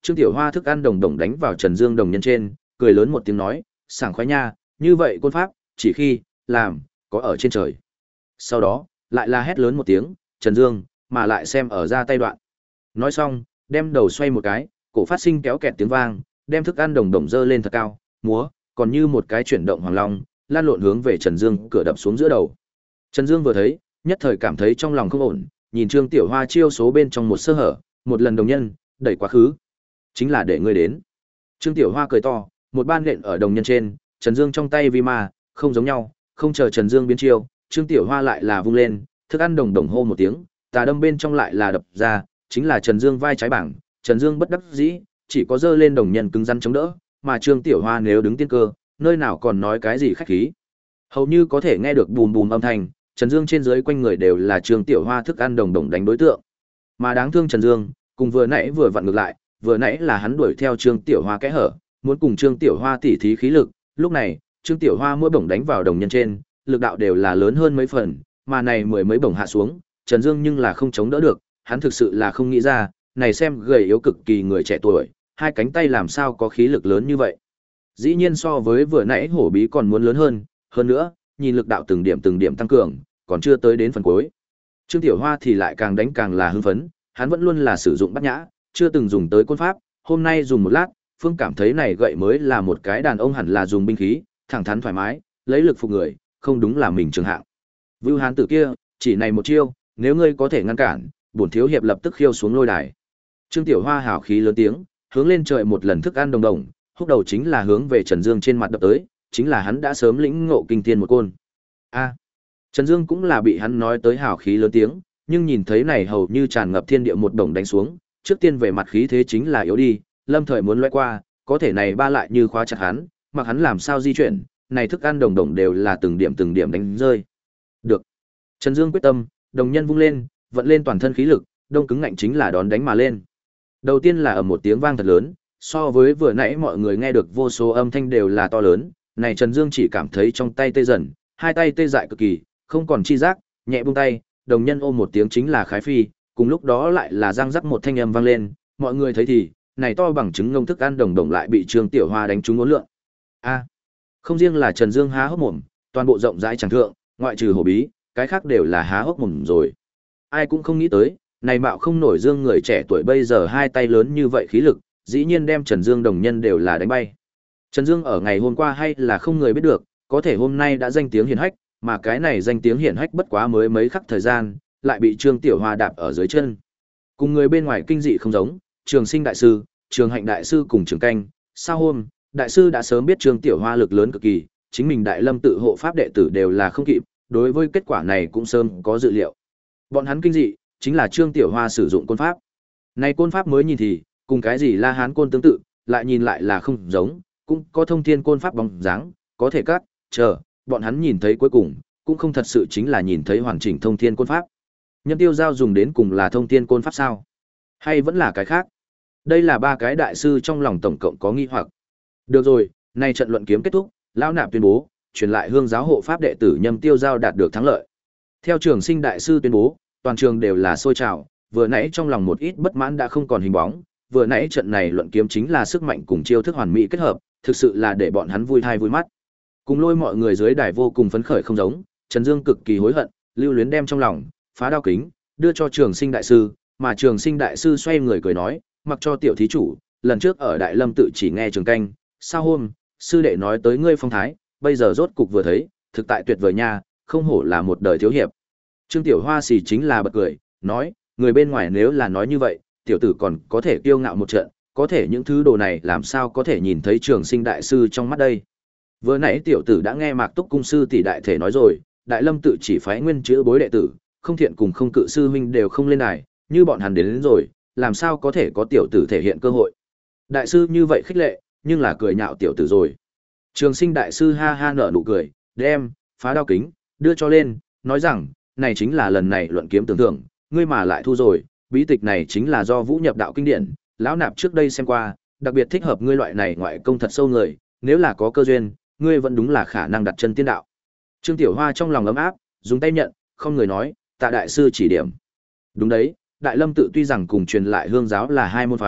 Trương Tiểu Hoa thức ăn đồng đồng đánh vào Trần Dương đồng nhân trên, cười lớn một tiếng nói, sảng khoái nha, như vậy côn pháp, chỉ khi làm có ở trên trời. Sau đó, lại là hét lớn một tiếng, Trần Dương, mà lại xem ở ra tay đoạn. Nói xong, đem đầu xoay một cái, cổ phát sinh kéo kẹt tiếng vang, đem thức ăn đồng đồng dơ lên thật cao, múa, còn như một cái chuyển động hoàng long, lan lộn hướng về Trần Dương cửa đập xuống giữa đầu. Trần Dương vừa thấy, nhất thời cảm thấy trong lòng không ổn, nhìn Trương Tiểu Hoa chiêu số bên trong một sơ hở, một lần đồng nhân, đẩy quá khứ. Chính là để ngươi đến. Trương Tiểu Hoa cười to, một ban nện ở đồng nhân trên, Trần Dương trong tay vi ma, không giống nhau, không chờ Trần Dương biến chiêu, Trương Tiểu Hoa lại là vung lên, thức ăn đồng đồng hô một tiếng, tà đâm bên trong lại là đập ra, chính là Trần Dương vai trái bảng, Trần Dương bất đắc dĩ, chỉ có giơ lên đồng nhân cứng rắn chống đỡ, mà Trương Tiểu Hoa nếu đứng tiên cơ, nơi nào còn nói cái gì khách khí. Hầu như có thể nghe được bùm bùm âm thanh, Trần Dương trên dưới quanh người đều là Trương Tiểu Hoa thức ăn đồng đồng đánh đối tượng. Mà đáng thương Trần Dương, cùng vừa nãy vừa vặn ngược lại, vừa nãy là hắn đuổi theo Trương Tiểu Hoa kẽ hở, muốn cùng Trương Tiểu Hoa tỉ thí khí lực, lúc này, Trương Tiểu Hoa mỗi bổng đánh vào đồng nhân trên, lực đạo đều là lớn hơn mấy phần, mà này mười mấy bổng hạ xuống, Trần Dương nhưng là không chống đỡ được, hắn thực sự là không nghĩ ra, này xem gầy yếu cực kỳ người trẻ tuổi, hai cánh tay làm sao có khí lực lớn như vậy. Dĩ nhiên so với vừa nãy hổ bí còn muốn lớn hơn, hơn nữa, nhìn lực đạo từng điểm từng điểm tăng cường, còn chưa tới đến phần cuối. Trương Tiểu Hoa thì lại càng đánh càng là hưng phấn, hắn vẫn luôn là sử dụng bát nhã, chưa từng dùng tới côn pháp, hôm nay dùng một lát, Phương cảm thấy này gậy mới là một cái đàn ông hẳn là dùng binh khí, thẳng thắn thoải mái, lấy lực phục người, không đúng là mình trường hạng. Vưu Hán tử kia, chỉ này một chiêu, nếu ngươi có thể ngăn cản, bổn thiếu hiệp lập tức khiêu xuống lôi đài. Trương Tiểu Hoa hào khí lớn tiếng, hướng lên trời một lần thức ăn đồng đồng, húc đầu chính là hướng về Trần Dương trên mặt đập tới, chính là hắn đã sớm lĩnh ngộ kinh thiên một côn. A. Trần Dương cũng là bị hắn nói tới hào khí lớn tiếng, nhưng nhìn thấy này hầu như tràn ngập thiên địa một đồng đánh xuống, trước tiên về mặt khí thế chính là yếu đi, lâm thời muốn lóe qua, có thể này ba lại như khóa chặt hắn, mặc hắn làm sao di chuyển, này thức ăn đồng đồng đều là từng điểm từng điểm đánh rơi. Được. Trần Dương quyết tâm, đồng nhân vung lên, vận lên toàn thân khí lực, đông cứng ngạnh chính là đón đánh mà lên. Đầu tiên là ở một tiếng vang thật lớn, so với vừa nãy mọi người nghe được vô số âm thanh đều là to lớn, này Trần Dương chỉ cảm thấy trong tay tê dần, hai tay tê dại cực kỳ, không còn chi giác, nhẹ buông tay, đồng nhân ôm một tiếng chính là khái phi, cùng lúc đó lại là răng rắc một thanh âm vang lên, mọi người thấy thì, này to bằng trứng ngông thức ăn đồng đồng lại bị Trương Tiểu Hoa đánh trúng uốn lượn. A. Không riêng là Trần Dương há hốc mồm, toàn bộ rộng rãi chẳng thượng, ngoại trừ hổ bí, cái khác đều là há hốc mồm rồi. Ai cũng không nghĩ tới, này mạo không nổi Dương người trẻ tuổi bây giờ hai tay lớn như vậy khí lực, dĩ nhiên đem Trần Dương đồng nhân đều là đánh bay. Trần Dương ở ngày hôm qua hay là không người biết được, có thể hôm nay đã danh tiếng hiển hách, mà cái này danh tiếng hiển hách bất quá mới mấy khắc thời gian, lại bị Trương Tiểu Hoa đạp ở dưới chân. Cùng người bên ngoài kinh dị không giống, Trường Sinh đại sư, Trường Hạnh đại sư cùng Trường Canh, sao hôm, đại sư đã sớm biết Trương Tiểu Hoa lực lớn cực kỳ, chính mình Đại Lâm tự hộ pháp đệ tử đều là không kịp, đối với kết quả này cũng sớm có dự liệu. Bọn hắn kinh dị, chính là Trương Tiểu Hoa sử dụng côn pháp. Này côn pháp mới nhìn thì, cùng cái gì La Hán côn tương tự, lại nhìn lại là không giống, cũng có thông thiên côn pháp bóng dáng, có thể cắt, chờ, bọn hắn nhìn thấy cuối cùng, cũng không thật sự chính là nhìn thấy hoàn chỉnh thông thiên côn pháp. Nhâm Tiêu Giao dùng đến cùng là thông thiên côn pháp sao? Hay vẫn là cái khác? Đây là ba cái đại sư trong lòng tổng cộng có nghi hoặc. Được rồi, nay trận luận kiếm kết thúc, lão nạp tuyên bố, truyền lại hương giáo hộ pháp đệ tử Nhâm Tiêu Giao đạt được thắng lợi. Theo Trường Sinh đại sư tuyên bố, toàn trường đều là sôi trào, vừa nãy trong lòng một ít bất mãn đã không còn hình bóng, vừa nãy trận này luận kiếm chính là sức mạnh cùng chiêu thức hoàn mỹ kết hợp, thực sự là để bọn hắn vui thai vui mắt. Cùng Lôi mọi người dưới đài vô cùng phấn khởi không giống, Trần Dương cực kỳ hối hận, lưu luyến đem trong lòng, phá đao kính, đưa cho Trường Sinh đại sư, mà Trường Sinh đại sư xoay người cười nói, mặc cho tiểu thí chủ, lần trước ở Đại Lâm tự chỉ nghe Trường Canh, sao hôm, sư đệ nói tới ngươi phong thái, bây giờ rốt cục vừa thấy, thực tại tuyệt vời nha, không hổ là một đời thiếu hiệp. Trương Tiểu Hoa xì chính là bật cười, nói, người bên ngoài nếu là nói như vậy, tiểu tử còn có thể kiêu ngạo một trận, có thể những thứ đồ này làm sao có thể nhìn thấy Trường Sinh đại sư trong mắt đây. Vừa nãy tiểu tử đã nghe Mạc Túc cung sư tỷ đại thể nói rồi, Đại Lâm tự chỉ phái nguyên chữ bối đệ tử, không thiện cùng không cự sư huynh đều không lên đài, như bọn hắn đến, đến rồi, làm sao có thể có tiểu tử thể hiện cơ hội. Đại sư như vậy khích lệ, nhưng là cười nhạo tiểu tử rồi. Trường Sinh đại sư ha ha nở nụ cười, đem phá đao kính đưa cho lên, nói rằng, này chính là lần này luận kiếm tưởng thưởng, ngươi mà lại thu rồi, bí tịch này chính là do Vũ nhập đạo kinh điển, lão nạp trước đây xem qua, đặc biệt thích hợp ngươi loại này ngoại công thật sâu người, nếu là có cơ duyên, ngươi vẫn đúng là khả năng đặt chân tiên đạo. Trương Tiểu Hoa trong lòng ấm áp, dùng tay nhận, không người nói, tạ đại sư chỉ điểm. Đúng đấy, Đại Lâm tự tuy rằng cùng truyền lại hương giáo là hai môn phái,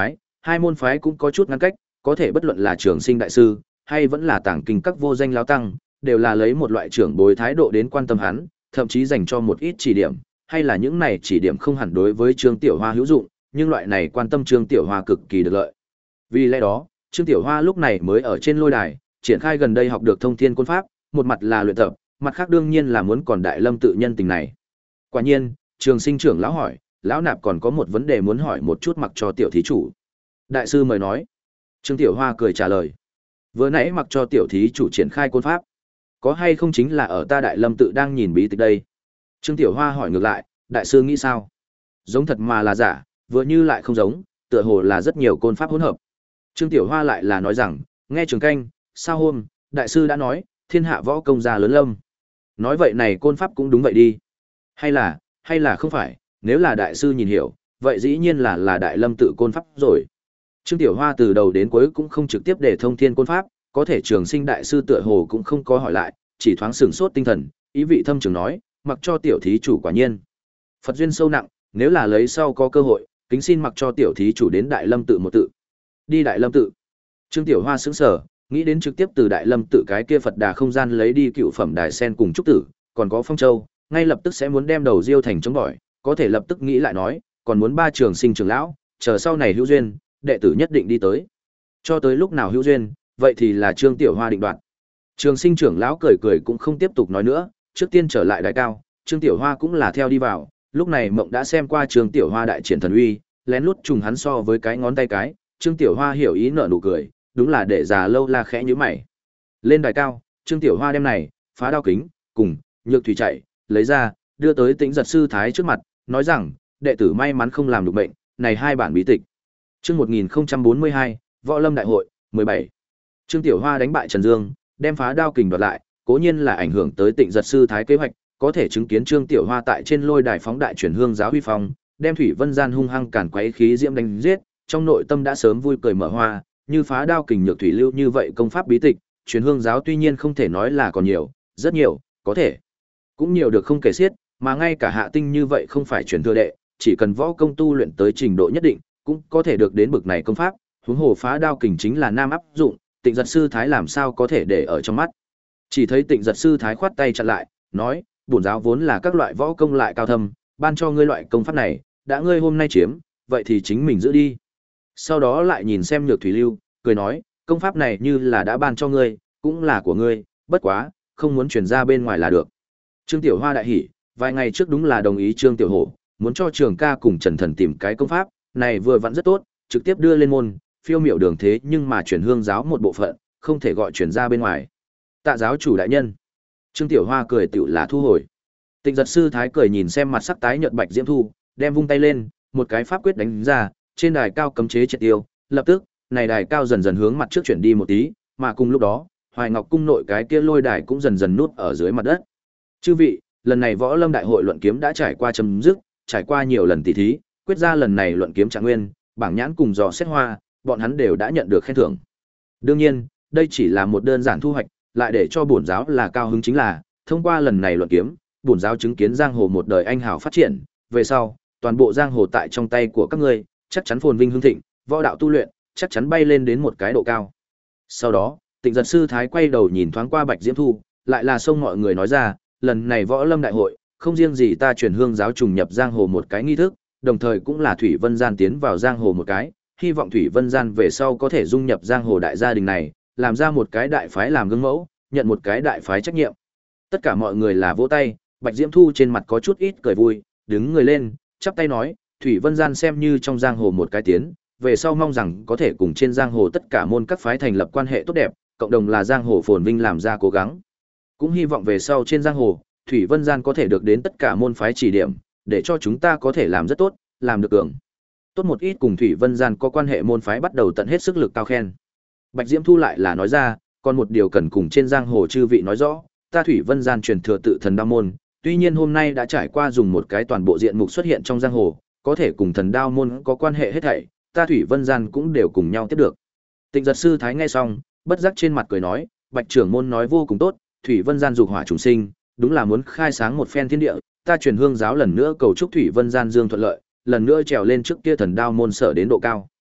Hai môn phái cũng có chút ngăn cách, có thể bất luận là trường sinh đại sư, hay vẫn là tàng kinh các vô danh lão tăng, đều là lấy một loại trưởng bối thái độ đến quan tâm hắn, thậm chí dành cho một ít chỉ điểm, hay là những này chỉ điểm không hẳn đối với Trương Tiểu Hoa hữu dụng, nhưng loại này quan tâm Trương Tiểu Hoa cực kỳ được lợi. Vì lẽ đó, Trương Tiểu Hoa lúc này mới ở trên lôi đài, triển khai gần đây học được thông thiên côn pháp, một mặt là luyện tập, mặt khác đương nhiên là muốn còn Đại Lâm tự nhân tình này. Quả nhiên, Trường Sinh trưởng lão hỏi, lão nạp còn có một vấn đề muốn hỏi một chút mặc cho tiểu thí chủ. Đại sư mời nói. Trương Tiểu Hoa cười trả lời. Vừa nãy mặc cho tiểu thí chủ triển khai côn pháp, có hay không chính là ở ta Đại Lâm tự đang nhìn bí tịch đây? Trương Tiểu Hoa hỏi ngược lại, đại sư nghĩ sao? Giống thật mà là giả, vừa như lại không giống, tựa hồ là rất nhiều côn pháp hỗn hợp. Trương Tiểu Hoa lại là nói rằng, nghe Trường Canh, sao hôm, đại sư đã nói, thiên hạ võ công gia lớn lâm. Nói vậy này côn pháp cũng đúng vậy đi. Hay là, hay là không phải, nếu là đại sư nhìn hiểu, vậy dĩ nhiên là là Đại Lâm tự côn pháp rồi. Trương Tiểu Hoa từ đầu đến cuối cũng không trực tiếp để thông thiên côn pháp, có thể Trường Sinh đại sư tựa hồ cũng không có hỏi lại, chỉ thoáng sửng sốt tinh thần, ý vị thâm trường nói, mặc cho tiểu thí chủ quả nhiên. Phật duyên sâu nặng, nếu là lấy sau có cơ hội, kính xin mặc cho tiểu thí chủ đến Đại Lâm tự một tự. Đi Đại Lâm tự. Trương Tiểu Hoa sững sờ, nghĩ đến trực tiếp từ Đại Lâm tự cái kia Phật Đà không gian lấy đi cựu phẩm đài sen cùng trúc tử, còn có Phong Châu, ngay lập tức sẽ muốn đem đầu Diêu thành chống bỏi, có thể lập tức nghĩ lại nói, còn muốn ba Trường Sinh trưởng lão, chờ sau này hữu duyên, đệ tử nhất định đi tới. Cho tới lúc nào hữu duyên, vậy thì là Trương Tiểu Hoa định đoạt. Trường Sinh trưởng lão cười cười cũng không tiếp tục nói nữa, trước tiên trở lại đài cao, Trương Tiểu Hoa cũng là theo đi vào, lúc này Mộng đã xem qua Trương Tiểu Hoa đại triển thần uy, lén lút trùng hắn so với cái ngón tay cái, Trương Tiểu Hoa hiểu ý nở nụ cười, đúng là để già lâu la khẽ nhíu mày. Lên đài cao, Trương Tiểu Hoa đem này, phá đao kính, cùng nhược thủy chạy, lấy ra, đưa tới Tĩnh Giật sư thái trước mặt, nói rằng, đệ tử may mắn không làm được bệnh, này hai bản bí tịch. Chương một nghìn không trăm bốn mươi hai, Võ Lâm đại hội, mười bảy. Trương Tiểu Hoa đánh bại Trần Dương, đem phá đao kình đoạt lại, cố nhiên là ảnh hưởng tới Tịnh Giật sư thái kế hoạch, có thể chứng kiến Trương Tiểu Hoa tại trên lôi đài phóng đại chuyển hương giáo huy phong, đem Thủy Vân Gian hung hăng càn quấy khí diễm đánh giết, trong nội tâm đã sớm vui cười mở hoa, như phá đao kình nhược thủy lưu như vậy công pháp bí tịch, chuyển hương giáo tuy nhiên không thể nói là còn nhiều, rất nhiều, có thể cũng nhiều được không kể xiết, mà ngay cả hạ tinh như vậy không phải truyền thừa đệ, chỉ cần võ công tu luyện tới trình độ nhất định, cũng có thể được đến bực này công pháp, huống hồ phá đao kình chính là nam áp dụng, Tịnh Giật sư thái làm sao có thể để ở trong mắt. Chỉ thấy Tịnh Giật sư thái khoát tay chặn lại, nói, bổn giáo vốn là các loại võ công lại cao thâm, ban cho ngươi loại công pháp này, đã ngươi hôm nay chiếm, vậy thì chính mình giữ đi. Sau đó lại nhìn xem Nhược Thủy Lưu, cười nói, công pháp này như là đã ban cho ngươi, cũng là của ngươi, bất quá, không muốn truyền ra bên ngoài là được. Trương Tiểu Hoa đại hỉ, vài ngày trước đúng là đồng ý Trương Tiểu Hổ, muốn cho Trường Ca cùng Trần Thần tìm cái công pháp, này vừa vặn rất tốt, trực tiếp đưa lên môn, phiêu miểu đường thế nhưng mà chuyển hương giáo một bộ phận, không thể gọi chuyển ra bên ngoài. Tạ giáo chủ đại nhân. Trương Tiểu Hoa cười tựu là thu hồi. Tịnh Giật sư thái cười nhìn xem mặt sắc tái nhợt Bạch Diễm Thu, đem vung tay lên, một cái pháp quyết đánh ra, trên đài cao cấm chế triệt tiêu, lập tức, này đài cao dần dần hướng mặt trước chuyển đi một tí, mà cùng lúc đó, Hoài Ngọc cung nội cái kia lôi đài cũng dần dần nút ở dưới mặt đất. Chư vị, lần này Võ Lâm đại hội luận kiếm đã trải qua chấm dứt, trải qua nhiều lần tỷ thí, quyết ra lần này luận kiếm trạng nguyên, bảng nhãn cùng dò xét hoa, bọn hắn đều đã nhận được khen thưởng. Đương nhiên, đây chỉ là một đơn giản thu hoạch, lại để cho bổn giáo là cao hứng chính là, thông qua lần này luận kiếm, bổn giáo chứng kiến giang hồ một đời anh hào phát triển, về sau, toàn bộ giang hồ tại trong tay của các ngươi, chắc chắn phồn vinh hưng thịnh, võ đạo tu luyện, chắc chắn bay lên đến một cái độ cao. Sau đó, Tịnh Giật sư thái quay đầu nhìn thoáng qua Bạch Diễm Thu, lại là xông mọi người nói ra, lần này Võ Lâm đại hội, không riêng gì ta chuyển hương giáo trùng nhập giang hồ một cái nghi thức, đồng thời cũng là Thủy Vân Gian tiến vào giang hồ một cái, hy vọng Thủy Vân Gian về sau có thể dung nhập giang hồ đại gia đình này, làm ra một cái đại phái làm gương mẫu, nhận một cái đại phái trách nhiệm. Tất cả mọi người là vỗ tay, Bạch Diễm Thu trên mặt có chút ít cười vui, đứng người lên, chắp tay nói, Thủy Vân Gian xem như trong giang hồ một cái tiến, về sau mong rằng có thể cùng trên giang hồ tất cả môn các phái thành lập quan hệ tốt đẹp, cộng đồng là giang hồ phồn vinh làm ra cố gắng. Cũng hy vọng về sau trên giang hồ, Thủy Vân Gian có thể được đến tất cả môn phái chỉ điểm, để cho chúng ta có thể làm rất tốt, làm được cường. Tốt một ít cùng Thủy Vân Gian có quan hệ môn phái bắt đầu tận hết sức lực cao khen. Bạch Diễm Thu lại là nói ra, còn một điều cần cùng trên giang hồ chư vị nói rõ, ta Thủy Vân Gian truyền thừa tự thần đao môn, tuy nhiên hôm nay đã trải qua dùng một cái toàn bộ diện mục xuất hiện trong giang hồ, có thể cùng thần đao môn có quan hệ hết thảy, ta Thủy Vân Gian cũng đều cùng nhau tiếp được. Tịnh Giật sư thái nghe xong, bất giác trên mặt cười nói, Bạch trưởng môn nói vô cùng tốt, Thủy Vân Gian dục hỏa trùng sinh, đúng là muốn khai sáng một phen thiên địa, ta truyền hương giáo lần nữa cầu chúc Thủy Vân Gian dương thuận lợi, lần nữa trèo lên trước kia thần đao môn sở đến độ cao.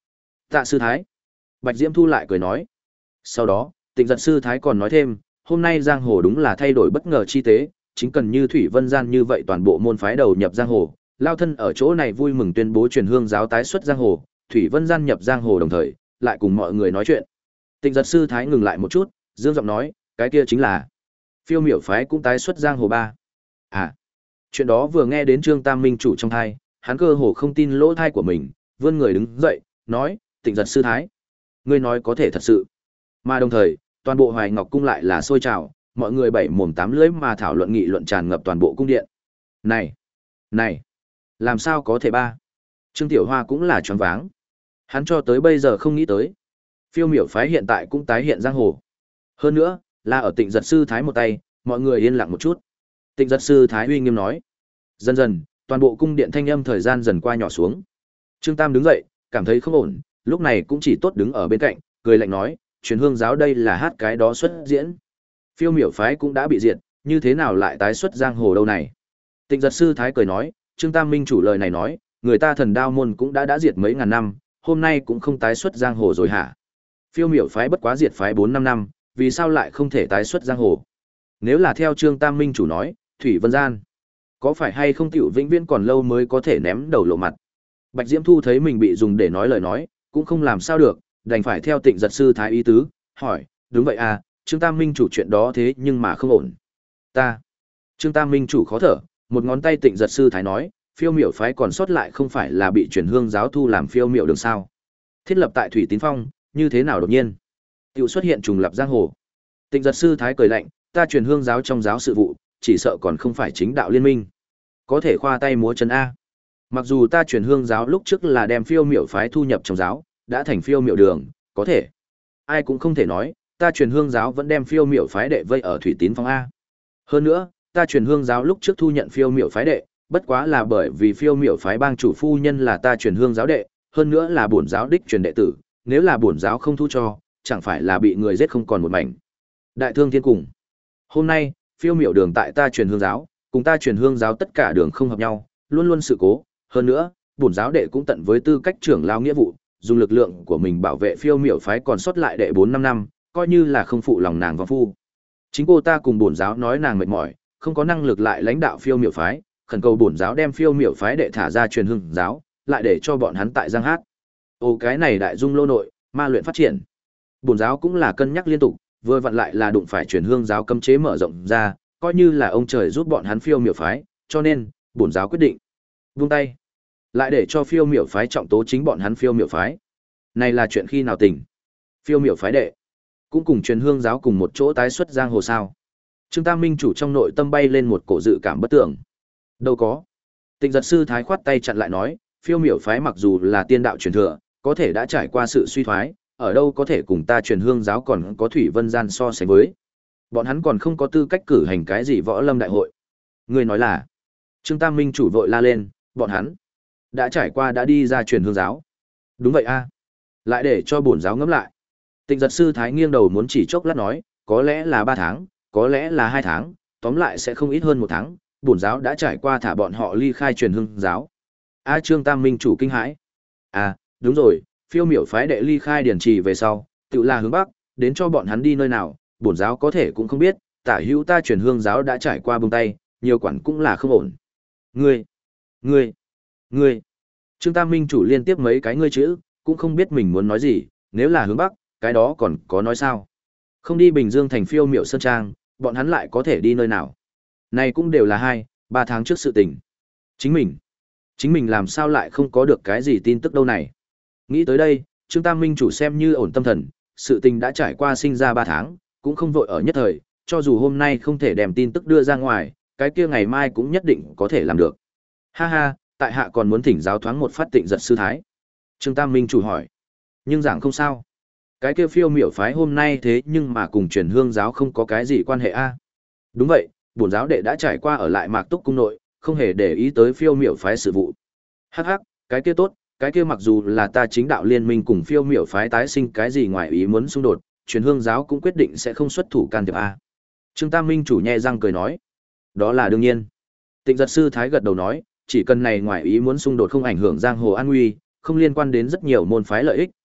Tạ sư thái. Bạch Diễm Thu lại cười nói. Sau đó, Tịnh Giật sư thái còn nói thêm, hôm nay giang hồ đúng là thay đổi bất ngờ chi tế, chính cần như Thủy Vân Gian như vậy toàn bộ môn phái đầu nhập giang hồ, lao thân ở chỗ này vui mừng tuyên bố truyền hương giáo tái xuất giang hồ, Thủy Vân Gian nhập giang hồ đồng thời, lại cùng mọi người nói chuyện. Tịnh Giật sư thái ngừng lại một chút, dương giọng nói, cái kia chính là Phiêu Miểu phái cũng tái xuất giang hồ ba. À, chuyện đó vừa nghe đến Trương Tam Minh chủ trong thai, hắn cơ hồ không tin lỗ thai của mình, vươn người đứng dậy, nói, Tịnh Giật sư thái, ngươi nói có thể thật sự. Mà đồng thời, toàn bộ Hoài Ngọc cung lại là sôi trào, mọi người bảy mồm tám lưỡi mà thảo luận nghị luận tràn ngập toàn bộ cung điện. Này, này, làm sao có thể ba? Trương Tiểu Hoa cũng là choáng váng. Hắn cho tới bây giờ không nghĩ tới, Phiêu Miểu phái hiện tại cũng tái hiện giang hồ. Hơn nữa, là ở Tịnh Giật sư thái một tay, mọi người yên lặng một chút. Tịnh Giật sư thái uy nghiêm nói. Dần dần, toàn bộ cung điện thanh âm thời gian dần qua nhỏ xuống. Trương Tam đứng dậy, cảm thấy không ổn, lúc này cũng chỉ tốt đứng ở bên cạnh, cười lạnh nói, truyền hương giáo đây là hát cái đó xuất diễn. Phiêu Miểu phái cũng đã bị diệt, như thế nào lại tái xuất giang hồ đâu này? Tịnh Giật sư thái cười nói, Trương Tam Minh chủ lời này nói, người ta Thần Đao môn cũng đã đã diệt mấy ngàn năm, hôm nay cũng không tái xuất giang hồ rồi hả? Phiêu Miểu phái bất quá diệt phái bốn năm năm, vì sao lại không thể tái xuất giang hồ? Nếu là theo Trương Tam Minh chủ nói, Thủy Vân Gian, có phải hay không tiểu vĩnh viễn còn lâu mới có thể ném đầu lộ mặt? Bạch Diễm Thu thấy mình bị dùng để nói lời nói, cũng không làm sao được, đành phải theo Tịnh Giật sư thái ý tứ, hỏi, đúng vậy à, Trương Tam Minh chủ chuyện đó thế nhưng mà không ổn. Ta. Trương Tam Minh chủ khó thở, một ngón tay Tịnh Giật sư thái nói, Phiêu Miểu phái còn sót lại không phải là bị truyền hương giáo thu làm Phiêu Miểu đường sao? Thiết lập tại Thủy Tín Phong, như thế nào đột nhiên tiểu xuất hiện trùng lập giang hồ? Tịnh Giật sư thái cười lạnh, ta truyền hương giáo trong giáo sự vụ, chỉ sợ còn không phải chính đạo liên minh, có thể khoa tay múa chân a. Mặc dù ta truyền hương giáo lúc trước là đem Phiêu Miểu phái thu nhập trong giáo, đã thành Phiêu Miểu đường, có thể ai cũng không thể nói, ta truyền hương giáo vẫn đem Phiêu Miểu phái đệ vây ở Thủy Tín Phong a. Hơn nữa, ta truyền hương giáo lúc trước thu nhận Phiêu Miểu phái đệ, bất quá là bởi vì Phiêu Miểu phái bang chủ phu nhân là ta truyền hương giáo đệ, hơn nữa là bổn giáo đích truyền đệ tử, nếu là bổn giáo không thu cho, chẳng phải là bị người giết không còn một mảnh. Đại thương thiên cùng. Hôm nay, Phiêu Miểu đường tại ta truyền hương giáo, cùng ta truyền hương giáo tất cả đường không hợp nhau, luôn luôn sự cố, hơn nữa, bổn giáo đệ cũng tận với tư cách trưởng lao nghĩa vụ, dùng lực lượng của mình bảo vệ Phiêu Miểu phái còn sót lại đệ bốn năm năm, coi như là không phụ lòng nàng vong phu. Chính cô ta cùng bổn giáo nói nàng mệt mỏi, không có năng lực lại lãnh đạo Phiêu Miểu phái, khẩn cầu bổn giáo đem Phiêu Miểu phái đệ thả ra truyền hương giáo, lại để cho bọn hắn tại giang hát. Ô cái này đại dung lô nội, ma luyện phát triển. Bổn giáo cũng là cân nhắc liên tục, vừa vặn lại là đụng phải truyền hương giáo cấm chế mở rộng ra, coi như là ông trời giúp bọn hắn Phiêu Miểu phái, cho nên, bổn giáo quyết định vung tay, lại để cho Phiêu Miểu phái trọng tố chính bọn hắn Phiêu Miểu phái. Này là chuyện khi nào tỉnh? Phiêu Miểu phái đệ cũng cùng truyền hương giáo cùng một chỗ tái xuất giang hồ sao? Trương Tam Minh chủ trong nội tâm bay lên một cổ dự cảm bất tưởng. Đâu có. Tịnh Giật sư thái khoát tay chặn lại nói, Phiêu Miểu phái mặc dù là tiên đạo truyền thừa, có thể đã trải qua sự suy thoái, ở đâu có thể cùng ta truyền hương giáo còn có Thủy Vân Gian so sánh với. Bọn hắn còn không có tư cách cử hành cái gì võ lâm đại hội. Người nói là? Trương Tam Minh chủ vội la lên, bọn hắn đã trải qua đã đi ra truyền hương giáo. Đúng vậy a. Lại để cho bổn giáo ngẫm lại. Tịnh Giật sư thái nghiêng đầu muốn chỉ chốc lát nói, có lẽ là ba tháng, có lẽ là hai tháng, tóm lại sẽ không ít hơn một tháng, bổn giáo đã trải qua thả bọn họ ly khai truyền hương giáo. A Trương Tam Minh chủ kinh hãi. À, đúng rồi, Phiêu Miểu phái đệ ly khai điển trì về sau, tự là hướng bắc, đến cho bọn hắn đi nơi nào, bổn giáo có thể cũng không biết, tả hữu ta truyền hương giáo đã trải qua buông tay, nhiều quản cũng là không ổn. Ngươi, ngươi, ngươi. Trương Tam Minh chủ liên tiếp mấy cái ngươi chữ, cũng không biết mình muốn nói gì, nếu là hướng bắc, cái đó còn có nói sao? Không đi Bình Dương thành Phiêu Miểu sơn trang, bọn hắn lại có thể đi nơi nào? Này cũng đều là hai, ba tháng trước sự tình. Chính mình, chính mình làm sao lại không có được cái gì tin tức đâu này? Nghĩ tới đây, Trương Tam Minh chủ xem như ổn tâm thần, sự tình đã trải qua sinh ra ba tháng, cũng không vội ở nhất thời, cho dù hôm nay không thể đem tin tức đưa ra ngoài, cái kia ngày mai cũng nhất định có thể làm được. Ha ha, tại hạ còn muốn thỉnh giáo thoáng một phát Tịnh Giật sư thái. Trương Tam Minh chủ hỏi. Nhưng giảng không sao. Cái kia Phiêu Miểu phái hôm nay thế nhưng mà cùng truyền hương giáo không có cái gì quan hệ a. Đúng vậy, bổn giáo đệ đã trải qua ở lại Mạc Túc cung nội, không hề để ý tới Phiêu Miểu phái sự vụ. Hắc hắc, cái kia tốt, cái kia mặc dù là ta chính đạo liên minh cùng Phiêu Miểu phái tái sinh cái gì ngoài ý muốn xung đột, truyền hương giáo cũng quyết định sẽ không xuất thủ can thiệp a. Trương Tam Minh chủ nhe răng cười nói. Đó là đương nhiên. Tịnh Giật sư thái gật đầu nói, chỉ cần này ngoài ý muốn xung đột không ảnh hưởng giang hồ an nguy, không liên quan đến rất nhiều môn phái lợi ích,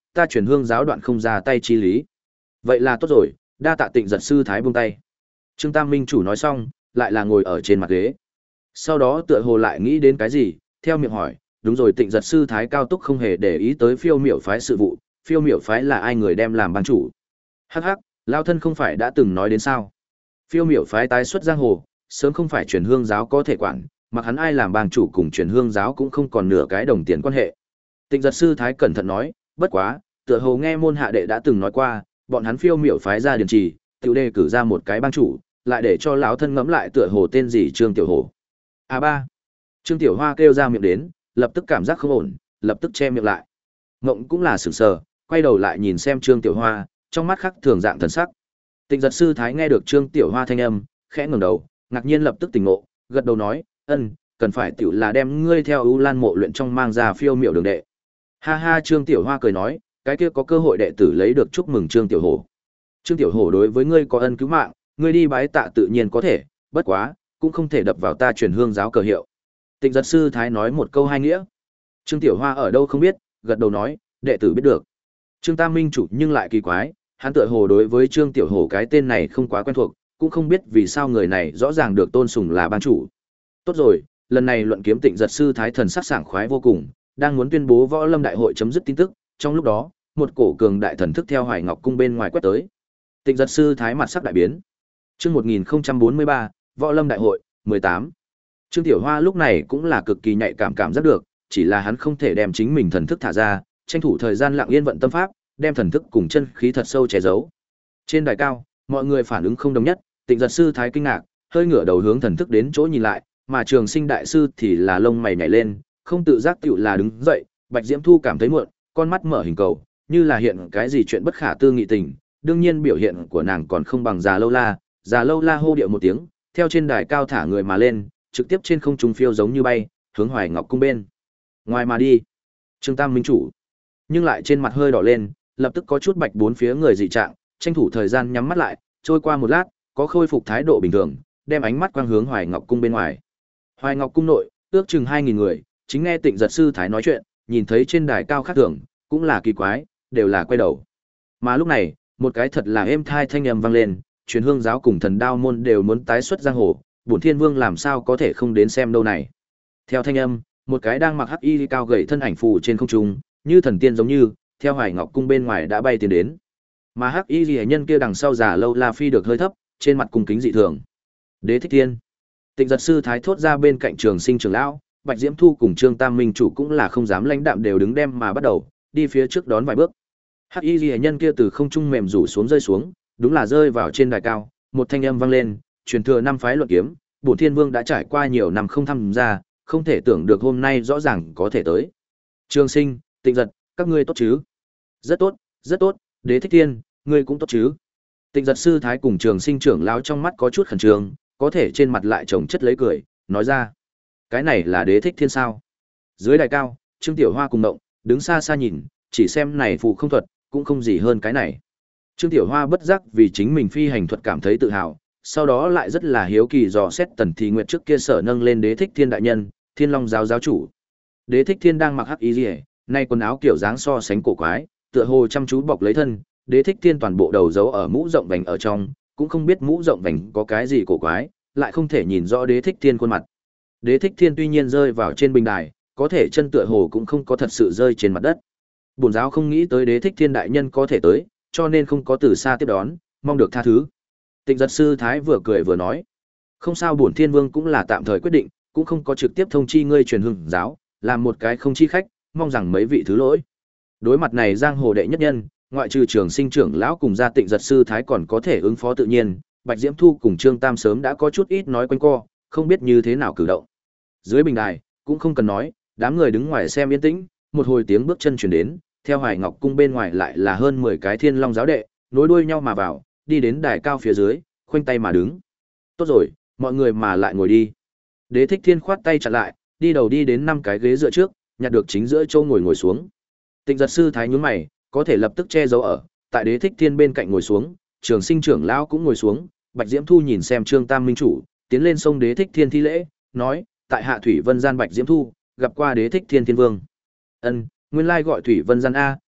ta chuyển hương giáo đoạn không ra tay chi lý. Vậy là tốt rồi, đa tạ Tịnh Giật sư thái buông tay. Trương Tam Minh chủ nói xong, lại là ngồi ở trên mặt ghế. Sau đó tựa hồ lại nghĩ đến cái gì, theo miệng hỏi, đúng rồi, Tịnh Giật sư thái cao túc không hề để ý tới Phiêu Miểu phái sự vụ, Phiêu Miểu phái là ai người đem làm bang chủ? Hắc hắc, lao thân không phải đã từng nói đến sao? Phiêu Miểu phái tái xuất giang hồ, sớm không phải truyền hương giáo có thể quản, mặc hắn ai làm bang chủ cùng truyền hương giáo cũng không còn nửa cái đồng tiền quan hệ. Tịnh Giật sư thái cẩn thận nói, bất quá, tựa hồ nghe môn hạ đệ đã từng nói qua, bọn hắn Phiêu Miểu phái ra điền trì, tiểu đề cử ra một cái bang chủ, lại để cho lão thân ngẫm lại tựa hồ tên gì Trương Tiểu Hồ. A ba. Trương Tiểu Hoa kêu ra miệng đến, lập tức cảm giác không ổn, lập tức che miệng lại. Ngộng cũng là sửng sờ, quay đầu lại nhìn xem Trương Tiểu Hoa, trong mắt khắc thường dạng thần sắc. Tịnh Giật sư thái nghe được Trương Tiểu Hoa thanh âm, khẽ ngẩng đầu, ngạc nhiên lập tức tỉnh ngộ, gật đầu nói, "Ân, cần phải tiểu là đem ngươi theo U Lan mộ luyện trong mang ra Phiêu Miểu đường đệ." Ha ha, Trương Tiểu Hoa cười nói, cái kia có cơ hội đệ tử lấy được chúc mừng Trương Tiểu Hổ. Trương Tiểu Hổ đối với ngươi có ân cứu mạng, ngươi đi bái tạ tự nhiên có thể, bất quá, cũng không thể đập vào ta truyền hương giáo cờ hiệu. Tịnh Giật sư thái nói một câu hai nghĩa. Trương Tiểu Hoa ở đâu không biết, gật đầu nói, đệ tử biết được. Trương Tam Minh chủ nhưng lại kỳ quái, hắn tựa hồ đối với Trương Tiểu Hổ cái tên này không quá quen thuộc, cũng không biết vì sao người này rõ ràng được tôn sùng là ban chủ. Tốt rồi, lần này luận kiếm Tịnh Giật sư thái thần sắc sảng khoái vô cùng, đang muốn tuyên bố võ lâm đại hội chấm dứt tin tức, trong lúc đó, một cổ cường đại thần thức theo Hoài Ngọc cung bên ngoài quét tới. Tịnh Giật sư thái mặt sắc đại biến. Chương một nghìn không trăm bốn mươi ba, Võ Lâm Đại hội, mười tám. Trương Tiểu Hoa lúc này cũng là cực kỳ nhạy cảm cảm giác được, chỉ là hắn không thể đem chính mình thần thức thả ra, tranh thủ thời gian lặng yên vận tâm pháp, đem thần thức cùng chân khí thật sâu che giấu. Trên đài cao, mọi người phản ứng không đồng nhất, Tịnh Giật sư thái kinh ngạc, hơi ngửa đầu hướng thần thức đến chỗ nhìn lại, mà Trường Sinh đại sư thì là lông mày nhảy lên, không tự giác tựu là đứng dậy, Bạch Diễm Thu cảm thấy muộn, con mắt mở hình cầu, như là hiện cái gì chuyện bất khả tư nghị tình, đương nhiên biểu hiện của nàng còn không bằng Già Lâu La, Già Lâu La hô điệu một tiếng, theo trên đài cao thả người mà lên, trực tiếp trên không trung phiêu giống như bay, hướng Hoài Ngọc cung bên ngoài mà đi. Trương Tam Minh chủ, nhưng lại trên mặt hơi đỏ lên, lập tức có chút bạch bốn phía người dị trạng, tranh thủ thời gian nhắm mắt lại, trôi qua một lát, có khôi phục thái độ bình thường, đem ánh mắt quang hướng Hoài Ngọc cung bên ngoài. Hoài Ngọc cung nội, ước chừng hai nghìn người, chính nghe Tịnh Giật sư thái nói chuyện, nhìn thấy trên đài cao khác thường, cũng là kỳ quái, đều là quay đầu. Mà lúc này, một cái thật là êm thai thanh âm vang lên, truyền hương giáo cùng thần đao môn đều muốn tái xuất giang hồ, bổn thiên vương làm sao có thể không đến xem đâu này. Theo thanh âm, một cái đang mặc hắc y cao gầy thân ảnh phù trên không trung, như thần tiên giống như, theo Hoài Ngọc cung bên ngoài đã bay tiến đến. Mà hắc y liễu nhân kia đằng sau Già Lâu La phi được hơi thấp, trên mặt cung kính dị thường. Đế Thích Thiên. Tịnh Giật sư thái thốt ra bên cạnh Trường Sinh trưởng lão, Bạch Diễm Thu cùng Trương Tam Minh chủ cũng là không dám lãnh đạm đều đứng đem mà bắt đầu, đi phía trước đón vài bước. Hắc y liễu nhân kia từ không trung mềm rủ xuống rơi xuống, đúng là rơi vào trên đài cao, một thanh âm vang lên, truyền thừa năm phái luận kiếm, bổn thiên vương đã trải qua nhiều năm không tham gia, không thể tưởng được hôm nay rõ ràng có thể tới. Trường Sinh, Tịnh Giật, các ngươi tốt chứ? Rất tốt, rất tốt, Đế Thích Thiên, ngươi cũng tốt chứ? Tịnh Giật sư thái cùng Trường Sinh trưởng lão trong mắt có chút khẩn trương, có thể trên mặt lại chồng chất lấy cười, nói ra: "Cái này là Đế Thích Thiên sao?" Dưới đài cao, Trương Tiểu Hoa cùng động, đứng xa xa nhìn, chỉ xem này phù không thuật, cũng không gì hơn cái này. Trương Tiểu Hoa bất giác vì chính mình phi hành thuật cảm thấy tự hào, sau đó lại rất là hiếu kỳ dò xét Tần Thị Nguyệt trước kia sở nâng lên Đế Thích Thiên đại nhân, Thiên Long giáo giáo chủ. Đế Thích Thiên đang mặc hắc y liễu, nay quần áo kiểu dáng so sánh cổ quái, tựa hồ chăm chú bọc lấy thân, Đế Thích Thiên toàn bộ đầu giấu ở mũ rộng vành ở trong, cũng không biết mũ rộng vành có cái gì cổ quái, lại không thể nhìn rõ Đế Thích Thiên khuôn mặt. Đế Thích Thiên tuy nhiên rơi vào trên bình đài, có thể chân tựa hồ cũng không có thật sự rơi trên mặt đất. Bổn giáo không nghĩ tới Đế Thích Thiên đại nhân có thể tới, cho nên không có từ xa tiếp đón, mong được tha thứ. Tịnh Giật sư thái vừa cười vừa nói: "Không sao, bổn thiên vương cũng là tạm thời quyết định, cũng không có trực tiếp thông chi ngươi truyền hương giáo, làm một cái không chi khách, mong rằng mấy vị thứ lỗi." Đối mặt này giang hồ đệ nhất nhân, ngoại trừ Trường Sinh trưởng lão cùng gia Tịnh Giật sư thái còn có thể ứng phó tự nhiên, Bạch Diễm Thu cùng Trương Tam sớm đã có chút ít nói quanh co, không biết như thế nào cử động. Dưới bình đài, cũng không cần nói, đám người đứng ngoài xem yên tĩnh, một hồi tiếng bước chân truyền đến, theo Hoài Ngọc cung bên ngoài lại là hơn mười cái Thiên Long giáo đệ, nối đuôi nhau mà vào, đi đến đài cao phía dưới, khoanh tay mà đứng. "Tốt rồi, mọi người mà lại ngồi đi." Đế Thích Thiên khoát tay chặn lại, đi đầu đi đến năm cái ghế dựa trước, nhặt được chính giữa châu ngồi ngồi xuống. Tịnh Giật sư thái nhướng mày, có thể lập tức che giấu ở, tại Đế Thích Thiên bên cạnh ngồi xuống, Trường Sinh trưởng lão cũng ngồi xuống, Bạch Diễm Thu nhìn xem Trương Tam minh chủ, tiến lên sông Đế Thích Thiên thi lễ, nói: "Tại hạ Thủy Vân Gian Bạch Diễm Thu, gặp qua Đế Thích Thiên Thiên Vương." "Ân, nguyên lai gọi Thủy Vân Gian a,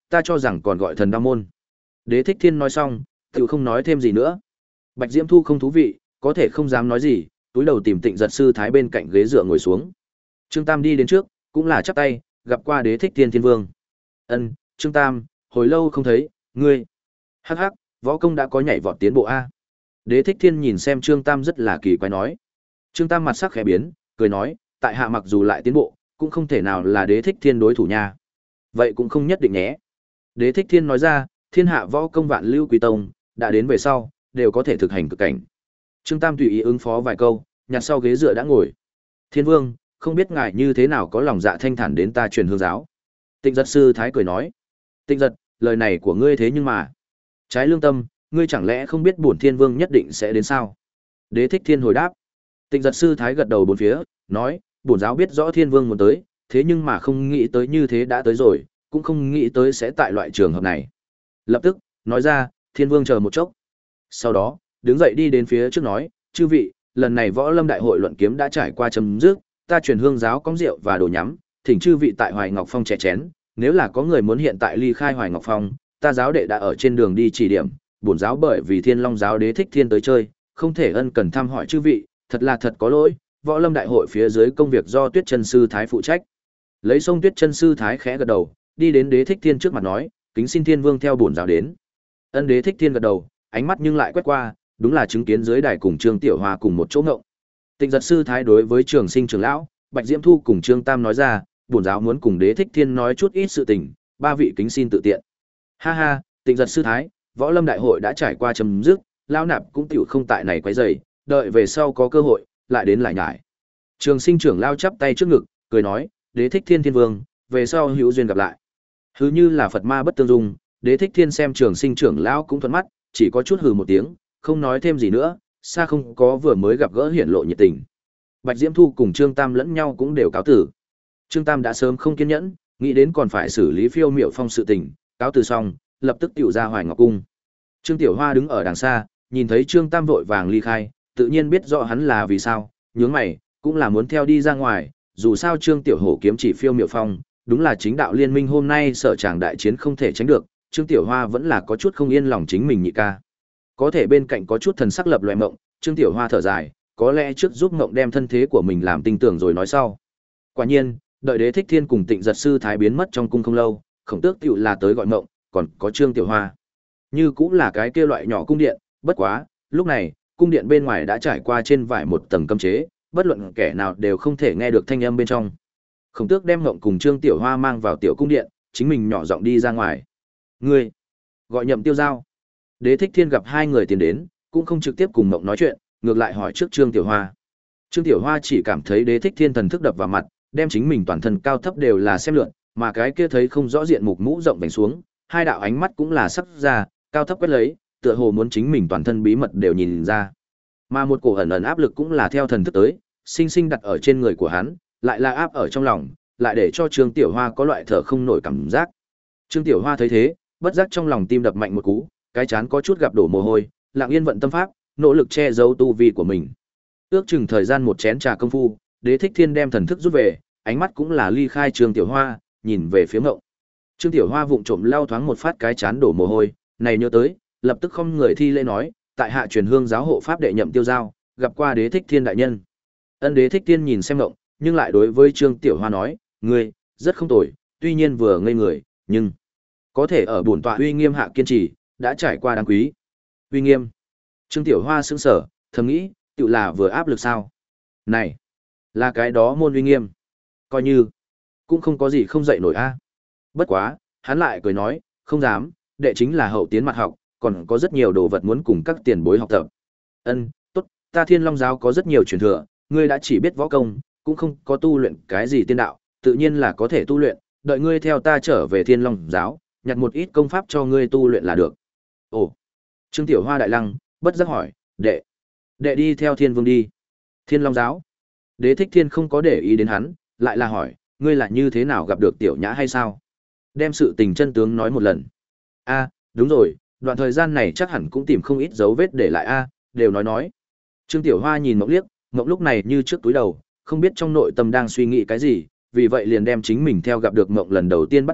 ta cho rằng còn gọi thần đao môn. Đế Thích Thiên nói xong, tự không nói thêm gì nữa. Bạch Diễm Thu không thú vị, có thể không dám nói gì, túi đầu tìm Tịnh Giật sư thái bên cạnh ghế dựa ngồi xuống. Trương Tam đi đến trước, cũng là chắp tay, gặp qua Đế Thích Thiên Thiên Vương. Ân, Trương Tam, hồi lâu không thấy, ngươi. Hắc hắc, võ công đã có nhảy vọt tiến bộ a. Đế Thích Thiên nhìn xem Trương Tam rất là kỳ quái nói. Trương Tam mặt sắc khẽ biến, cười nói, tại hạ mặc dù lại tiến bộ, cũng không thể nào là Đế Thích Thiên đối thủ nha. Vậy cũng không nhất định nhé. Đế Thích Thiên nói ra, thiên hạ võ công vạn lưu quý tông, đã đến về sau, đều có thể thực hành cực cảnh. Trương Tam tùy ý ứng phó vài câu, nhặt sau ghế dựa đã ngồi. Thiên Vương, không biết ngài như thế nào có lòng dạ thanh thản đến ta truyền hương giáo. Tịnh Giật sư thái cười nói. Tịnh Giật, lời này của ngươi thế nhưng mà. Trái lương tâm, ngươi chẳng lẽ không biết bổn Thiên Vương nhất định sẽ đến sao? Đế Thích Thiên hồi đáp. Tịnh Giật sư thái gật đầu bốn phía, nói, bổn giáo biết rõ Thiên Vương muốn tới, thế nhưng mà không nghĩ tới như thế đã tới rồi, cũng không nghĩ tới sẽ tại loại trường hợp này. Lập tức, nói ra, Thiên Vương chờ một chốc. Sau đó, đứng dậy đi đến phía trước nói, chư vị, lần này võ lâm đại hội luận kiếm đã trải qua chấm dứt, ta truyền hương giáo cóng rượu và đồ nhắm, thỉnh chư vị tại Hoài Ngọc Phong chè chén, nếu là có người muốn hiện tại ly khai Hoài Ngọc Phong, ta giáo đệ đã ở trên đường đi chỉ điểm, bổn giáo bởi vì Thiên Long giáo Đế Thích Thiên tới chơi, không thể ân cần thăm hỏi chư vị, thật là thật có lỗi, võ lâm đại hội phía dưới công việc do Tuyết Chân sư thái phụ trách. Lấy xong Tuyết Chân sư thái khẽ gật đầu, đi đến Đế Thích Thiên trước mặt nói, kính xin Thiên Vương theo bổn giáo đến. Ân Đế Thích Thiên gật đầu, ánh mắt nhưng lại quét qua, đúng là chứng kiến dưới đài cùng Trương Tiểu Hoa cùng một chỗ ngộng. Tịnh Giật sư thái đối với Trường Sinh trưởng lão, Bạch Diễm Thu cùng Trương Tam nói ra, bổn giáo muốn cùng Đế Thích Thiên nói chút ít sự tình, ba vị kính xin tự tiện. Ha ha, Tịnh Giật sư thái, võ lâm đại hội đã trải qua chấm dứt, lão nạp cũng tiểu không tại này quấy rầy, đợi về sau có cơ hội lại đến lại nhải. Trường Sinh trưởng lão chắp tay trước ngực, cười nói, Đế Thích Thiên Thiên Vương, về sau hữu duyên gặp lại. Hứ như là Phật ma bất tương dung, Đế Thích Thiên xem Trường Sinh trưởng lão cũng thuận mắt, chỉ có chút hừ một tiếng, không nói thêm gì nữa, xa không có vừa mới gặp gỡ hiển lộ nhiệt tình. Bạch Diễm Thu cùng Trương Tam lẫn nhau cũng đều cáo tử. Trương Tam đã sớm không kiên nhẫn, nghĩ đến còn phải xử lý Phiêu Miểu Phong sự tình, cáo từ xong, lập tức tiểu ra Hoài Ngọc cung. Trương Tiểu Hoa đứng ở đằng xa, nhìn thấy Trương Tam vội vàng ly khai, tự nhiên biết rõ hắn là vì sao, nhướng mày, cũng là muốn theo đi ra ngoài, dù sao Trương Tiểu Hổ kiếm chỉ Phiêu Miểu Phong, đúng là chính đạo liên minh hôm nay sợ chàng đại chiến không thể tránh được, Trương Tiểu Hoa vẫn là có chút không yên lòng chính mình nhị ca. Có thể bên cạnh có chút thần sắc lập loè mộng, Trương Tiểu Hoa thở dài, có lẽ trước giúp mộng đem thân thế của mình làm tinh tưởng rồi nói sau. Quả nhiên, đợi Đế Thích Thiên cùng Tịnh Giật sư thái biến mất trong cung không lâu, Khổng Tước tiểu là tới gọi mộng, còn có Trương Tiểu Hoa. Như cũng là cái kia loại nhỏ cung điện, bất quá, lúc này, cung điện bên ngoài đã trải qua trên vải một tầng cấm chế, bất luận kẻ nào đều không thể nghe được thanh âm bên trong. Khổng Tước đem mộng cùng Trương Tiểu Hoa mang vào tiểu cung điện, chính mình nhỏ giọng đi ra ngoài. Ngươi, gọi Nhậm Tiêu Giao. Đế Thích Thiên gặp hai người tiến đến, cũng không trực tiếp cùng mộng nói chuyện, ngược lại hỏi trước Trương Tiểu Hoa. Trương Tiểu Hoa chỉ cảm thấy Đế Thích Thiên thần thức đập vào mặt, đem chính mình toàn thân cao thấp đều là xem lượn, mà cái kia thấy không rõ diện mục mũ rộng vành xuống, hai đạo ánh mắt cũng là sắc ra, cao thấp quét lấy, tựa hồ muốn chính mình toàn thân bí mật đều nhìn ra. Mà một cổ ẩn ẩn áp lực cũng là theo thần thức tới, sinh sinh đặt ở trên người của hắn, lại là áp ở trong lòng, lại để cho Trương Tiểu Hoa có loại thở không nổi cảm giác. Trương Tiểu Hoa thấy thế, bất giác trong lòng tim đập mạnh một cú, cái chán có chút gặp đổ mồ hôi, lặng yên vận tâm pháp, nỗ lực che giấu tu vi của mình. Ước chừng thời gian một chén trà công phu, Đế Thích Thiên đem thần thức rút về, ánh mắt cũng là ly khai Trương Tiểu Hoa, nhìn về phía Ngộng. Trương Tiểu Hoa vụng trộm lau thoáng một phát cái chán đổ mồ hôi, này nhớ tới, lập tức không người thi lễ nói, tại hạ truyền hương giáo hộ pháp đệ Nhậm Tiêu Giao, gặp qua Đế Thích Thiên đại nhân. Ân Đế Thích Thiên nhìn xem Ngộng, nhưng lại đối với Trương Tiểu Hoa nói, ngươi rất không tồi, tuy nhiên vừa ngây người, nhưng có thể ở bổn tọa uy nghiêm hạ kiên trì, đã trải qua đáng quý. Uy nghiêm. Trương Tiểu Hoa sững sờ, thầm nghĩ, tự là vừa áp lực sao? Này, là cái đó môn uy nghiêm. Coi như cũng không có gì không dậy nổi a. Bất quá, hắn lại cười nói, không dám, đệ chính là hậu tiến mặt học, còn có rất nhiều đồ vật muốn cùng các tiền bối học tập. Ân, tốt, ta Thiên Long giáo có rất nhiều truyền thừa, ngươi đã chỉ biết võ công, cũng không có tu luyện cái gì tiên đạo, tự nhiên là có thể tu luyện, đợi ngươi theo ta trở về Thiên Long giáo, nhặt một ít công pháp cho ngươi tu luyện là được. Ồ. Trương Tiểu Hoa đại lăng, bất giác hỏi, đệ, đệ đi theo Thiên Vương đi. Thiên Long giáo. Đế Thích Thiên không có để ý đến hắn, lại là hỏi, ngươi là như thế nào gặp được Tiểu Nhã hay sao? Đem sự tình chân tướng nói một lần. A, đúng rồi, đoạn thời gian này chắc hẳn cũng tìm không ít dấu vết để lại a, đều nói nói. Trương Tiểu Hoa nhìn Mộng liếc, Mộng lúc này như trước túi đầu, không biết trong nội tâm đang suy nghĩ cái gì, vì vậy liền đem chính mình theo gặp được Mộng lần đầu tiên bắt đầu,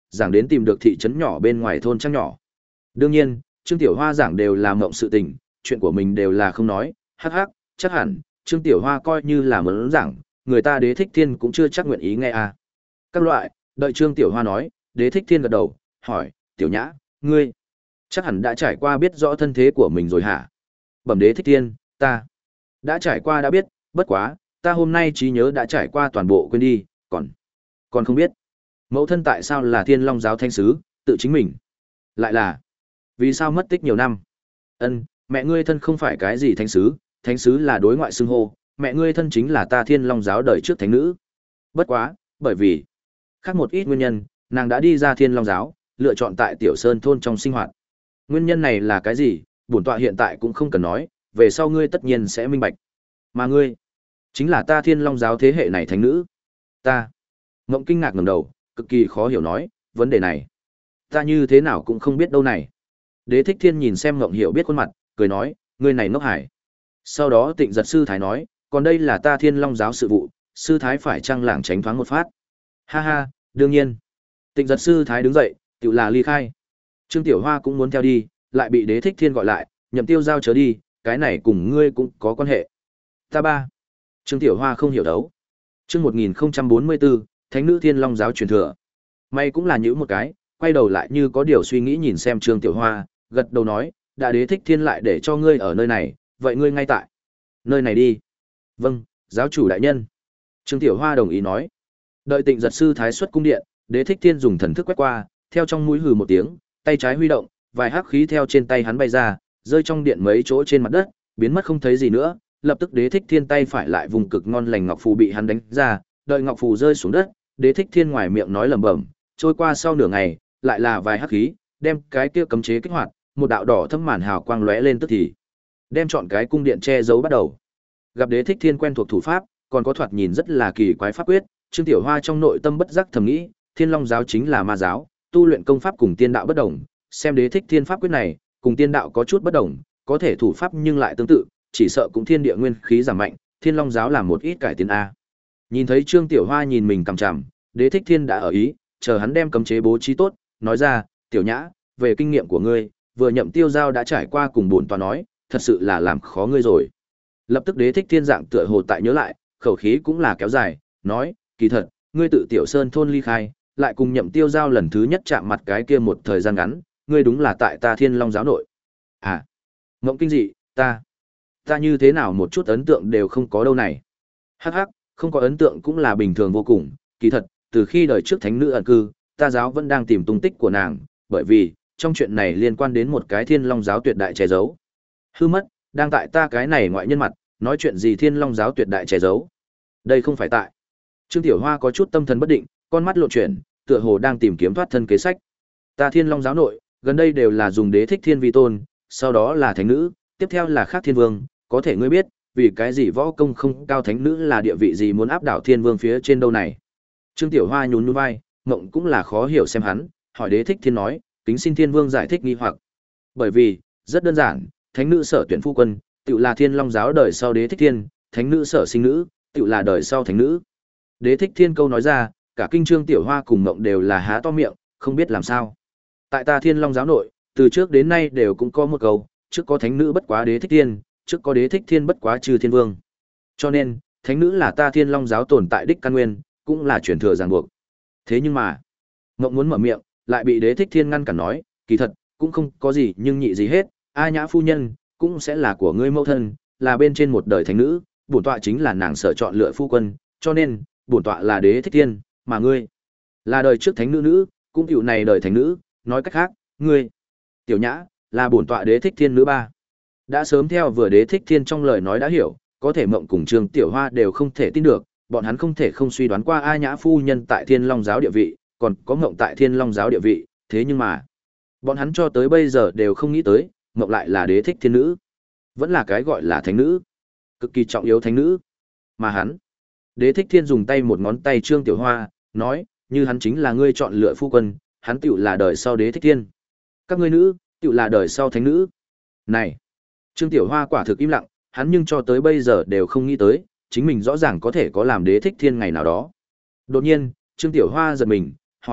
giảng đến tìm được thị trấn nhỏ bên ngoài thôn trăng nhỏ. Đương nhiên, Trương Tiểu Hoa giảng đều là mộng sự tình, chuyện của mình đều là không nói, hắc hắc, chắc hẳn, Trương Tiểu Hoa coi như là muốn giảng, người ta Đế Thích Thiên cũng chưa chắc nguyện ý nghe à. Các loại, đợi Trương Tiểu Hoa nói, Đế Thích Thiên gật đầu, hỏi, Tiểu Nhã, ngươi, chắc hẳn đã trải qua biết rõ thân thế của mình rồi hả? Bẩm Đế Thích Thiên, ta đã trải qua đã biết, bất quá, ta hôm nay trí nhớ đã trải qua toàn bộ quên đi, còn, còn không biết. Mẫu thân tại sao là Thiên Long giáo thánh sứ, tự chính mình. Lại là, vì sao mất tích nhiều năm? Ân, mẹ ngươi thân không phải cái gì thánh sứ, thánh sứ là đối ngoại xưng hô, mẹ ngươi thân chính là ta Thiên Long giáo đời trước thánh nữ. Bất quá, bởi vì khác một ít nguyên nhân, nàng đã đi ra Thiên Long giáo, lựa chọn tại Tiểu Sơn thôn trong sinh hoạt. Nguyên nhân này là cái gì, bổn tọa hiện tại cũng không cần nói, về sau ngươi tất nhiên sẽ minh bạch. Mà ngươi, chính là ta Thiên Long giáo thế hệ này thánh nữ. Ta. Ngộng kinh ngạc ngẩng đầu, cực kỳ khó hiểu nói, vấn đề này, ta như thế nào cũng không biết đâu này. Đế Thích Thiên nhìn xem Ngộng hiểu biết khuôn mặt, cười nói, ngươi này ngốc hải. Sau đó Tịnh Giật sư thái nói, còn đây là ta Thiên Long giáo sự vụ, sư thái phải chăng lảng tránh thoáng một phát. Ha ha, đương nhiên. Tịnh Giật sư thái đứng dậy, tự là ly khai. Trương Tiểu Hoa cũng muốn theo đi, lại bị Đế Thích Thiên gọi lại, Nhậm Tiêu giao chớ đi, cái này cùng ngươi cũng có quan hệ. Ta ba. Trương Tiểu Hoa không hiểu đấu. Chương một nghìn không trăm bốn mươi bốn, Thánh nữ Thiên Long giáo truyền thừa. May cũng là nhíu một cái, quay đầu lại như có điều suy nghĩ nhìn xem Trương Tiểu Hoa, gật đầu nói, đã Đế Thích Thiên lại để cho ngươi ở nơi này, vậy ngươi ngay tại nơi này đi. Vâng, giáo chủ đại nhân. Trương Tiểu Hoa đồng ý nói. Đợi Tịnh Giật sư thái xuất cung điện, Đế Thích Thiên dùng thần thức quét qua, theo trong mũi hừ một tiếng, tay trái huy động, vài hắc khí theo trên tay hắn bay ra, rơi trong điện mấy chỗ trên mặt đất, biến mất không thấy gì nữa. Lập tức Đế Thích Thiên tay phải lại vùng cực ngon lành ngọc phù bị hắn đánh ra, đợi ngọc phù rơi xuống đất, Đế Thích Thiên ngoài miệng nói lẩm bẩm, trôi qua sau nửa ngày, lại là vài hắc khí, đem cái kia cấm chế kích hoạt, một đạo đỏ thâm màn hào quang lóe lên tức thì, đem chọn cái cung điện che giấu bắt đầu. Gặp Đế Thích Thiên quen thuộc thủ pháp, còn có thoạt nhìn rất là kỳ quái pháp quyết, Trương Tiểu Hoa trong nội tâm bất giác thầm nghĩ, Thiên Long giáo chính là ma giáo, tu luyện công pháp cùng tiên đạo bất đồng, xem Đế Thích Thiên pháp quyết này, cùng tiên đạo có chút bất đồng, có thể thủ pháp nhưng lại tương tự, chỉ sợ cũng thiên địa nguyên khí giảm mạnh, Thiên Long giáo làm một ít cải tiến a. Nhìn thấy Trương Tiểu Hoa nhìn mình cằm chằm, Đế Thích Thiên đã ở ý, chờ hắn đem cấm chế bố trí tốt, nói ra, "Tiểu Nhã, về kinh nghiệm của ngươi, vừa Nhậm Tiêu giao đã trải qua cùng bổn tọa nói, thật sự là làm khó ngươi rồi." Lập tức Đế Thích Thiên dạng tựa hồ tại nhớ lại, khẩu khí cũng là kéo dài, nói, "Kỳ thật, ngươi tự Tiểu Sơn thôn ly khai, lại cùng Nhậm Tiêu giao lần thứ nhất chạm mặt cái kia một thời gian ngắn, ngươi đúng là tại ta Thiên Long giáo nội." À, ngộng kinh dị, ta, ta như thế nào một chút ấn tượng đều không có đâu này. Hắc hắc, không có ấn tượng cũng là bình thường vô cùng, kỳ thật, từ khi đời trước thánh nữ ẩn cư, ta giáo vẫn đang tìm tung tích của nàng, bởi vì, trong chuyện này liên quan đến một cái Thiên Long giáo tuyệt đại che giấu. Hư mất, đang tại ta cái này ngoại nhân mặt, nói chuyện gì Thiên Long giáo tuyệt đại che giấu. Đây không phải tại. Trương Tiểu Hoa có chút tâm thần bất định, con mắt lộn chuyển, tựa hồ đang tìm kiếm thoát thân kế sách. Ta Thiên Long giáo nội, gần đây đều là dùng Đế Thích Thiên vi tôn, sau đó là thánh nữ, tiếp theo là khác thiên vương, có thể ngươi biết, vì cái gì võ công không cao thánh nữ là địa vị gì muốn áp đảo thiên vương phía trên đâu này. Trương Tiểu Hoa nhún nhún vai, ngộng cũng là khó hiểu xem hắn, hỏi Đế Thích Thiên nói, kính xin thiên vương giải thích nghi hoặc. Bởi vì, rất đơn giản, thánh nữ sở tuyển phu quân, tự là Thiên Long giáo đời sau Đế Thích Thiên, thánh nữ sở sinh nữ, tự là đời sau thánh nữ. Đế Thích Thiên câu nói ra, cả kinh Trương Tiểu Hoa cùng ngộng đều là há to miệng, không biết làm sao. Tại ta Thiên Long giáo nội, từ trước đến nay đều cũng có một câu, trước có thánh nữ bất quá Đế Thích Thiên, trước có Đế Thích Thiên bất quá Chư Thiên Vương. Cho nên, thánh nữ là ta Thiên Long giáo tồn tại đích căn nguyên, cũng là truyền thừa ràng buộc. Thế nhưng mà, ngộng muốn mở miệng, lại bị Đế Thích Thiên ngăn cản nói, kỳ thật, cũng không có gì nhưng nhị gì hết, A Nhã phu nhân, cũng sẽ là của ngươi mẫu thân, là bên trên một đời thánh nữ, bổn tọa chính là nàng sở chọn lựa phu quân, cho nên, bổn tọa là Đế Thích Thiên, mà ngươi là đời trước thánh nữ nữ, cũng tiểu này đời thánh nữ, nói cách khác, ngươi, Tiểu Nhã, là bổn tọa Đế Thích Thiên nữ ba. Đã sớm theo vừa Đế Thích Thiên trong lời nói đã hiểu, có thể mộng cùng Trương Tiểu Hoa đều không thể tin được, bọn hắn không thể không suy đoán qua A Nhã phu nhân tại Thiên Long giáo địa vị, còn có mộng tại Thiên Long giáo địa vị, thế nhưng mà, bọn hắn cho tới bây giờ đều không nghĩ tới, mộng lại là Đế Thích Thiên nữ, vẫn là cái gọi là thánh nữ, cực kỳ trọng yếu thánh nữ. Mà hắn, Đế Thích Thiên dùng tay một ngón tay Trương Tiểu Hoa, nói, như hắn chính là ngươi chọn lựa phu quân, hắn tựu là đời sau Đế Thích Thiên. Các ngươi nữ, tựu là đời sau thánh nữ. Này, Trương Tiểu Hoa quả thực im lặng, hắn nhưng cho tới bây giờ đều không nghĩ tới, chính mình rõ ràng có thể có làm Đế Thích Thiên ngày nào đó. Đột nhiên, Trương Tiểu Hoa giật mình, hỏi,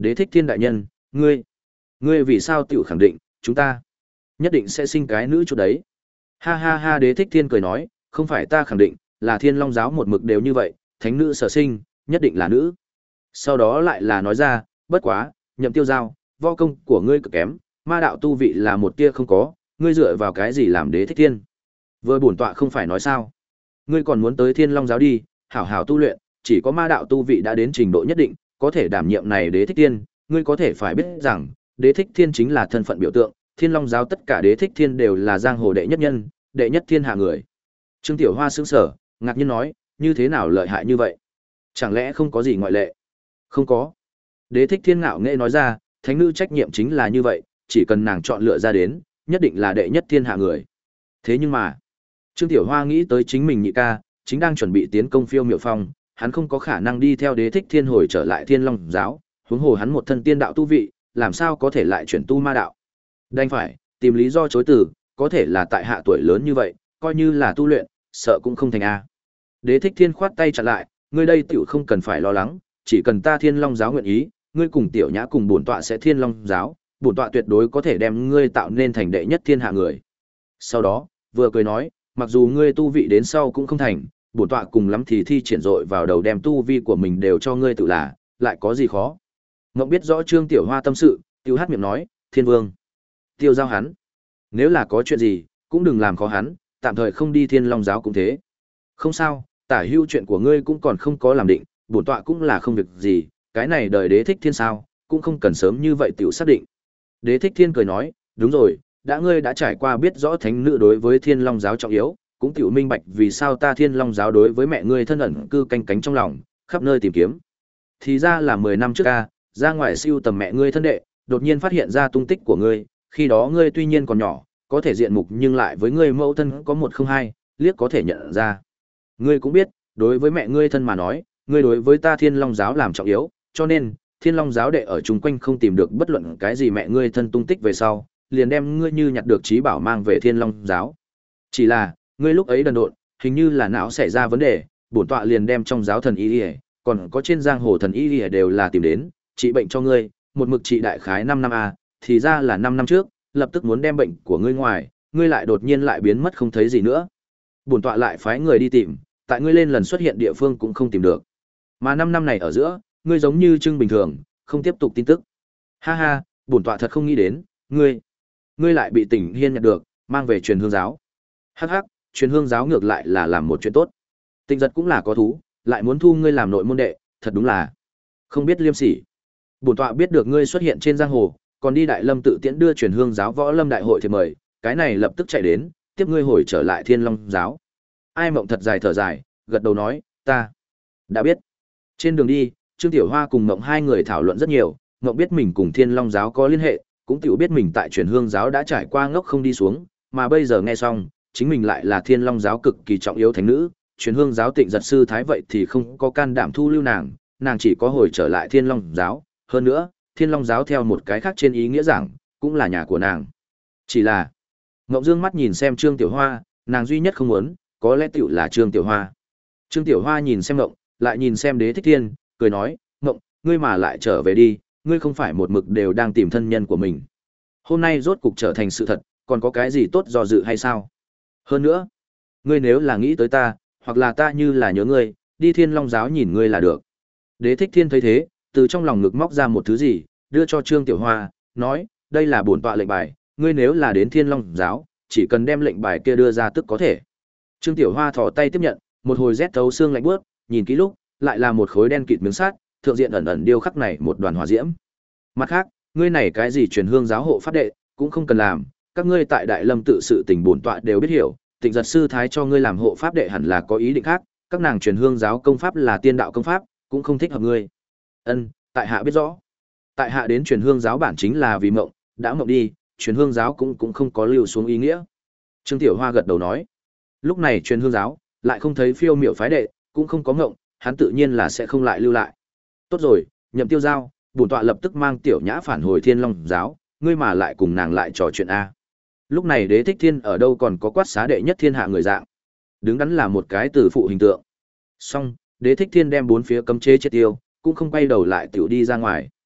Đế thích thiên đại nhân, ngươi, ngươi vì sao tiểu khẳng định, chúng ta nhất định sẽ sinh cái nữ chút đấy. Ha ha ha, đế thích thiên cười nói, không phải ta khẳng định, là thiên long giáo một mực đều như vậy, thánh nữ sở sinh, nhất định là nữ. Sau đó lại là nói ra, bất quá, Nhậm Tiêu Giao, võ công của ngươi cực kém, ma đạo tu vị là một tia không có, ngươi dựa vào cái gì làm đế thích thiên? Vừa bổn tọa không phải nói sao? Ngươi còn muốn tới thiên long giáo đi, hảo hảo tu luyện, chỉ có ma đạo tu vị đã đến trình độ nhất định, có thể đảm nhiệm này đế thích thiên, ngươi có thể phải biết rằng, đế thích thiên chính là thân phận biểu tượng, thiên long giáo tất cả đế thích thiên đều là giang hồ đệ nhất nhân, đệ nhất thiên hạ người. Trương Tiểu Hoa sững sờ, ngạc nhiên nói, như thế nào lợi hại như vậy? Chẳng lẽ không có gì ngoại lệ? Không có. Đế thích thiên ngạo nghệ nói ra, thánh nữ trách nhiệm chính là như vậy, chỉ cần nàng chọn lựa ra đến, nhất định là đệ nhất thiên hạ người. Thế nhưng mà, Trương Tiểu Hoa nghĩ tới chính mình nhị ca, chính đang chuẩn bị tiến công Phiêu Miệu Phong, hắn không có khả năng đi theo đế thích thiên hồi trở lại thiên long giáo, huống hồ hắn một thân tiên đạo tu vị, làm sao có thể lại chuyển tu ma đạo. Đành phải, tìm lý do chối từ, có thể là tại hạ tuổi lớn như vậy, coi như là tu luyện, sợ cũng không thành a. Đế thích thiên khoát tay chặn lại, ngươi đây tiểu không cần phải lo lắng, chỉ cần ta thiên long giáo nguyện ý, ngươi cùng tiểu nhã cùng bổn tọa sẽ thiên long giáo, bổn tọa tuyệt đối có thể đem ngươi tạo nên thành đệ nhất thiên hạ người. Sau đó, vừa cười nói, mặc dù ngươi tu vị đến sau cũng không thành, bổn tọa cùng lắm thì thi triển dội vào đầu đem tu vi của mình đều cho ngươi tự là, lại có gì khó. Ngộng biết rõ Trương Tiểu Hoa tâm sự, tiêu hát miệng nói, thiên vương, tiêu giao hắn. Nếu là có chuyện gì, cũng đừng làm khó hắn, tạm thời không đi thiên long giáo cũng thế. Không sao, tả hưu chuyện của ngươi cũng còn không có làm định, bổn tọa cũng là không việc gì, cái này đời đế thích thiên sao, cũng không cần sớm như vậy tiểu xác định. Đế thích thiên cười nói, đúng rồi, đã ngươi đã trải qua biết rõ thánh nữ đối với thiên long giáo trọng yếu, cũng tiểu minh bạch vì sao ta thiên long giáo đối với mẹ ngươi thân ẩn cư canh cánh trong lòng, khắp nơi tìm kiếm. Thì ra là mười năm trước ca, ra ngoài siêu tầm mẹ ngươi thân đệ, đột nhiên phát hiện ra tung tích của ngươi, khi đó ngươi tuy nhiên còn nhỏ, có thể diện mục nhưng lại với ngươi mẫu thân có một không hai, liếc có thể nhận ra. Ngươi cũng biết, đối với mẹ ngươi thân mà nói, ngươi đối với ta thiên long giáo làm trọng yếu, cho nên, thiên long giáo đệ ở chung quanh không tìm được bất luận cái gì mẹ ngươi thân tung tích về sau, liền đem ngươi như nhặt được trí bảo mang về thiên long giáo. Chỉ là, ngươi lúc ấy đần độn, hình như là não xảy ra vấn đề, bổn tọa liền đem trong giáo thần y y, còn có trên giang hồ thần y y đều là tìm đến, trị bệnh cho ngươi, một mực trị đại khái năm năm a, thì ra là năm năm trước, lập tức muốn đem bệnh của ngươi ngoài, ngươi lại đột nhiên lại biến mất không thấy gì nữa. Bổn tọa lại phái người đi tìm, tại ngươi lên lần xuất hiện địa phương cũng không tìm được. Mà năm năm này ở giữa, ngươi giống như trưng bình thường, không tiếp tục tin tức. Ha ha, bổn tọa thật không nghĩ đến, ngươi, ngươi lại bị Tỉnh Hiên nhặt được, mang về truyền hương giáo. Hắc hắc, truyền hương giáo ngược lại là làm một chuyện tốt. Tịnh Giật cũng là có thú, lại muốn thu ngươi làm nội môn đệ, thật đúng là không biết liêm sỉ. Bổn tọa biết được ngươi xuất hiện trên giang hồ, còn đi Đại Lâm tự tiễn đưa truyền hương giáo võ lâm đại hội thì mời, cái này lập tức chạy đến, tiếp ngươi hồi trở lại Thiên Long giáo. Ai Mộng thật dài thở dài, gật đầu nói, ta đã biết. Trên đường đi, Trương Tiểu Hoa cùng Mộng hai người thảo luận rất nhiều, Mộng biết mình cùng Thiên Long giáo có liên hệ, cũng tiểu biết mình tại truyền hương giáo đã trải qua ngốc không đi xuống, mà bây giờ nghe xong, chính mình lại là Thiên Long giáo cực kỳ trọng yếu thánh nữ, truyền hương giáo Tịnh Giật sư thái vậy thì không có can đảm thu lưu nàng, nàng chỉ có hồi trở lại Thiên Long giáo, hơn nữa, Thiên Long giáo theo một cái khác trên ý nghĩa giảng, cũng là nhà của nàng. Chỉ là, Ngộng Dương mắt nhìn xem Trương Tiểu Hoa, nàng duy nhất không muốn, có lẽ tiểu là Trương Tiểu Hoa. Trương Tiểu Hoa nhìn xem Ngộng, lại nhìn xem Đế Thích Thiên, cười nói, Ngộng, ngươi mà lại trở về đi, ngươi không phải một mực đều đang tìm thân nhân của mình. Hôm nay rốt cục trở thành sự thật, còn có cái gì tốt do dự hay sao? Hơn nữa, ngươi nếu là nghĩ tới ta, hoặc là ta như là nhớ ngươi, đi Thiên Long giáo nhìn ngươi là được. Đế Thích Thiên thấy thế, từ trong lòng ngực móc ra một thứ gì, đưa cho Trương Tiểu Hoa, nói, đây là bổn tọa lệnh bài, ngươi nếu là đến Thiên Long giáo, chỉ cần đem lệnh bài kia đưa ra tức có thể. Trương Tiểu Hoa thò tay tiếp nhận, một hồi rét thấu xương lạnh bước, nhìn kỹ lúc, lại là một khối đen kịt miếng sắt, thượng diện ẩn ẩn điêu khắc này một đoàn hỏa diễm. Mặt khác, ngươi này cái gì truyền hương giáo hộ pháp đệ, cũng không cần làm, các ngươi tại Đại Lâm tự sự tình bổn tọa đều biết hiểu, Tịnh Giật sư thái cho ngươi làm hộ pháp đệ hẳn là có ý định khác, các nàng truyền hương giáo công pháp là tiên đạo công pháp, cũng không thích hợp ngươi. Ân, tại hạ biết rõ. Tại hạ đến truyền hương giáo bản chính là vì mộng, đã mộng đi, truyền hương giáo cũng cũng không có lưu xuống ý nghĩa. Trương Tiểu Hoa gật đầu nói. Lúc này truyền hương giáo lại không thấy Phiêu Miểu phái đệ, cũng không có ngộng, hắn tự nhiên là sẽ không lại lưu lại. Tốt rồi, Nhậm Tiêu Giao, bổn tọa lập tức mang Tiểu Nhã phản hồi Thiên Long giáo, ngươi mà lại cùng nàng lại trò chuyện a. Lúc này Đế Thích Thiên ở đâu còn có quát xá đệ nhất thiên hạ người dạng, đứng đắn là một cái từ phụ hình tượng. Xong, Đế Thích Thiên đem bốn phía cấm chế triệt tiêu, cũng không quay đầu lại tiểu đi ra ngoài.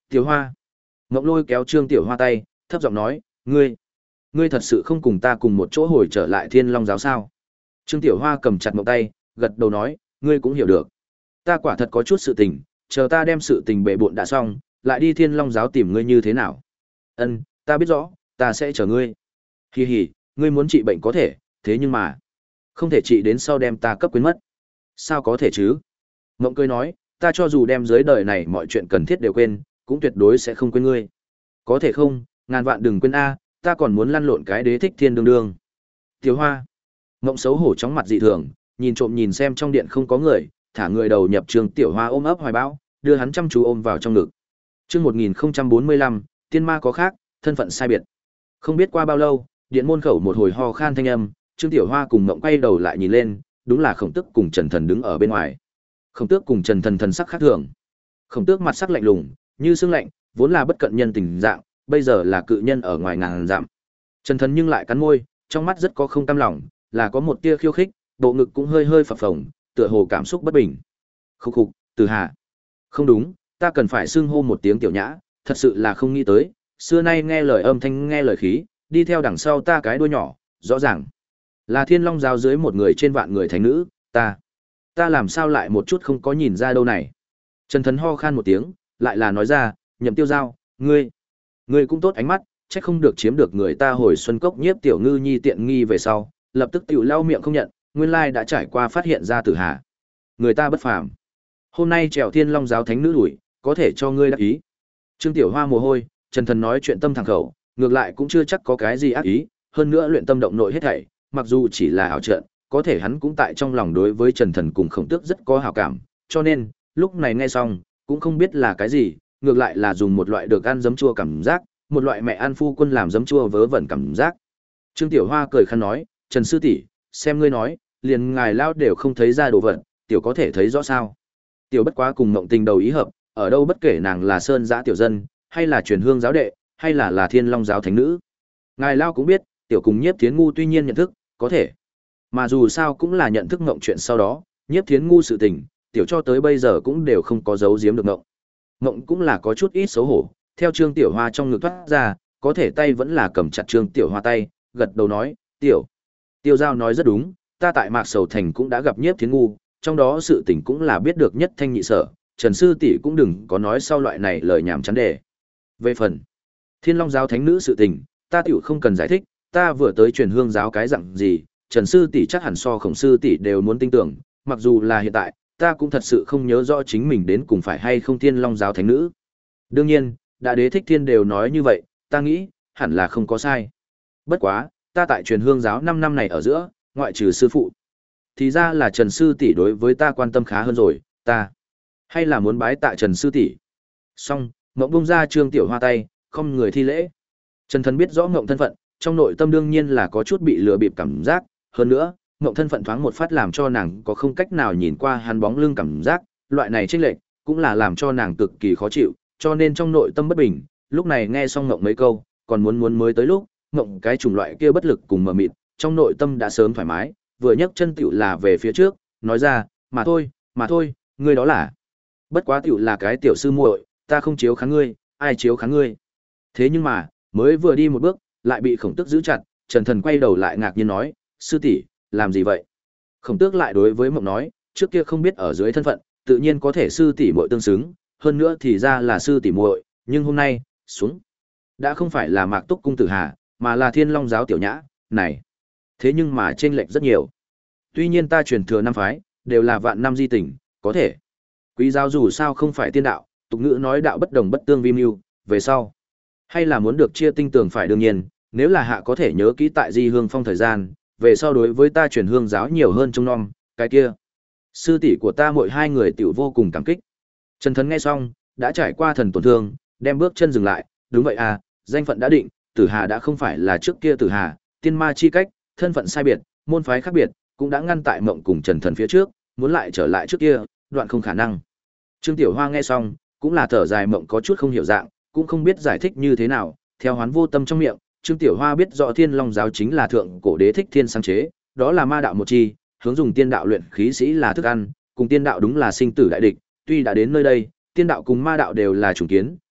Tiểu Hoa. Ngộng lôi kéo Trương Tiểu Hoa tay, thấp giọng nói, ngươi, ngươi thật sự không cùng ta cùng một chỗ hồi trở lại Thiên Long giáo sao? Trương Tiểu Hoa cầm chặt Ngộng tay, gật đầu nói, ngươi cũng hiểu được. Ta quả thật có chút sự tình, chờ ta đem sự tình bệ bộn đã xong, lại đi Thiên Long giáo tìm ngươi như thế nào? Ân, ta biết rõ, ta sẽ chờ ngươi. Hi hi, ngươi muốn trị bệnh có thể, thế nhưng mà, không thể trị đến sau đem ta cấp quên mất. Sao có thể chứ? Ngộng cười nói, ta cho dù đem dưới đời này mọi chuyện cần thiết đều quên, cũng tuyệt đối sẽ không quên ngươi. Có thể không, ngàn vạn đừng quên a, ta còn muốn lăn lộn cái đế thích thiên đương đương. Tiểu Hoa. Ngộng xấu hổ chóng mặt dị thường, nhìn trộm nhìn xem trong điện không có người, thả người đầu nhập Trương Tiểu Hoa ôm ấp hoài bão, đưa hắn chăm chú ôm vào trong ngực. Chương một nghìn không trăm bốn mươi lăm, tiên ma có khác, thân phận sai biệt. Không biết qua bao lâu, điện môn khẩu một hồi ho khan thanh âm, Trương Tiểu Hoa cùng Ngộng quay đầu lại nhìn lên, đúng là Khổng Tước cùng Trần Thần đứng ở bên ngoài. Khổng Tước cùng Trần Thần thần sắc khác thường. Khổng Tước mặt sắc lạnh lùng, như xương lạnh, vốn là bất cận nhân tình dạng, bây giờ là cự nhân ở ngoài ngàn dặm. Trần Thần nhưng lại cắn môi, trong mắt rất có không cam lòng, là có một tia khiêu khích, bộ ngực cũng hơi hơi phập phồng, tựa hồ cảm xúc bất bình. Khục khục, Từ Hà. Không đúng, ta cần phải xưng hô một tiếng Tiểu Nhã, thật sự là không nghĩ tới, xưa nay nghe lời âm thanh nghe lời khí, đi theo đằng sau ta cái đuôi nhỏ, rõ ràng là Thiên Long giáo dưới một người trên vạn người thánh nữ, ta, ta làm sao lại một chút không có nhìn ra đâu này. Trần Thần ho khan một tiếng, lại là nói ra, Nhậm Tiêu Giao, ngươi, ngươi cũng tốt ánh mắt, chắc không được chiếm được người ta hồi xuân cốc nhiếp tiểu ngư nhi tiện nghi về sau, lập tức tiểu lau miệng không nhận, nguyên lai đã trải qua phát hiện ra Tử Hà. Người ta bất phàm. Hôm nay trèo Thiên Long giáo thánh nữ đuổi, có thể cho ngươi đắc ý. Trương Tiểu Hoa mồ hôi, Trần Thần nói chuyện tâm thẳng khẩu, ngược lại cũng chưa chắc có cái gì ác ý, hơn nữa luyện tâm động nội hết thảy, mặc dù chỉ là ảo trận, có thể hắn cũng tại trong lòng đối với Trần Thần cùng Khổng Tước rất có hảo cảm, cho nên, lúc này nghe xong, cũng không biết là cái gì, ngược lại là dùng một loại được ăn giấm chua cảm giác, một loại mẹ ăn phu quân làm giấm chua vớ vẩn cảm giác. Trương Tiểu Hoa cười khăn nói, Trần sư tỷ, xem ngươi nói, liền ngài lao đều không thấy ra đồ vật, tiểu có thể thấy rõ sao? Tiểu bất quá cùng Ngộng Tình đầu ý hợp, ở đâu bất kể nàng là sơn giã tiểu dân, hay là truyền hương giáo đệ, hay là là Thiên Long giáo thánh nữ. Ngài lao cũng biết, tiểu cùng Nhiếp Thiến ngu tuy nhiên nhận thức, có thể, mà dù sao cũng là nhận thức Ngộng chuyện sau đó, Nhiếp Thiến ngu sự tình, tiểu cho tới bây giờ cũng đều không có giấu giếm được Ngộng. Ngộng cũng là có chút ít xấu hổ, theo Trương Tiểu Hoa trong ngực thoát ra, có thể tay vẫn là cầm chặt Trương Tiểu Hoa tay, gật đầu nói, "Tiểu, Tiêu Giao nói rất đúng, ta tại Mạc Sầu Thành cũng đã gặp Nhiếp Thiến ngu, trong đó sự tình cũng là biết được nhất thanh nhị sở, Trần sư tỷ cũng đừng có nói sau loại này lời nhảm chán đề. Về phần Thiên Long giáo thánh nữ sự tình, ta tiểu không cần giải thích, ta vừa tới truyền hương giáo cái dạng gì, Trần sư tỷ chắc hẳn so Khổng sư tỷ đều muốn tin tưởng, mặc dù là hiện tại, ta cũng thật sự không nhớ rõ chính mình đến cùng phải hay không Thiên Long giáo thánh nữ. Đương nhiên, đã đế thích thiên đều nói như vậy, ta nghĩ, hẳn là không có sai. Bất quá, ta tại truyền hương giáo năm năm này ở giữa, ngoại trừ sư phụ, thì ra là Trần sư tỷ đối với ta quan tâm khá hơn rồi, ta hay là muốn bái tạ Trần sư tỷ. Xong, Ngộng bung ra Trương Tiểu Hoa tay, không người thi lễ. Trần Thần biết rõ Ngộng thân phận, trong nội tâm đương nhiên là có chút bị lừa bịp cảm giác, hơn nữa, Ngộng thân phận thoáng một phát làm cho nàng có không cách nào nhìn qua hắn bóng lưng cảm giác, loại này chênh lệch cũng là làm cho nàng cực kỳ khó chịu, cho nên trong nội tâm bất bình, lúc này nghe xong Ngộng mấy câu, còn muốn muốn mới tới lúc, Ngộng cái chủng loại kia bất lực cùng mờ mịt, trong nội tâm đã sớm thoải mái, vừa nhấc chân tiểu là về phía trước, nói ra, "Mà thôi, mà thôi, ngươi đó là bất quá tiểu là cái tiểu sư muội, ta không chiếu kháng ngươi, ai chiếu kháng ngươi." Thế nhưng mà, mới vừa đi một bước, lại bị Khổng Tước giữ chặt, Trần Thần quay đầu lại ngạc nhiên nói, "Sư tỷ, làm gì vậy?" Khổng Tước lại đối với Mộng nói, trước kia không biết ở dưới thân phận, tự nhiên có thể sư tỷ muội tương xứng, hơn nữa thì ra là sư tỷ muội, nhưng hôm nay, xuống, đã không phải là Mạc Túc cung Tử Hà, mà là Thiên Long giáo Tiểu Nhã, này, thế nhưng mà chênh lệch rất nhiều. Tuy nhiên ta truyền thừa năm phái, đều là vạn năm di tình, có thể quý giáo dù sao không phải tiên đạo, tục ngữ nói đạo bất đồng bất tương vi mưu, về sau hay là muốn được chia tinh tường phải đương nhiên, nếu là hạ có thể nhớ kỹ tại Di Hương Phong thời gian, về sau đối với ta truyền hương giáo nhiều hơn trông nom, cái kia, sư tỷ của ta mỗi hai người tiểu vô cùng cảm kích. Trần Thần nghe xong, đã trải qua thần tổn thương, đem bước chân dừng lại, đúng vậy à, danh phận đã định, Tử Hà đã không phải là trước kia Tử Hà, tiên ma chi cách, thân phận sai biệt, môn phái khác biệt, cũng đã ngăn tại Mộng cùng Trần Thần phía trước, muốn lại trở lại trước kia, đoạn không khả năng. Trương Tiểu Hoa nghe xong, cũng là thở dài, Mộng có chút không hiểu dạng, cũng không biết giải thích như thế nào, theo Hoán Vô Tâm trong miệng, Trương Tiểu Hoa biết rõ Thiên Long giáo chính là thượng cổ đế thích thiên sáng chế, đó là ma đạo một chi, hướng dùng tiên đạo luyện khí sĩ là thức ăn, cùng tiên đạo đúng là sinh tử đại địch, tuy đã đến nơi đây, tiên đạo cùng ma đạo đều là chủng kiến,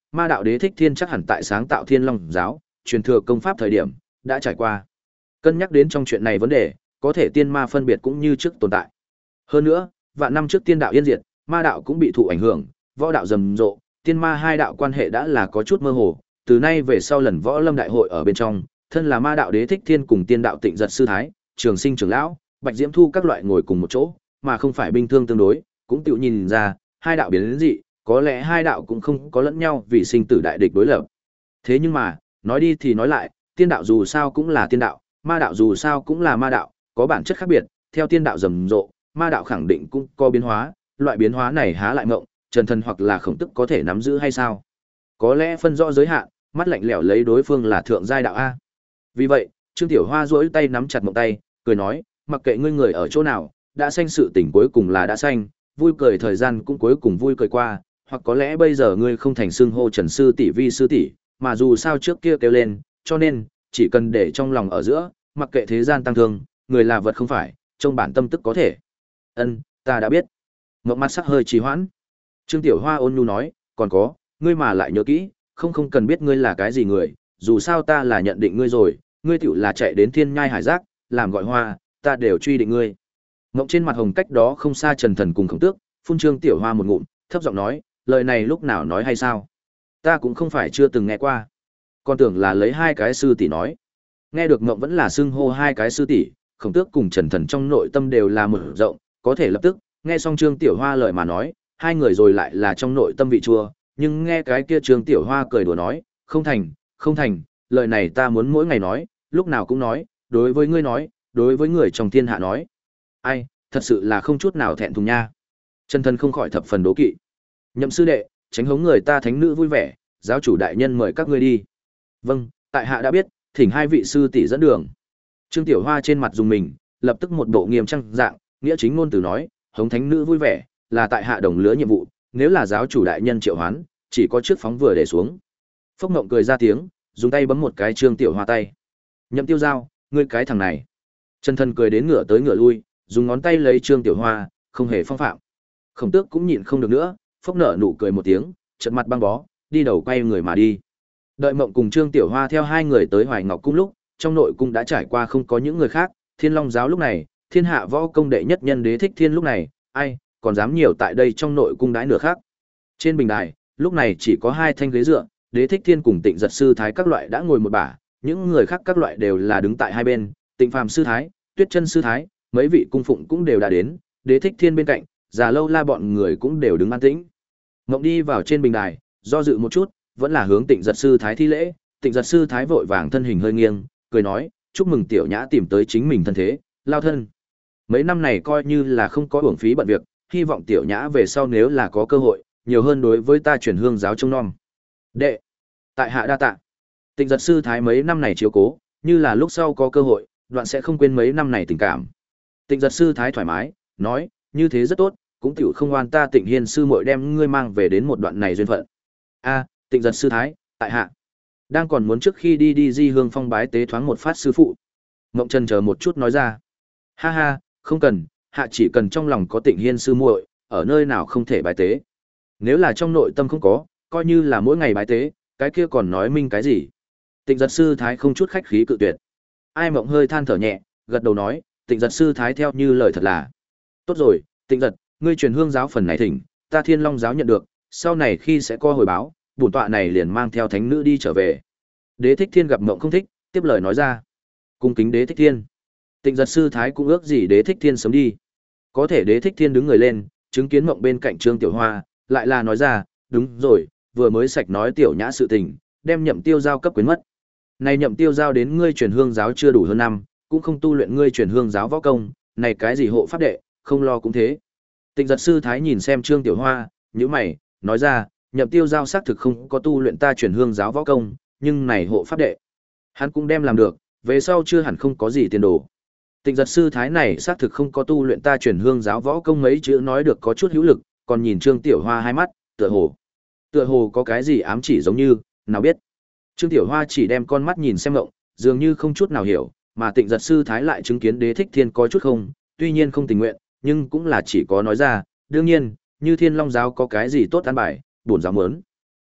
ma đạo đế thích thiên chắc hẳn tại sáng tạo Thiên Long giáo, truyền thừa công pháp thời điểm đã trải qua. Cân nhắc đến trong chuyện này vấn đề, có thể tiên ma phân biệt cũng như trước tồn tại. Hơn nữa, vạn năm trước tiên đạo yên diệt, ma đạo cũng bị thụ ảnh hưởng, võ đạo rầm rộ, tiên ma hai đạo quan hệ đã là có chút mơ hồ, từ nay về sau lần võ lâm đại hội ở bên trong, thân là ma đạo đế thích thiên cùng tiên đạo tịnh giật sư thái, trường sinh trưởng lão, bạch diễm thu các loại ngồi cùng một chỗ, mà không phải binh thương tương đối, cũng tự nhìn ra, hai đạo biến đến dị, có lẽ hai đạo cũng không có lẫn nhau vì sinh tử đại địch đối lập. Thế nhưng mà, nói đi thì nói lại, tiên đạo dù sao cũng là tiên đạo, ma đạo dù sao cũng là ma đạo, có bản chất khác biệt, theo tiên đạo rầm rộ, ma đạo khẳng định cũng có biến hóa, loại biến hóa này há lại ngộng, Trần Thần hoặc là Khổng Tức có thể nắm giữ hay sao? Có lẽ phân rõ giới hạn, mắt lạnh lẽo lấy đối phương là thượng giai đạo a. Vì vậy, Trương Tiểu Hoa duỗi tay nắm chặt mộng tay, cười nói, mặc kệ ngươi người ở chỗ nào, đã sanh sự tình cuối cùng là đã sanh, vui cười thời gian cũng cuối cùng vui cười qua, hoặc có lẽ bây giờ ngươi không thành xưng hô Trần sư tỷ vi sư tỷ, mà dù sao trước kia kêu lên, cho nên chỉ cần để trong lòng ở giữa, mặc kệ thế gian tăng thương, người là vật không phải, trong bản tâm tức có thể. Ân, ta đã biết. Mộng mắt sắc hơi trì hoãn. Trương Tiểu Hoa ôn nhu nói, còn có, ngươi mà lại nhớ kỹ, không không cần biết ngươi là cái gì người, dù sao ta là nhận định ngươi rồi, ngươi tiểu là chạy đến thiên nhai hải giác, làm gọi hoa, ta đều truy định ngươi. Ngộng trên mặt hồng cách đó không xa Trần Thần cùng Khổng Tước, phun Trương Tiểu Hoa một ngụm, thấp giọng nói, lời này lúc nào nói hay sao? Ta cũng không phải chưa từng nghe qua. Con tưởng là lấy hai cái sư tỷ nói. Nghe được Ngộng vẫn là xưng hô hai cái sư tỷ, Khổng Tước cùng Trần Thần trong nội tâm đều là mở rộng, có thể lập tức, nghe xong Trương Tiểu Hoa lời mà nói, hai người rồi lại là trong nội tâm vị chua, nhưng nghe cái kia Trương Tiểu Hoa cười đùa nói, không thành, không thành, lời này ta muốn mỗi ngày nói, lúc nào cũng nói, đối với ngươi nói, đối với người trong thiên hạ nói. Ai, thật sự là không chút nào thẹn thùng nha. Trần Thần không khỏi thập phần đố kỵ. Nhậm sư đệ, tránh hống người ta thánh nữ vui vẻ, giáo chủ đại nhân mời các ngươi đi. Vâng, tại hạ đã biết, thỉnh hai vị sư tỷ dẫn đường. Trương Tiểu Hoa trên mặt dùng mình, lập tức một bộ nghiêm trang dạng, nghĩa chính ngôn từ nói, hống thánh nữ vui vẻ, là tại hạ đồng lứa nhiệm vụ, nếu là giáo chủ đại nhân triệu hoán, chỉ có trước phóng vừa để xuống. Phốc Ngộng cười ra tiếng, dùng tay bấm một cái Trương Tiểu Hoa tay. Nhậm Tiêu Giao, ngươi cái thằng này. Trần Thần cười đến ngửa tới ngửa lui, dùng ngón tay lấy Trương Tiểu Hoa, không hề phong phạm. Khổng Tước cũng nhịn không được nữa, phốc nở nụ cười một tiếng, trợn mặt băng bó, đi đầu quay người mà đi. Đợi Mộng cùng Trương Tiểu Hoa theo hai người tới Hoài Ngọc cung lúc, trong nội cung đã trải qua không có những người khác, Thiên Long giáo lúc này, thiên hạ võ công đệ nhất nhân Đế Thích Thiên lúc này, ai còn dám nhiều tại đây trong nội cung đãi nửa khác. Trên bình đài, lúc này chỉ có hai thanh ghế dựa, Đế Thích Thiên cùng Tịnh Giật sư thái các loại đã ngồi một bả, những người khác các loại đều là đứng tại hai bên, Tịnh Phàm sư thái, Tuyết Chân sư thái, mấy vị cung phụng cũng đều đã đến, Đế Thích Thiên bên cạnh, Già Lâu La bọn người cũng đều đứng an tĩnh. Ngộng đi vào trên bình đài, do dự một chút, vẫn là hướng Tịnh Giật sư thái thi lễ, Tịnh Giật sư thái vội vàng thân hình hơi nghiêng, cười nói, chúc mừng tiểu nhã tìm tới chính mình thân thế, lao thân. Mấy năm này coi như là không có uổng phí bận việc, hy vọng tiểu nhã về sau nếu là có cơ hội, nhiều hơn đối với ta truyền hương giáo trông nom. Đệ, tại hạ đa tạ. Tịnh Giật sư thái mấy năm này chiếu cố, như là lúc sau có cơ hội, đoạn sẽ không quên mấy năm này tình cảm. Tịnh Giật sư thái thoải mái, nói, như thế rất tốt, cũng tiểu không oan ta Tịnh Hiên sư muội đem ngươi mang về đến một đoạn này duyên phận. A, Tịnh Giật sư thái, tại hạ đang còn muốn trước khi đi đi Di Hương Phong bái tế thoáng một phát sư phụ. Ngộng Trần chờ một chút nói ra, ha ha, không cần, hạ chỉ cần trong lòng có Tịnh Hiên sư muội, ở nơi nào không thể bái tế. Nếu là trong nội tâm không có, coi như là mỗi ngày bái tế, cái kia còn nói minh cái gì? Tịnh Giật sư thái không chút khách khí cự tuyệt. Ai Mộng hơi than thở nhẹ, gật đầu nói, Tịnh Giật sư thái theo như lời thật là. Tốt rồi, Tịnh Giật, ngươi truyền hương giáo phần này thỉnh, ta Thiên Long giáo nhận được, sau này khi sẽ có hồi báo, bổn tọa này liền mang theo thánh nữ đi trở về. Đế Thích Thiên gặp Mộng không thích, tiếp lời nói ra, cung kính Đế Thích Thiên. Tịnh Giật sư thái cũng ước gì Đế Thích Thiên sớm đi. Có thể Đế Thích Thiên đứng người lên, chứng kiến Mộng bên cạnh Trương Tiểu Hoa, lại là nói ra, đúng rồi, vừa mới sạch nói tiểu nhã sự tình, đem Nhậm Tiêu Giao cấp quyến mất. Này Nhậm Tiêu Giao đến ngươi truyền hương giáo chưa đủ hơn năm, cũng không tu luyện ngươi truyền hương giáo võ công, này cái gì hộ pháp đệ, không lo cũng thế. Tịnh Giật sư thái nhìn xem Trương Tiểu Hoa, nhíu mày, nói ra, Nhậm Tiêu Giao xác thực không có tu luyện ta truyền hương giáo võ công, nhưng này hộ pháp đệ, hắn cũng đem làm được, về sau chưa hẳn không có gì tiền đồ. Tịnh Giật sư thái này xác thực không có tu luyện ta truyền hương giáo võ công mấy chữ nói được có chút hữu lực, còn nhìn Trương Tiểu Hoa hai mắt, tựa hồ, tựa hồ có cái gì ám chỉ giống như, nào biết. Trương Tiểu Hoa chỉ đem con mắt nhìn xem Ngộng, dường như không chút nào hiểu, mà Tịnh Giật sư thái lại chứng kiến Đế Thích Thiên có chút không, tuy nhiên không tình nguyện, nhưng cũng là chỉ có nói ra, đương nhiên, như Thiên Long giáo có cái gì tốt an bài, bổn giáo muốn.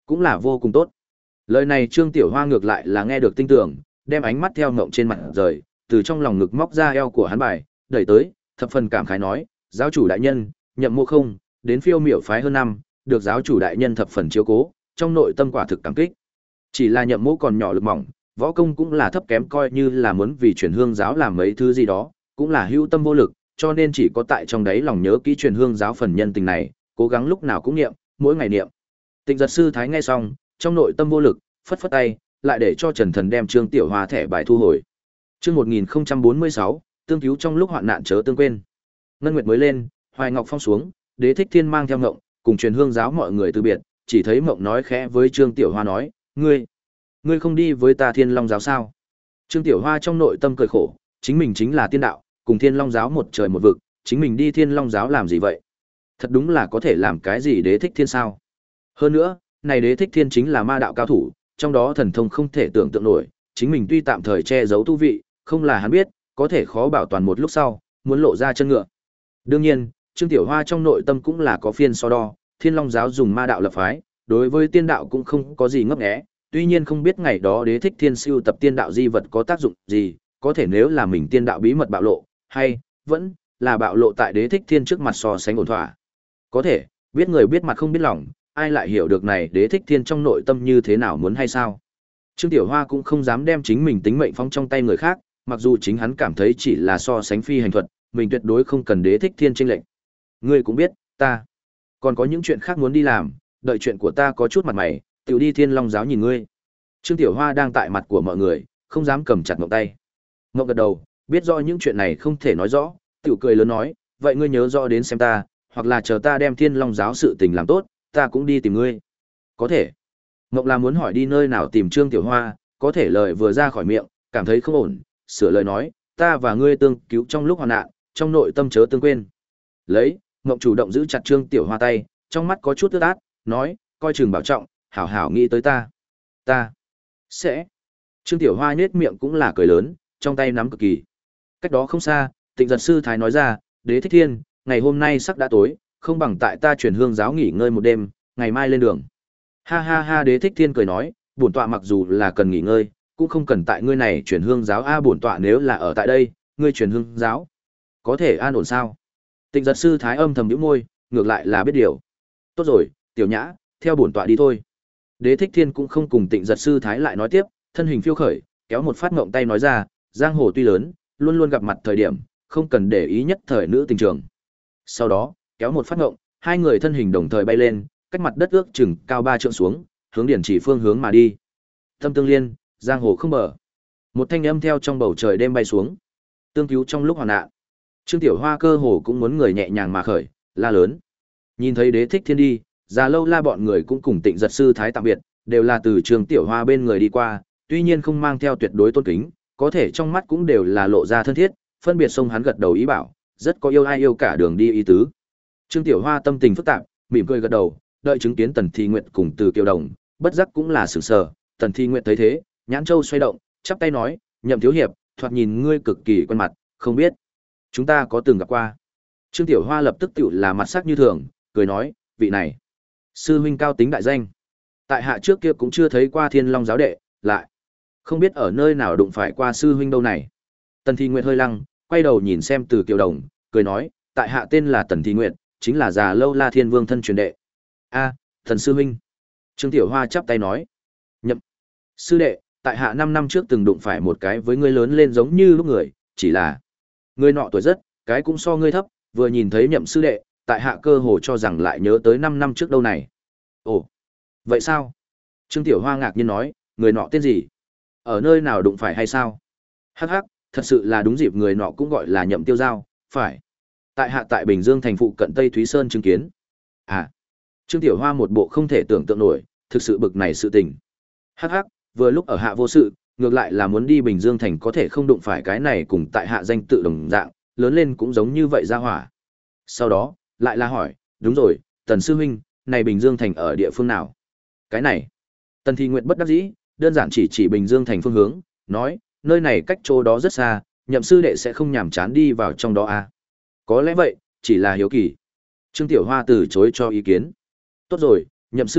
cũng là vô cùng tốt. Lời này Trương Tiểu Hoa ngược lại là nghe được tinh tưởng, đem ánh mắt theo ngộng trên mặt rời, từ trong lòng ngực móc ra eo của hắn bài, đẩy tới, thập phần cảm khái nói, giáo chủ đại nhân, nhậm mô không, đến phiêu miểu phái hơn năm, được giáo chủ đại nhân thập phần chiếu cố, trong nội tâm quả thực cảm kích. Chỉ là nhậm mô còn nhỏ lực mỏng, võ công cũng là thấp kém coi như là muốn vì truyền hương giáo làm mấy thứ gì đó, cũng là hữu tâm vô lực, cho nên chỉ có tại trong đấy lòng nhớ kỹ truyền hương giáo phần nhân tình này, cố gắng lúc nào cũng niệm, mỗi ngày niệm. Tịnh Giật sư thái nghe xong, trong nội tâm vô lực, phất phất tay, lại để cho Trần Thần đem Trương Tiểu Hoa thẻ bài thu hồi. Chương một nghìn không trăm bốn mươi sáu, tương cứu trong lúc hoạn nạn chớ tương quên. Ngân Nguyệt mới lên, Hoài Ngọc phong xuống, Đế Thích Thiên mang theo Ngộng, cùng truyền hương giáo mọi người từ biệt, chỉ thấy Ngộng nói khẽ với Trương Tiểu Hoa nói, "Ngươi, ngươi không đi với ta Thiên Long giáo sao?" Trương Tiểu Hoa trong nội tâm cười khổ, chính mình chính là tiên đạo, cùng Thiên Long giáo một trời một vực, chính mình đi Thiên Long giáo làm gì vậy? Thật đúng là có thể làm cái gì Đế Thích Thiên sao? Hơn nữa, này Đế Thích Thiên chính là ma đạo cao thủ, trong đó thần thông không thể tưởng tượng nổi, chính mình tuy tạm thời che giấu tu vị, không là hắn biết, có thể khó bảo toàn một lúc sau, muốn lộ ra chân ngựa. Đương nhiên, Trương Tiểu Hoa trong nội tâm cũng là có phiên so đo, Thiên Long giáo dùng ma đạo lập phái, đối với tiên đạo cũng không có gì ngấp nghé, tuy nhiên không biết ngày đó Đế Thích Thiên siêu tập tiên đạo di vật có tác dụng gì, có thể nếu là mình tiên đạo bí mật bạo lộ, hay vẫn là bạo lộ tại Đế Thích Thiên trước mặt so sánh ổn thỏa. Có thể, biết người biết mặt không biết lòng, ai lại hiểu được này Đế Thích Thiên trong nội tâm như thế nào muốn hay sao? Trương Tiểu Hoa cũng không dám đem chính mình tính mệnh phóng trong tay người khác, mặc dù chính hắn cảm thấy chỉ là so sánh phi hành thuật, mình tuyệt đối không cần Đế Thích Thiên chênh lệnh. Ngươi cũng biết, ta còn có những chuyện khác muốn đi làm, đợi chuyện của ta có chút mặt mày, tiểu đi Thiên Long giáo nhìn ngươi. Trương Tiểu Hoa đang tại mặt của mọi người, không dám cầm chặt Ngộng tay. Ngộng gật đầu, biết rõ những chuyện này không thể nói rõ, tiểu cười lớn nói, vậy ngươi nhớ rõ đến xem ta, hoặc là chờ ta đem Thiên Long giáo sự tình làm tốt, ta cũng đi tìm ngươi. Có thể. Ngộng là muốn hỏi đi nơi nào tìm Trương Tiểu Hoa, có thể lời vừa ra khỏi miệng, cảm thấy không ổn, sửa lời nói, ta và ngươi tương cứu trong lúc hoạn nạn, trong nội tâm chớ tương quên. Lấy, Ngộng chủ động giữ chặt Trương Tiểu Hoa tay, trong mắt có chút ướt át, nói, coi chừng bảo trọng, hảo hảo nghĩ tới ta. Ta sẽ. Trương Tiểu Hoa nhếch miệng cũng là cười lớn, trong tay nắm cực kỳ. Cách đó không xa, Tịnh Giật sư thái nói ra, Đế Thích Thiên, ngày hôm nay sắc đã tối, không bằng tại ta truyền hương giáo nghỉ ngơi một đêm, ngày mai lên đường. Ha ha ha, Đế Thích Thiên cười nói, bổn tọa mặc dù là cần nghỉ ngơi, cũng không cần tại ngươi này truyền hương giáo a, bổn tọa nếu là ở tại đây, ngươi truyền hương giáo có thể an ổn sao? Tịnh Giật sư thái âm thầm nhíu môi, ngược lại là biết điều. Tốt rồi, Tiểu Nhã, theo bổn tọa đi thôi. Đế Thích Thiên cũng không cùng Tịnh Giật sư thái lại nói tiếp, thân hình phiêu khởi, kéo một phát ngộng tay nói ra, giang hồ tuy lớn, luôn luôn gặp mặt thời điểm, không cần để ý nhất thời nữ tình trường. Sau đó, kéo một phát ngộng, hai người thân hình đồng thời bay lên, cách mặt đất ước chừng cao ba trượng xuống, hướng điển chỉ phương hướng mà đi. Tâm tương liên, giang hồ không bờ. Một thanh âm theo trong bầu trời đêm bay xuống. Tương cứu trong lúc hoạn nạn. Trương Tiểu Hoa cơ hồ cũng muốn người nhẹ nhàng mà khởi, la lớn. Nhìn thấy Đế Thích Thiên đi, già lâu la bọn người cũng cùng Tịnh Giật sư thái tạm biệt, đều là từ Trương Tiểu Hoa bên người đi qua, tuy nhiên không mang theo tuyệt đối tôn kính, có thể trong mắt cũng đều là lộ ra thân thiết, phân biệt xông hắn gật đầu ý bảo, rất có yêu ai yêu cả đường đi ý tứ. Trương Tiểu Hoa tâm tình phức tạp, mỉm cười gật đầu, đợi chứng kiến Tần Thi Nguyệt cùng Từ Kiều Đồng, bất giác cũng là sửng sờ. Tần Thi Nguyệt thấy thế, nhãn châu xoay động, chắp tay nói, Nhậm thiếu hiệp, thoạt nhìn ngươi cực kỳ quen mặt, không biết chúng ta có từng gặp qua. Trương Tiểu Hoa lập tức tựu là mặt sắc như thường, cười nói, vị này sư huynh cao tính đại danh, tại hạ trước kia cũng chưa thấy qua Thiên Long giáo đệ, lại không biết ở nơi nào đụng phải qua sư huynh đâu này. Tần Thi Nguyệt hơi lăng, quay đầu nhìn xem Từ Kiều Đồng, cười nói, tại hạ tên là Tần Thi Nguyệt, chính là già lâu la Thiên Vương thân truyền đệ. A, Thần sư huynh. Trương Tiểu Hoa chắp tay nói, Nhậm sư đệ, tại hạ năm năm trước từng đụng phải một cái với ngươi lớn lên giống như lúc người, chỉ là ngươi nọ tuổi rất, cái cũng so ngươi thấp, vừa nhìn thấy Nhậm sư đệ, tại hạ cơ hồ cho rằng lại nhớ tới năm năm trước đâu này. Ồ, vậy sao? Trương Tiểu Hoa ngạc nhiên nói, người nọ tên gì? Ở nơi nào đụng phải hay sao? Hắc hắc, thật sự là đúng dịp, người nọ cũng gọi là Nhậm Tiêu Giao, phải. Tại hạ tại Bình Dương thành phụ cận Tây Thúy Sơn chứng kiến. À, Trương Tiểu Hoa một bộ không thể tưởng tượng nổi, thực sự bực này sự tình. Hắc hắc, vừa lúc ở hạ vô sự, ngược lại là muốn đi Bình Dương thành có thể không đụng phải cái này cùng tại hạ danh tự đồng dạng, lớn lên cũng giống như vậy ra hỏa. Sau đó, lại là hỏi, đúng rồi, Tần sư huynh, này Bình Dương thành ở địa phương nào? Cái này, Tần Thi Nguyệt bất đắc dĩ, đơn giản chỉ chỉ Bình Dương thành phương hướng, nói, nơi này cách chỗ đó rất xa, Nhậm sư đệ sẽ không nhàm chán đi vào trong đó à? Có lẽ vậy, chỉ là hiếu kỳ. Trương Tiểu Hoa từ chối cho ý kiến. Tốt rồi, Nhậm sư đệ,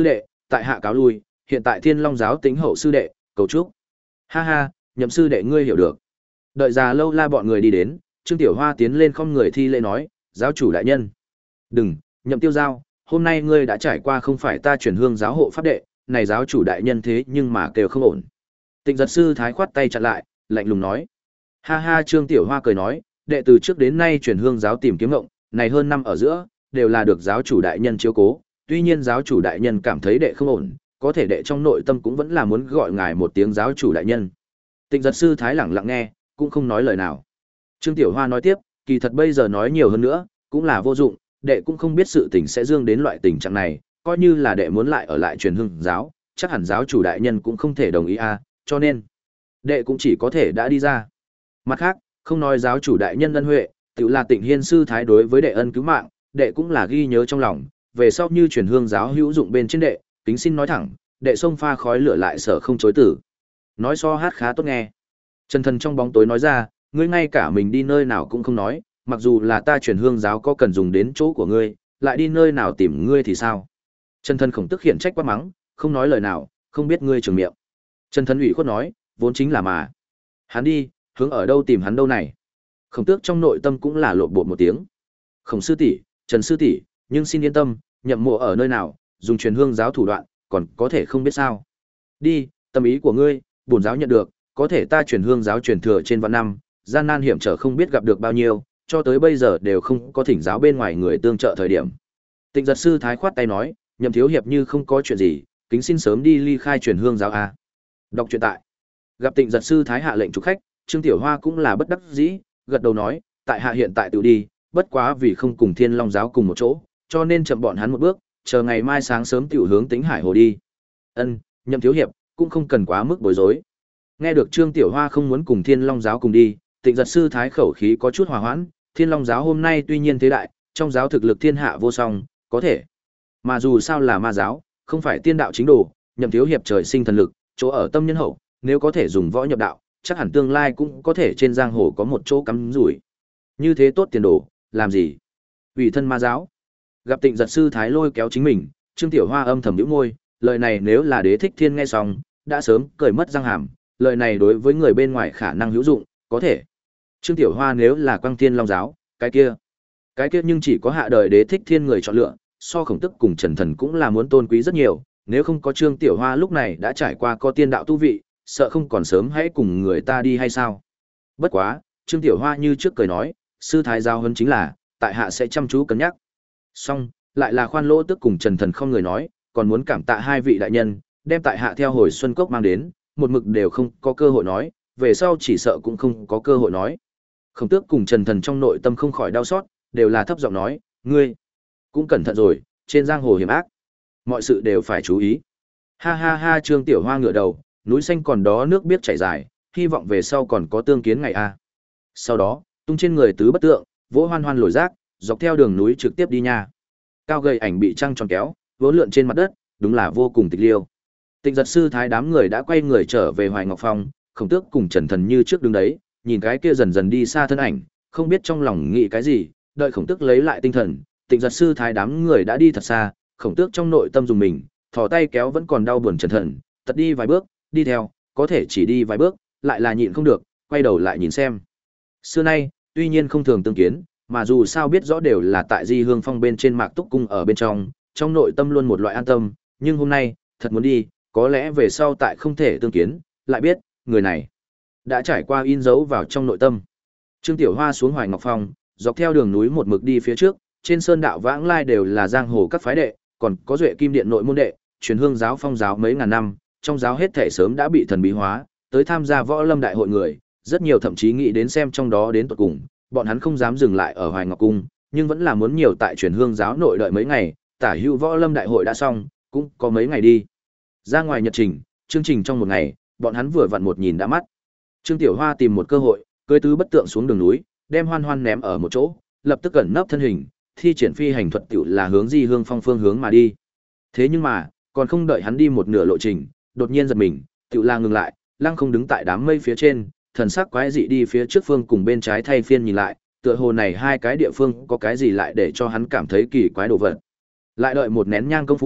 tại hạ cáo lui, hiện tại Thiên Long giáo tính hậu sư đệ, cầu chúc. Ha ha, Nhậm sư đệ ngươi hiểu được. Đợi già lâu la bọn người đi đến, Trương Tiểu Hoa tiến lên không người thi lễ nói, giáo chủ đại nhân. Đừng, Nhậm Tiêu Giao, hôm nay ngươi đã trải qua không phải ta chuyển hương giáo hộ pháp đệ, này giáo chủ đại nhân thế nhưng mà kêu không ổn. Tịnh giật sư thái khoát tay chặn lại, lạnh lùng nói. Ha ha, Trương Tiểu Hoa cười nói, đệ từ trước đến nay chuyển hương giáo tìm kiếm ngộng, này hơn năm ở giữa, đều là được giáo chủ đại nhân chiếu cố, tuy nhiên giáo chủ đại nhân cảm thấy đệ không ổn, có thể đệ trong nội tâm cũng vẫn là muốn gọi ngài một tiếng giáo chủ đại nhân. Tịnh giật sư thái lẳng lặng nghe, cũng không nói lời nào. Trương Tiểu Hoa nói tiếp, kỳ thật bây giờ nói nhiều hơn nữa, cũng là vô dụng, đệ cũng không biết sự tình sẽ dương đến loại tình trạng này, coi như là đệ muốn lại ở lại truyền hương giáo, chắc hẳn giáo chủ đại nhân cũng không thể đồng ý a, cho nên đệ cũng chỉ có thể đã đi ra. Mặt khác, không nói giáo chủ đại nhân ân huệ, tự là Tịnh Hiên sư thái đối với đệ ân cứu mạng, đệ cũng là ghi nhớ trong lòng, về sau như truyền hương giáo hữu dụng bên trên đệ, kính xin nói thẳng, đệ xông pha khói lửa lại sở không chối tử. Nói so hát khá tốt nghe. Trần Thần trong bóng tối nói ra, ngươi ngay cả mình đi nơi nào cũng không nói, mặc dù là ta truyền hương giáo có cần dùng đến chỗ của ngươi, lại đi nơi nào tìm ngươi thì sao? Trần Thần khổng tức khiển trách quát mắng, không nói lời nào, không biết ngươi trường miệng. Trần Thần ủy khuất nói, vốn chính là mà. Hắn đi, hướng ở đâu tìm hắn đâu này? Khổng tước trong nội tâm cũng là lộn bột một tiếng. Khổng sư tỷ, Trần sư tỷ, nhưng xin yên tâm, nhậm mộ ở nơi nào, dùng truyền hương giáo thủ đoạn, còn có thể không biết sao? Đi, tâm ý của ngươi, bổn giáo nhận được, có thể ta truyền hương giáo truyền thừa trên vạn năm, gian nan hiểm trở không biết gặp được bao nhiêu, cho tới bây giờ đều không có thỉnh giáo bên ngoài người tương trợ thời điểm. Tịnh giật sư thái khoát tay nói, Nhậm thiếu hiệp như không có chuyện gì, kính xin sớm đi ly khai truyền hương giáo a. Đọc truyện tại. Gặp Tịnh giật sư thái hạ lệnh chủ khách, Trương Tiểu Hoa cũng là bất đắc dĩ, gật đầu nói, tại hạ hiện tại tự đi, bất quá vì không cùng Thiên Long giáo cùng một chỗ, cho nên chậm bọn hắn một bước, chờ ngày mai sáng sớm tiểu hướng Tính Hải Hồ đi. Ân, Nhậm thiếu hiệp cũng không cần quá mức bối rối. Nghe được Trương Tiểu Hoa không muốn cùng Thiên Long giáo cùng đi, Tịnh giật sư thái khẩu khí có chút hòa hoãn, Thiên Long giáo hôm nay tuy nhiên thế đại, trong giáo thực lực thiên hạ vô song, có thể. Mà dù sao là ma giáo, không phải tiên đạo chính đồ, Nhậm thiếu hiệp trời sinh thần lực, chỗ ở tâm nhân hậu, nếu có thể dùng võ nhập đạo, chắc hẳn tương lai cũng có thể trên giang hồ có một chỗ cắm rủi. Như thế tốt tiền đồ, làm gì? Ủy thân ma giáo. Gặp Tịnh giật sư thái lôi kéo chính mình, Trương Tiểu Hoa âm thầm nhíu môi, lời này nếu là Đế Thích Thiên nghe xong, đã sớm cười mất răng hàm, lời này đối với người bên ngoài khả năng hữu dụng, có thể. Trương Tiểu Hoa nếu là Quang Thiên Long giáo, cái kia, cái kia nhưng chỉ có hạ đời Đế Thích Thiên người chọn lựa, so Khổng Tức cùng Trần Thần cũng là muốn tôn quý rất nhiều, nếu không có Trương Tiểu Hoa lúc này đã trải qua có tiên đạo tu vị, sợ không còn sớm hãy cùng người ta đi hay sao? Bất quá, Trương Tiểu Hoa như trước cười nói, sư thái giáo huấn chính là, tại hạ sẽ chăm chú cân nhắc. Xong, lại là Khoan Lỗ Tức cùng Trần Thần không người nói, còn muốn cảm tạ hai vị đại nhân, đem tại hạ theo hồi Xuân Cốc mang đến, một mực đều không có cơ hội nói, về sau chỉ sợ cũng không có cơ hội nói. Khổng Tước cùng Trần Thần trong nội tâm không khỏi đau xót, đều là thấp giọng nói, ngươi cũng cẩn thận rồi, trên giang hồ hiểm ác, mọi sự đều phải chú ý. Ha ha ha, Trương Tiểu Hoa ngửa đầu, núi xanh còn đó nước biết chảy dài, hy vọng về sau còn có tương kiến ngày a. Sau đó, tung trên người tứ bất tượng, vỗ hoan hoan lồi rác, dọc theo đường núi trực tiếp đi nha. Cao gầy ảnh bị trăng tròn kéo, vỗ lượn trên mặt đất, đúng là vô cùng tịch liêu. Tịnh giật sư thái đám người đã quay người trở về Hoài Ngọc Phong, Khổng Tước cùng Trần Thần như trước đứng đấy, nhìn cái kia dần dần đi xa thân ảnh, không biết trong lòng nghĩ cái gì, đợi Khổng Tước lấy lại tinh thần, Tịnh giật sư thái đám người đã đi thật xa, Khổng Tước trong nội tâm dùng mình, thò tay kéo vẫn còn đau buồn Trần Thần, tật đi vài bước, đi theo, có thể chỉ đi vài bước, lại là nhịn không được, quay đầu lại nhìn xem. Xưa nay, tuy nhiên không thường tương kiến, mà dù sao biết rõ đều là tại Di Hương Phong bên trên Mạc Túc cung ở bên trong, trong nội tâm luôn một loại an tâm, nhưng hôm nay, thật muốn đi, có lẽ về sau tại không thể tương kiến, lại biết, người này đã trải qua in dấu vào trong nội tâm. Trương Tiểu Hoa xuống Hoài Ngọc Phong, dọc theo đường núi một mực đi phía trước, trên sơn đạo vãng lai đều là giang hồ các phái đệ, còn có Duệ Kim Điện nội môn đệ, truyền hương giáo phong giáo mấy ngàn năm, trong giáo hết thể sớm đã bị thần bí hóa, tới tham gia võ lâm đại hội người, rất nhiều thậm chí nghĩ đến xem trong đó đến tận cùng, bọn hắn không dám dừng lại ở Hoài Ngọc cung, nhưng vẫn là muốn nhiều tại truyền hương giáo nội đợi mấy ngày, tả hữu võ lâm đại hội đã xong, cũng có mấy ngày đi. Ra ngoài nhật trình, chương trình trong một ngày, bọn hắn vừa vặn một nhìn đã mắt. Trương Tiểu Hoa tìm một cơ hội, cưỡi tứ bất tượng xuống đường núi, đem Hoan Hoan ném ở một chỗ, lập tức cẩn nấp thân hình, thi triển phi hành thuật tiểu là hướng Di Hương Phong phương hướng mà đi. Thế nhưng mà, còn không đợi hắn đi một nửa lộ trình, đột nhiên giật mình, tiểu là ngừng lại, lăng không đứng tại đám mây phía trên, thần sắc quái dị đi phía trước phương cùng bên trái thay phiên nhìn lại, tựa hồ này hai cái địa phương có cái gì lại để cho hắn cảm thấy kỳ quái đồ vật. Lại đợi một nén nhang công phu,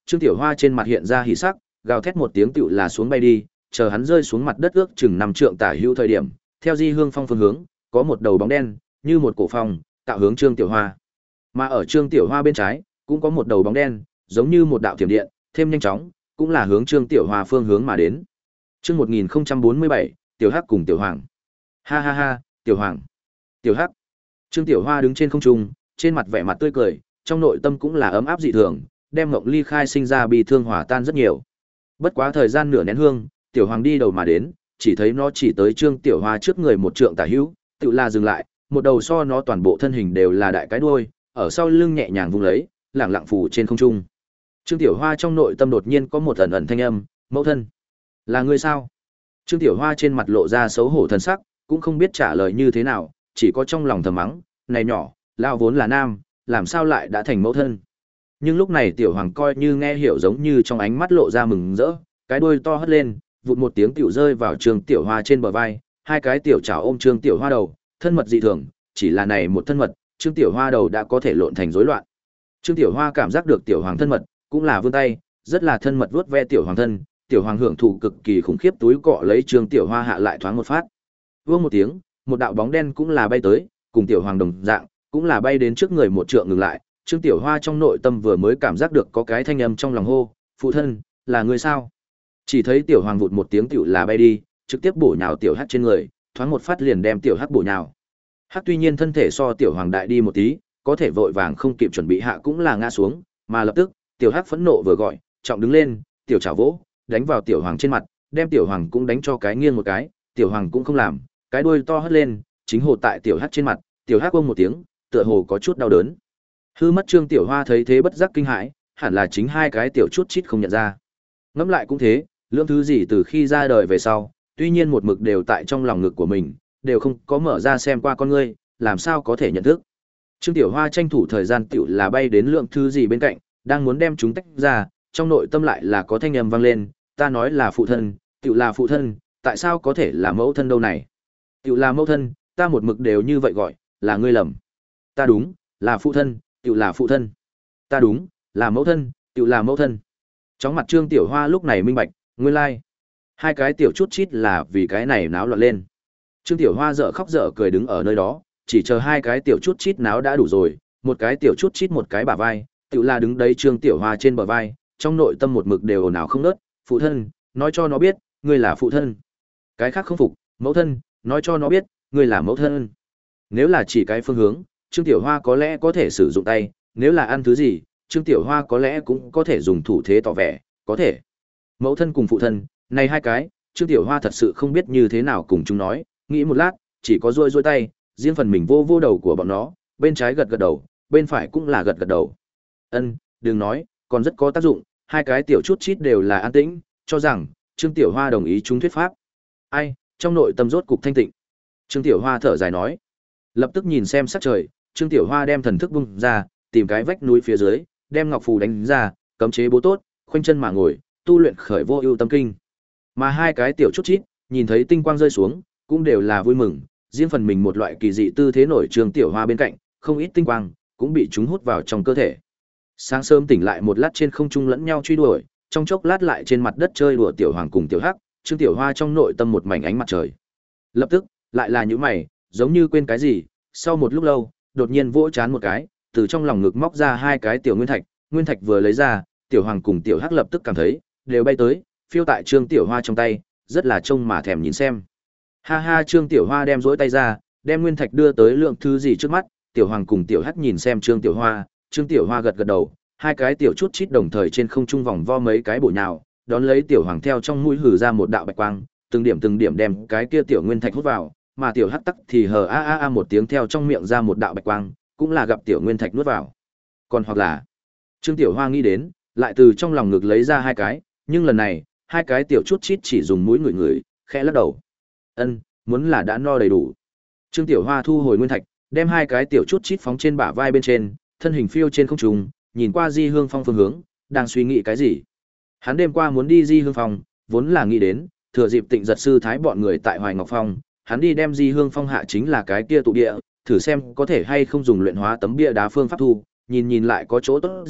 Trương Tiểu Hoa trên mặt hiện ra hỉ sắc, gào thét một tiếng tựu là xuống bay đi, chờ hắn rơi xuống mặt đất ước chừng năm trượng tả hữu thời điểm, theo Di Hương Phong phương hướng, có một đầu bóng đen, như một cổ phong, tạo hướng Trương Tiểu Hoa. Mà ở Trương Tiểu Hoa bên trái, cũng có một đầu bóng đen, giống như một đạo thiểm điện, thêm nhanh chóng, cũng là hướng Trương Tiểu Hoa phương hướng mà đến. Chương một nghìn không trăm bốn mươi bảy, Tiểu Hắc cùng Tiểu Hoàng. Ha ha ha, Tiểu Hoàng, Tiểu Hắc. Trương Tiểu Hoa đứng trên không trung, trên mặt vẻ mặt tươi cười, trong nội tâm cũng là ấm áp dị thường, đem Ngộng Ly khai sinh ra bi thương hòa tan rất nhiều. Bất quá thời gian nửa nén hương, Tiểu Hoàng đi đầu mà đến, chỉ thấy nó chỉ tới Trương Tiểu Hoa trước người một trượng tả hữu, tự là dừng lại, một đầu so nó toàn bộ thân hình đều là đại cái đuôi, ở sau lưng nhẹ nhàng vung lấy, lẳng lặng phủ trên không trung. Trương Tiểu Hoa trong nội tâm đột nhiên có một ẩn ẩn thanh âm, mẫu thân, là ngươi sao? Trương Tiểu Hoa trên mặt lộ ra xấu hổ thần sắc, cũng không biết trả lời như thế nào, chỉ có trong lòng thầm mắng, này nhỏ, lao vốn là nam, làm sao lại đã thành mẫu thân? Nhưng lúc này Tiểu Hoàng coi như nghe hiểu, giống như trong ánh mắt lộ ra mừng rỡ, cái đuôi to hất lên, vụt một tiếng tiểu rơi vào Trương Tiểu Hoa trên bờ vai, hai cái tiểu chảo ôm Trương Tiểu Hoa đầu, thân mật dị thường, chỉ là này một thân mật, Trương Tiểu Hoa đầu đã có thể lộn thành rối loạn. Trương Tiểu Hoa cảm giác được Tiểu Hoàng thân mật, cũng là vươn tay, rất là thân mật vuốt ve Tiểu Hoàng thân, Tiểu Hoàng hưởng thụ cực kỳ khủng khiếp, túi cọ lấy Trương Tiểu Hoa hạ lại thoáng một phát. Vương một tiếng, một đạo bóng đen cũng là bay tới, cùng Tiểu Hoàng đồng dạng, cũng là bay đến trước người một trượng ngừng lại. Trương Tiểu Hoa trong nội tâm vừa mới cảm giác được có cái thanh âm trong lòng hô, phụ thân, là người sao? Chỉ thấy Tiểu Hoàng vụt một tiếng tiểu là bay đi, trực tiếp bổ nhào Tiểu Hắc trên người, thoáng một phát liền đem Tiểu Hắc bổ nhào. Hắc tuy nhiên thân thể so Tiểu Hoàng đại đi một tí, có thể vội vàng không kịp chuẩn bị hạ cũng là ngã xuống, mà lập tức, Tiểu Hắc phẫn nộ vừa gọi, trọng đứng lên, tiểu chảo vỗ, đánh vào Tiểu Hoàng trên mặt, đem Tiểu Hoàng cũng đánh cho cái nghiêng một cái, Tiểu Hoàng cũng không làm, cái đuôi to hất lên, chính hồ tại Tiểu Hắc trên mặt, Tiểu Hắc ôm một tiếng, tựa hồ có chút đau đớn. Hư mất Trương Tiểu Hoa thấy thế bất giác kinh hãi, hẳn là chính hai cái tiểu chút chít không nhận ra. Ngẫm lại cũng thế, lượng thứ gì từ khi ra đời về sau, tuy nhiên một mực đều tại trong lòng ngực của mình, đều không có mở ra xem qua con ngươi, làm sao có thể nhận thức. Trương Tiểu Hoa tranh thủ thời gian tiểu là bay đến lượng thứ gì bên cạnh, đang muốn đem chúng tách ra, trong nội tâm lại là có thanh âm vang lên, ta nói là phụ thân, tiểu là phụ thân, tại sao có thể là mẫu thân đâu này? Tiểu là mẫu thân, ta một mực đều như vậy gọi, là ngươi lầm. Ta đúng, là phụ thân, tiểu là phụ thân. Ta đúng, là mẫu thân, tiểu là mẫu thân. Chóng mặt Trương Tiểu Hoa lúc này minh bạch, nguyên lai. Hai cái tiểu chút chít là vì cái này náo loạn lên. Trương Tiểu Hoa dở khóc dở cười đứng ở nơi đó, chỉ chờ hai cái tiểu chút chít náo đã đủ rồi, một cái tiểu chút chít một cái bả vai, tiểu là đứng đấy Trương Tiểu Hoa trên bờ vai, trong nội tâm một mực đều ồn ào không ngớt, phụ thân, nói cho nó biết, ngươi là phụ thân. Cái khác không phục, mẫu thân, nói cho nó biết, ngươi là mẫu thân. Nếu là chỉ cái phương hướng, Trương Tiểu Hoa có lẽ có thể sử dụng tay, nếu là ăn thứ gì, Trương Tiểu Hoa có lẽ cũng có thể dùng thủ thế tỏ vẻ, có thể. Mẫu thân cùng phụ thân, này hai cái, Trương Tiểu Hoa thật sự không biết như thế nào cùng chúng nói, nghĩ một lát, chỉ có rôi rôi tay, riêng phần mình vô vô đầu của bọn nó, bên trái gật gật đầu, bên phải cũng là gật gật đầu. Ân, đừng nói, còn rất có tác dụng, hai cái tiểu chút chít đều là an tĩnh, cho rằng, Trương Tiểu Hoa đồng ý chúng thuyết pháp. Ai, trong nội tâm rốt cục thanh tịnh. Trương Tiểu Hoa thở dài nói. Lập tức nhìn xem sắc trời, Trương Tiểu Hoa đem thần thức bung ra, tìm cái vách núi phía dưới, đem ngọc phù đánh ra, cấm chế bố tốt, khoanh chân mà ngồi, tu luyện khởi vô ưu tâm kinh. Mà hai cái tiểu chút chít, nhìn thấy tinh quang rơi xuống, cũng đều là vui mừng, riêng phần mình một loại kỳ dị tư thế nổi Trương Tiểu Hoa bên cạnh, không ít tinh quang cũng bị chúng hút vào trong cơ thể. Sáng sớm tỉnh lại một lát trên không trung lẫn nhau truy đuổi, trong chốc lát lại trên mặt đất chơi đùa Tiểu Hoàng cùng Tiểu Hắc, Trương Tiểu Hoa trong nội tâm một mảnh ánh mặt trời. Lập tức, lại là những mày, giống như quên cái gì, sau một lúc lâu, đột nhiên vỗ chán một cái, từ trong lòng ngực móc ra hai cái tiểu nguyên thạch, nguyên thạch vừa lấy ra, Tiểu Hoàng cùng Tiểu Hắc lập tức cảm thấy, đều bay tới, phiêu tại Trương Tiểu Hoa trong tay, rất là trông mà thèm nhìn xem. Ha ha, Trương Tiểu Hoa đem rỗi tay ra, đem nguyên thạch đưa tới lượng thứ gì trước mắt, Tiểu Hoàng cùng Tiểu Hắc nhìn xem Trương Tiểu Hoa, Trương Tiểu Hoa gật gật đầu, hai cái tiểu chút chít đồng thời trên không trung vòng vo mấy cái bổ nhào, đón lấy Tiểu Hoàng theo trong mũi hừ ra một đạo bạch quang, từng điểm từng điểm đem cái kia tiểu nguyên thạch hút vào, mà Tiểu Hắc tắc thì hờ a a a một tiếng theo trong miệng ra một đạo bạch quang, cũng là gặp tiểu nguyên thạch nuốt vào. Còn hoặc là, Trương Tiểu Hoa nghĩ đến, lại từ trong lòng ngực lấy ra hai cái, nhưng lần này, hai cái tiểu chút chít chỉ dùng mũi ngửi ngửi, khẽ lắc đầu. Ân, muốn là đã no đầy đủ. Trương Tiểu Hoa thu hồi nguyên thạch, đem hai cái tiểu chút chít phóng trên bả vai bên trên, thân hình phiêu trên không trung, nhìn qua Di Hương Phong phương hướng, đang suy nghĩ cái gì. Hắn đêm qua muốn đi Di Hương Phong, vốn là nghĩ đến, thừa dịp Tịnh Giật sư thái bọn người tại Hoài Ngọc Phong, hắn đi đem Di Hương Phong hạ chính là cái kia tụ địa, thử xem có thể hay không dùng luyện hóa tấm bia đá phương pháp thu, nhìn nhìn lại có chỗ tốt gì,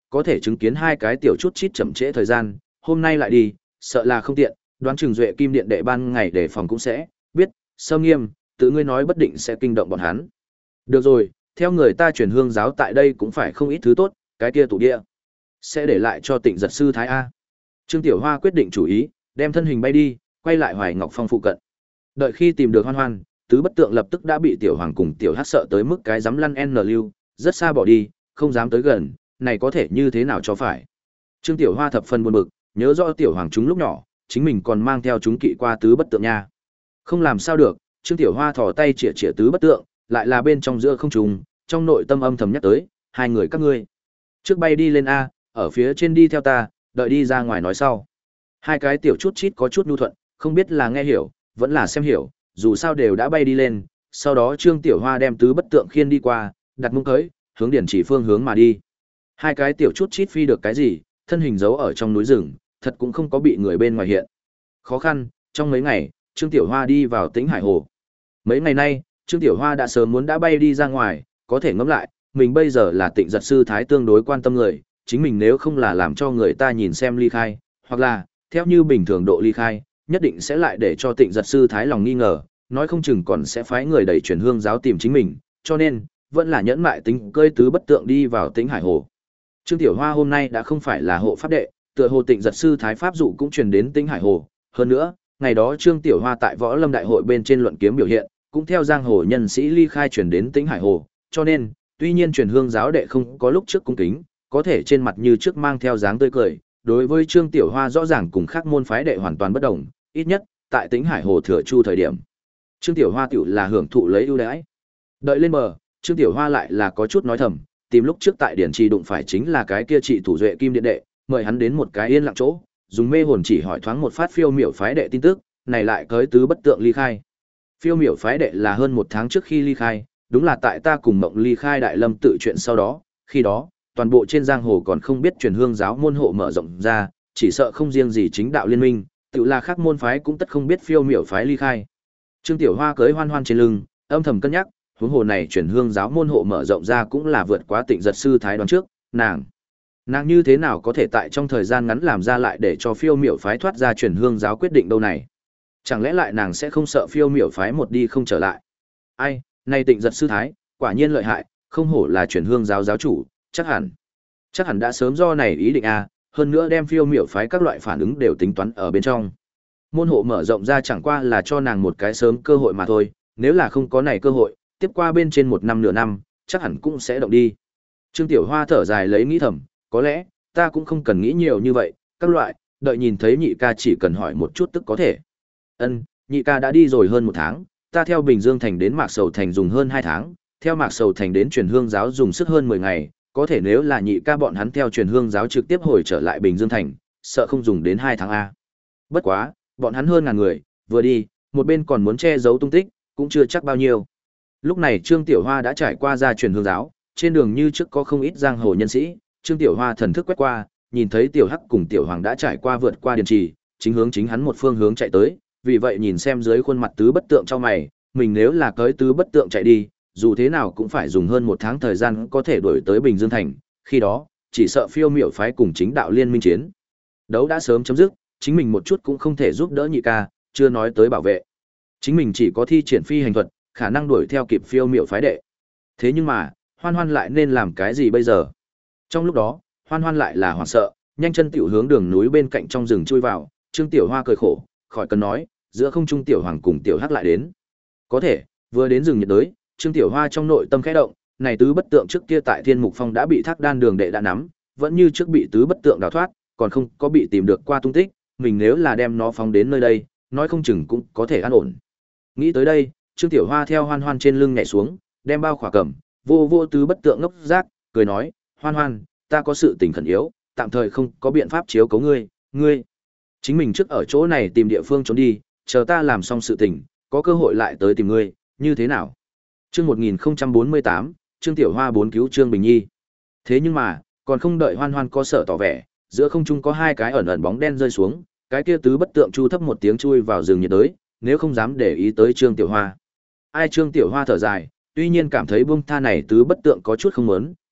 có thể chứng kiến hai cái tiểu chút chít chậm trễ thời gian, hôm nay lại đi, sợ là không tiện, đoán chừng Duệ Kim Điện đệ ban ngày để phòng cũng sẽ biết, Sâm Nghiêm, tự ngươi nói bất định sẽ kinh động bọn hắn. Được rồi, theo người ta truyền hương giáo tại đây cũng phải không ít thứ tốt, cái kia tủ địa sẽ để lại cho Tịnh Giật sư thái a. Trương Tiểu Hoa quyết định chủ ý, đem thân hình bay đi, quay lại Hoài Ngọc Phong phụ cận. Đợi khi tìm được Hoan Hoan, tứ bất tượng lập tức đã bị Tiểu Hoàng cùng Tiểu Hắc sợ tới mức cái dám lăn n lưu, rất xa bỏ đi, không dám tới gần, này có thể như thế nào cho phải. Trương Tiểu Hoa thập phần buồn bực, nhớ rõ Tiểu Hoàng chúng lúc nhỏ, chính mình còn mang theo chúng kỵ qua tứ bất tượng nha. Không làm sao được, Trương Tiểu Hoa thò tay chĩa chĩa tứ bất tượng, lại là bên trong giữa không trùng, trong nội tâm âm thầm nhắc tới, hai người các ngươi. Trước bay đi lên A, ở phía trên đi theo ta, đợi đi ra ngoài nói sau. Hai cái tiểu chút chít có chút nhu thuận, không biết là nghe hiểu, vẫn là xem hiểu, dù sao đều đã bay đi lên, sau đó Trương Tiểu Hoa đem tứ bất tượng khiên đi qua, đặt mông cưới, hướng điển chỉ phương hướng mà đi. Hai cái tiểu chút chít phi được cái gì, thân hình giấu ở trong núi rừng, thật cũng không có bị người bên ngoài hiện. Khó khăn, trong mấy ngày, Trương Tiểu Hoa đi vào Tĩnh Hải Hồ. Mấy ngày nay, Trương Tiểu Hoa đã sớm muốn đã bay đi ra ngoài, có thể ngẫm lại, mình bây giờ là Tịnh Giật sư thái tương đối quan tâm người, chính mình nếu không là làm cho người ta nhìn xem ly khai, hoặc là, theo như bình thường độ ly khai, nhất định sẽ lại để cho Tịnh Giật sư thái lòng nghi ngờ, nói không chừng còn sẽ phái người đẩy truyền hương giáo tìm chính mình, cho nên, vẫn là nhẫn mại tính cơi tứ bất tượng đi vào Tĩnh Hải Hồ. Trương Tiểu Hoa hôm nay đã không phải là hộ pháp đệ, tựa hồ Tịnh Giật sư thái pháp dụ cũng truyền đến Tĩnh Hải Hồ, hơn nữa, ngày đó Trương Tiểu Hoa tại Võ Lâm đại hội bên trên luận kiếm biểu hiện, cũng theo giang hồ nhân sĩ ly khai truyền đến Tĩnh Hải Hồ, cho nên, tuy nhiên truyền hương giáo đệ không có lúc trước cung kính, có thể trên mặt như trước mang theo dáng tươi cười, đối với Trương Tiểu Hoa rõ ràng cùng khác môn phái đệ hoàn toàn bất đồng, ít nhất, tại Tĩnh Hải Hồ thừa chu thời điểm. Trương Tiểu Hoa tiểu là hưởng thụ lấy ưu đãi. Đợi lên bờ, Trương Tiểu Hoa lại là có chút nói thầm, tìm lúc trước tại điển trì đụng phải chính là cái kia trị thủ Duệ Kim Điện đệ, mời hắn đến một cái yên lặng chỗ, dùng mê hồn chỉ hỏi thoáng một phát phiêu miểu phái đệ tin tức, này lại cới tứ bất tượng ly khai. Phiêu miểu phái đệ là hơn một tháng trước khi ly khai, đúng là tại ta cùng Mộng ly khai Đại Lâm tự chuyện sau đó, khi đó, toàn bộ trên giang hồ còn không biết truyền hương giáo môn hộ mở rộng ra, chỉ sợ không riêng gì chính đạo liên minh, tự là khác môn phái cũng tất không biết phiêu miểu phái ly khai. Trương Tiểu Hoa cưới Hoan Hoan trên lưng, âm thầm cân nhắc, huống hồ này truyền hương giáo môn hộ mở rộng ra cũng là vượt quá Tịnh Giật sư thái đoán trước, nàng nàng như thế nào có thể tại trong thời gian ngắn làm ra lại để cho phiêu miểu phái thoát ra truyền hương giáo quyết định đâu này? Chẳng lẽ lại nàng sẽ không sợ phiêu miểu phái một đi không trở lại? Ai, này Tịnh Giật sư thái, quả nhiên lợi hại, không hổ là truyền hương giáo giáo chủ, chắc hẳn chắc hẳn đã sớm do này ý định a, hơn nữa đem phiêu miểu phái các loại phản ứng đều tính toán ở bên trong. Môn hộ mở rộng ra chẳng qua là cho nàng một cái sớm cơ hội mà thôi, nếu là không có này cơ hội, tiếp qua bên trên một năm nửa năm, chắc hẳn cũng sẽ động đi. Trương Tiểu Hoa thở dài lấy nghĩ thầm, có lẽ, ta cũng không cần nghĩ nhiều như vậy, các loại, đợi nhìn thấy nhị ca chỉ cần hỏi một chút tức có thể. Ân, nhị ca đã đi rồi hơn một tháng, ta theo Bình Dương Thành đến Mạc Sầu Thành dùng hơn hai tháng, theo Mạc Sầu Thành đến truyền hương giáo dùng sức hơn mười ngày, có thể nếu là nhị ca bọn hắn theo truyền hương giáo trực tiếp hồi trở lại Bình Dương Thành, sợ không dùng đến hai tháng A. Bất quá, bọn hắn hơn ngàn người, vừa đi, một bên còn muốn che giấu tung tích, cũng chưa chắc bao nhiêu. Lúc này Trương Tiểu Hoa đã trải qua ra truyền hương giáo, trên đường như trước có không ít giang hồ nhân sĩ, Trương Tiểu Hoa thần thức quét qua, nhìn thấy Tiểu Hắc cùng Tiểu Hoàng đã trải qua vượt qua điền trì, chính hướng chính hắn một phương hướng chạy tới, vì vậy nhìn xem dưới khuôn mặt tứ bất tượng trong mày, mình nếu là cưới tứ bất tượng chạy đi, dù thế nào cũng phải dùng hơn một tháng thời gian có thể đuổi tới Bình Dương Thành, khi đó, chỉ sợ phiêu miểu phái cùng chính đạo liên minh chiến. Đấu đã sớm chấm dứt, chính mình một chút cũng không thể giúp đỡ nhị ca, chưa nói tới bảo vệ. Chính mình chỉ có thi triển phi hành thuật, khả năng đuổi theo kịp phiêu miểu phái đệ. Thế nhưng mà, Hoan Hoan lại nên làm cái gì bây giờ? Trong lúc đó, Hoan Hoan lại là hoảng sợ, nhanh chân tiểu hướng đường núi bên cạnh trong rừng chui vào, Trương Tiểu Hoa cười khổ, khỏi cần nói, giữa không trung Tiểu Hoàng cùng Tiểu Hắc lại đến. Có thể, vừa đến rừng nhiệt đới, Trương Tiểu Hoa trong nội tâm khẽ động, này tứ bất tượng trước kia tại Thiên Mục Phong đã bị Thác Đan Đường đệ đã nắm, vẫn như trước bị tứ bất tượng đào thoát, còn không có bị tìm được qua tung tích, mình nếu là đem nó phóng đến nơi đây, nói không chừng cũng có thể an ổn. Nghĩ tới đây, Trương Tiểu Hoa theo Hoan Hoan trên lưng nhảy xuống, đem bao khỏa cầm, vô vô tứ bất tượng ngốc giác, cười nói, Hoan Hoan, ta có sự tình khẩn yếu, tạm thời không có biện pháp chiếu cố ngươi, ngươi chính mình trước ở chỗ này tìm địa phương trốn đi, chờ ta làm xong sự tình, có cơ hội lại tới tìm ngươi, như thế nào? Chương một nghìn không trăm bốn mươi tám, Trương Tiểu Hoa bốn cứu Trương Bình Nhi. Thế nhưng mà, còn không đợi Hoan Hoan có sợ tỏ vẻ, giữa không trung có hai cái ẩn ẩn bóng đen rơi xuống, cái kia tứ bất tượng chu thấp một tiếng chui vào rừng nhiệt đới, nếu không dám để ý tới Trương Tiểu Hoa. Ai Trương Tiểu Hoa thở dài, tuy nhiên cảm thấy buông tha này tứ bất tượng có chút không muốn,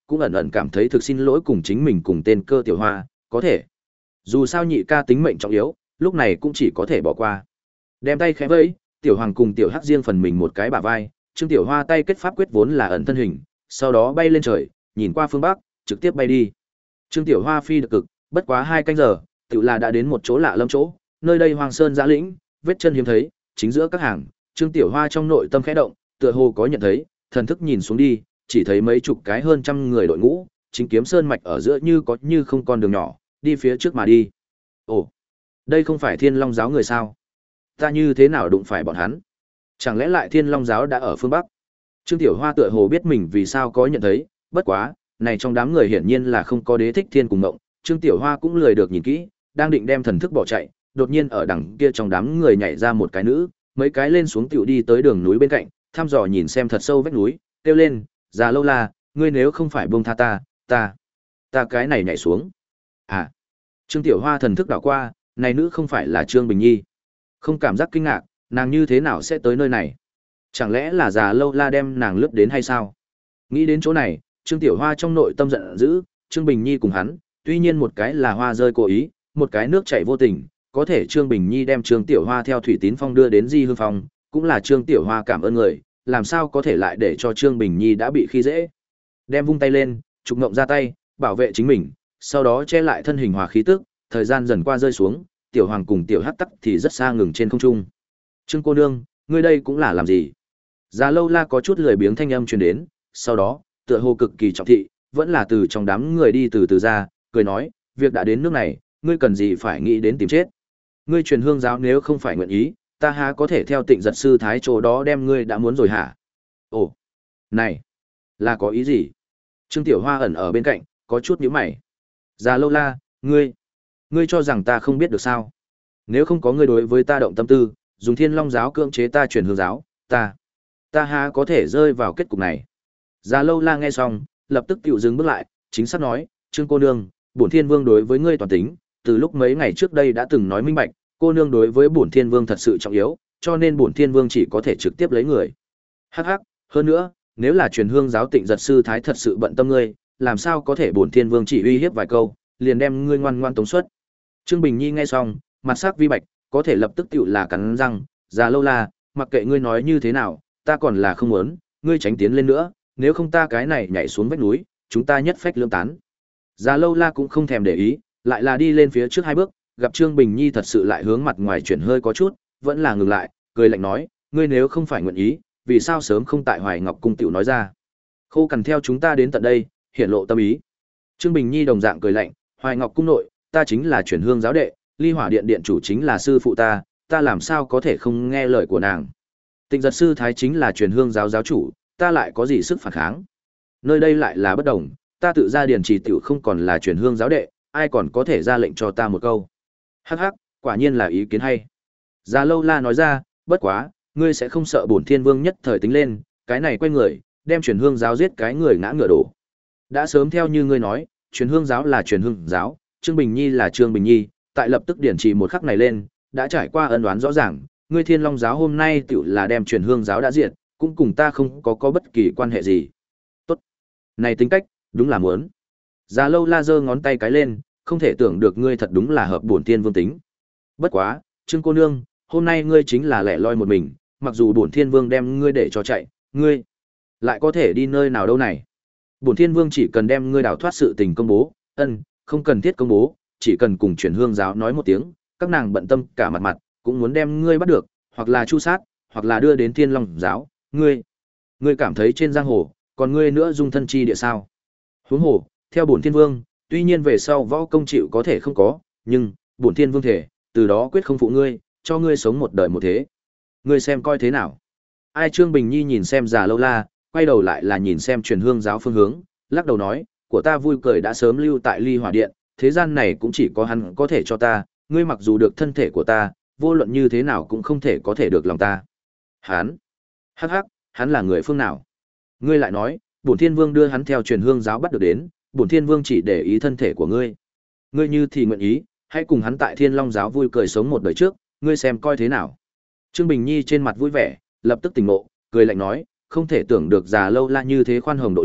cũng ẩn ẩn cảm thấy thực xin lỗi cùng chính mình cùng tên Cơ Tiểu Hoa, có thể. Dù sao nhị ca tính mệnh trọng yếu, lúc này cũng chỉ có thể bỏ qua. Đem tay khẽ vẫy, Tiểu Hoàng cùng Tiểu Hắc riêng phần mình một cái bả vai, Trương Tiểu Hoa tay kết pháp quyết vốn là ẩn thân hình, sau đó bay lên trời, nhìn qua phương bắc, trực tiếp bay đi. Trương Tiểu Hoa phi được cực, bất quá hai canh giờ, tự là đã đến một chỗ lạ lâm chỗ, nơi đây hoang sơn giã lĩnh, vết chân hiếm thấy, chính giữa các hàng, Trương Tiểu Hoa trong nội tâm khẽ động, tựa hồ có nhận thấy, thần thức nhìn xuống đi, chỉ thấy mấy chục cái hơn trăm người đội ngũ, chính kiếm sơn mạch ở giữa như có như không con đường nhỏ, đi phía trước mà đi. Ồ, đây không phải Thiên Long giáo người sao? Ta như thế nào đụng phải bọn hắn? Chẳng lẽ lại Thiên Long giáo đã ở phương Bắc? Trương Tiểu Hoa tựa hồ biết mình vì sao có nhận thấy, bất quá, này trong đám người hiển nhiên là không có Đế Thích Thiên cùng ngộng, Trương Tiểu Hoa cũng lười được nhìn kỹ, đang định đem thần thức bỏ chạy, đột nhiên ở đằng kia trong đám người nhảy ra một cái nữ, mấy cái lên xuống tiểu đi tới đường núi bên cạnh, thăm dò nhìn xem thật sâu vách núi, kêu lên, "Già Lâu La, ngươi nếu không phải buông tha ta, ta, ta cái này nhảy xuống." À. Trương Tiểu Hoa thần thức đảo qua, này nữ không phải là Trương Bình Nhi. Không cảm giác kinh ngạc, nàng như thế nào sẽ tới nơi này? Chẳng lẽ là Già Lâu La đem nàng lướt đến hay sao? Nghĩ đến chỗ này, Trương Tiểu Hoa trong nội tâm giận dữ, Trương Bình Nhi cùng hắn, tuy nhiên một cái là hoa rơi cố ý, một cái nước chảy vô tình, có thể Trương Bình Nhi đem Trương Tiểu Hoa theo Thủy Tín Phong đưa đến Di Hương Phong, cũng là Trương Tiểu Hoa cảm ơn người, làm sao có thể lại để cho Trương Bình Nhi đã bị khi dễ. Đem vung tay lên, trục ngộng ra tay, bảo vệ chính mình, sau đó che lại thân hình hòa khí tức, thời gian dần qua rơi xuống, Tiểu Hoàng cùng Tiểu Hắc tắc thì rất xa ngừng trên không trung. Trương cô nương, ngươi đây cũng là làm gì? Già Lâu La có chút lười biếng thanh âm truyền đến, sau đó, tựa hồ cực kỳ trọng thị, vẫn là từ trong đám người đi từ từ ra, cười nói, việc đã đến nước này, ngươi cần gì phải nghĩ đến tìm chết? Ngươi truyền hương giáo nếu không phải nguyện ý, ta há có thể theo Tịnh Giật sư thái chỗ đó đem ngươi đã muốn rồi hả? Ồ, này, là có ý gì? Trương Tiểu Hoa ẩn ở bên cạnh, có chút nhíu mày. Già Lâu La, ngươi, ngươi cho rằng ta không biết được sao? Nếu không có ngươi đối với ta động tâm tư, dùng Thiên Long giáo cưỡng chế ta truyền hương giáo, ta, ta há có thể rơi vào kết cục này? Già Lâu La nghe xong, lập tức tiểu dừng bước lại, chính xác nói, Trương cô nương, bổn Thiên Vương đối với ngươi toàn tính, từ lúc mấy ngày trước đây đã từng nói minh bạch, cô nương đối với bổn Thiên Vương thật sự trọng yếu, cho nên bổn Thiên Vương chỉ có thể trực tiếp lấy người. Hắc hắc, hơn nữa, nếu là truyền hương giáo Tịnh Giật sư thái thật sự bận tâm ngươi, làm sao có thể bổn Thiên Vương chỉ uy hiếp vài câu, liền đem ngươi ngoan ngoan tống xuất. Trương Bình Nhi nghe xong, mặt sắc vi bạch, có thể lập tức tiểu là cắn răng, Già Lâu La, mặc kệ ngươi nói như thế nào, ta còn là không muốn, ngươi tránh tiến lên nữa, nếu không ta cái này nhảy xuống vách núi, chúng ta nhất phách lưỡng tán. Già Lâu La cũng không thèm để ý, lại là đi lên phía trước hai bước, gặp Trương Bình Nhi thật sự lại hướng mặt ngoài chuyển hơi có chút, vẫn là ngừng lại, cười lạnh nói, ngươi nếu không phải nguyện ý, vì sao sớm không tại Hoài Ngọc cung tiểu nói ra? Khô cằn theo chúng ta đến tận đây, hiển lộ tâm ý. Trương Bình Nhi đồng dạng cười lạnh, Hoài Ngọc cung nội, ta chính là truyền hương giáo đệ, Ly Hỏa điện điện chủ chính là sư phụ ta, ta làm sao có thể không nghe lời của nàng? Tịnh Giật sư thái chính là truyền hương giáo giáo chủ, ta lại có gì sức phản kháng? Nơi đây lại là bất đồng, ta tự ra điền trì tiểu không còn là truyền hương giáo đệ, ai còn có thể ra lệnh cho ta một câu? Hắc hắc, quả nhiên là ý kiến hay. Già Lâu La nói ra, bất quá, ngươi sẽ không sợ bổn Thiên Vương nhất thời tính lên, cái này quay người, đem truyền hương giáo giết cái người ngã ngựa đổ. Đã sớm theo như ngươi nói, truyền hương giáo là truyền hương giáo, Trương Bình Nhi là Trương Bình Nhi, tại lập tức điển trì một khắc này lên, đã trải qua ân oán rõ ràng, ngươi Thiên Long giáo hôm nay tiểu là đem truyền hương giáo đã diệt, cũng cùng ta không có có bất kỳ quan hệ gì. Tốt. Này tính cách, đúng là muốn. Già Lâu La giơ ngón tay cái lên, không thể tưởng được ngươi thật đúng là hợp bổn Thiên Vương tính. Bất quá, Trương cô nương, hôm nay ngươi chính là lẻ loi một mình, mặc dù bổn Thiên Vương đem ngươi để cho chạy, ngươi lại có thể đi nơi nào đâu này? Bổn Thiên Vương chỉ cần đem ngươi đào thoát sự tình công bố, ân, không cần thiết công bố, chỉ cần cùng truyền hương giáo nói một tiếng, các nàng bận tâm cả mặt mặt, cũng muốn đem ngươi bắt được, hoặc là chu sát, hoặc là đưa đến Thiên Long giáo, ngươi, ngươi cảm thấy trên giang hồ, còn ngươi nữa dung thân chi địa sao? Huống hồ, theo bổn Thiên Vương, tuy nhiên về sau võ công chịu có thể không có, nhưng bổn Thiên Vương thể, từ đó quyết không phụ ngươi, cho ngươi sống một đời một thế. Ngươi xem coi thế nào? Ai Trương Bình Nhi nhìn xem Già Lâu La, quay đầu lại là nhìn xem truyền hương giáo phương hướng, lắc đầu nói, của ta vui cười đã sớm lưu tại Ly Hỏa điện, thế gian này cũng chỉ có hắn có thể cho ta, ngươi mặc dù được thân thể của ta, vô luận như thế nào cũng không thể có thể được lòng ta. Hắn? Hắc hắc, hắn là người phương nào? Ngươi lại nói, bổn Thiên Vương đưa hắn theo truyền hương giáo bắt được đến, bổn Thiên Vương chỉ để ý thân thể của ngươi. Ngươi như thì nguyện ý, hãy cùng hắn tại Thiên Long giáo vui cười sống một đời trước, ngươi xem coi thế nào. Trương Bình Nhi trên mặt vui vẻ, lập tức tỉnh ngộ, cười lạnh nói, không thể tưởng được Già Lâu La như thế khoan hồng độ lượng,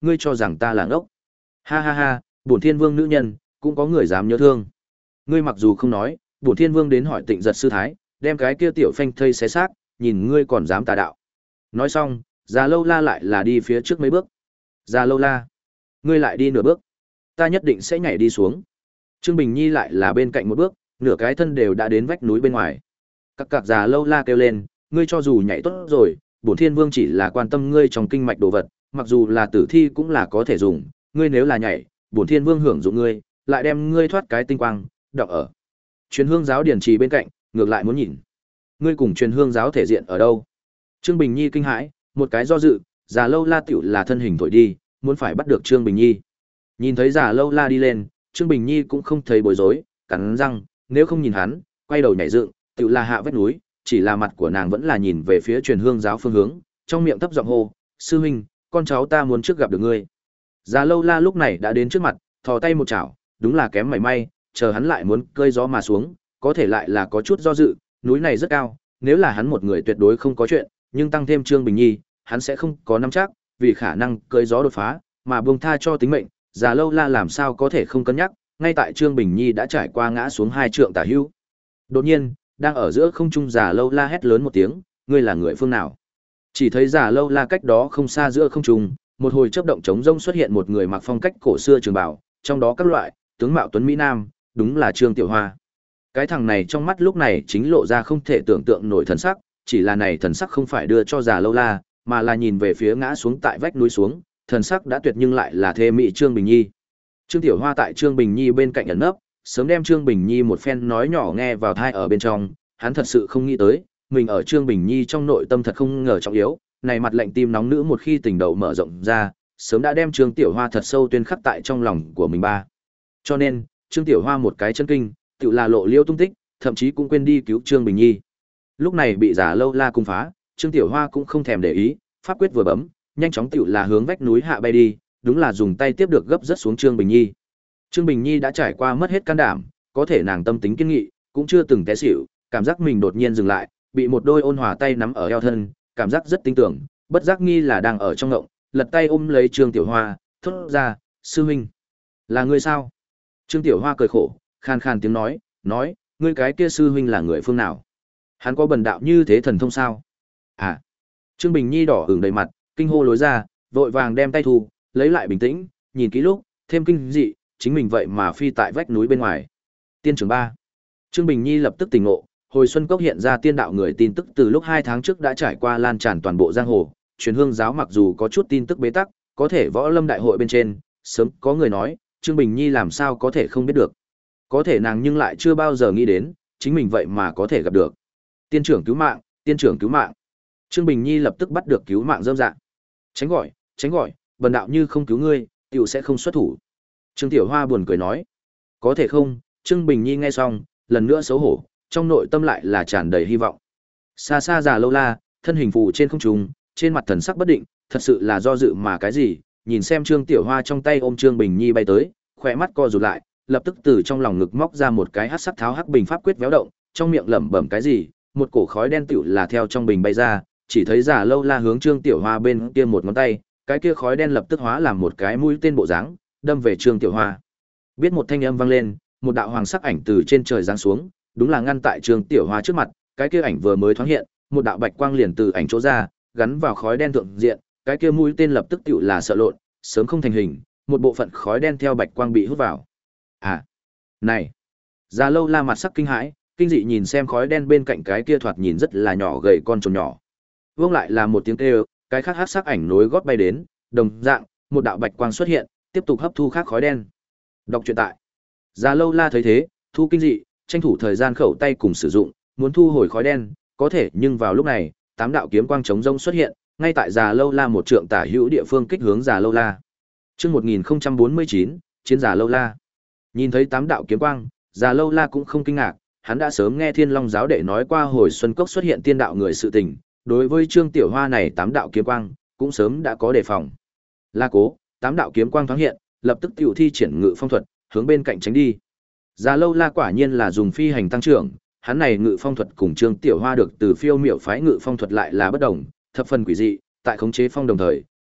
ngươi cho rằng ta là ngốc. Ha ha ha, bổn thiên vương nữ nhân, cũng có người dám nhớ thương. Ngươi mặc dù không nói, bổn thiên vương đến hỏi Tịnh Giật sư thái, đem cái kia tiểu phanh thây xé xác, nhìn ngươi còn dám tà đạo. Nói xong, Già Lâu La lại là đi phía trước mấy bước. Già Lâu La, ngươi lại đi nửa bước, ta nhất định sẽ nhảy đi xuống. Trương Bình Nhi lại là bên cạnh một bước, nửa cái thân đều đã đến vách núi bên ngoài. Các cạc Già Lâu La kêu lên, ngươi cho dù nhảy tốt rồi, bổn thiên vương chỉ là quan tâm ngươi trong kinh mạch đồ vật, mặc dù là tử thi cũng là có thể dùng, ngươi nếu là nhảy, bổn thiên vương hưởng dụng ngươi, lại đem ngươi thoát cái tinh quang, đọc ở Truyền Hương giáo điển trì bên cạnh, ngược lại muốn nhìn, ngươi cùng Truyền Hương giáo thể diện ở đâu? Trương Bình Nhi kinh hãi, một cái do dự, Già Lâu La tiểu là thân hình thổi đi, muốn phải bắt được Trương Bình Nhi. Nhìn thấy Già Lâu La đi lên, Trương Bình Nhi cũng không thấy bối rối, cắn răng, nếu không nhìn hắn, quay đầu nhảy dựng, tiểu là hạ vách núi, chỉ là mặt của nàng vẫn là nhìn về phía Truyền Hương giáo phương hướng, trong miệng thấp giọng hô, "Sư huynh, con cháu ta muốn trước gặp được ngươi." Già Lâu La lúc này đã đến trước mặt, thò tay một chảo, đúng là kém mảy may, chờ hắn lại muốn cơi gió mà xuống, có thể lại là có chút do dự, núi này rất cao, nếu là hắn một người tuyệt đối không có chuyện, nhưng tăng thêm Trương Bình Nhi, hắn sẽ không có nắm chắc, vì khả năng cơi gió đột phá, mà buông tha cho tính mệnh, Già Lâu La làm sao có thể không cân nhắc, ngay tại Trương Bình Nhi đã trải qua ngã xuống hai trượng tả hữu. Đột nhiên, đang ở giữa không trung Già Lâu La hét lớn một tiếng, ngươi là người phương nào? Chỉ thấy Già Lâu La cách đó không xa giữa không trung, một hồi chớp động trống rông xuất hiện một người mặc phong cách cổ xưa trường bào, trong đó các loại, tướng mạo tuấn mỹ nam, đúng là Trương Tiểu Hoa. Cái thằng này trong mắt lúc này chính lộ ra không thể tưởng tượng nổi thần sắc, chỉ là này thần sắc không phải đưa cho Già Lâu La, mà là nhìn về phía ngã xuống tại vách núi xuống, thần sắc đã tuyệt nhưng lại là thê mỹ Trương Bình Nhi. Trương Tiểu Hoa tại Trương Bình Nhi bên cạnh ẩn nấp, sớm đem Trương Bình Nhi một phen nói nhỏ nghe vào tai ở bên trong, hắn thật sự không nghĩ tới, mình ở Trương Bình Nhi trong nội tâm thật không ngờ trọng yếu, này mặt lạnh tim nóng nữ một khi tình đầu mở rộng ra, sớm đã đem Trương Tiểu Hoa thật sâu tuyên khắc tại trong lòng của mình ba. Cho nên, Trương Tiểu Hoa một cái chân kinh, tự là lộ liêu tung tích, thậm chí cũng quên đi cứu Trương Bình Nhi. Lúc này bị Già Lâu La cung phá, Trương Tiểu Hoa cũng không thèm để ý, pháp quyết vừa bấm, nhanh chóng tự là hướng vách núi hạ bay đi, đúng là dùng tay tiếp được gấp rất xuống Trương Bình Nhi. Trương Bình Nhi đã trải qua mất hết can đảm, có thể nàng tâm tính kiên nghị, cũng chưa từng té xỉu, cảm giác mình đột nhiên dừng lại, bị một đôi ôn hòa tay nắm ở eo thân, cảm giác rất tinh tưởng, bất giác nghi là đang ở trong ngộng, lật tay ôm lấy Trương Tiểu Hoa, thốt ra, sư huynh, là ngươi sao? Trương Tiểu Hoa cười khổ, khan khan tiếng nói, nói, ngươi cái kia sư huynh là người phương nào? Hắn có bần đạo như thế thần thông sao? À, Trương Bình Nhi đỏ ửng đầy mặt, kinh hô lối ra, vội vàng đem tay thu, lấy lại bình tĩnh, nhìn kỹ lúc, thêm kinh dị, chính mình vậy mà phi tại vách núi bên ngoài. Tiên trưởng ba. Trương Bình Nhi lập tức tỉnh ngộ, hồi xuân cốc hiện ra tiên đạo người tin tức từ lúc hai tháng trước đã trải qua lan tràn toàn bộ giang hồ, Truyền Hương giáo mặc dù có chút tin tức bế tắc, có thể võ lâm đại hội bên trên, sớm có người nói, Trương Bình Nhi làm sao có thể không biết được. Có thể nàng nhưng lại chưa bao giờ nghĩ đến, chính mình vậy mà có thể gặp được. Tiên trưởng cứu mạng, tiên trưởng cứu mạng. Trương Bình Nhi lập tức bắt được cứu mạng rơm dạ. Tránh gọi, tránh gọi, bần đạo như không cứu ngươi, tiểu sẽ không xuất thủ. Trương Tiểu Hoa buồn cười nói. Có thể không? Trương Bình Nhi nghe xong, lần nữa xấu hổ, trong nội tâm lại là tràn đầy hy vọng. Xa xa Già Lâu La, thân hình phù trên không trung, trên mặt thần sắc bất định, thật sự là do dự mà cái gì, nhìn xem Trương Tiểu Hoa trong tay ôm Trương Bình Nhi bay tới, khỏe mắt co rụt lại, lập tức từ trong lòng ngực móc ra một cái hắc sắc tháo hắc bình pháp quyết véo động, trong miệng lẩm bẩm cái gì, một cổ khói đen tựu là theo trong bình bay ra, chỉ thấy Già Lâu La hướng Trương Tiểu Hoa bên kia một ngón tay, cái kia khói đen lập tức hóa làm một cái mũi tên bộ dáng, đâm về Trương Tiểu Hoa. Biết một thanh âm vang lên, một đạo hoàng sắc ảnh từ trên trời giáng xuống, đúng là ngăn tại Trương Tiểu Hoa trước mặt, cái kia ảnh vừa mới thoáng hiện, một đạo bạch quang liền từ ảnh chỗ ra, gắn vào khói đen thượng diện, cái kia mũi tên lập tức tựu là sợ lộn, sớm không thành hình, một bộ phận khói đen theo bạch quang bị hút vào. À, này. Già Lâu La mặt sắc kinh hãi, kinh dị nhìn xem khói đen bên cạnh cái kia thoạt nhìn rất là nhỏ gầy con trồn nhỏ. Vương lại là một tiếng kêu, cái khác hắc sắc ảnh nối gót bay đến, đồng dạng, một đạo bạch quang xuất hiện, tiếp tục hấp thu khác khói đen. Đọc truyện tại. Già Lâu La thấy thế, thu kinh dị, tranh thủ thời gian khẩu tay cùng sử dụng, muốn thu hồi khói đen, có thể nhưng vào lúc này, tám đạo kiếm quang chống rông xuất hiện, ngay tại Già Lâu La một trượng tả hữu địa phương kích hướng Già Lâu La. Chương một nghìn không trăm bốn mươi chín, chiến Già Lâu La. Nhìn thấy tám đạo kiếm quang, Già Lâu La cũng không kinh ngạc, hắn đã sớm nghe Thiên Long giáo đệ nói qua hồi xuân cốc xuất hiện tiên đạo người sự tình, đối với Trương Tiểu Hoa này tám đạo kiếm quang, cũng sớm đã có đề phòng. La cố, tám đạo kiếm quang thoáng hiện, lập tức tiểu thi triển ngự phong thuật, hướng bên cạnh tránh đi. Già Lâu La quả nhiên là dùng phi hành tăng trưởng, hắn này ngự phong thuật cùng Trương Tiểu Hoa được từ phiêu miểu phái ngự phong thuật lại là bất đồng, thập phần quỷ dị, tại khống chế phong đồng thời,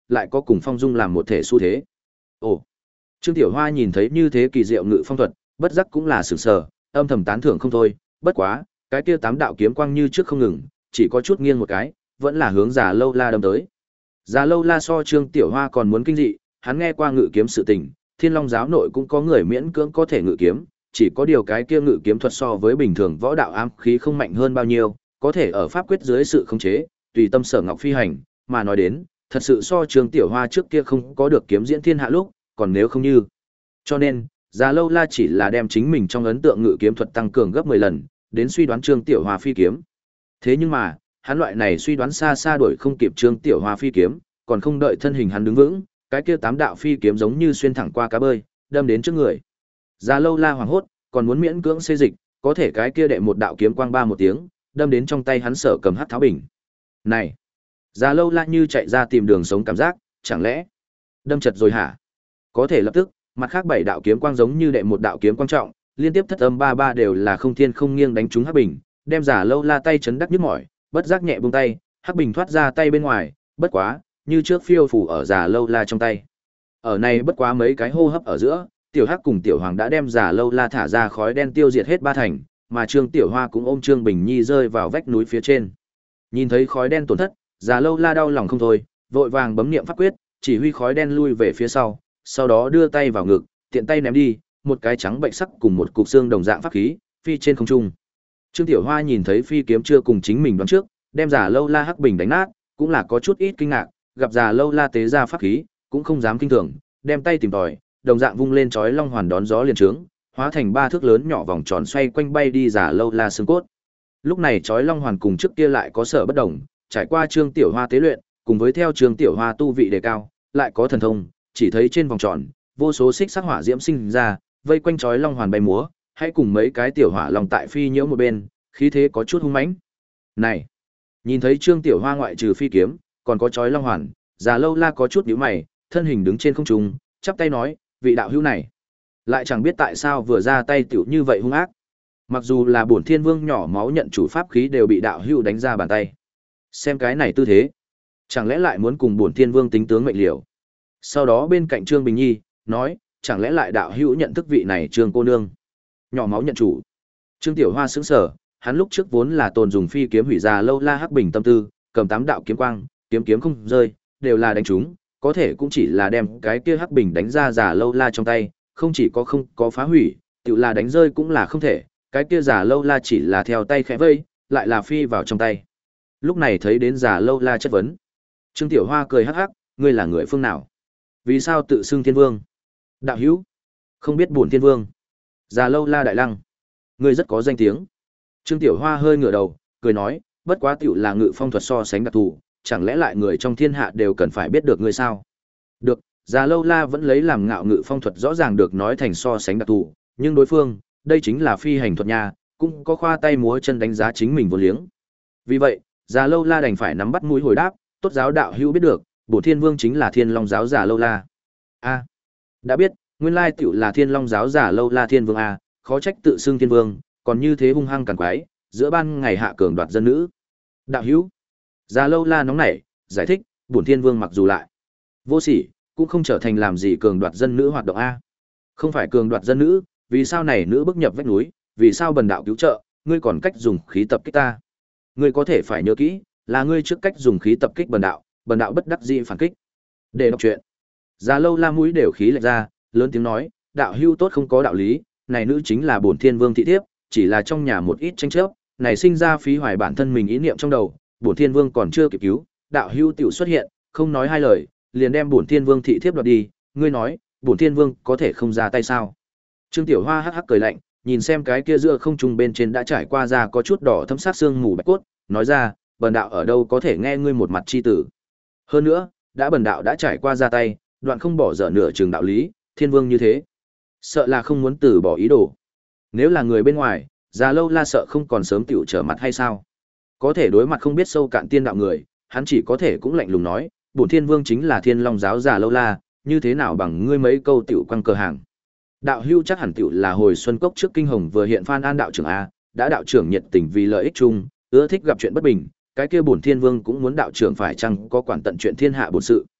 lại có cùng phong dung làm một thể xu thế. Ồ. Trương Tiểu Hoa nhìn thấy như thế kỳ diệu ngự phong thuật, bất giác cũng là sửng sở, âm thầm tán thưởng không thôi, bất quá, cái kia tám đạo kiếm quang như trước không ngừng, chỉ có chút nghiêng một cái, vẫn là hướng Già Lâu La đâm tới. Già Lâu La so Trương Tiểu Hoa còn muốn kinh dị, hắn nghe qua ngự kiếm sự tình, Thiên Long giáo nội cũng có người miễn cưỡng có thể ngự kiếm, chỉ có điều cái kia ngự kiếm thuật so với bình thường võ đạo ám khí không mạnh hơn bao nhiêu, có thể ở pháp quyết dưới sự khống chế, tùy tâm sở ngọc phi hành, mà nói đến, thật sự so Trương Tiểu Hoa trước kia không có được kiếm diễn thiên hạ lúc, còn nếu không như. Cho nên, Già Lâu La chỉ là đem chính mình trong ấn tượng ngự kiếm thuật tăng cường gấp mười lần, đến suy đoán Trương Tiểu Hoa phi kiếm. Thế nhưng mà, hắn loại này suy đoán xa xa đuổi không kịp Trương Tiểu Hoa phi kiếm, còn không đợi thân hình hắn đứng vững, cái kia tám đạo phi kiếm giống như xuyên thẳng qua cá bơi, đâm đến trước người. Già Lâu La hoảng hốt, còn muốn miễn cưỡng xê dịch, có thể cái kia đệ một đạo kiếm quang ba một tiếng, đâm đến trong tay hắn sở cầm hắc tháo bình. Này, Già Lâu La như chạy ra tìm đường sống cảm giác, chẳng lẽ đâm chật rồi hả? Có thể lập tức, mặt khác bảy đạo kiếm quang giống như đệ một đạo kiếm quang trọng, liên tiếp thất âm ba ba đều là không thiên không nghiêng đánh trúng hắc bình, đem Già Lâu La tay chấn đắc nhức mỏi, bất giác nhẹ buông tay, hắc bình thoát ra tay bên ngoài, bất quá, như trước phiêu phù ở Già Lâu La trong tay. Ở này bất quá mấy cái hô hấp ở giữa, Tiểu Hắc cùng Tiểu Hoàng đã đem Già Lâu La thả ra khói đen tiêu diệt hết ba thành, mà Trương Tiểu Hoa cũng ôm Trương Bình Nhi rơi vào vách núi phía trên. Nhìn thấy khói đen tổn thất, Già Lâu La đau lòng không thôi, vội vàng bấm niệm pháp quyết, chỉ huy khói đen lui về phía sau, sau đó đưa tay vào ngực, tiện tay ném đi, một cái trắng bệnh sắc cùng một cục xương đồng dạng pháp khí, phi trên không trung. Trương Tiểu Hoa nhìn thấy phi kiếm chưa cùng chính mình đoán trước, đem Già Lâu La hắc bình đánh nát, cũng là có chút ít kinh ngạc, gặp Già Lâu La tế ra pháp khí, cũng không dám kinh thường, đem tay tìm tòi, đồng dạng vung lên chói long hoàn đón gió liền trướng, hóa thành ba thước lớn nhỏ vòng tròn xoay quanh bay đi Già Lâu La xương cốt. Lúc này chói long hoàn cùng trước kia lại có sở bất đồng, trải qua Trương Tiểu Hoa tế luyện, cùng với theo Trương Tiểu Hoa tu vị đề cao, lại có thần thông, chỉ thấy trên vòng tròn, vô số xích sắc hỏa diễm sinh ra, vây quanh chói long hoàn bay múa, hãy cùng mấy cái tiểu hỏa long tại phi nhiễu một bên, khí thế có chút hung mãnh. Này, nhìn thấy Trương Tiểu Hoa ngoại trừ phi kiếm, còn có chói long hoàn, Già Lâu La có chút nhíu mày, thân hình đứng trên không trung, chắp tay nói, vị đạo hữu này, lại chẳng biết tại sao vừa ra tay tiểu như vậy hung ác. Mặc dù là bổn Thiên Vương nhỏ máu nhận chủ pháp khí đều bị đạo hữu đánh ra bàn tay. Xem cái này tư thế, chẳng lẽ lại muốn cùng bổn Thiên Vương tính tướng mệnh liều. Sau đó bên cạnh Trương Bình Nhi, nói, chẳng lẽ lại đạo hữu nhận thức vị này Trương cô nương. Nhỏ máu nhận chủ. Trương Tiểu Hoa sững sờ, hắn lúc trước vốn là tồn dùng phi kiếm hủy Già Lâu La hắc bình tâm tư, cầm tám đạo kiếm quang, kiếm kiếm không rơi, đều là đánh trúng, có thể cũng chỉ là đem cái kia hắc bình đánh ra Già Lâu La trong tay, không chỉ có không có phá hủy, tự là đánh rơi cũng là không thể, cái kia Già Lâu La chỉ là theo tay khẽ vây, lại là phi vào trong tay. Lúc này thấy đến Già Lâu La chất vấn. Trương Tiểu Hoa cười hắc hắc, ngươi là người phương nào? Vì sao tự xưng Thiên Vương? Đạo hữu, không biết bổn Thiên Vương. Già Lâu La đại lăng, ngươi rất có danh tiếng. Trương Tiểu Hoa hơi ngửa đầu, cười nói, bất quá tiểu là ngự phong thuật so sánh đặc thù, chẳng lẽ lại người trong thiên hạ đều cần phải biết được ngươi sao? Được, Già Lâu La vẫn lấy làm ngạo ngự phong thuật rõ ràng được nói thành so sánh đặc thù, nhưng đối phương, đây chính là phi hành thuật nha, cũng có khoa tay múa chân đánh giá chính mình vô liếng. Vì vậy, Già Lâu La đành phải nắm bắt mũi hồi đáp, tốt giáo đạo hữu biết được, bổn Thiên Vương chính là Thiên Long giáo Già Lâu La. A, đã biết, nguyên lai tiểu là Thiên Long giáo Già Lâu La Thiên Vương a, khó trách tự xưng Thiên Vương, còn như thế hung hăng càn quái, giữa ban ngày hạ cường đoạt dân nữ. Đạo hữu, Già Lâu La nóng nảy, giải thích, bổn Thiên Vương mặc dù lại vô sỉ, cũng không trở thành làm gì cường đoạt dân nữ hoạt động a. Không phải cường đoạt dân nữ, vì sao này nữ bức nhập vách núi, vì sao bần đạo cứu trợ, ngươi còn cách dùng khí tập kích ta? Ngươi có thể phải nhớ kỹ, là ngươi trước cách dùng khí tập kích bần đạo, bần đạo bất đắc dĩ phản kích. Để đọc truyện. Già Lâu La mũi đều khí lệch ra, lớn tiếng nói, đạo hưu tốt không có đạo lý, này nữ chính là bổn Thiên Vương thị thiếp, chỉ là trong nhà một ít tranh chấp, này sinh ra phí hoài bản thân mình ý niệm trong đầu, bổn Thiên Vương còn chưa kịp cứu, đạo hưu tiểu xuất hiện, không nói hai lời, liền đem bổn Thiên Vương thị thiếp đoạt đi, ngươi nói, bổn Thiên Vương có thể không ra tay sao? Trương Tiểu Hoa hắc hắc cười lạnh, nhìn xem cái kia giữa không trung bên trên đã trải qua ra có chút đỏ thấm sát xương mù bạch cốt, nói ra, bần đạo ở đâu có thể nghe ngươi một mặt chi tử. Hơn nữa, đã bần đạo đã trải qua ra tay, đoạn không bỏ dở nửa chừng đạo lý, Thiên Vương như thế, sợ là không muốn từ bỏ ý đồ. Nếu là người bên ngoài, Già Lâu La sợ không còn sớm tiểu trở mặt hay sao? Có thể đối mặt không biết sâu cạn tiên đạo người, hắn chỉ có thể cũng lạnh lùng nói, bổn Thiên Vương chính là Thiên Long giáo Già Lâu La, như thế nào bằng ngươi mấy câu tiểu quăng cờ hàng. Đạo hưu chắc hẳn tiểu là hồi xuân cốc trước kinh hồng vừa hiện Phan An đạo trưởng a, đã đạo trưởng nhiệt tình vì lợi ích chung, ưa thích gặp chuyện bất bình, cái kia bổn Thiên Vương cũng muốn đạo trưởng phải chăng có quản tận chuyện thiên hạ bổn sự.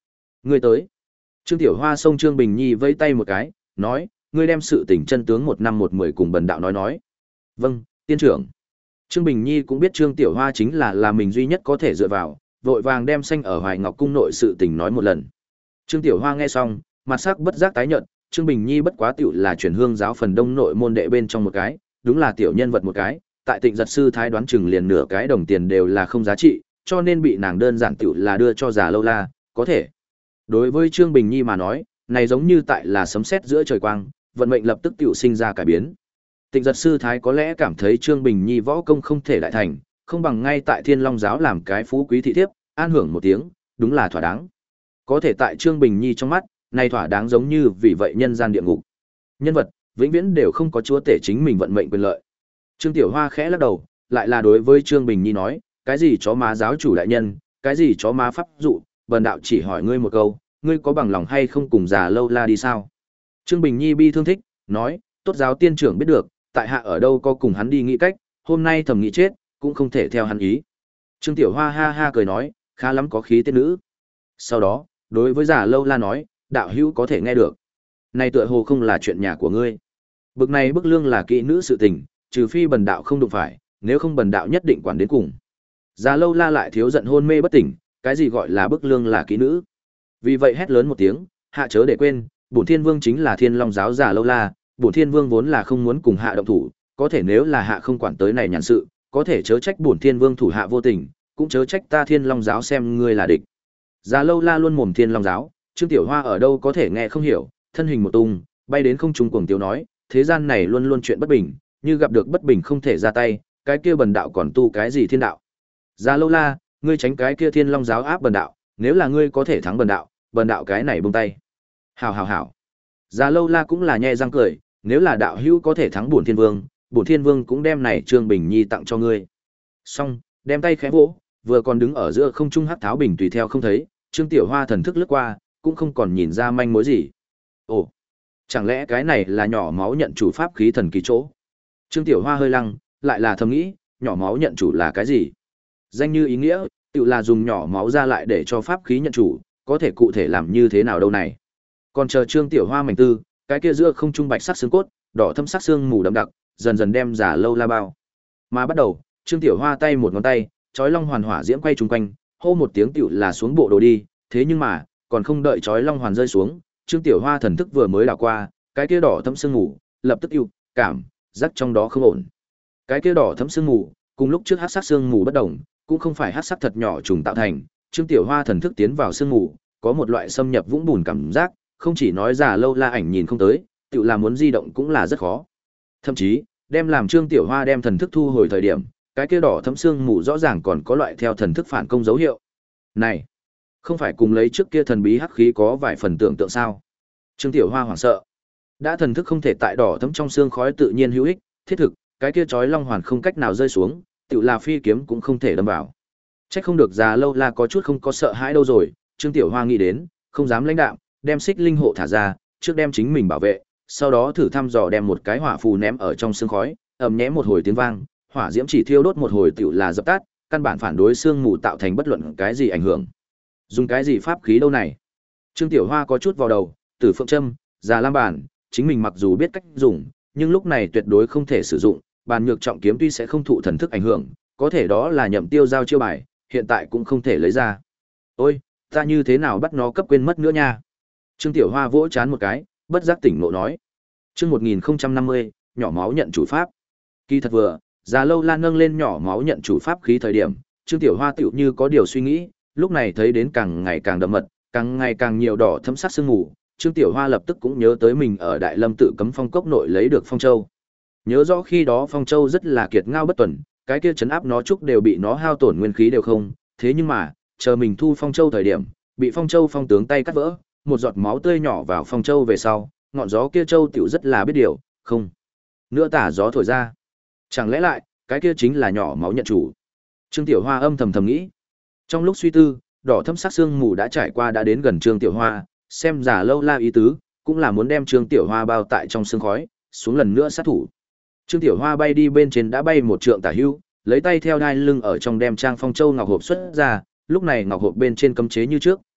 Ngươi tới. Trương Tiểu Hoa xông Trương Bình Nhi vẫy tay một cái, nói, ngươi đem sự tình chân tướng một năm một mười cùng bần đạo nói nói. Vâng, tiên trưởng. Trương Bình Nhi cũng biết Trương Tiểu Hoa chính là là mình duy nhất có thể dựa vào, vội vàng đem xanh ở Hoài Ngọc cung nội sự tình nói một lần. Trương Tiểu Hoa nghe xong, mặt sắc bất giác tái nhợt, Trương Bình Nhi bất quá tiểu là chuyển hương giáo phần đông nội môn đệ bên trong một cái, đúng là tiểu nhân vật một cái, tại Tịnh Giật sư thái đoán chừng liền nửa cái đồng tiền đều là không giá trị, cho nên bị nàng đơn giản tiểu là đưa cho già lâu la, có thể. Đối với Trương Bình Nhi mà nói, này giống như tại là sấm sét giữa trời quang, vận mệnh lập tức tiểu sinh ra cải biến. Tịnh Giật sư thái có lẽ cảm thấy Trương Bình Nhi võ công không thể đại thành, không bằng ngay tại Thiên Long giáo làm cái phú quý thị thiếp, an hưởng một tiếng, đúng là thỏa đáng. Có thể tại Trương Bình Nhi trong mắt, này thỏa đáng giống như vì vậy nhân gian địa ngục. Nhân vật vĩnh viễn đều không có chúa tể chính mình vận mệnh quyền lợi. Trương Tiểu Hoa khẽ lắc đầu, lại là đối với Trương Bình Nhi nói, cái gì chó má giáo chủ đại nhân, cái gì chó má pháp dụ, bần đạo chỉ hỏi ngươi một câu, ngươi có bằng lòng hay không cùng già lâu la đi sao? Trương Bình Nhi bi thương thích, nói, tốt giáo tiên trưởng biết được, tại hạ ở đâu có cùng hắn đi nghĩ cách, hôm nay thầm nghĩ chết, cũng không thể theo hắn ý. Trương Tiểu Hoa ha ha cười nói, khá lắm có khí tiết nữ. Sau đó, đối với già lâu la nói, đạo hữu có thể nghe được. Này tựa hồ không là chuyện nhà của ngươi. Bực này bức lương là kỹ nữ sự tình, trừ phi bần đạo không đụng phải, nếu không bần đạo nhất định quản đến cùng. Già lâu la lại thiếu giận hôn mê bất tỉnh, cái gì gọi là bức lương là kỹ nữ. Vì vậy hét lớn một tiếng, hạ chớ để quên, bổn thiên vương chính là Thiên Long giáo già lâu la, bổn thiên vương vốn là không muốn cùng hạ động thủ, có thể nếu là hạ không quản tới này nhàn sự, có thể chớ trách bổn thiên vương thủ hạ vô tình, cũng chớ trách ta Thiên Long giáo xem ngươi là địch. Già lâu la luôn mồm Thiên Long giáo, Trương Tiểu Hoa ở đâu có thể nghe không hiểu, thân hình một tung, bay đến không trung cuồng tiếu nói, thế gian này luôn luôn chuyện bất bình, như gặp được bất bình không thể ra tay, cái kia bần đạo còn tu cái gì thiên đạo. Già lâu la, ngươi tránh cái kia Thiên Long giáo áp bần đạo, nếu là ngươi có thể thắng bần đạo, bần đạo cái này buông tay. Hảo hảo hảo. Già lâu la cũng là nhe răng cười, nếu là đạo hữu có thể thắng bổn thiên vương, bổn thiên vương cũng đem này Trương Bình Nhi tặng cho ngươi. Xong, đem tay khẽ vỗ, vừa còn đứng ở giữa không trung hắc tháo bình tùy theo không thấy, Trương Tiểu Hoa thần thức lướt qua, cũng không còn nhìn ra manh mối gì. Ồ, chẳng lẽ cái này là nhỏ máu nhận chủ pháp khí thần kỳ chỗ? Trương Tiểu Hoa hơi lăng, lại là thầm nghĩ, nhỏ máu nhận chủ là cái gì? Danh như ý nghĩa, tự là dùng nhỏ máu ra lại để cho pháp khí nhận chủ, có thể cụ thể làm như thế nào đâu này? Còn chờ Trương Tiểu Hoa mảnh tư, cái kia giữa không trung bạch sắc xương cốt, đỏ thâm sắc xương mù đậm đặc, dần dần đem giả lâu la bao. Mà bắt đầu, Trương Tiểu Hoa tay một ngón tay, chói long hoàn hỏa diễm quay trung quanh, hô một tiếng tiểu là xuống bộ đồ đi, thế nhưng mà, còn không đợi chói long hoàn rơi xuống, Trương Tiểu Hoa thần thức vừa mới đảo qua, cái kia đỏ thâm sương mù, lập tức ưu, cảm, giác trong đó không ổn. Cái kia đỏ thâm sương mù, cùng lúc trước hắc sắc sương mù bất động, cũng không phải hắc sắc thật nhỏ trùng tạo thành, Trương Tiểu Hoa thần thức tiến vào sương mù, có một loại xâm nhập vũng bùn cảm giác, không chỉ nói giả lâu la ảnh nhìn không tới, tự là muốn di động cũng là rất khó. Thậm chí, đem làm Trương Tiểu Hoa đem thần thức thu hồi thời điểm, cái kia đỏ thâm sương mù rõ ràng còn có loại theo thần thức phản công dấu hiệu. Này, không phải cùng lấy trước kia thần bí hắc khí có vài phần tưởng tượng sao? Trương Tiểu Hoa hoảng sợ. Đã thần thức không thể tại đỏ thấm trong xương khói tự nhiên hữu ích, thiết thực, cái kia chói long hoàn không cách nào rơi xuống, tự là phi kiếm cũng không thể đâm vào. Chắc không được già lâu la có chút không có sợ hãi đâu rồi, Trương Tiểu Hoa nghĩ đến, không dám lãnh đạm, đem xích linh hộ thả ra, trước đem chính mình bảo vệ, sau đó thử thăm dò đem một cái hỏa phù ném ở trong xương khói, ầm nhẽ một hồi tiếng vang, hỏa diễm chỉ thiêu đốt một hồi tự là dập tắt, căn bản phản đối xương mù tạo thành bất luận cái gì ảnh hưởng. Dùng cái gì pháp khí đâu này? Trương Tiểu Hoa có chút vào đầu, Tử Phượng Trâm, Già Lam Bản, chính mình mặc dù biết cách dùng, nhưng lúc này tuyệt đối không thể sử dụng, bàn nhược trọng kiếm tuy sẽ không thụ thần thức ảnh hưởng, có thể đó là nhậm tiêu giao chiêu bài, hiện tại cũng không thể lấy ra. Ôi, ta như thế nào bắt nó cấp quên mất nữa nha. Trương Tiểu Hoa vỗ chán một cái, bất giác tỉnh ngộ nói. Chương một nghìn không trăm năm mươi, nhỏ máu nhận chủ pháp. Kỳ thật vừa, Già Lâu La nâng lên nhỏ máu nhận chủ pháp khí thời điểm, Trương Tiểu Hoa tựu như có điều suy nghĩ, lúc này thấy đến càng ngày càng đậm mật, càng ngày càng nhiều đỏ thấm sắc sương mù, Trương Tiểu Hoa lập tức cũng nhớ tới mình ở Đại Lâm tự cấm phong cốc nội lấy được phong châu. Nhớ rõ khi đó phong châu rất là kiệt ngao bất tuần, cái kia chấn áp nó trúc đều bị nó hao tổn nguyên khí đều không, thế nhưng mà, chờ mình thu phong châu thời điểm, bị phong châu phong tướng tay cắt vỡ, một giọt máu tươi nhỏ vào phong châu về sau, ngọn gió kia châu tiểu rất là biết điều, không. Nữa tả gió thổi ra. Chẳng lẽ lại, cái kia chính là nhỏ máu nhận chủ. Trương Tiểu Hoa âm thầm thầm nghĩ. Trong lúc suy tư, đỏ thâm sắc xương mù đã trải qua đã đến gần Trương Tiểu Hoa, xem Già Lâu La ý tứ, cũng là muốn đem Trương Tiểu Hoa bao tại trong sương khói, xuống lần nữa sát thủ. Trương Tiểu Hoa bay đi bên trên đã bay một trượng tả hữu, lấy tay theo đai lưng ở trong đem trang phong châu ngọc hộp xuất ra, lúc này ngọc hộp bên trên cấm chế như trước,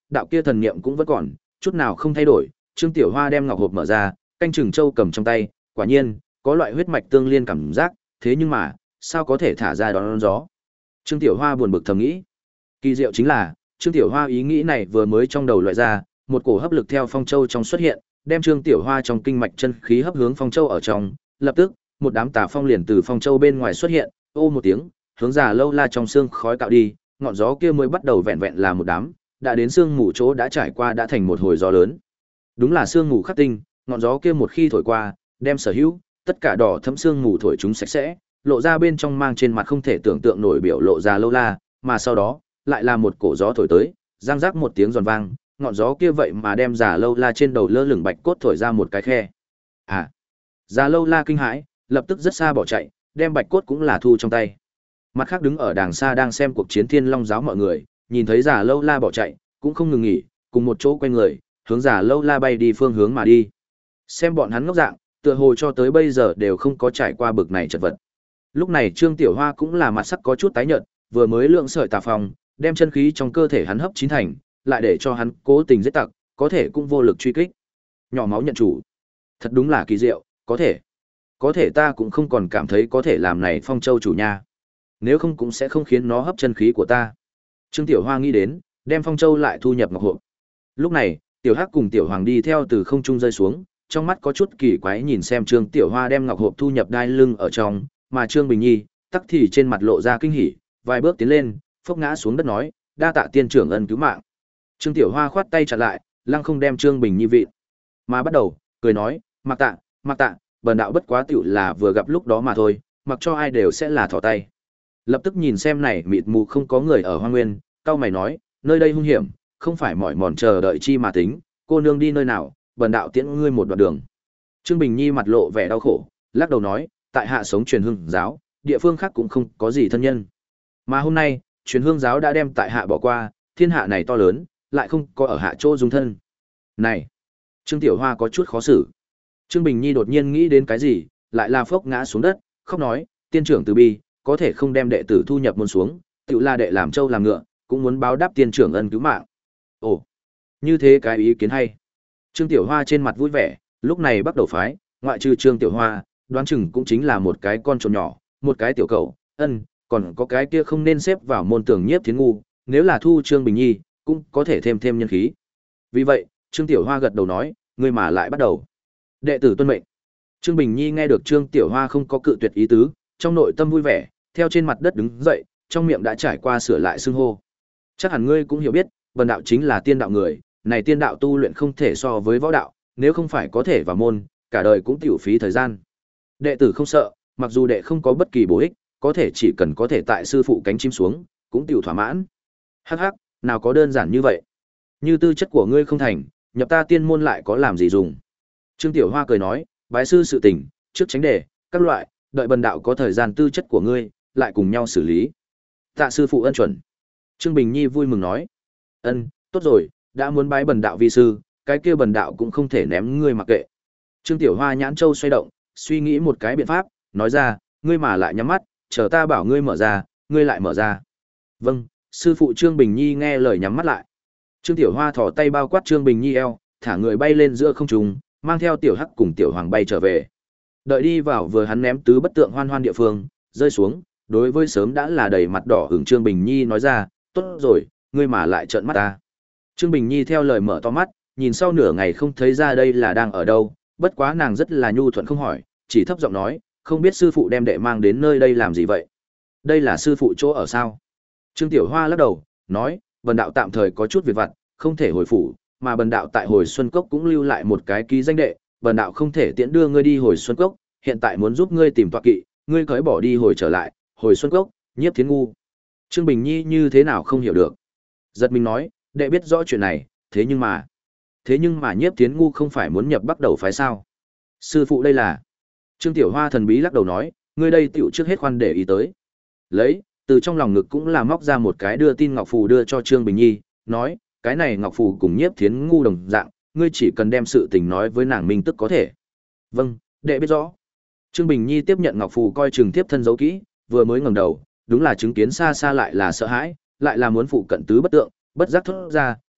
đạo kia thần niệm cũng vẫn còn, chút nào không thay đổi. Trương Tiểu Hoa đem ngọc hộp mở ra, canh chừng châu cầm trong tay, quả nhiên, có loại huyết mạch tương liên cảm giác, thế nhưng mà, sao có thể thả ra đón gió? Trương Tiểu Hoa buồn bực thầm nghĩ. Kỳ diệu chính là, Trương Tiểu Hoa ý nghĩ này vừa mới trong đầu loại ra, một cổ hấp lực theo phong châu trong xuất hiện, đem Trương Tiểu Hoa trong kinh mạch chân khí hấp hướng phong châu ở trong, lập tức, một đám tà phong liền từ phong châu bên ngoài xuất hiện, ô một tiếng, hướng Già Lâu La trong xương khói cạo đi, ngọn gió kia mới bắt đầu vẹn vẹn là một đám, đã đến xương mù chỗ đã trải qua đã thành một hồi gió lớn. Đúng là xương mù khắc tinh, ngọn gió kia một khi thổi qua, đem sở hữu tất cả đỏ thấm xương mù thổi chúng sạch sẽ, lộ ra bên trong mang trên mặt không thể tưởng tượng nổi biểu lộ Già Lâu La, mà sau đó, lại là một cổ gió thổi tới, răng rắc một tiếng giòn vang, ngọn gió kia vậy mà đem Già Lâu La trên đầu lơ lửng bạch cốt thổi ra một cái khe. À! Già Lâu La kinh hãi, lập tức rất xa bỏ chạy, đem bạch cốt cũng là thu trong tay. Mặt khác đứng ở đàng xa đang xem cuộc chiến Thiên Long giáo mọi người, nhìn thấy Già Lâu La bỏ chạy, cũng không ngừng nghỉ, cùng một chỗ quay người, hướng Già Lâu La bay đi phương hướng mà đi. Xem bọn hắn ngốc dạng, tựa hồ cho tới bây giờ đều không có trải qua bực này chật vật. Lúc này Trương Tiểu Hoa cũng là mặt sắc có chút tái nhợt, vừa mới lượng sợi tà phong, đem chân khí trong cơ thể hắn hấp chín thành, lại để cho hắn cố tình giết tặc, có thể cũng vô lực truy kích. Nhỏ máu nhận chủ. Thật đúng là kỳ diệu, có thể. Có thể ta cũng không còn cảm thấy có thể làm này Phong Châu chủ nha. Nếu không cũng sẽ không khiến nó hấp chân khí của ta. Trương Tiểu Hoa nghĩ đến, đem Phong Châu lại thu nhập ngọc hộp. Lúc này, Tiểu Hắc cùng Tiểu Hoàng đi theo từ không trung rơi xuống, trong mắt có chút kỳ quái nhìn xem Trương Tiểu Hoa đem ngọc hộp thu nhập đai lưng ở trong, mà Trương Bình Nhi, tắc thì trên mặt lộ ra kinh hỉ, vài bước tiến lên, phốc ngã xuống đất nói, đa tạ tiên trưởng ân cứu mạng. Trương Tiểu Hoa khoát tay chặn lại, lăng không đem Trương Bình Nhi vịn, mà bắt đầu cười nói, mặc tạ, mặc tạ, bần đạo bất quá tiểu là vừa gặp lúc đó mà thôi, mặc cho ai đều sẽ là thỏ tay. Lập tức nhìn xem này mịt mù không có người ở Hoang Nguyên, cao mày nói, nơi đây hung hiểm, không phải mỏi mòn chờ đợi chi mà tính, cô nương đi nơi nào, bần đạo tiễn ngươi một đoạn đường. Trương Bình Nhi mặt lộ vẻ đau khổ, lắc đầu nói, tại hạ sống truyền hương giáo, địa phương khác cũng không có gì thân nhân. Mà hôm nay, truyền hương giáo đã đem tại hạ bỏ qua, thiên hạ này to lớn, lại không có ở hạ chỗ dung thân. Này, Trương Tiểu Hoa có chút khó xử. Trương Bình Nhi đột nhiên nghĩ đến cái gì, lại là phốc ngã xuống đất, khóc nói, tiên trưởng từ bi, có thể không đem đệ tử thu nhập môn xuống, tự là đệ làm trâu làm ngựa, cũng muốn báo đáp tiên trưởng ân cứu mạng. Ồ, như thế cái ý kiến hay. Trương Tiểu Hoa trên mặt vui vẻ, lúc này bắt đầu phái, ngoại trừ Trương Tiểu Hoa, đoán chừng cũng chính là một cái con trồn nhỏ, một cái tiểu cầu, ân, còn có cái kia không nên xếp vào môn tưởng nhiếp thiến ngu, nếu là thu Trương Bình Nhi, cũng có thể thêm thêm nhân khí. Vì vậy, Trương Tiểu Hoa gật đầu nói, ngươi mà lại bắt đầu. Đệ tử tuân mệnh. Trương Bình Nhi nghe được Trương Tiểu Hoa không có cự tuyệt ý tứ, trong nội tâm vui vẻ, theo trên mặt đất đứng dậy, trong miệng đã trải qua sửa lại xưng hô. Chắc hẳn ngươi cũng hiểu biết, bần đạo chính là tiên đạo người, này tiên đạo tu luyện không thể so với võ đạo, nếu không phải có thể vào môn, cả đời cũng tiểu phí thời gian. Đệ tử không sợ, mặc dù đệ không có bất kỳ bổ ích, có thể chỉ cần có thể tại sư phụ cánh chim xuống, cũng tiểu thỏa mãn. Hắc hắc, nào có đơn giản như vậy. Như tư chất của ngươi không thành, nhập ta tiên môn lại có làm gì dùng. Trương Tiểu Hoa cười nói, bái sư sự tình, trước tránh đề, các loại, đợi bần đạo có thời gian tư chất của ngươi, lại cùng nhau xử lý. Tạ sư phụ ân chuẩn. Trương Bình Nhi vui mừng nói, ân, tốt rồi, đã muốn bái bần đạo vi sư, cái kia bần đạo cũng không thể ném ngươi mặc kệ. Trương Tiểu Hoa nhãn châu xoay động, suy nghĩ một cái biện pháp, nói ra, ngươi mà lại nhắm mắt, chờ ta bảo ngươi mở ra, ngươi lại mở ra. Vâng, sư phụ. Trương Bình Nhi nghe lời nhắm mắt lại. Trương Tiểu Hoa thò tay bao quát Trương Bình Nhi eo, thả người bay lên giữa không trung, mang theo Tiểu Hắc cùng Tiểu Hoàng bay trở về. Đợi đi vào vừa hắn ném tứ bất tượng hoan hoan địa phương, rơi xuống, đối với sớm đã là đầy mặt đỏ hưởng Trương Bình Nhi nói ra, tốt rồi, ngươi mà lại trợn mắt ta. Trương Bình Nhi theo lời mở to mắt, nhìn sau nửa ngày không thấy ra đây là đang ở đâu, bất quá nàng rất là nhu thuận không hỏi, chỉ thấp giọng nói, không biết sư phụ đem đệ mang đến nơi đây làm gì vậy? Đây là sư phụ chỗ ở sao? Trương Tiểu Hoa lắc đầu, nói, bần đạo tạm thời có chút việc vặt, không thể hồi phủ, mà bần đạo tại hồi Xuân Cốc cũng lưu lại một cái ký danh đệ, bần đạo không thể tiễn đưa ngươi đi hồi Xuân Cốc, hiện tại muốn giúp ngươi tìm tọa kỵ, ngươi cởi bỏ đi hồi trở lại, hồi Xuân Cốc, nhiếp thiến ngu. Trương Bình Nhi như thế nào không hiểu được. Giật mình nói, đệ biết rõ chuyện này, thế nhưng mà... Thế nhưng mà nhiếp thiến ngu không phải muốn nhập bắt đầu phái sao? Sư phụ đây là... Trương Tiểu Hoa thần bí lắc đầu nói, ngươi đây tiểu trước hết khoan để ý tới. Lấy, từ trong lòng ngực cũng là móc ra một cái đưa tin ngọc phù đưa cho Trương Bình Nhi, nói, cái này ngọc phù cùng nhiếp thiến ngu đồng dạng, ngươi chỉ cần đem sự tình nói với nàng minh tức có thể. Vâng, đệ biết rõ. Trương Bình Nhi tiếp nhận ngọc phù coi chừng tiếp thân giấu kỹ, vừa mới ngẩng đầu, đúng là chứng kiến xa xa lại là sợ hãi, lại là muốn phụ cận tứ bất tượng, bất giác thốt ra,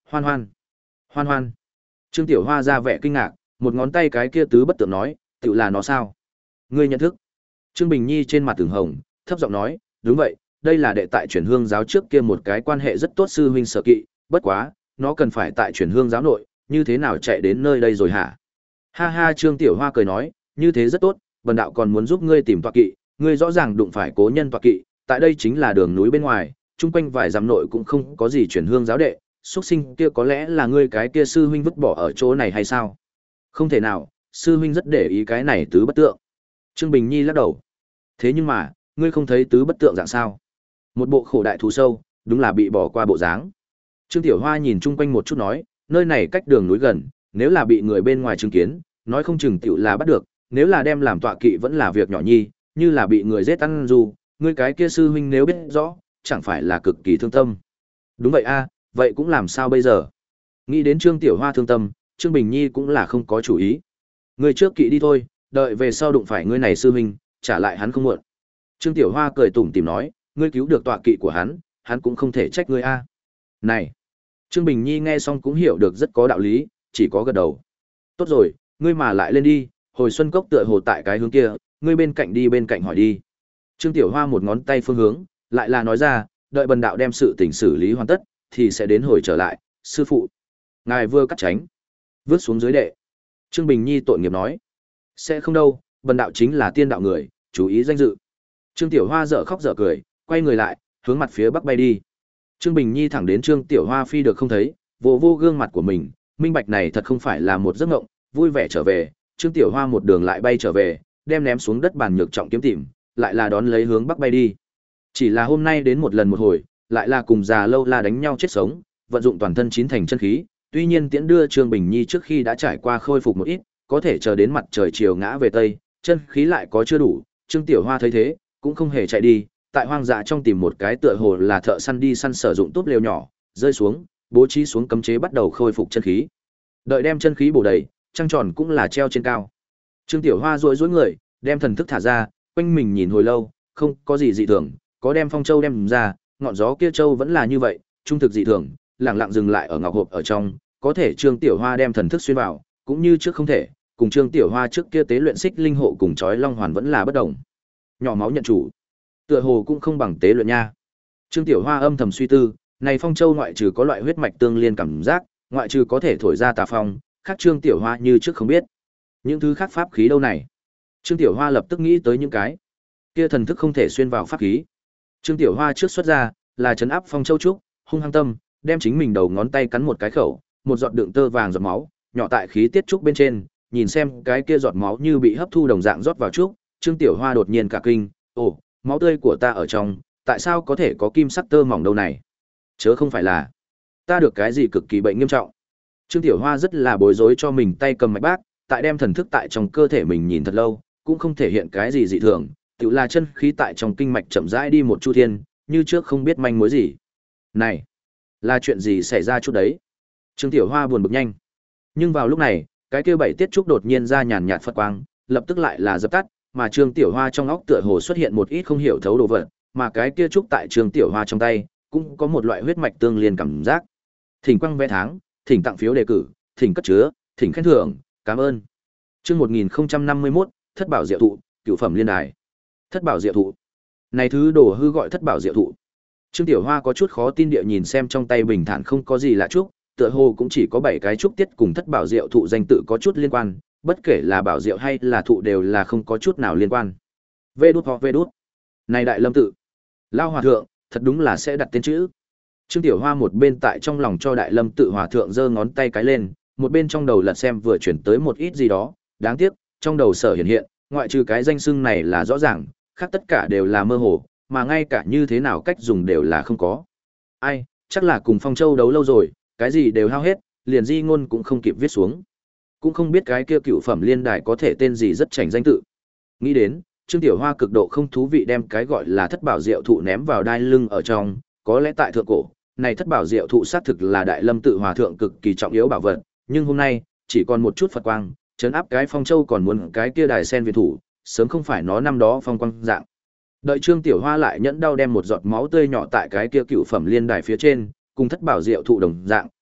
Hoan hoan, hoan hoan. Trương Tiểu Hoa ra vẻ kinh ngạc, một ngón tay cái kia tứ bất tượng nói, tự là nó sao? Ngươi nhận thức? Trương Bình Nhi trên mặt từng hồng, thấp giọng nói, đúng vậy, đây là đệ tại chuyển hương giáo trước kia một cái quan hệ rất tốt sư huynh sở kỵ, bất quá, nó cần phải tại chuyển hương giáo nội, như thế nào chạy đến nơi đây rồi hả? Ha ha, Trương Tiểu Hoa cười nói, như thế rất tốt, bần đạo còn muốn giúp ngươi tìm tọa kỵ, ngươi rõ ràng đụng phải cố nhân tọa kỵ, tại đây chính là đường núi bên ngoài, chung quanh vài dặm nội cũng không có gì chuyển hương giáo đệ, xuất sinh kia có lẽ là ngươi cái kia sư huynh vứt bỏ ở chỗ này hay sao? Không thể nào, sư huynh rất để ý cái này tứ bất tượng. Trương Bình Nhi lắc đầu. Thế nhưng mà, ngươi không thấy tứ bất tượng dạng sao? Một bộ khổ đại thú sâu, đúng là bị bỏ qua bộ dáng. Trương Tiểu Hoa nhìn chung quanh một chút nói, nơi này cách đường núi gần, nếu là bị người bên ngoài chứng kiến, nói không chừng tiểu là bắt được, nếu là đem làm tọa kỵ vẫn là việc nhỏ nhi, như là bị người giết ăn dù, ngươi cái kia sư huynh nếu biết rõ, chẳng phải là cực kỳ thương tâm. Đúng vậy a, vậy cũng làm sao bây giờ? Nghĩ đến Trương Tiểu Hoa thương tâm, Trương Bình Nhi cũng là không có chủ ý. Ngươi trước kỵ đi thôi, đợi về sau đụng phải ngươi này sư huynh, trả lại hắn không muộn. Trương Tiểu Hoa cười tủm tỉm nói, ngươi cứu được tọa kỵ của hắn, hắn cũng không thể trách ngươi a. Này, Trương Bình Nhi nghe xong cũng hiểu được rất có đạo lý, chỉ có gật đầu. Tốt rồi, ngươi mà lại lên đi, hồi xuân cốc tựa hồ tại cái hướng kia, ngươi bên cạnh đi bên cạnh hỏi đi. Trương Tiểu Hoa một ngón tay phương hướng, lại là nói ra, đợi bần đạo đem sự tình xử lý hoàn tất, thì sẽ đến hồi trở lại, sư phụ. Ngài vừa cắt tránh, vứt xuống dưới đệ. Trương Bình Nhi tội nghiệp nói, sẽ không đâu, bần đạo chính là tiên đạo người, chú ý danh dự. Trương Tiểu Hoa dở khóc dở cười, quay người lại, hướng mặt phía bắc bay đi. Trương Bình Nhi thẳng đến Trương Tiểu Hoa phi được không thấy, vô vô gương mặt của mình, minh bạch này thật không phải là một giấc mộng, vui vẻ trở về, Trương Tiểu Hoa một đường lại bay trở về, đem ném xuống đất bàn nhược trọng kiếm tìm, lại là đón lấy hướng bắc bay đi. Chỉ là hôm nay đến một lần một hồi, lại là cùng già lâu la đánh nhau chết sống, vận dụng toàn thân chín thành chân khí, tuy nhiên tiễn đưa Trương Bình Nhi trước khi đã trải qua khôi phục một ít, có thể chờ đến mặt trời chiều ngã về tây, chân khí lại có chưa đủ, Trương Tiểu Hoa thấy thế, cũng không hề chạy đi, tại hoang dã trong tìm một cái tựa hồ là thợ săn đi săn sử dụng túp lều nhỏ, rơi xuống, bố trí xuống cấm chế bắt đầu khôi phục chân khí. Đợi đem chân khí bổ đầy, trăng tròn cũng là treo trên cao. Trương Tiểu Hoa rối rối người, đem thần thức thả ra, quanh mình nhìn hồi lâu, không có gì dị thường, có đem phong châu đem ra, ngọn gió kia châu vẫn là như vậy, trung thực dị thường, lặng lặng dừng lại ở ngọc hộp ở trong, có thể Trương Tiểu Hoa đem thần thức xuyên vào, cũng như trước không thể, cùng Trương Tiểu Hoa trước kia tế luyện xích linh hộ cùng chói long hoàn vẫn là bất động. Nhỏ máu nhận chủ, tựa hồ cũng không bằng tế luyện nha. Trương Tiểu Hoa âm thầm suy tư, này phong châu ngoại trừ có loại huyết mạch tương liên cảm giác, ngoại trừ có thể thổi ra tà phong, khác Trương Tiểu Hoa như trước không biết. Những thứ khác pháp khí đâu này? Trương Tiểu Hoa lập tức nghĩ tới những cái kia thần thức không thể xuyên vào pháp khí. Trương Tiểu Hoa trước xuất ra là trấn áp phong châu trúc, hung hăng tâm, đem chính mình đầu ngón tay cắn một cái khẩu, một giọt đựng tơ vàng giọt máu, nhỏ tại khí tiết trúc bên trên, nhìn xem cái kia giọt máu như bị hấp thu đồng dạng rót vào trúc, Trương Tiểu Hoa đột nhiên cả kinh, ồ, máu tươi của ta ở trong, tại sao có thể có kim sắc tơ mỏng đâu này? Chớ không phải là ta được cái gì cực kỳ bệnh nghiêm trọng. Trương Tiểu Hoa rất là bối rối cho mình tay cầm mạch bác, tại đem thần thức tại trong cơ thể mình nhìn thật lâu, cũng không thể hiện cái gì dị thường, tự là chân khí tại trong kinh mạch chậm rãi đi một chu thiên, như trước không biết manh mối gì. Này, là chuyện gì xảy ra chút đấy? Trương Tiểu Hoa buồn bực nhanh. Nhưng vào lúc này, cái kia bảy tiết trúc đột nhiên ra nhàn nhạt phật quang, lập tức lại là dập tắt, mà Trương Tiểu Hoa trong óc tựa hồ xuất hiện một ít không hiểu thấu đồ vật, mà cái kia trúc tại Trương Tiểu Hoa trong tay, cũng có một loại huyết mạch tương liên cảm giác. Thỉnh quang vẽ tháng, thỉnh tặng phiếu đề cử, thỉnh cất chứa, thỉnh khen thưởng, cảm ơn. Chương một nghìn không trăm năm mươi mốt, Thất Bảo Diệu Thụ, Cửu phẩm liên đài. Thất Bảo Diệu Thụ. Này thứ đồ hư gọi Thất Bảo Diệu Thụ. Trương Tiểu Hoa có chút khó tin địa nhìn xem trong tay bình thản không có gì lạ trúc, tựa hồ cũng chỉ có bảy cái trúc tiết cùng Thất Bảo Diệu Thụ danh tự có chút liên quan, bất kể là bảo diệu hay là thụ đều là không có chút nào liên quan. Vê đút hoặc vê đút. Này Đại Lâm tự, Lao Hòa thượng, thật đúng là sẽ đặt tên chữ. Trương Tiểu Hoa một bên tại trong lòng cho Đại Lâm tự Hòa thượng giơ ngón tay cái lên, một bên trong đầu lật xem vừa chuyển tới một ít gì đó, đáng tiếc, trong đầu sở hiện hiện, ngoại trừ cái danh xưng này là rõ ràng, khác tất cả đều là mơ hồ, mà ngay cả như thế nào cách dùng đều là không có. Ai, chắc là cùng Phong Châu đấu lâu rồi, cái gì đều hao hết, liền di ngôn cũng không kịp viết xuống. Cũng không biết cái kia cựu phẩm liên đài có thể tên gì rất chảnh danh tự. Nghĩ đến, Trương Tiểu Hoa cực độ không thú vị đem cái gọi là Thất Bảo Diệu Thụ ném vào đai lưng ở trong, có lẽ tại thượng cổ, này Thất Bảo Diệu Thụ xác thực là Đại Lâm tự Hòa thượng cực kỳ trọng yếu bảo vật, nhưng hôm nay, chỉ còn một chút Phật quang, trấn áp cái Phong Châu còn muốn cái kia đài sen viện thủ, sớm không phải nó năm đó phong quang dạng. Đợi Trương Tiểu Hoa lại nhẫn đau đem một giọt máu tươi nhỏ tại cái kia cựu phẩm liên đài phía trên, cùng Thất Bảo Diệu Thụ đồng dạng,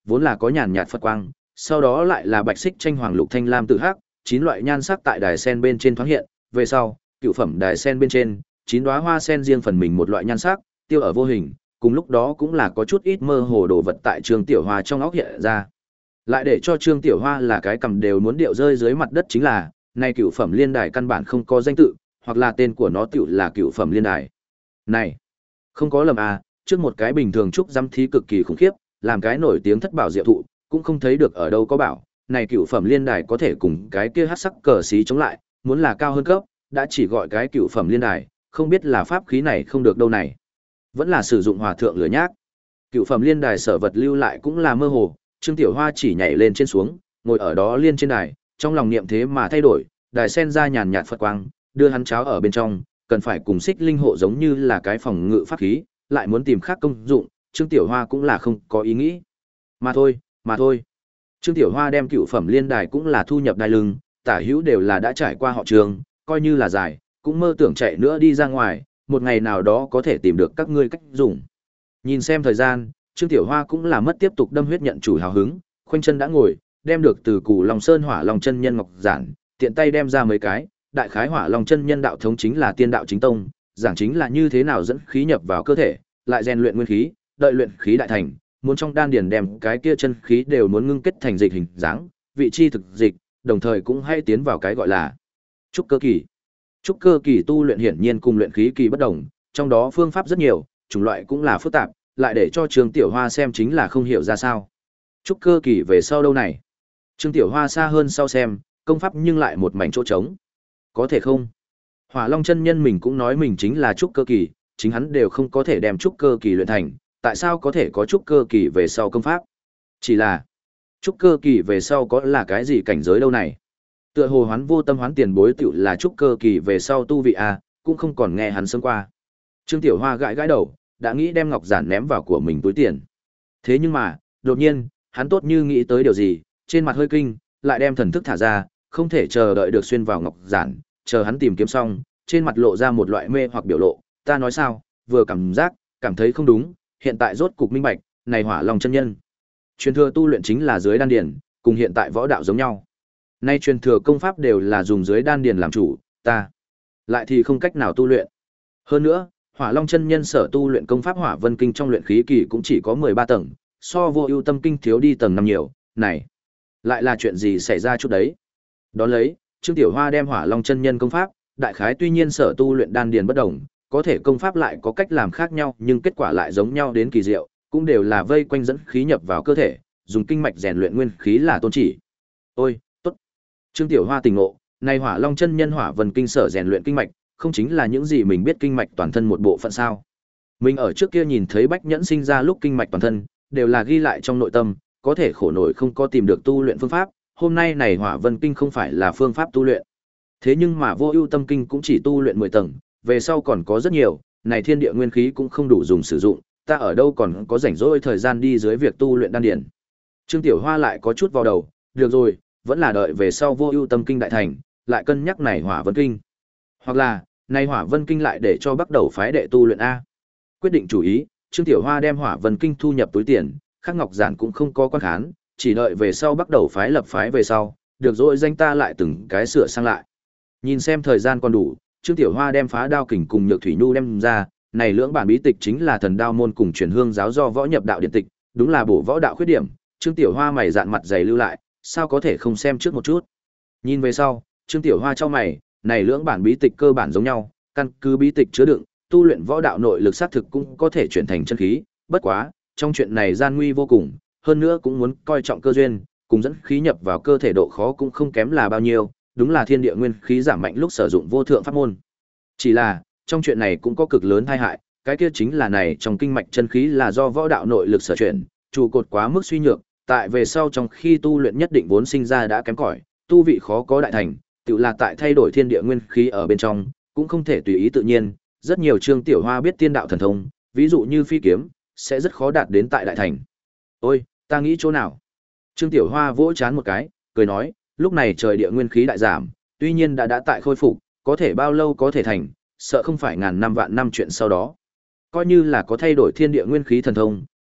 vốn là có nhàn nhạt Phật quang, sau đó lại là bạch xích tranh hoàng lục thanh lam tự hắc, chín loại nhan sắc tại đài sen bên trên thoáng hiện, về sau, cựu phẩm đài sen bên trên, chín đóa hoa sen riêng phần mình một loại nhan sắc, tiêu ở vô hình, cùng lúc đó cũng là có chút ít mơ hồ đồ vật tại Trương Tiểu Hoa trong óc hiện ra. Lại để cho Trương Tiểu Hoa là cái cầm đều muốn điệu rơi dưới mặt đất chính là, này cựu phẩm liên đài căn bản không có danh tự, hoặc là tên của nó tiểu là cựu phẩm liên đài. Này, không có lầm à, trước một cái bình thường trúc giám thí cực kỳ khủng khiếp, làm cái nổi tiếng thất bảo diệu thụ, cũng không thấy được ở đâu có bảo, này cựu phẩm liên đài có thể cùng cái kia hắc sắc cờ xí chống lại, muốn là cao hơn cấp, đã chỉ gọi cái cựu phẩm liên đài, không biết là pháp khí này không được đâu này. Vẫn là sử dụng hòa thượng lửa nhác. Cựu phẩm liên đài sở vật lưu lại cũng là mơ hồ, Trương Tiểu Hoa chỉ nhảy lên trên xuống, ngồi ở đó liên trên đài, trong lòng niệm thế mà thay đổi, đài sen ra nhàn nhạt Phật quang, đưa hắn cháo ở bên trong, cần phải cùng xích linh hộ giống như là cái phòng ngự pháp khí, lại muốn tìm khác công dụng, Trương Tiểu Hoa cũng là không có ý nghĩ. Mà thôi, mà thôi. Trương Tiểu Hoa đem cựu phẩm liên đài cũng là thu nhập đai lưng, tả hữu đều là đã trải qua họ Trường, coi như là dài, cũng mơ tưởng chạy nữa đi ra ngoài, một ngày nào đó có thể tìm được các ngươi cách dùng. Nhìn xem thời gian, Trương Tiểu Hoa cũng là mất tiếp tục đâm huyết nhận chủ hào hứng, khoanh chân đã ngồi, đem được từ Cù Long Sơn Hỏa Long chân nhân ngọc giản, tiện tay đem ra mấy cái, đại khái Hỏa Long chân nhân đạo thống chính là tiên đạo chính tông, giảng chính là như thế nào dẫn khí nhập vào cơ thể, lại rèn luyện nguyên khí, đợi luyện khí đại thành, muốn trong đan điền đem cái kia chân khí đều muốn ngưng kết thành dịch hình dáng, vị chi thực dịch, đồng thời cũng hay tiến vào cái gọi là trúc cơ kỳ. Trúc cơ kỳ tu luyện hiển nhiên cùng luyện khí kỳ bất đồng, trong đó phương pháp rất nhiều, chủng loại cũng là phức tạp, lại để cho Trương Tiểu Hoa xem chính là không hiểu ra sao. Trúc cơ kỳ về sau đâu này? Trương Tiểu Hoa xa hơn sau xem, công pháp nhưng lại một mảnh chỗ trống. Có thể không? Hỏa Long chân nhân mình cũng nói mình chính là trúc cơ kỳ, chính hắn đều không có thể đem trúc cơ kỳ luyện thành, tại sao có thể có trúc cơ kỳ về sau công pháp? Chỉ là trúc cơ kỳ về sau có là cái gì cảnh giới đâu này? Tựa hồ Hoán Vô Tâm Hoán tiền bối tiểu là trúc cơ kỳ về sau tu vị a, cũng không còn nghe hắn sớm qua. Trương Tiểu Hoa gãi gãi đầu, đã nghĩ đem ngọc giản ném vào của mình túi tiền. Thế nhưng mà, đột nhiên, hắn tốt như nghĩ tới điều gì, trên mặt hơi kinh, lại đem thần thức thả ra, không thể chờ đợi được xuyên vào ngọc giản, chờ hắn tìm kiếm xong, trên mặt lộ ra một loại mê hoặc biểu lộ, ta nói sao, vừa cảm giác, cảm thấy không đúng, hiện tại rốt cục minh bạch, này Hỏa Long chân nhân. Truyền thừa tu luyện chính là dưới đan điền, cùng hiện tại võ đạo giống nhau. Nay truyền thừa công pháp đều là dùng dưới đan điền làm chủ, ta lại thì không cách nào tu luyện. Hơn nữa, Hỏa Long chân nhân sở tu luyện công pháp Hỏa Vân Kinh trong luyện khí kỳ cũng chỉ có mười ba tầng, so Vô Ưu Tâm Kinh thiếu đi tầng năm nhiều, này, lại là chuyện gì xảy ra chút đấy. Đón lấy, Trương Tiểu Hoa đem Hỏa Long chân nhân công pháp, đại khái tuy nhiên sở tu luyện đan điền bất đồng, có thể công pháp lại có cách làm khác nhau, nhưng kết quả lại giống nhau đến kỳ diệu, cũng đều là vây quanh dẫn khí nhập vào cơ thể, dùng kinh mạch rèn luyện nguyên khí là tôn chỉ. Ôi, tốt. Trương Tiểu Hoa tỉnh ngộ, này Hỏa Long chân nhân Hỏa Vân Kinh sở rèn luyện kinh mạch, không chính là những gì mình biết kinh mạch toàn thân một bộ phận sao? Mình ở trước kia nhìn thấy Bách Nhẫn sinh ra lúc kinh mạch toàn thân, đều là ghi lại trong nội tâm, có thể khổ nổi không có tìm được tu luyện phương pháp, hôm nay này Hỏa Vân Kinh không phải là phương pháp tu luyện. Thế nhưng mà Vô Ưu Tâm Kinh cũng chỉ tu luyện mười tầng, về sau còn có rất nhiều, này thiên địa nguyên khí cũng không đủ dùng sử dụng, ta ở đâu còn có rảnh rỗi thời gian đi dưới việc tu luyện đan điền. Trương Tiểu Hoa lại có chút vào đầu, được rồi, vẫn là đợi về sau Vô Ưu Tâm Kinh đại thành, lại cân nhắc này Hỏa Vân Kinh. Hoặc là, này Hỏa Vân Kinh lại để cho bắt đầu phái đệ tu luyện a. Quyết định chủ ý, Trương Tiểu Hoa đem Hỏa Vân Kinh thu nhập túi tiền, Khắc Ngọc Giản cũng không có quan khán, chỉ đợi về sau bắt đầu phái lập phái về sau, được rồi danh ta lại từng cái sửa sang lại. Nhìn xem thời gian còn đủ, Trương Tiểu Hoa đem Phá Đao Kình cùng Nhược Thủy Nhu đem ra, này lưỡng bản bí tịch chính là Thần Đao môn cùng Truyền Hương giáo do võ nhập đạo điện tịch, đúng là bổ võ đạo khuyết điểm, Trương Tiểu Hoa mày dạn mặt dày lưu lại, sao có thể không xem trước một chút. Nhìn về sau, Trương Tiểu Hoa chau mày, này lưỡng bản bí tịch cơ bản giống nhau, căn cứ bí tịch chứa đựng, tu luyện võ đạo nội lực sát thực cũng có thể chuyển thành chân khí, bất quá, trong chuyện này gian nguy vô cùng, hơn nữa cũng muốn coi trọng cơ duyên, cùng dẫn khí nhập vào cơ thể độ khó cũng không kém là bao nhiêu, đúng là thiên địa nguyên khí giảm mạnh lúc sử dụng vô thượng pháp môn. Chỉ là, trong chuyện này cũng có cực lớn tai hại, cái kia chính là này trong kinh mạch chân khí là do võ đạo nội lực sở chuyển, trụ cột quá mức suy nhược, tại về sau trong khi tu luyện nhất định vốn sinh ra đã kém cỏi, tu vị khó có đại thành, tự là tại thay đổi thiên địa nguyên khí ở bên trong, cũng không thể tùy ý tự nhiên, rất nhiều Trương Tiểu Hoa biết tiên đạo thần thông, ví dụ như phi kiếm, sẽ rất khó đạt đến tại đại thành. Ôi, ta nghĩ chỗ nào? Trương Tiểu Hoa vỗ chán một cái, cười nói, lúc này trời địa nguyên khí đại giảm, tuy nhiên đã đã tại khôi phục, có thể bao lâu có thể thành, sợ không phải ngàn năm vạn năm chuyện sau đó. Coi như là có thay đổi thiên địa nguyên khí thần thông,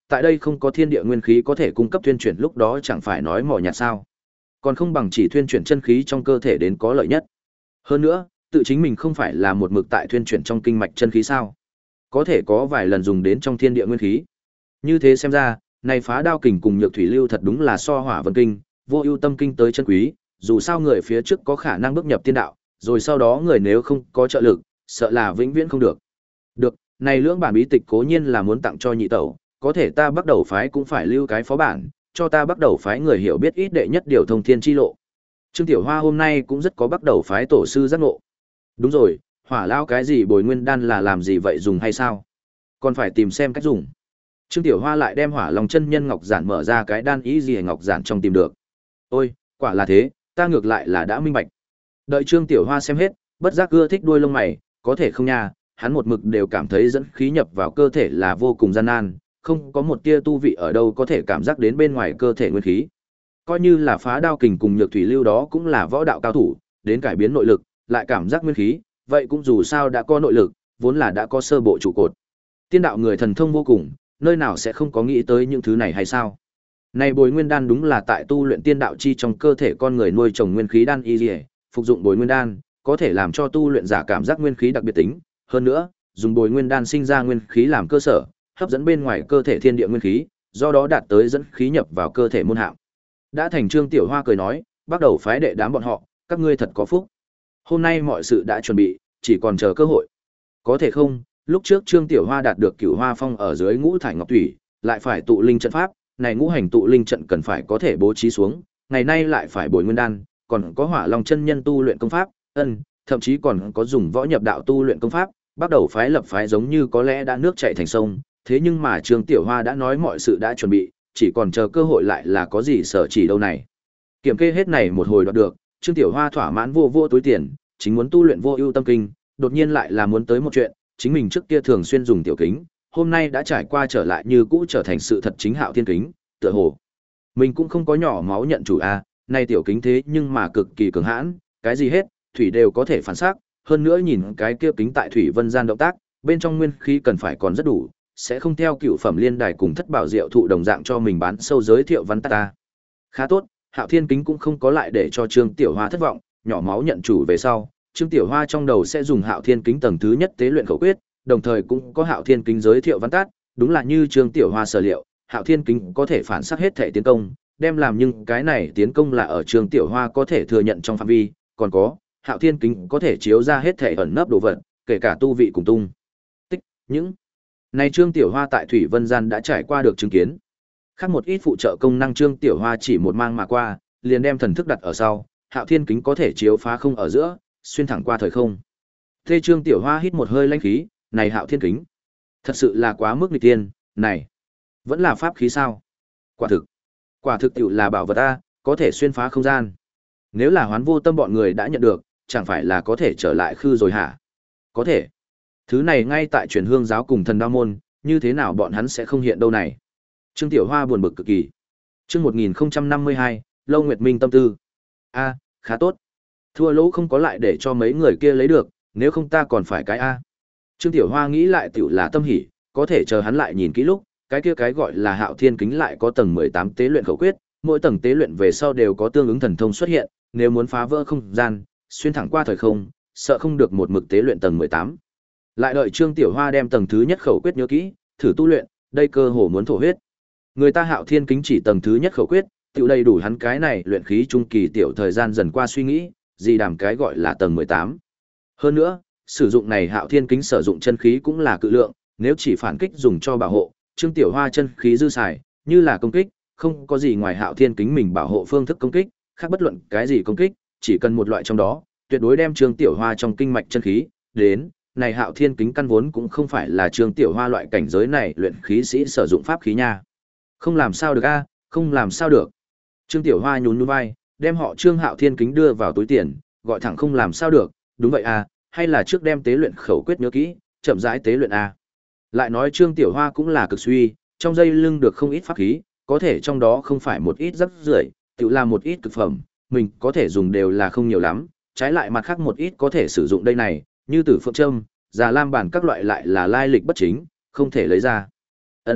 tại đây không có thiên địa nguyên khí có thể cung cấp thuyên chuyển, lúc đó chẳng phải nói mỏ nhạt sao? Còn không bằng chỉ thuyên chuyển chân khí trong cơ thể đến có lợi nhất. Hơn nữa, tự chính mình không phải là một mực tại thuyên chuyển trong kinh mạch chân khí sao? Có thể có vài lần dùng đến trong thiên địa nguyên khí. Như thế xem ra, này phá đao kình cùng nhược thủy lưu thật đúng là so hỏa vân kinh, vô ưu tâm kinh tới chân quý, dù sao người phía trước có khả năng bước nhập tiên đạo, rồi sau đó người nếu không có trợ lực, sợ là vĩnh viễn không được. Được, này lưỡng bản bí tịch cố nhiên là muốn tặng cho nhị tẩu, có thể ta bắt đầu phái cũng phải lưu cái phó bản, cho ta bắt đầu phái người hiểu biết ít đệ nhất điều thông thiên chi lộ. Trương Tiểu Hoa hôm nay cũng rất có bắt đầu phái tổ sư giác ngộ. Đúng rồi, hỏa lao cái gì bồi nguyên đan là làm gì vậy, dùng hay sao? Còn phải tìm xem cách dùng. Trương Tiểu Hoa lại đem hỏa lòng chân nhân ngọc giản mở ra cái đan ý gì ngọc giản trong tìm được. Ôi, quả là thế, ta ngược lại là đã minh bạch. Đợi Trương Tiểu Hoa xem hết, bất giác ưa thích đuôi lông mày, có thể không nha, hắn một mực đều cảm thấy dẫn khí nhập vào cơ thể là vô cùng gian nan, không có một tia tu vị ở đâu có thể cảm giác đến bên ngoài cơ thể nguyên khí. Coi như là phá đao kình cùng nhược thủy lưu đó cũng là võ đạo cao thủ, đến cải biến nội lực, lại cảm giác nguyên khí, vậy cũng dù sao đã có nội lực, vốn là đã có sơ bộ trụ cột. Tiên đạo người thần thông vô cùng, nơi nào sẽ không có nghĩ tới những thứ này hay sao? Này bồi nguyên đan đúng là tại tu luyện tiên đạo chi trong cơ thể con người nuôi trồng nguyên khí đan y liễu, phục dụng bồi nguyên đan, có thể làm cho tu luyện giả cảm giác nguyên khí đặc biệt tính, hơn nữa, dùng bồi nguyên đan sinh ra nguyên khí làm cơ sở, hấp dẫn bên ngoài cơ thể thiên địa nguyên khí, do đó đạt tới dẫn khí nhập vào cơ thể môn hạng. Đã thành Trương Tiểu Hoa cười nói, bắt đầu phái đệ đám bọn họ, các ngươi thật có phúc. Hôm nay mọi sự đã chuẩn bị, chỉ còn chờ cơ hội. Có thể không, lúc trước Trương Tiểu Hoa đạt được Cửu Hoa Phong ở dưới ngũ thải ngọc thủy, lại phải tụ linh trận pháp, này ngũ hành tụ linh trận cần phải có thể bố trí xuống, ngày nay lại phải bồi nguyên đan, còn có Hỏa Long chân nhân tu luyện công pháp, ân, thậm chí còn có dùng võ nhập đạo tu luyện công pháp, bắt đầu phái lập phái giống như có lẽ đã nước chảy thành sông, thế nhưng mà Trương Tiểu Hoa đã nói mọi sự đã chuẩn bị, chỉ còn chờ cơ hội lại là có gì sở chỉ đâu này. Kiểm kê hết này một hồi đoạt được, Trương Tiểu Hoa thỏa mãn vô vô túi tiền, chính muốn tu luyện vô ưu tâm kinh, đột nhiên lại là muốn tới một chuyện, chính mình trước kia thường xuyên dùng tiểu kính, hôm nay đã trải qua trở lại như cũ trở thành sự thật chính Hạo Thiên kính, tựa hồ mình cũng không có nhỏ máu nhận chủ a, nay tiểu kính thế nhưng mà cực kỳ cường hãn, cái gì hết, thủy đều có thể phản xác, hơn nữa nhìn cái kia kính tại thủy vân gian động tác, bên trong nguyên khí cần phải còn rất đủ, sẽ không theo cựu phẩm liên đài cùng thất bảo diệu thụ đồng dạng cho mình bán sâu giới thiệu văn tát ta. Khá tốt, Hạo Thiên kính cũng không có lại để cho Trương Tiểu Hoa thất vọng, nhỏ máu nhận chủ về sau, Trương Tiểu Hoa trong đầu sẽ dùng Hạo Thiên kính tầng thứ nhất tế luyện khẩu quyết, đồng thời cũng có Hạo Thiên kính giới thiệu văn tát, đúng là như Trương Tiểu Hoa sở liệu, Hạo Thiên kính có thể phản sát hết thể tiến công, đem làm nhưng cái này tiến công là ở Trương Tiểu Hoa có thể thừa nhận trong phạm vi, còn có, Hạo Thiên kính có thể chiếu ra hết thể ẩn nấp đồ vật, kể cả tu vị cùng tung tích, những này Trương Tiểu Hoa tại Thủy Vân gian đã trải qua được chứng kiến. Khác một ít phụ trợ công năng Trương Tiểu Hoa chỉ một mang mà qua, liền đem thần thức đặt ở sau, Hạo Thiên kính có thể chiếu phá không ở giữa, xuyên thẳng qua thời không. Thế Trương Tiểu Hoa hít một hơi lãnh khí, này Hạo Thiên kính, thật sự là quá mức nghịch tiên, này, vẫn là pháp khí sao? Quả thực, quả thực tiểu là bảo vật a, có thể xuyên phá không gian. Nếu là Hoán Vô Tâm bọn người đã nhận được, chẳng phải là có thể trở lại khư rồi hả? Có thể. Thứ này ngay tại Truyền Hương giáo cùng Thần Đao môn, như thế nào bọn hắn sẽ không hiện đâu này? Trương Tiểu Hoa buồn bực cực kỳ. Chương một nghìn năm mươi hai, Lâu Nguyệt Minh tâm tư. A, khá tốt. Thua lỗ không có lại để cho mấy người kia lấy được, nếu không ta còn phải cái a. Trương Tiểu Hoa nghĩ lại tiểu là tâm hỉ, có thể chờ hắn lại nhìn kỹ lúc, cái kia cái gọi là Hạo Thiên kính lại có tầng mười tám tế luyện khẩu quyết, mỗi tầng tế luyện về sau đều có tương ứng thần thông xuất hiện, nếu muốn phá vỡ không gian, xuyên thẳng qua thời không, sợ không được một mực tế luyện tầng mười tám. Lại đợi Trương Tiểu Hoa đem tầng thứ nhất khẩu quyết nhớ kỹ, thử tu luyện, đây cơ hồ muốn thổ huyết. Người ta Hạo Thiên kính chỉ tầng thứ nhất khẩu quyết, tiểu đầy đủ hắn cái này luyện khí trung kỳ tiểu thời gian dần qua suy nghĩ, gì đảm cái gọi là tầng mười tám. Hơn nữa, sử dụng này Hạo Thiên kính sử dụng chân khí cũng là cự lượng, nếu chỉ phản kích dùng cho bảo hộ, Trương Tiểu Hoa chân khí dư xài, như là công kích, không có gì ngoài Hạo Thiên kính mình bảo hộ phương thức công kích, khác bất luận cái gì công kích, chỉ cần một loại trong đó, tuyệt đối đem Trương Tiểu Hoa trong kinh mạch chân khí đến, này Hạo Thiên kính căn vốn cũng không phải là Trương Tiểu Hoa loại cảnh giới này luyện khí sĩ sử dụng pháp khí nha. Không làm sao được a, không làm sao được. Trương Tiểu Hoa nhún nhún vai, đem họ Trương Hạo Thiên kính đưa vào túi tiền, gọi thẳng không làm sao được, đúng vậy a, hay là trước đem tế luyện khẩu quyết nhớ kỹ, chậm rãi tế luyện a. Lại nói Trương Tiểu Hoa cũng là cực suy, trong dây lưng được không ít pháp khí, có thể trong đó không phải một ít rắc rưởi, tự là một ít cực phẩm, mình có thể dùng đều là không nhiều lắm, trái lại mặt khác một ít có thể sử dụng đây này, như Tử Phượng Trâm, Già Lam bản các loại lại là lai lịch bất chính, không thể lấy ra. Ân,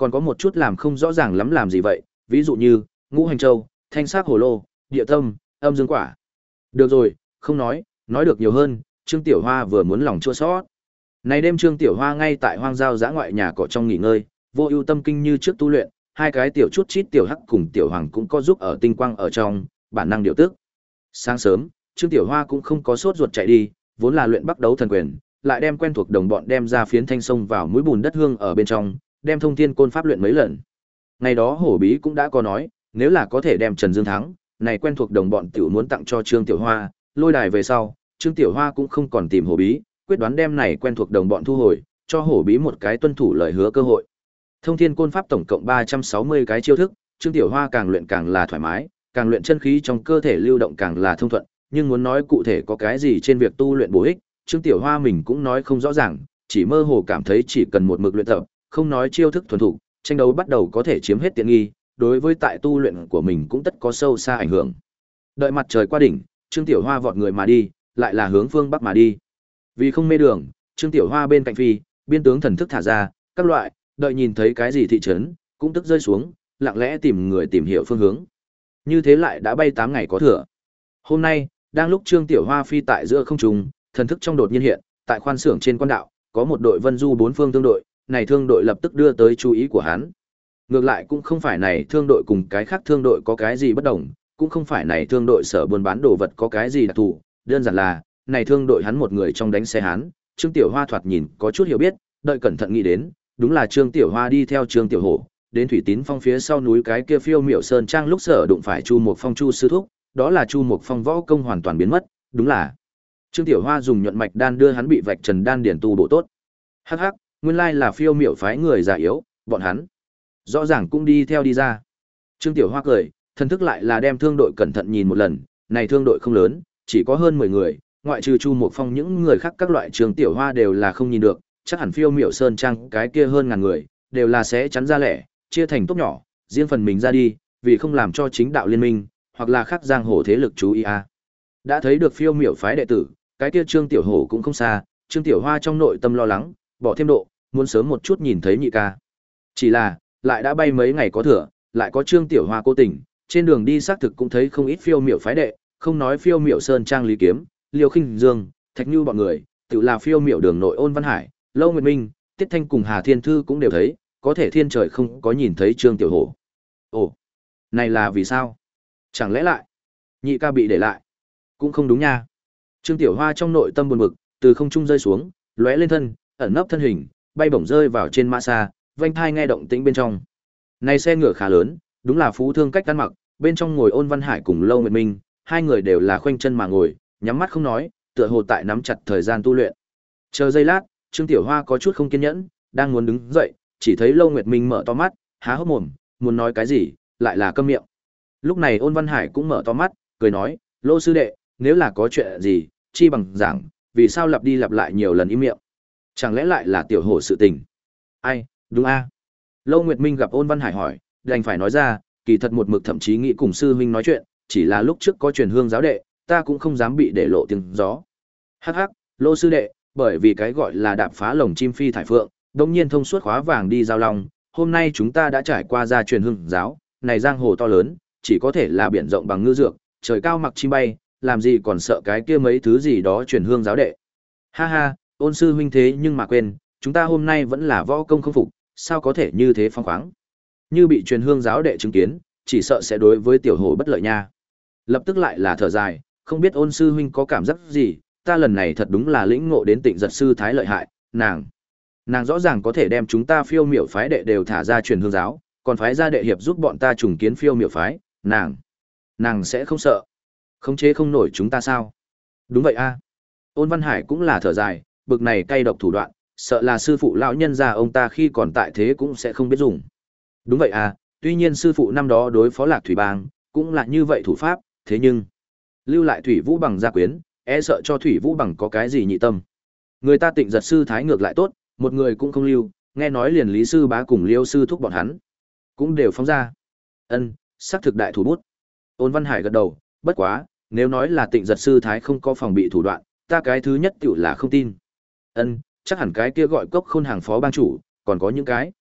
Còn có một chút làm không rõ ràng lắm làm gì vậy, ví dụ như ngũ hành châu, thanh sắc hồ lô, địa tâm, âm dương quả. Được rồi, không nói, nói được nhiều hơn, Trương Tiểu Hoa vừa muốn lòng chua xót. Này đêm Trương Tiểu Hoa ngay tại hoang giao dã ngoại nhà cỏ trong nghỉ ngơi, vô ưu tâm kinh như trước tu luyện, hai cái tiểu chút chít tiểu hắc cùng tiểu hoàng cũng có giúp ở tinh quang ở trong, bản năng điều tức. Sáng sớm, Trương Tiểu Hoa cũng không có sốt ruột chạy đi, vốn là luyện bắt đấu thần quyền, lại đem quen thuộc đồng bọn đem ra phiến thanh sông vào mũi bùn đất hương ở bên trong, đem thông thiên côn pháp luyện mấy lần. Ngày đó hổ bí cũng đã có nói, nếu là có thể đem Trần Dương thắng, này quen thuộc đồng bọn tiểu muốn tặng cho Trương Tiểu Hoa, lôi đài về sau, Trương Tiểu Hoa cũng không còn tìm hổ bí, quyết đoán đem này quen thuộc đồng bọn thu hồi, cho hổ bí một cái tuân thủ lời hứa cơ hội. Thông thiên côn pháp tổng cộng ba trăm sáu mươi cái chiêu thức, Trương Tiểu Hoa càng luyện càng là thoải mái, càng luyện chân khí trong cơ thể lưu động càng là thông thuận, nhưng muốn nói cụ thể có cái gì trên việc tu luyện bổ ích, Trương Tiểu Hoa mình cũng nói không rõ ràng, chỉ mơ hồ cảm thấy chỉ cần một mực luyện tập, không nói chiêu thức thuần thục, tranh đấu bắt đầu có thể chiếm hết tiện nghi, đối với tại tu luyện của mình cũng tất có sâu xa ảnh hưởng. Đợi mặt trời qua đỉnh, Trương Tiểu Hoa vọt người mà đi, lại là hướng phương bắc mà đi. Vì không mê đường, Trương Tiểu Hoa bên cạnh phi, biên tướng thần thức thả ra, các loại, đợi nhìn thấy cái gì thị trấn, cũng tức rơi xuống, lặng lẽ tìm người tìm hiểu phương hướng. Như thế lại đã bay tám ngày có thừa. Hôm nay, đang lúc Trương Tiểu Hoa phi tại giữa không trung, thần thức trong đột nhiên hiện, tại khoan xưởng trên quan đạo, có một đội vân du bốn phương thương đội, này thương đội lập tức đưa tới chú ý của hắn. Ngược lại cũng không phải này thương đội cùng cái khác thương đội có cái gì bất đồng, cũng không phải này thương đội sở buôn bán đồ vật có cái gì đặc thù, đơn giản là, này thương đội hắn một người trong đánh xe hắn, Trương Tiểu Hoa thoạt nhìn có chút hiểu biết, đợi cẩn thận nghĩ đến, đúng là Trương Tiểu Hoa đi theo Trương Tiểu Hổ, đến Thủy Tín Phong phía sau núi cái kia phiêu miểu sơn trang lúc sở đụng phải Chu Mộc Phong Chu sư thúc, đó là Chu Mộc Phong võ công hoàn toàn biến mất, đúng là Trương Tiểu Hoa dùng nhuận mạch đan đưa hắn bị vạch trần đan điển tu bổ tốt. Hắc hắc, nguyên lai là phiêu miểu phái người già yếu, bọn hắn rõ ràng cũng đi theo đi ra. Trương Tiểu Hoa cười, thần thức lại là đem thương đội cẩn thận nhìn một lần, này thương đội không lớn, chỉ có hơn mười người, ngoại trừ Chu Mộc Phong những người khác các loại Trương Tiểu Hoa đều là không nhìn được, chắc hẳn phiêu miểu sơn trang cái kia hơn ngàn người, đều là sẽ chắn ra lẻ, chia thành tốt nhỏ, riêng phần mình ra đi, vì không làm cho chính đạo liên minh, hoặc là khác giang hồ thế lực chú ý a. Đã thấy được phiêu miểu phái đệ tử, cái kia Trương Tiểu Hổ cũng không xa, Trương Tiểu Hoa trong nội tâm lo lắng, bỏ thêm độ, muốn sớm một chút nhìn thấy nhị ca. Chỉ là, lại đã bay mấy ngày có thừa, lại có Trương Tiểu Hoa cố tình, trên đường đi xác thực cũng thấy không ít phiêu miểu phái đệ, không nói phiêu miểu sơn trang Lý Kiếm, Liêu Khinh Dương, Thạch Nhu bọn người, tự là phiêu miểu đường nội Ôn Văn Hải, Lâu Nguyệt Minh, Tiết Thanh cùng Hà Thiên Thư cũng đều thấy, có thể thiên trời không có nhìn thấy Trương Tiểu Hổ. Ồ, này là vì sao? Chẳng lẽ lại nhị ca bị để lại? Cũng không đúng nha. Trương Tiểu Hoa trong nội tâm buồn bực, từ không trung rơi xuống, lóe lên thân, ẩn nấp thân hình, bay bổng rơi vào trên mã xa, vành thai nghe động tĩnh bên trong. Này xe ngựa khá lớn, đúng là phú thương cách ăn mặc, bên trong ngồi Ôn Văn Hải cùng Lâu Nguyệt Minh, hai người đều là khoanh chân mà ngồi, nhắm mắt không nói, tựa hồ tại nắm chặt thời gian tu luyện. Chờ giây lát, Trương Tiểu Hoa có chút không kiên nhẫn, đang muốn đứng dậy, chỉ thấy Lâu Nguyệt Minh mở to mắt, há hốc mồm, muốn nói cái gì, lại là câm miệng. Lúc này Ôn Văn Hải cũng mở to mắt, cười nói, Lô sư đệ, nếu là có chuyện gì, chi bằng giảng, vì sao lặp đi lặp lại nhiều lần im miệng? Chẳng lẽ lại là Tiểu Hổ sự tình? Ai, đúng a? Lâu Nguyệt Minh gặp Ôn Văn Hải hỏi, đành phải nói ra, kỳ thật một mực thậm chí nghĩ cùng sư huynh nói chuyện, chỉ là lúc trước có truyền hương giáo đệ, ta cũng không dám bị để lộ tiếng gió. Hắc hắc, Lô sư đệ, bởi vì cái gọi là đạp phá lồng chim phi thải phượng, đống nhiên thông suốt khóa vàng đi giao long, hôm nay chúng ta đã trải qua ra truyền hương giáo, này giang hồ to lớn, chỉ có thể là biển rộng bằng ngư dược, trời cao mặc chim bay, làm gì còn sợ cái kia mấy thứ gì đó truyền hương giáo đệ. Ha ha, Ôn sư huynh thế nhưng mà quên, chúng ta hôm nay vẫn là võ công không phục, sao có thể như thế phong khoáng. Như bị truyền hương giáo đệ chứng kiến, chỉ sợ sẽ đối với Tiểu Hổ bất lợi nha. Lập tức lại là thở dài, không biết Ôn sư huynh có cảm giác gì, ta lần này thật đúng là lĩnh ngộ đến Tịnh Giật sư thái lợi hại, nàng nàng rõ ràng có thể đem chúng ta phiêu miểu phái đệ đều thả ra truyền hương giáo, còn phái ra đệ hiệp giúp bọn ta trùng kiến phiêu miểu phái, nàng nàng sẽ không sợ khống chế không nổi chúng ta sao? Đúng vậy a. Ôn Văn Hải cũng là thở dài, bực này cay độc thủ đoạn, sợ là sư phụ lão nhân gia ông ta khi còn tại thế cũng sẽ không biết dùng. Đúng vậy à, tuy nhiên sư phụ năm đó đối phó Lạc Thủy Bang cũng là như vậy thủ pháp, thế nhưng lưu lại Thủy Vũ Bằng gia quyến, e sợ cho Thủy Vũ Bằng có cái gì nhị tâm. Người ta Tịnh Giật sư thái ngược lại tốt, một người cũng không lưu, nghe nói liền Lý sư bá cùng Liêu sư thúc bọn hắn cũng đều phóng ra. Ân, xác thực đại thủ bút. Ôn Văn Hải gật đầu, bất quá, nếu nói là Tịnh Giật sư thái không có phòng bị thủ đoạn, ta cái thứ nhất tựu là không tin. Ân, chắc hẳn cái kia gọi Cốc Khôn hàng phó bang chủ, còn có những cái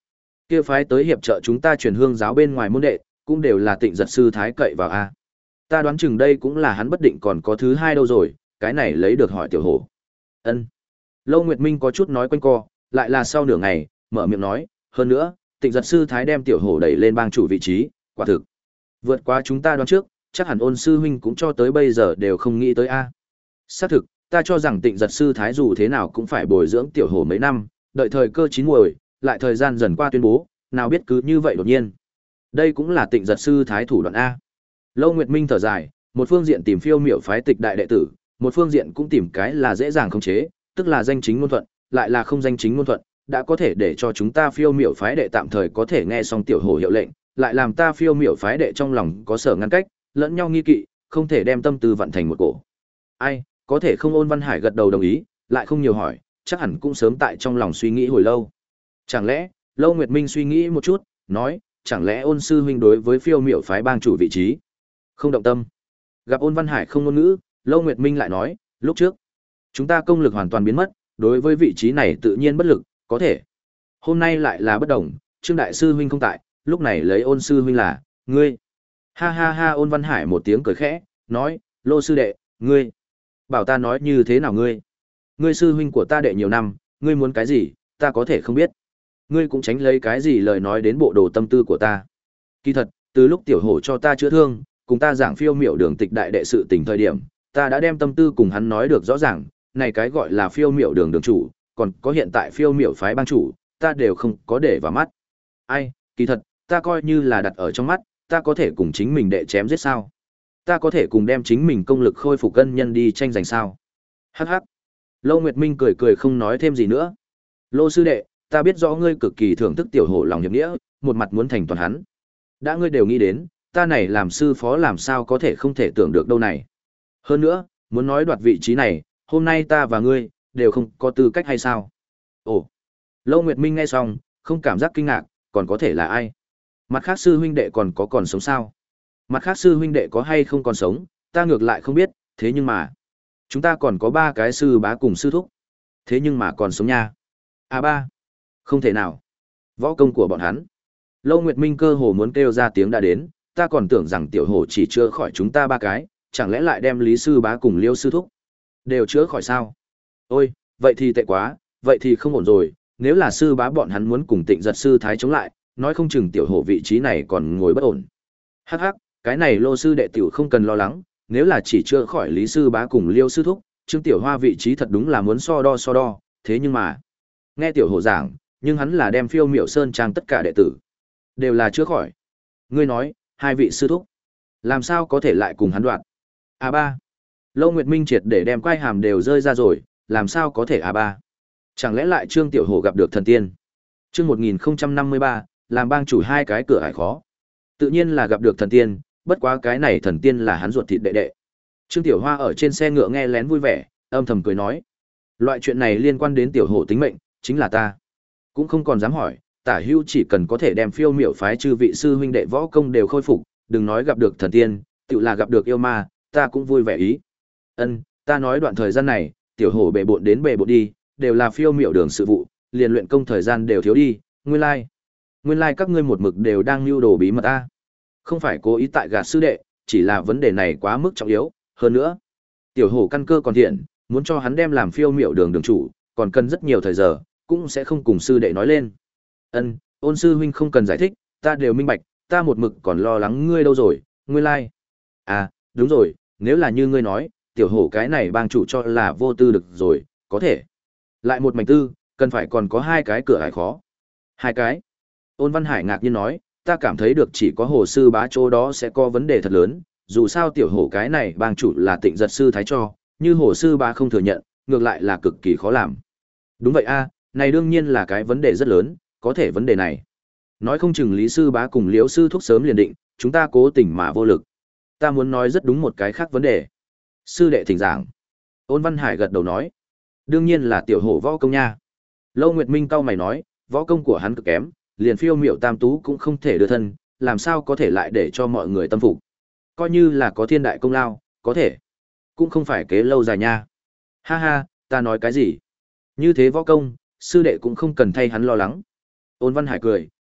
Kia phái tới hiệp trợ chúng ta truyền hương giáo bên ngoài môn đệ, cũng đều là Tịnh Giật sư thái cậy vào a. Ta đoán chừng đây cũng là hắn bất định còn có thứ hai đâu rồi, cái này lấy được hỏi tiểu hổ. Ân. Lâu Nguyệt Minh có chút nói quanh co, lại là sau nửa ngày, mở miệng nói, hơn nữa, Tịnh Giật sư thái đem tiểu hổ đẩy lên bang chủ vị trí, quả thực vượt qua chúng ta đoán trước, chắc hẳn Ôn sư huynh cũng cho tới bây giờ đều không nghĩ tới a. Xác thực, ta cho rằng Tịnh Giật sư thái dù thế nào cũng phải bồi dưỡng tiểu hổ mấy năm, đợi thời cơ chín muồi, lại thời gian dần qua tuyên bố, nào biết cứ như vậy đột nhiên. Đây cũng là Tịnh Giật sư thái thủ đoạn a. Lâu Nguyệt Minh thở dài, một phương diện tìm phiêu miểu phái tịch đại đệ tử, một phương diện cũng tìm cái là dễ dàng khống chế, tức là danh chính ngôn thuận, lại là không danh chính ngôn thuận, đã có thể để cho chúng ta phiêu miểu phái đệ tạm thời có thể nghe xong tiểu hổ hiệu lệnh, lại làm ta phiêu miểu phái đệ trong lòng có sở ngăn cách, lẫn nhau nghi kỵ, không thể đem tâm tư vận thành một cổ. Ai, có thể không? Ôn Văn Hải gật đầu đồng ý, lại không nhiều hỏi, chắc hẳn cũng sớm tại trong lòng suy nghĩ hồi lâu. Chẳng lẽ, Lâu Nguyệt Minh suy nghĩ một chút, nói, chẳng lẽ Ôn sư huynh đối với phiêu miểu phái bang chủ vị trí không động tâm? Gặp Ôn Văn Hải không ngôn ngữ, Lâu Nguyệt Minh lại nói, lúc trước chúng ta công lực hoàn toàn biến mất, đối với vị trí này tự nhiên bất lực, có thể hôm nay lại là bất đồng, Trương đại sư huynh không tại, lúc này lấy Ôn sư huynh là ngươi. Ha ha ha. Ôn Văn Hải một tiếng cười khẽ, nói, Lô sư đệ, ngươi bảo ta nói như thế nào? Ngươi ngươi sư huynh của ta đệ nhiều năm, ngươi muốn cái gì, ta có thể không biết. Ngươi cũng tránh lấy cái gì lời nói đến bộ đồ tâm tư của ta. Kỳ thật, từ lúc tiểu hổ cho ta chữa thương, cùng ta giảng phiêu miểu đường tịch đại đệ sự tình thời điểm, ta đã đem tâm tư cùng hắn nói được rõ ràng, này cái gọi là phiêu miểu đường đường chủ, còn có hiện tại phiêu miểu phái bang chủ, ta đều không có để vào mắt. Ai, kỳ thật, ta coi như là đặt ở trong mắt, ta có thể cùng chính mình đệ chém giết sao? Ta có thể cùng đem chính mình công lực khôi phục cân nhân đi tranh giành sao? Hắc hắc. Lâu Nguyệt Minh cười cười không nói thêm gì nữa. Lô sư đệ, ta biết rõ ngươi cực kỳ thưởng thức tiểu hổ lòng hiệp nghĩa, một mặt muốn thành toàn hắn. Đã ngươi đều nghĩ đến, ta này làm sư phó làm sao có thể không thể tưởng được đâu này. Hơn nữa, muốn nói đoạt vị trí này, hôm nay ta và ngươi đều không có tư cách hay sao? Ồ. Lâu Nguyệt Minh nghe xong, không cảm giác kinh ngạc, còn có thể là ai? Mặt khác sư huynh đệ còn có còn sống sao? Mặt khác sư huynh đệ có hay không còn sống, ta ngược lại không biết, thế nhưng mà chúng ta còn có ba cái sư bá cùng sư thúc. Thế nhưng mà còn sống nha. À ba. Không thể nào. Võ công của bọn hắn. Lâu Nguyệt Minh cơ hồ muốn kêu ra tiếng đã đến, ta còn tưởng rằng tiểu hổ chỉ chữa khỏi chúng ta ba cái, chẳng lẽ lại đem Lý sư bá cùng Liêu sư thúc đều chữa khỏi sao? Ôi, vậy thì tệ quá, vậy thì không ổn rồi, nếu là sư bá bọn hắn muốn cùng Tịnh Giật sư thái chống lại, nói không chừng tiểu hổ vị trí này còn ngồi bất ổn. Hắc hắc, cái này Lô sư đệ tiểu không cần lo lắng, nếu là chỉ chữa khỏi Lý sư bá cùng Liêu sư thúc, Trương tiểu Hoa vị trí thật đúng là muốn so đo so đo, thế nhưng mà nghe tiểu hổ giảng, nhưng hắn là đem phiêu miểu sơn trang tất cả đệ tử đều là chữa khỏi. Ngươi nói, hai vị sư thúc làm sao có thể lại cùng hắn đoạt? À ba. Lâu Nguyệt Minh triệt để đem quai hàm đều rơi ra rồi, làm sao có thể à ba? Chẳng lẽ lại Trương tiểu hổ gặp được thần tiên? Chương một nghìn năm mươi ba, làm bang chủ hai cái cửa ải khó. Tự nhiên là gặp được thần tiên, bất quá cái này thần tiên là hắn ruột thịt đệ đệ. Trương tiểu Hoa ở trên xe ngựa nghe lén vui vẻ, âm thầm cười nói, loại chuyện này liên quan đến tiểu hổ tính mệnh, chính là ta cũng không còn dám hỏi. Tả Hữu chỉ cần có thể đem phiêu miểu phái chư vị sư huynh đệ võ công đều khôi phục, đừng nói gặp được thần tiên, tự là gặp được yêu ma, ta cũng vui vẻ ý. Ân, ta nói đoạn thời gian này, tiểu hổ bệ bộn đến bệ bộn đi, đều là phiêu miểu đường sự vụ, liền luyện công thời gian đều thiếu đi, nguyên lai. Like. Nguyên lai like các ngươi một mực đều đang lưu đồ bí mật a. Không phải cố ý tại gạt sư đệ, chỉ là vấn đề này quá mức trọng yếu, hơn nữa, tiểu hổ căn cơ còn thiện, muốn cho hắn đem làm phiêu miểu đường đường chủ, còn cần rất nhiều thời giờ, cũng sẽ không cùng sư đệ nói lên. Ân, Ôn sư huynh không cần giải thích, ta đều minh bạch, ta một mực còn lo lắng ngươi đâu rồi, nguyên lai. Like. À, đúng rồi, nếu là như ngươi nói, tiểu hổ cái này bang chủ cho là vô tư được rồi, có thể. Lại một mảnh tư, cần phải còn có hai cái cửa ải khó. Hai cái. Ôn Văn Hải ngạc nhiên nói, ta cảm thấy được chỉ có hồ sư bá chỗ đó sẽ có vấn đề thật lớn, dù sao tiểu hổ cái này bang chủ là Tịnh Giật sư thái cho, như hồ sư bá không thừa nhận, ngược lại là cực kỳ khó làm. Đúng vậy a, này đương nhiên là cái vấn đề rất lớn, có thể vấn đề này nói không chừng Lý sư bá cùng Liễu sư thúc sớm liền định, chúng ta cố tình mà vô lực. Ta muốn nói rất đúng một cái khác vấn đề. Sư đệ thỉnh giảng. Ôn Văn Hải gật đầu nói, đương nhiên là tiểu hổ võ công nha. Lâu Nguyệt Minh cau mày nói, võ công của hắn cực kém, liền phiêu miểu tam tú cũng không thể đưa thân, làm sao có thể lại để cho mọi người tâm phục. Coi như là có thiên đại công lao, có thể cũng không phải kế lâu dài nha. Ha ha, ta nói cái gì? Như thế võ công, sư đệ cũng không cần thay hắn lo lắng. Ôn Văn Hải cười,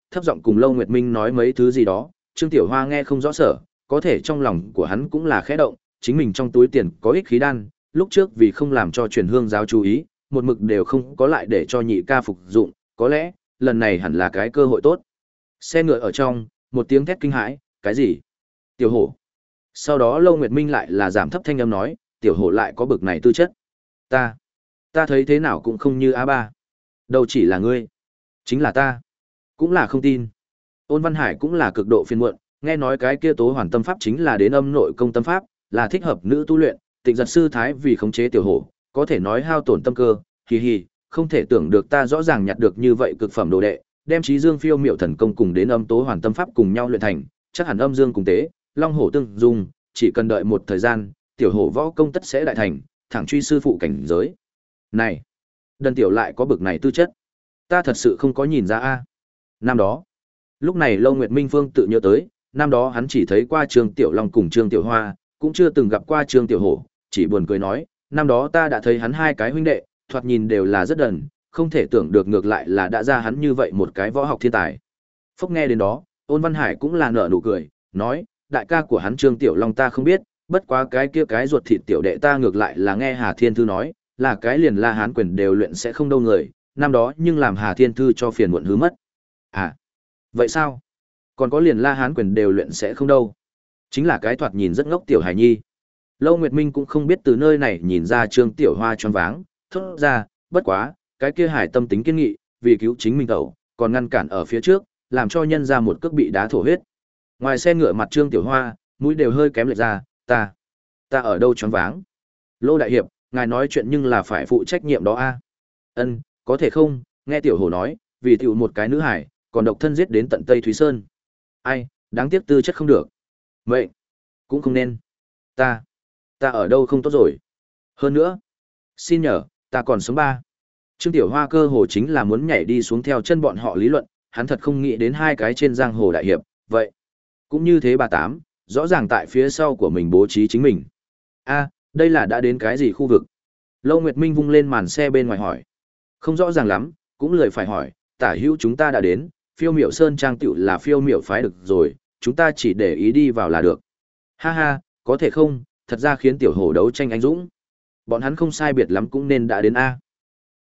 thấp giọng cùng Lâu Nguyệt Minh nói mấy thứ gì đó, Trương Tiểu Hoa nghe không rõ sở, có thể trong lòng của hắn cũng là khẽ động, chính mình trong túi tiền có ích khí đan, lúc trước vì không làm cho truyền hương giáo chú ý, một mực đều không có lại để cho nhị ca phục dụng, có lẽ, lần này hẳn là cái cơ hội tốt. Xe ngựa ở trong, một tiếng thét kinh hãi, cái gì? Tiểu hổ. Sau đó Lâu Nguyệt Minh lại là giảm thấp thanh âm nói, tiểu hổ lại có bực này tư chất. Ta, ta thấy thế nào cũng không như a ba. Đâu chỉ là ngươi, chính là ta. Cũng là không tin. Ôn Văn Hải cũng là cực độ phiền muộn, nghe nói cái kia tố hoàn tâm pháp chính là đến âm nội công tâm pháp, là thích hợp nữ tu luyện, Tịnh Giật sư thái vì khống chế tiểu hổ, có thể nói hao tổn tâm cơ, hì hì, không thể tưởng được ta rõ ràng nhặt được như vậy cực phẩm đồ đệ, đem Chí Dương Phiêu Miểu thần công cùng đến âm tố hoàn tâm pháp cùng nhau luyện thành, chắc hẳn âm dương cùng tế, long hổ tương dung, chỉ cần đợi một thời gian, tiểu hổ võ công tất sẽ đại thành, thẳng truy sư phụ cảnh giới. Này, Đần tiểu lại có bực này tư chất, ta thật sự không có nhìn ra a. Năm đó, lúc này Lâu Nguyệt Minh Phương tự nhớ tới, năm đó hắn chỉ thấy qua Trương Tiểu Long cùng Trương Tiểu Hoa, cũng chưa từng gặp qua Trương Tiểu Hổ, chỉ buồn cười nói, năm đó ta đã thấy hắn hai cái huynh đệ, thoạt nhìn đều là rất đần, không thể tưởng được ngược lại là đã ra hắn như vậy một cái võ học thiên tài. Phúc nghe đến đó, Ôn Văn Hải cũng là nở nụ cười, nói, đại ca của hắn Trương Tiểu Long ta không biết, bất quá cái kia cái ruột thịt tiểu đệ ta ngược lại là nghe Hà Thiên Thư nói, là cái liền La Hán quyền đều luyện sẽ không đâu người, năm đó nhưng làm Hà Thiên Thư cho phiền muộn hứ mất. À, vậy sao? Còn có liền La Hán quyền đều luyện sẽ không đâu. Chính là cái thoạt nhìn rất ngốc tiểu hài nhi. Lâu Nguyệt Minh cũng không biết từ nơi này nhìn ra Trương Tiểu Hoa choáng váng, thốt ra, bất quá, cái kia hải tâm tính kiên nghị, vì cứu chính mình tẩu, còn ngăn cản ở phía trước, làm cho nhân ra một cước bị đá thổ huyết. Ngoài xe ngựa mặt Trương Tiểu Hoa, mũi đều hơi kém lệch ra, ta, ta ở đâu choáng váng? Lô đại hiệp, ngài nói chuyện nhưng là phải phụ trách nhiệm đó a. Ân, có thể không? Nghe Tiểu Hổ nói, vì tiểu một cái nữ hải, còn độc thân giết đến tận Tây Thúy Sơn. Ai, đáng tiếc tư chất không được. Vậy, cũng không nên. Ta, ta ở đâu không tốt rồi. Hơn nữa, xin nhờ, ta còn sống ba. Trương Tiểu Hoa cơ hồ chính là muốn nhảy đi xuống theo chân bọn họ lý luận, hắn thật không nghĩ đến hai cái trên giang hồ đại hiệp, vậy. Cũng như thế bà tám, rõ ràng tại phía sau của mình bố trí chính mình. A, đây là đã đến cái gì khu vực? Lâu Nguyệt Minh vung lên màn xe bên ngoài hỏi. Không rõ ràng lắm, cũng lười phải hỏi, tả hữu chúng ta đã đến, Phiêu Miểu Sơn trang tiểu là Phiêu Miểu phái được rồi, chúng ta chỉ để ý đi vào là được. Ha ha, có thể không, thật ra khiến tiểu hổ đấu tranh anh dũng. Bọn hắn không sai biệt lắm cũng nên đã đến A.